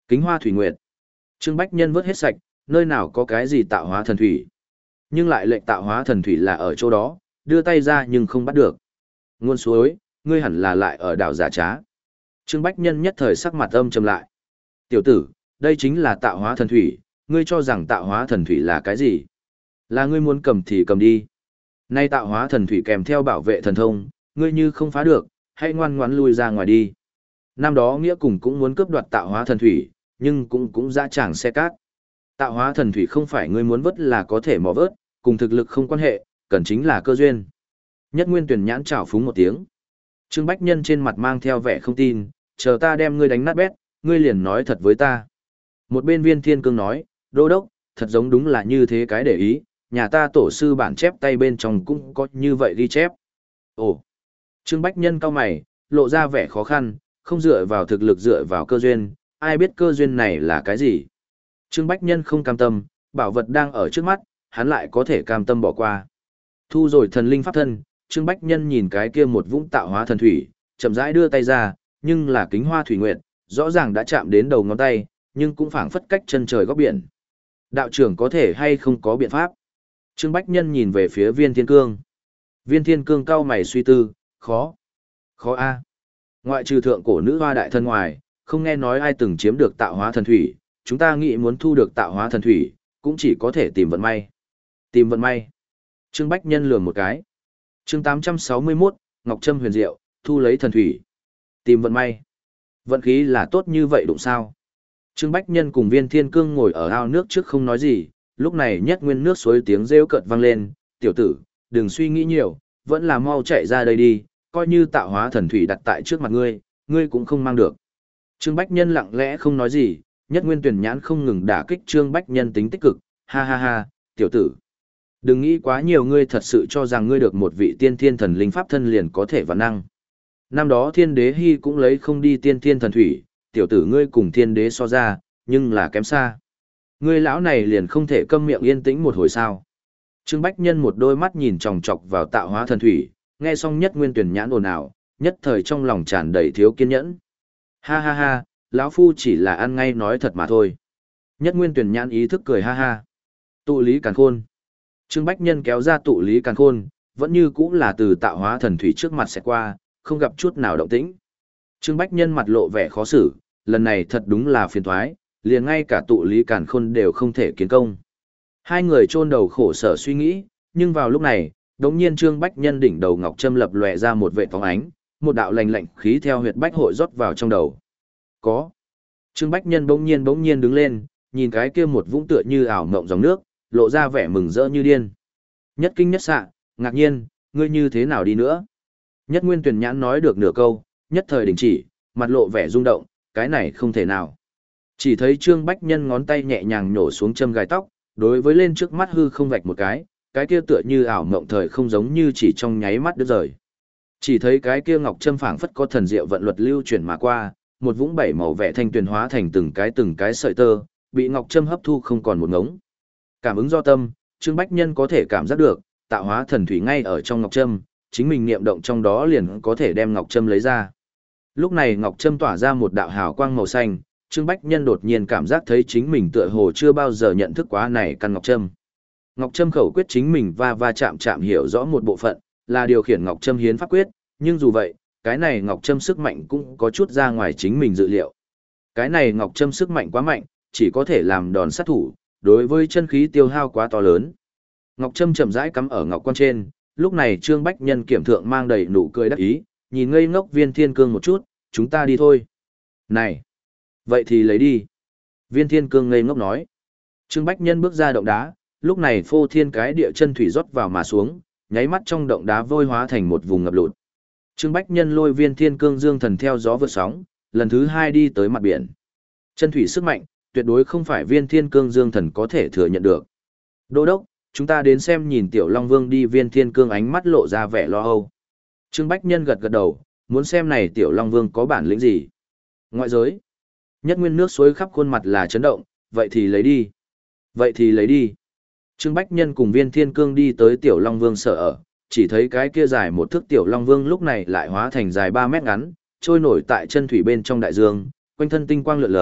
Kính hoa thủy nguyệt. Trương Bách Nhân vớt hết sạch, nơi nào có cái gì tạo hóa thần thủy. Nhưng lại lệnh tạo hóa thần thủy là ở chỗ đó, đưa tay ra nhưng không bắt được. Nguồn suối, ngươi hẳn là lại ở đảo giả trá. Trương Bách Nhân nhất thời sắc mặt âm trầm lại. Tiểu tử, đây chính là tạo hóa thần thủy, ngươi cho rằng tạo hóa thần thủy là cái gì? Là ngươi muốn cầm thì cầm đi. Nay tạo hóa thần thủy kèm theo bảo vệ thần thông, ngươi như không phá được, hãy ngoan ngoãn lui ra ngoài đi. Năm đó Nghĩa cùng cũng muốn cướp đoạt tạo hóa thần thủy, nhưng cũng cũng ra chẳng xe cát. Tạo hóa thần thủy không phải ngươi muốn vớt là có thể mò vớt, cùng thực lực không quan hệ, cần chính là cơ duyên. Nhất Nguyên Tuyển nhãn trào phúng một tiếng. Trương Bách Nhân trên mặt mang theo vẻ không tin, chờ ta đem ngươi đánh nát bét, ngươi liền nói thật với ta. Một bên Viên Thiên Cương nói, đô đốc, thật giống đúng là như thế cái để ý, nhà ta tổ sư bản chép tay bên trong cũng có như vậy ghi chép. Ồ, Trương Bách Nhân cau mày, lộ ra vẻ khó khăn, không dựa vào thực lực dựa vào cơ duyên, ai biết cơ duyên này là cái gì. Trương Bách Nhân không cam tâm, bảo vật đang ở trước mắt, hắn lại có thể cam tâm bỏ qua. Thu rồi thần linh pháp thân, Trương Bách Nhân nhìn cái kia một vũng tạo hóa thần thủy, chậm rãi đưa tay ra, nhưng là kính hoa thủy nguyệt, rõ ràng đã chạm đến đầu ngón tay, nhưng cũng phảng phất cách chân trời góc biển. Đạo trưởng có thể hay không có biện pháp? Trương Bách Nhân nhìn về phía Viên Thiên Cương. Viên Thiên Cương cau mày suy tư, khó. Khó a. Ngoại trừ thượng cổ nữ hoa đại thân ngoài, không nghe nói ai từng chiếm được tạo hóa thần thủy, chúng ta nghĩ muốn thu được tạo hóa thần thủy, cũng chỉ có thể tìm vận may. Tìm vận may. Trương Bách Nhân lườm một cái. Chương tám trăm sáu mươi mốt, Ngọc Trâm huyền diệu, thu lấy thần thủy. Tìm vận may. Vận khí là tốt như vậy đụng sao? Trương Bách Nhân cùng Viên Thiên Cương ngồi ở ao nước trước không nói gì, lúc này Nhất Nguyên nước suối tiếng rêu cợt vang lên, tiểu tử, đừng suy nghĩ nhiều, vẫn là mau chạy ra đây đi, coi như tạo hóa thần thủy đặt tại trước mặt ngươi, ngươi cũng không mang được. Trương Bách Nhân lặng lẽ không nói gì, Nhất Nguyên tuyển nhãn không ngừng đả kích Trương Bách Nhân tính tích cực, ha ha ha, tiểu tử. Đừng nghĩ quá nhiều, ngươi thật sự cho rằng ngươi được một vị tiên thiên thần linh pháp thân liền có thể vạn năng. Năm đó thiên đế hy cũng lấy không đi tiên thiên thần thủy, tiểu tử ngươi cùng thiên đế so ra, nhưng là kém xa. Ngươi lão này liền không thể câm miệng yên tĩnh một hồi sao. Trương Bách Nhân một đôi mắt nhìn chòng chọc vào tạo hóa thần thủy, nghe xong Nhất Nguyên tuyển nhãn ồn ào, nhất thời trong lòng tràn đầy thiếu kiên nhẫn. Ha ha ha, lão phu chỉ là ăn ngay nói thật mà thôi. Nhất Nguyên tuyển nhãn ý thức cười ha ha. Tụ lý càn khôn. Trương Bách Nhân kéo ra tụ lý càn khôn, vẫn như cũng là từ tạo hóa thần thủy trước mặt sẽ qua, không gặp chút nào động tĩnh. Trương Bách Nhân mặt lộ vẻ khó xử, lần này thật đúng là phiền toái, liền ngay cả tụ lý càn khôn đều không thể kiến công. Hai người chôn đầu khổ sở suy nghĩ, nhưng vào lúc này, đống nhiên Trương Bách Nhân đỉnh đầu ngọc châm lập lòe ra một vệt phóng ánh, một đạo lành lạnh khí theo huyệt bách hội rót vào trong đầu. Có. Trương Bách Nhân bỗng nhiên bỗng nhiên đứng lên, nhìn cái kia một vũng tựa như ảo mộng dòng nước, lộ ra vẻ mừng rỡ như điên. Nhất kinh nhất xạ, ngạc nhiên, ngươi như thế nào đi nữa? Nhất Nguyên tuyển nhãn nói được nửa câu, nhất thời đình chỉ, mặt lộ vẻ rung động, cái này không thể nào. Chỉ thấy Trương Bách Nhân ngón tay nhẹ nhàng nhổ xuống châm gai tóc, đối với lên trước mắt hư không vạch một cái, cái kia tựa như ảo mộng thời không giống như chỉ trong nháy mắt đứt rời. Chỉ thấy cái kia ngọc châm phảng phất có thần diệu vận luật lưu chuyển mà qua, một vũng bảy màu vẻ thanh tuyền hóa thành từng cái từng cái sợi tơ, bị ngọc châm hấp thu không còn một ngống. Cảm ứng do tâm, Trương Bách Nhân có thể cảm giác được, tạo hóa thần thủy ngay ở trong ngọc châm, chính mình niệm động trong đó liền có thể đem ngọc châm lấy ra. Lúc này ngọc châm tỏa ra một đạo hào quang màu xanh, Trương Bách Nhân đột nhiên cảm giác thấy chính mình tựa hồ chưa bao giờ nhận thức quá này căn ngọc châm. Ngọc châm khẩu quyết chính mình va va chạm chạm hiểu rõ một bộ phận, là điều khiển ngọc châm hiến pháp quyết, nhưng dù vậy, cái này ngọc châm sức mạnh cũng có chút ra ngoài chính mình dự liệu. Cái này ngọc châm sức mạnh quá mạnh, chỉ có thể làm đòn sát thủ, đối với chân khí tiêu hao quá to lớn. Ngọc châm chậm rãi cắm ở ngọc quan trên, lúc này Trương Bách Nhân kiểm thượng mang đầy nụ cười đắc ý, nhìn ngây ngốc Viên Thiên Cương một chút, chúng ta đi thôi. Này, vậy thì lấy đi. Viên Thiên Cương ngây ngốc nói. Trương Bách Nhân bước ra động đá, lúc này phô thiên cái địa chân thủy rót vào mà xuống, nháy mắt trong động đá vôi hóa thành một vùng ngập lụt. Trương Bách Nhân lôi Viên Thiên Cương dương thần theo gió vượt sóng, lần thứ hai đi tới mặt biển. Chân thủy sức mạnh, tuyệt đối không phải Viên Thiên Cương dương thần có thể thừa nhận được. Đô đốc, chúng ta đến xem nhìn Tiểu Long Vương đi. Viên Thiên Cương ánh mắt lộ ra vẻ lo âu. Trương Bách Nhân gật gật đầu, muốn xem này Tiểu Long Vương có bản lĩnh gì. Ngoại giới, Nhất Nguyên nước suối khắp khuôn mặt là chấn động, vậy thì lấy đi. Vậy thì lấy đi. Trương Bách Nhân cùng Viên Thiên Cương đi tới Tiểu Long Vương sở ở, chỉ thấy cái kia dài một thước Tiểu Long Vương lúc này lại hóa thành dài ba mét ngắn, trôi nổi tại chân thủy bên trong đại dương, quanh thân tinh quang lượn lờ,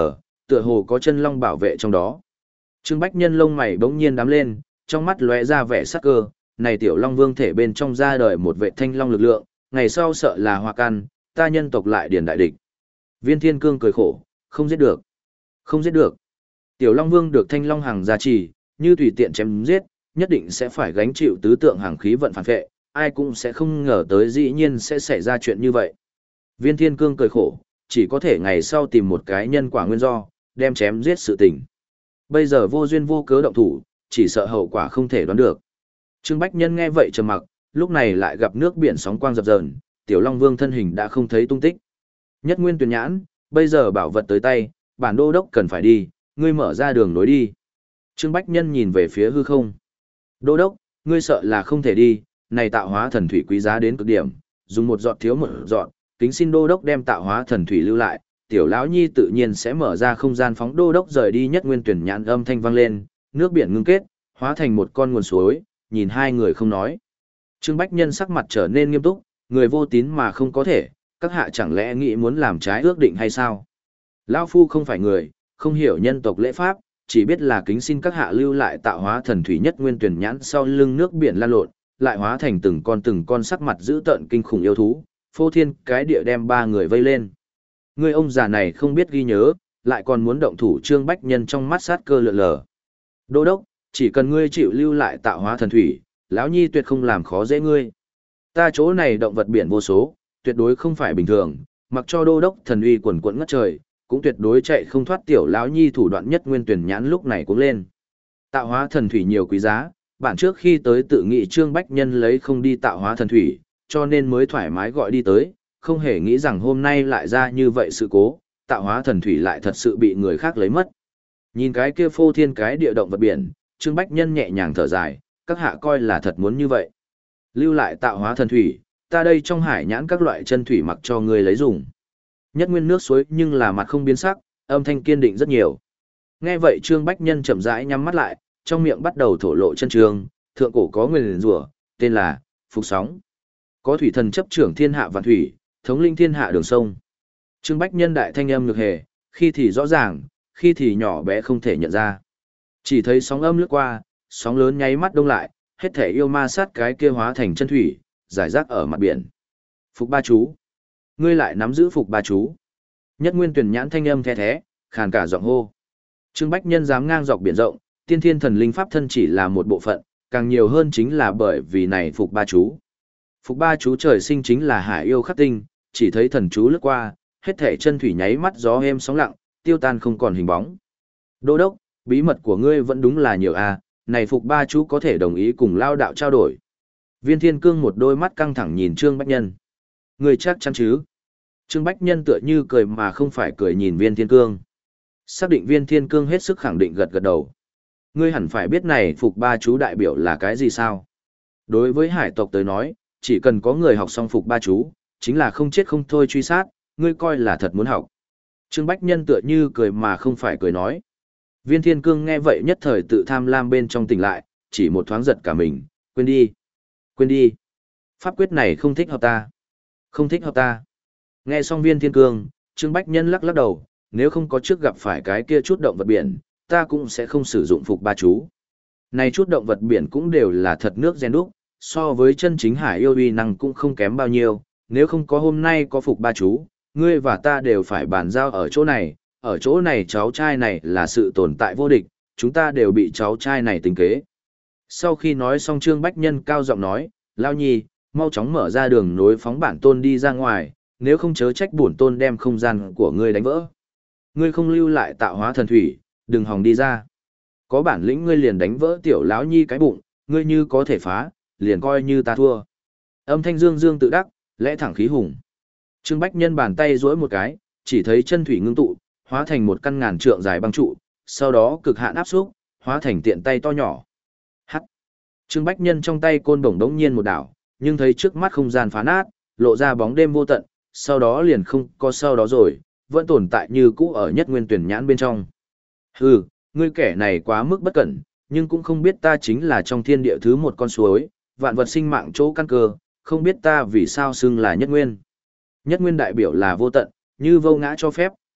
tựa hồ có chân long bảo vệ trong đó. Trương Bách Nhân lông mày bỗng nhiên đắm lên, trong mắt lóe ra vẻ sắc cơ, này tiểu long vương thể bên trong ra đời một vệ thanh long lực lượng, ngày sau sợ là hoa căn, ta nhân tộc lại điền đại địch. Viên Thiên Cương cười khổ, không giết được. Không giết được. Tiểu long vương được thanh long hàng gia trì, như tùy tiện chém giết, nhất định sẽ phải gánh chịu tứ tượng hàng khí vận phản vệ, ai cũng sẽ không ngờ tới dĩ nhiên sẽ xảy ra chuyện như vậy. Viên Thiên Cương cười khổ, chỉ có thể ngày sau tìm một cái nhân quả nguyên do, đem chém giết sự tình. Bây giờ vô duyên vô cớ động thủ, chỉ sợ hậu quả không thể đoán được. Trương Bách Nhân nghe vậy trầm mặc, lúc này lại gặp nước biển sóng quang dập dờn, Tiểu Long Vương thân hình đã không thấy tung tích. Nhất Nguyên Tuyền Nhãn, bây giờ bảo vật tới tay, bản đô đốc cần phải đi, ngươi mở ra đường nối đi. Trương Bách Nhân nhìn về phía hư không. Đô đốc, ngươi sợ là không thể đi, này tạo hóa thần thủy quý giá đến cực điểm, dùng một giọt thiếu một giọt, kính xin đô đốc đem tạo hóa thần thủy lưu lại, tiểu lão nhi tự nhiên sẽ mở ra không gian phóng đô đốc rời đi. Nhất Nguyên Tuyển Nhãn âm thanh vang lên, nước biển ngưng kết, hóa thành một con nguồn suối, nhìn hai người không nói. Trương Bách Nhân sắc mặt trở nên nghiêm túc, người vô tín mà không có thể, các hạ chẳng lẽ nghĩ muốn làm trái ước định hay sao? Lão phu không phải người, không hiểu nhân tộc lễ pháp, chỉ biết là kính xin các hạ lưu lại tạo hóa thần thủy. Nhất Nguyên Tuyển Nhãn sau lưng nước biển lan lộn, lại hóa thành từng con từng con sắc mặt dữ tợn kinh khủng yêu thú, phô thiên cái địa đem ba người vây lên. Người ông già này không biết ghi nhớ, lại còn muốn động thủ. Trương Bách Nhân trong mắt sát cơ lượn lờ. Đô đốc, chỉ cần ngươi chịu lưu lại tạo hóa thần thủy, lão nhi tuyệt không làm khó dễ ngươi. Ta chỗ này động vật biển vô số, tuyệt đối không phải bình thường, mặc cho đô đốc thần uy quần quẫn ngất trời, cũng tuyệt đối chạy không thoát tiểu lão nhi thủ đoạn. Nhất Nguyên Tuyển Nhãn lúc này cũng lên. Tạo hóa thần thủy nhiều quý giá, bản trước khi tới tự nghị Trương Bách Nhân lấy không đi tạo hóa thần thủy, cho nên mới thoải mái gọi đi tới, không hề nghĩ rằng hôm nay lại ra như vậy sự cố, tạo hóa thần thủy lại thật sự bị người khác lấy mất. Nhìn cái kia phô thiên cái địa động vật biển, Trương Bách Nhân nhẹ nhàng thở dài, các hạ coi là thật muốn như vậy. Lưu lại tạo hóa thần thủy, ta đây trong hải nhãn các loại chân thủy mặc cho người lấy dùng. Nhất Nguyên nước suối nhưng là mặt không biến sắc, âm thanh kiên định rất nhiều. Nghe vậy Trương Bách Nhân chậm rãi nhắm mắt lại, trong miệng bắt đầu thổ lộ chân trường, thượng cổ có nguyền rủa, tên là Phục Sóng. Có thủy thần chấp trưởng thiên hạ vạn thủy, thống linh thiên hạ đường sông. Trương Bách Nhân đại thanh âm nhược hề, khi thì rõ ràng, khi thì nhỏ bé không thể nhận ra. Chỉ thấy sóng âm lướt qua, sóng lớn nháy mắt đông lại, hết thể yêu ma sát cái kia hóa thành chân thủy, giải rác ở mặt biển. Phục ba chú. Ngươi lại nắm giữ phục ba chú. Nhất Nguyên Tuyển Nhãn thanh âm the thế, khàn cả giọng hô. Trương Bách Nhân dám ngang dọc biển rộng, tiên thiên thần linh pháp thân chỉ là một bộ phận, càng nhiều hơn chính là bởi vì này phục ba chú. Phục ba chú trời sinh chính là hải yêu khắc tinh, chỉ thấy thần chú lướt qua, hết thể chân thủy nháy mắt gió êm sóng lặng, tiêu tan không còn hình bóng. Đô đốc, bí mật của ngươi vẫn đúng là nhiều a, này phục ba chú có thể đồng ý cùng lao đạo trao đổi. Viên Thiên Cương một đôi mắt căng thẳng nhìn Trương Bách Nhân. Ngươi chắc chắn chứ? Trương Bách Nhân tựa như cười mà không phải cười nhìn Viên Thiên Cương. Xác định Viên Thiên Cương hết sức khẳng định gật gật đầu. Ngươi hẳn phải biết này phục ba chú đại biểu là cái gì sao? Đối với hải tộc tới nói, chỉ cần có người học xong phục ba chú, chính là không chết không thôi truy sát, ngươi coi là thật muốn học. Trương Bách Nhân tựa như cười mà không phải cười nói. Viên Thiên Cương nghe vậy nhất thời tự tham lam bên trong tỉnh lại, chỉ một thoáng giật cả mình, quên đi, quên đi. Pháp quyết này không thích hợp ta, không thích hợp ta. Nghe xong Viên Thiên Cương, Trương Bách Nhân lắc lắc đầu, nếu không có trước gặp phải cái kia chút động vật biển, ta cũng sẽ không sử dụng phục ba chú. Này chút động vật biển cũng đều là thật nước gen đúc, so với chân chính hải yêu uy năng cũng không kém bao nhiêu, nếu không có hôm nay có phục ba chú, ngươi và ta đều phải bàn giao ở chỗ này, ở chỗ này cháu trai này là sự tồn tại vô địch, chúng ta đều bị cháu trai này tính kế. Sau khi nói xong Trương Bách Nhân cao giọng nói, Lao Nhi, mau chóng mở ra đường nối phóng bản tôn đi ra ngoài, nếu không chớ trách bổn tôn đem không gian của ngươi đánh vỡ. Ngươi không lưu lại tạo hóa thần thủy, đừng hòng đi ra. Có bản lĩnh ngươi liền đánh vỡ tiểu lão nhi cái bụng, ngươi như có thể phá, liền coi như ta thua. Âm thanh dương dương tự đắc, lẽ thẳng khí hùng. Trương Bách Nhân bàn tay duỗi một cái, chỉ thấy chân thủy ngưng tụ, hóa thành một căn ngàn trượng dài băng trụ, sau đó cực hạn áp xúc, hóa thành tiện tay to nhỏ. Hắc. Trương Bách Nhân trong tay côn đồng đống nhiên một đảo, nhưng thấy trước mắt không gian phá nát, lộ ra bóng đêm vô tận, sau đó liền không có sau đó rồi, vẫn tồn tại như cũ ở Nhất Nguyên Tuyển Nhãn bên trong. Hừ, ngươi kẻ này quá mức bất cẩn, nhưng cũng không biết ta chính là trong thiên địa thứ một con suối, vạn vật sinh mạng chỗ căn cơ, không biết ta vì sao xưng là Nhất Nguyên. Nhất Nguyên đại biểu là vô tận, như vô ngã cho phép,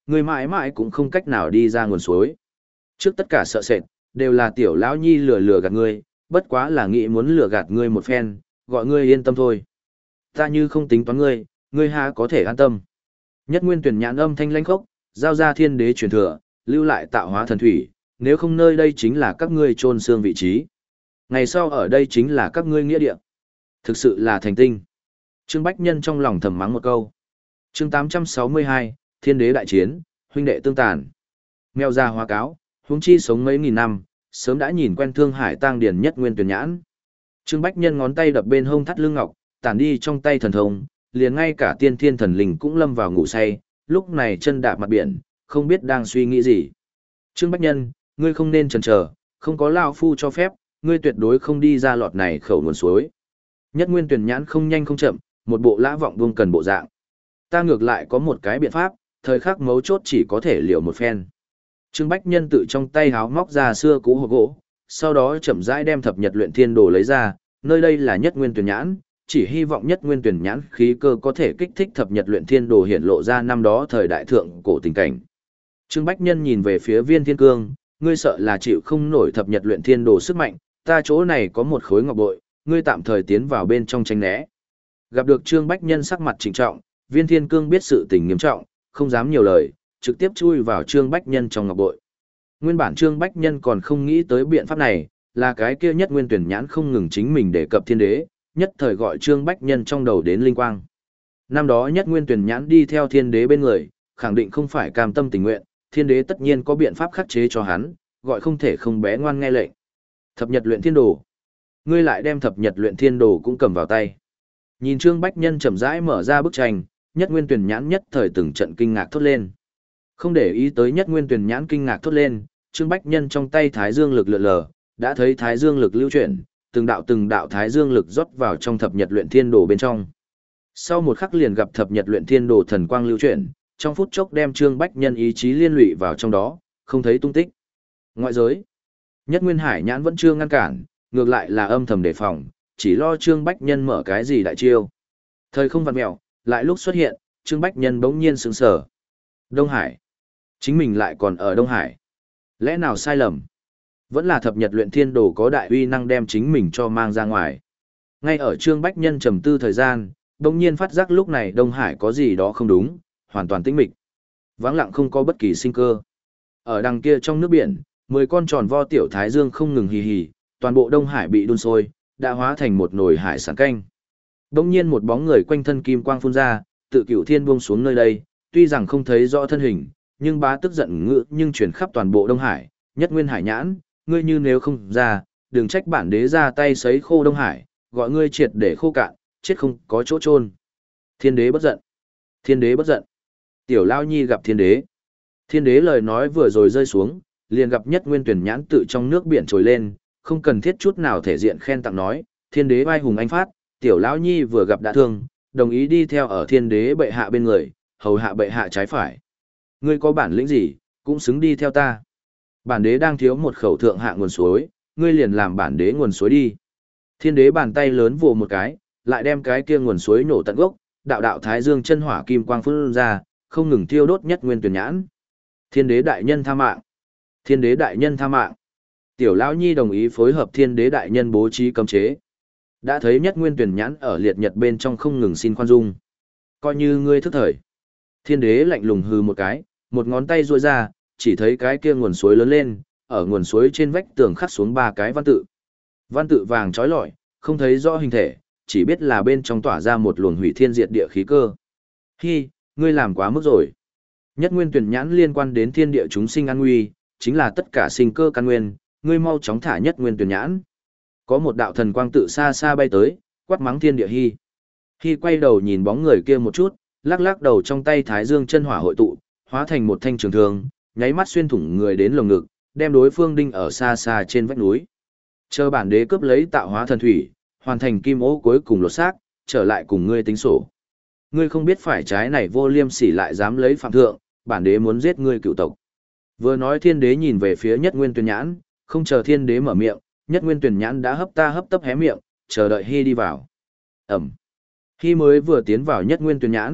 ngươi mãi mãi cũng không cách nào đi ra nguồn suối. Trước tất cả sợ sệt, đều là tiểu lão nhi lừa lừa gạt ngươi, bất quá là nghĩ muốn lừa gạt ngươi một phen, gọi ngươi yên tâm thôi. Ta như không tính toán ngươi, ngươi há có thể an tâm. Nhất Nguyên Tuyển Nhãn âm thanh lãnh khốc, giao ra thiên đế truyền thừa, lưu lại tạo hóa thần thủy, nếu không nơi đây chính là các ngươi chôn xương vị trí. Ngày sau ở đây chính là các ngươi nghĩa địa. Thực sự là thành tinh. Trương Bách Nhân trong lòng thầm mắng một câu. Chương tám trăm sáu mươi hai, Thiên đế đại chiến, huynh đệ tương tàn. Mèo già hóa cáo, huống chi sống mấy nghìn năm, sớm đã nhìn quen Thương Hải Tang Điền Nhất Nguyên Tuyển Nhãn. Trương Bách Nhân ngón tay đập bên hông thắt lưng ngọc, tản đi trong tay thần thông, liền ngay cả tiên thiên thần linh cũng lâm vào ngủ say, lúc này chân đạp mặt biển, không biết đang suy nghĩ gì. Trương Bách Nhân, ngươi không nên chần chờ, không có lão phu cho phép, ngươi tuyệt đối không đi ra lọt này khẩu nguồn suối. Nhất Nguyên Tuyển Nhãn không nhanh không chậm, một bộ lã vọng buông cần bộ dạng. Ta ngược lại có một cái biện pháp, thời khắc mấu chốt chỉ có thể liều một phen. Trương Bách Nhân tự trong tay háo móc ra xưa cũ hộp gỗ, sau đó chậm rãi đem thập nhật luyện thiên đồ lấy ra, nơi đây là Nhất Nguyên Tuyển Nhãn, chỉ hy vọng Nhất Nguyên Tuyển Nhãn khí cơ có thể kích thích thập nhật luyện thiên đồ hiện lộ ra năm đó thời đại thượng cổ tình cảnh. Trương Bách Nhân nhìn về phía Viên Thiên Cương, ngươi sợ là chịu không nổi thập nhật luyện thiên đồ sức mạnh, ta chỗ này có một khối ngọc bội, ngươi tạm thời tiến vào bên trong tránh né. Gặp được Trương Bách Nhân sắc mặt trịnh trọng, Viên Thiên Cương biết sự tình nghiêm trọng, không dám nhiều lời, trực tiếp chui vào Trương Bách Nhân trong ngọc bội. Nguyên bản Trương Bách Nhân còn không nghĩ tới biện pháp này, là cái kia Nhất Nguyên Tuyển Nhãn không ngừng chính mình đề cập thiên đế, nhất thời gọi Trương Bách Nhân trong đầu đến linh quang. Năm đó Nhất Nguyên Tuyển Nhãn đi theo thiên đế bên người, khẳng định không phải cam tâm tình nguyện, thiên đế tất nhiên có biện pháp khắc chế cho hắn, gọi không thể không bé ngoan nghe lệnh. Thập nhật luyện thiên đồ. Ngươi lại đem thập nhật luyện thiên đồ cũng cầm vào tay. Nhìn Trương Bách Nhân chậm rãi mở ra bức tranh, Nhất Nguyên Tuyển Nhãn nhất thời từng trận kinh ngạc thốt lên. Không để ý tới Nhất Nguyên Tuyển Nhãn kinh ngạc thốt lên, Trương Bách Nhân trong tay Thái Dương lực lượn lờ, đã thấy Thái Dương lực lưu chuyển, từng đạo từng đạo Thái Dương lực rót vào trong thập nhật luyện thiên đồ bên trong. Sau một khắc liền gặp thập nhật luyện thiên đồ thần quang lưu chuyển, trong phút chốc đem Trương Bách Nhân ý chí liên lụy vào trong đó, không thấy tung tích. Ngoại giới, Nhất Nguyên Hải Nhãn vẫn chưa ngăn cản, ngược lại là âm thầm đề phòng, chỉ lo Trương Bách Nhân mở cái gì đại chiêu. Thời không vặn mèo, lại lúc xuất hiện, Trương Bách Nhân bỗng nhiên sững sờ. Đông Hải, chính mình lại còn ở Đông Hải. Lẽ nào sai lầm? Vẫn là thập nhật luyện thiên đồ có đại uy năng đem chính mình cho mang ra ngoài. Ngay ở Trương Bách Nhân trầm tư thời gian, bỗng nhiên phát giác lúc này Đông Hải có gì đó không đúng, hoàn toàn tĩnh mịch. Vắng lặng không có bất kỳ sinh cơ. Ở đằng kia trong nước biển, mười con tròn vo tiểu thái dương không ngừng hì hì, toàn bộ Đông Hải bị đun sôi, đã hóa thành một nồi hải sản canh. Bỗng nhiên một bóng người quanh thân kim quang phun ra, tự cửu thiên buông xuống nơi đây, tuy rằng không thấy rõ thân hình, nhưng bá tức giận ngữ nhưng truyền khắp toàn bộ Đông Hải, Nhất Nguyên Hải Nhãn, ngươi như nếu không ra, đừng trách bản đế ra tay sấy khô Đông Hải, gọi ngươi triệt để khô cạn, chết không có chỗ chôn. Thiên đế bất giận. Thiên đế bất giận. Tiểu Lao Nhi gặp thiên đế. Thiên đế lời nói vừa rồi rơi xuống, liền gặp Nhất Nguyên Tuyển Nhãn tự trong nước biển trồi lên, không cần thiết chút nào thể diện khen tặng nói, thiên đế vai hùng anh phát, tiểu Lão Nhi vừa gặp đã thương, đồng ý đi theo ở thiên đế bệ hạ bên người, hầu hạ bệ hạ trái phải. Ngươi có bản lĩnh gì, cũng xứng đi theo ta. Bản đế đang thiếu một khẩu thượng hạ nguồn suối, ngươi liền làm bản đế nguồn suối đi. Thiên đế bàn tay lớn vồ một cái, lại đem cái kia nguồn suối nổ tận gốc, đạo đạo thái dương chân hỏa kim quang phun ra, không ngừng thiêu đốt Nhất Nguyên Tuyển Nhãn. Thiên đế đại nhân tha mạng. Thiên đế đại nhân tha mạng. Tiểu Lão Nhi đồng ý phối hợp thiên đế đại nhân bố trí cấm chế. Đã thấy Nhất Nguyên Tuyển Nhãn ở liệt nhật bên trong không ngừng xin khoan dung. Coi như ngươi thức thời. Thiên đế lạnh lùng hừ một cái, một ngón tay duỗi ra, chỉ thấy cái kia nguồn suối lớn lên, ở nguồn suối trên vách tường khắc xuống ba cái văn tự. Văn tự vàng trói lọi, không thấy rõ hình thể, chỉ biết là bên trong tỏa ra một luồng hủy thiên diệt địa khí cơ. Hi, ngươi làm quá mức rồi. Nhất Nguyên Tuyển Nhãn liên quan đến thiên địa chúng sinh an nguy, chính là tất cả sinh cơ căn nguyên, ngươi mau chóng thả Nhất Nguyên Tuyển Nhãn. Có một đạo thần quang tự xa xa bay tới, quát mắng thiên địa Hi. Hi quay đầu nhìn bóng người kia một chút, lắc lắc đầu trong tay thái dương chân hỏa hội tụ, hóa thành một thanh trường thương, nháy mắt xuyên thủng người đến lồng ngực, đem đối phương đinh ở xa xa trên vách núi. Chờ bản đế cướp lấy tạo hóa thần thủy, hoàn thành kim ô cuối cùng lột xác, trở lại cùng ngươi tính sổ. Ngươi không biết phải trái này vô liêm sỉ lại dám lấy phạm thượng, bản đế muốn giết ngươi cựu tộc. Vừa nói thiên đế nhìn về phía Nhất Nguyên Tuyển Nhãn, không chờ thiên đế mở miệng, Nhất Nguyên Tuyển Nhãn đã hấp ta hấp tấp hé miệng, chờ đợi Hi đi vào. Ẩm. Hi mới vừa tiến vào Nhất Nguyên Tuyển Nhãn,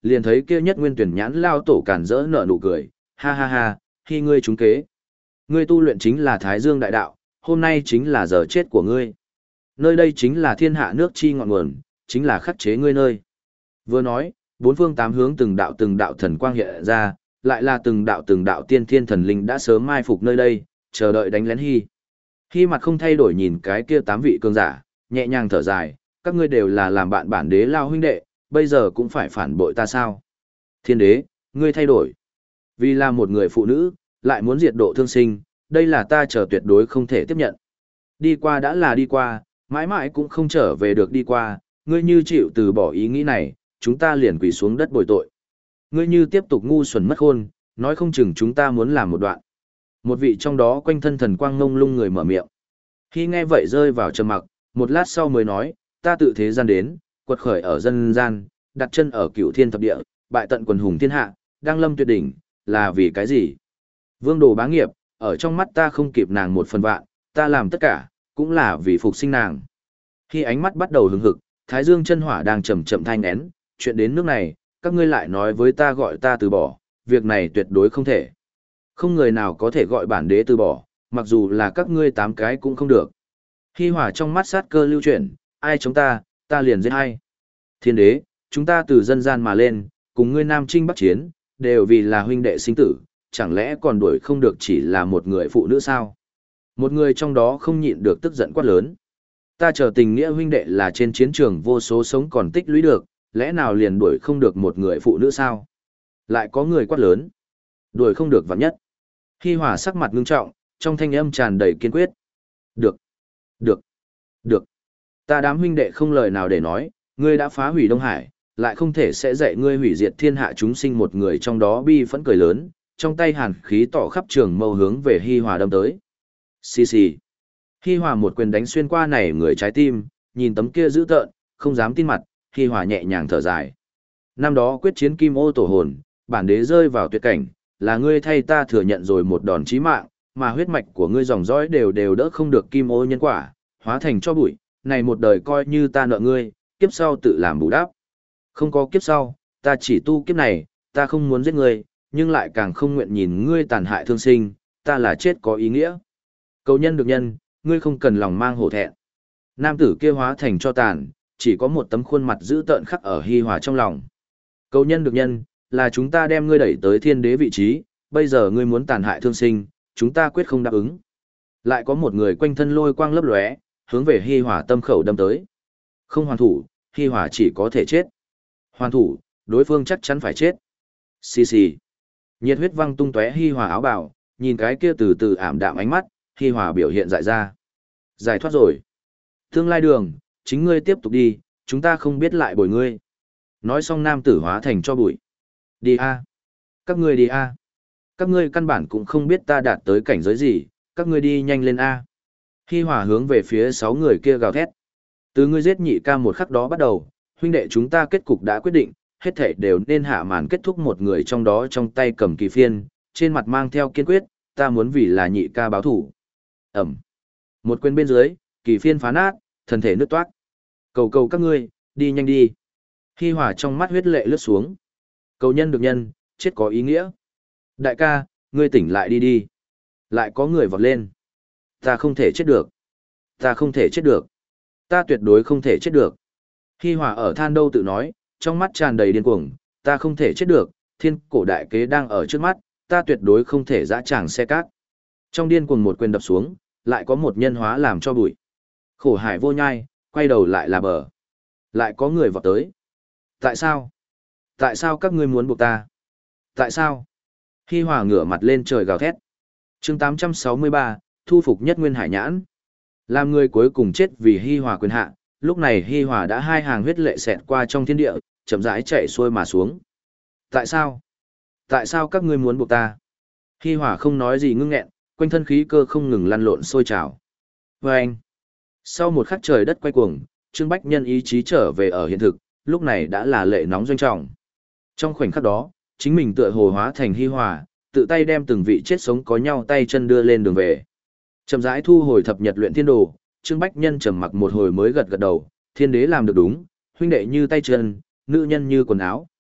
liền thấy kia nhất nguyên tuyển nhãn lao tổ cản rỡ nở nụ cười, ha ha ha, khi ngươi trúng kế. Ngươi tu luyện chính là Thái Dương đại đạo, hôm nay chính là giờ chết của ngươi. Nơi đây chính là thiên hạ nước chi ngọn nguồn, chính là khắc chế ngươi nơi. Vừa nói, bốn phương tám hướng từng đạo từng đạo thần quang hiện ra, lại là từng đạo từng đạo tiên thiên thần linh đã sớm mai phục nơi đây, chờ đợi đánh lén Hy. Hy mặt không thay đổi nhìn cái kia tám vị cường giả, nhẹ nhàng thở dài, các ngươi đều là làm bạn bản đế lao huynh đệ, bây giờ cũng phải phản bội ta sao? Thiên đế, ngươi thay đổi. Vì là một người phụ nữ, lại muốn diệt độ thương sinh, đây là ta chờ tuyệt đối không thể tiếp nhận. Đi qua đã là đi qua, mãi mãi cũng không trở về được đi qua, ngươi như chịu từ bỏ ý nghĩ này, chúng ta liền quỳ xuống đất bồi tội. Ngươi như tiếp tục ngu xuẩn mất khôn, nói không chừng chúng ta muốn làm một đoạn. Một vị trong đó quanh thân thần quang ngông lung người mở miệng. Khi nghe vậy rơi vào trầm mặc, một lát sau mới nói, ta tự thế gian đến, quật khởi ở dân gian, đặt chân ở cửu thiên thập địa, bại tận quần hùng thiên hạ, đang lâm tuyệt đỉnh, là vì cái gì? Vương đồ bá nghiệp, ở trong mắt ta không kịp nàng một phần vạn, ta làm tất cả, cũng là vì phục sinh nàng. Khi ánh mắt bắt đầu hứng hực, Thái Dương chân hỏa đang chậm chậm thanh nén, chuyện đến nước này, các ngươi lại nói với ta gọi ta từ bỏ, việc này tuyệt đối không thể. Không người nào có thể gọi bản đế từ bỏ, mặc dù là các ngươi tám cái cũng không được. Khi hỏa trong mắt sát cơ lưu chuyển, ai chống ta, ta liền giết ai. Thiên đế, chúng ta từ dân gian mà lên, cùng ngươi Nam Trinh Bắc Chiến, đều vì là huynh đệ sinh tử, chẳng lẽ còn đuổi không được chỉ là một người phụ nữ sao? Một người trong đó không nhịn được tức giận quát lớn. Ta chờ tình nghĩa huynh đệ là trên chiến trường vô số sống còn tích lũy được, lẽ nào liền đuổi không được một người phụ nữ sao? Lại có người quát lớn. Đuổi không được vạn nhất. Hi Hòa sắc mặt ngưng trọng, trong thanh âm tràn đầy kiên quyết. Được. Được. Được. Ta đám huynh đệ không lời nào để nói, ngươi đã phá hủy Đông Hải, lại không thể sẽ dạy ngươi hủy diệt thiên hạ chúng sinh một người trong đó bi phẫn cười lớn, trong tay hàn khí tỏ khắp trường mâu hướng về Hi Hòa đâm tới. Xì xì. Hi Hòa một quyền đánh xuyên qua này người trái tim, nhìn tấm kia dữ tợn, không dám tin mặt, Hi Hòa nhẹ nhàng thở dài. Năm đó quyết chiến kim ô tổ hồn, bản đế rơi vào tuyệt cảnh, là ngươi thay ta thừa nhận rồi một đòn chí mạng, mà huyết mạch của ngươi dòng dõi đều đều đỡ không được kim ô nhân quả, hóa thành cho bụi, này một đời coi như ta nợ ngươi, kiếp sau tự làm bù đắp. Không có kiếp sau, ta chỉ tu kiếp này, ta không muốn giết ngươi, nhưng lại càng không nguyện nhìn ngươi tàn hại thương sinh, ta là chết có ý nghĩa. Cầu nhân được nhân, ngươi không cần lòng mang hổ thẹn. Nam tử kia hóa thành cho tàn, chỉ có một tấm khuôn mặt dữ tợn khắc ở Hi Hòa trong lòng. Cầu nhân được nhân, là chúng ta đem ngươi đẩy tới thiên đế vị trí, bây giờ ngươi muốn tàn hại thương sinh, chúng ta quyết không đáp ứng. Lại có một người quanh thân lôi quang lấp lóe, hướng về Hi Hòa tâm khẩu đâm tới. Không hoàn thủ, Hi Hòa chỉ có thể chết. Hoàn thủ, đối phương chắc chắn phải chết. Xì xì. Nhiệt huyết văng tung tóe Hi Hòa áo bào, nhìn cái kia từ từ ảm đạm ánh mắt, Hi Hòa biểu hiện dại ra. Giải thoát rồi. Tương lai đường, chính ngươi tiếp tục đi, chúng ta không biết lại bồi ngươi. Nói xong nam tử hóa thành cho bụi. Đi a, các ngươi đi a, các ngươi căn bản cũng không biết ta đạt tới cảnh giới gì, các ngươi đi nhanh lên a. Hi Hòa hướng về phía sáu người kia gào thét. Từ ngươi giết nhị ca một khắc đó bắt đầu, huynh đệ chúng ta kết cục đã quyết định, hết thảy đều nên hạ màn kết thúc. Một người trong đó trong tay cầm kỳ phiên, trên mặt mang theo kiên quyết, ta muốn vì là nhị ca báo thủ. Ẩm. Một quyền bên dưới, kỳ phiên phá nát, thân thể nứt toát. Cầu cầu các ngươi, đi nhanh đi. Hi Hòa trong mắt huyết lệ lướt xuống. Cầu nhân được nhân, chết có ý nghĩa. Đại ca, ngươi tỉnh lại đi đi. Lại có người vọt lên. Ta không thể chết được. Ta không thể chết được. Ta tuyệt đối không thể chết được. Hi Hòa ở than đâu tự nói, trong mắt tràn đầy điên cuồng, ta không thể chết được, thiên cổ đại kế đang ở trước mắt, ta tuyệt đối không thể dã tràng xe cát. Trong điên cuồng một quyền đập xuống, lại có một nhân hóa làm cho bụi. Khổ hải vô nhai, quay đầu lại là bờ. Lại có người vọt tới. Tại sao? Tại sao các ngươi muốn buộc ta? Tại sao? Hi Hòa ngửa mặt lên trời gào thét. Chương tám trăm sáu mươi ba, thu phục nhất nguyên hải nhãn. Làm người cuối cùng chết vì Hi Hòa quyền hạ, lúc này Hi Hòa đã hai hàng huyết lệ xẹt qua trong thiên địa, chậm rãi chạy xuôi mà xuống. Tại sao? Tại sao các ngươi muốn buộc ta? Hi Hòa không nói gì ngưng nghẹn, quanh thân khí cơ không ngừng lăn lộn sôi trào. Và anh, sau một khắc trời đất quay cuồng, Trương Bách Nhân ý chí trở về ở hiện thực, lúc này đã là lệ nóng doanh trọng. Trong khoảnh khắc đó, chính mình tựa hồ hóa thành Hi Hòa, tự tay đem từng vị chết sống có nhau tay chân đưa lên đường về. Chậm rãi thu hồi thập nhật luyện thiên đồ, Trương Bách Nhân trầm mặc một hồi mới gật gật đầu, thiên đế làm được đúng, huynh đệ như tay chân, nữ nhân như quần áo.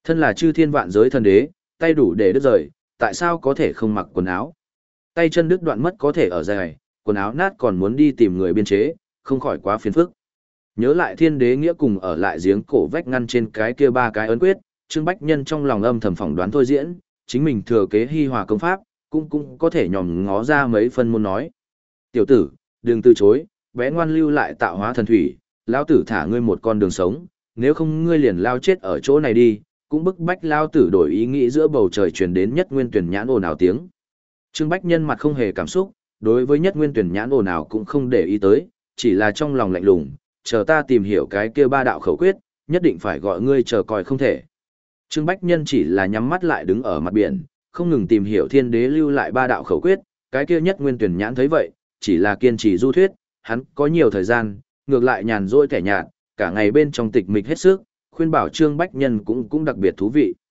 Thân là chư thiên vạn giới thần đế, tay đủ để đứt rời, tại sao có thể không mặc quần áo? Tay chân đứt đoạn mất có thể ở dài, quần áo nát còn muốn đi tìm người biên chế, không khỏi quá phiền phức. Nhớ lại thiên đế nghĩa cùng ở lại giếng cổ vách ngăn trên cái kia ba cái ấn quyết, Trương Bách Nhân trong lòng âm thầm phỏng đoán thôi diễn, chính mình thừa kế hi hòa công pháp, cũng cũng có thể nhòm ngó ra mấy phân môn nói. Tiểu tử, đừng từ chối, bé ngoan lưu lại tạo hóa thần thủy, lão tử thả ngươi một con đường sống, nếu không ngươi liền lao chết ở chỗ này đi, cũng bức bách lao tử đổi ý nghĩ giữa bầu trời truyền đến nhất nguyên tuyển nhãn ồn ào tiếng. Trương Bách Nhân mặt không hề cảm xúc, đối với nhất nguyên tuyển nhãn ồn ào cũng không để ý tới, chỉ là trong lòng lạnh lùng, chờ ta tìm hiểu cái kia ba đạo khẩu quyết, nhất định phải gọi ngươi chờ coi không thể. Trương Bách Nhân chỉ là nhắm mắt lại đứng ở mặt biển, không ngừng tìm hiểu thiên đế lưu lại ba đạo khẩu quyết, cái kia nhất nguyên tuyển nhãn thấy vậy, chỉ là kiên trì du thuyết, hắn có nhiều thời gian, ngược lại nhàn rỗi kẻ nhạt, cả ngày bên trong tịch mịch hết sức, khuyên bảo Trương Bách Nhân cũng cũng đặc biệt thú vị.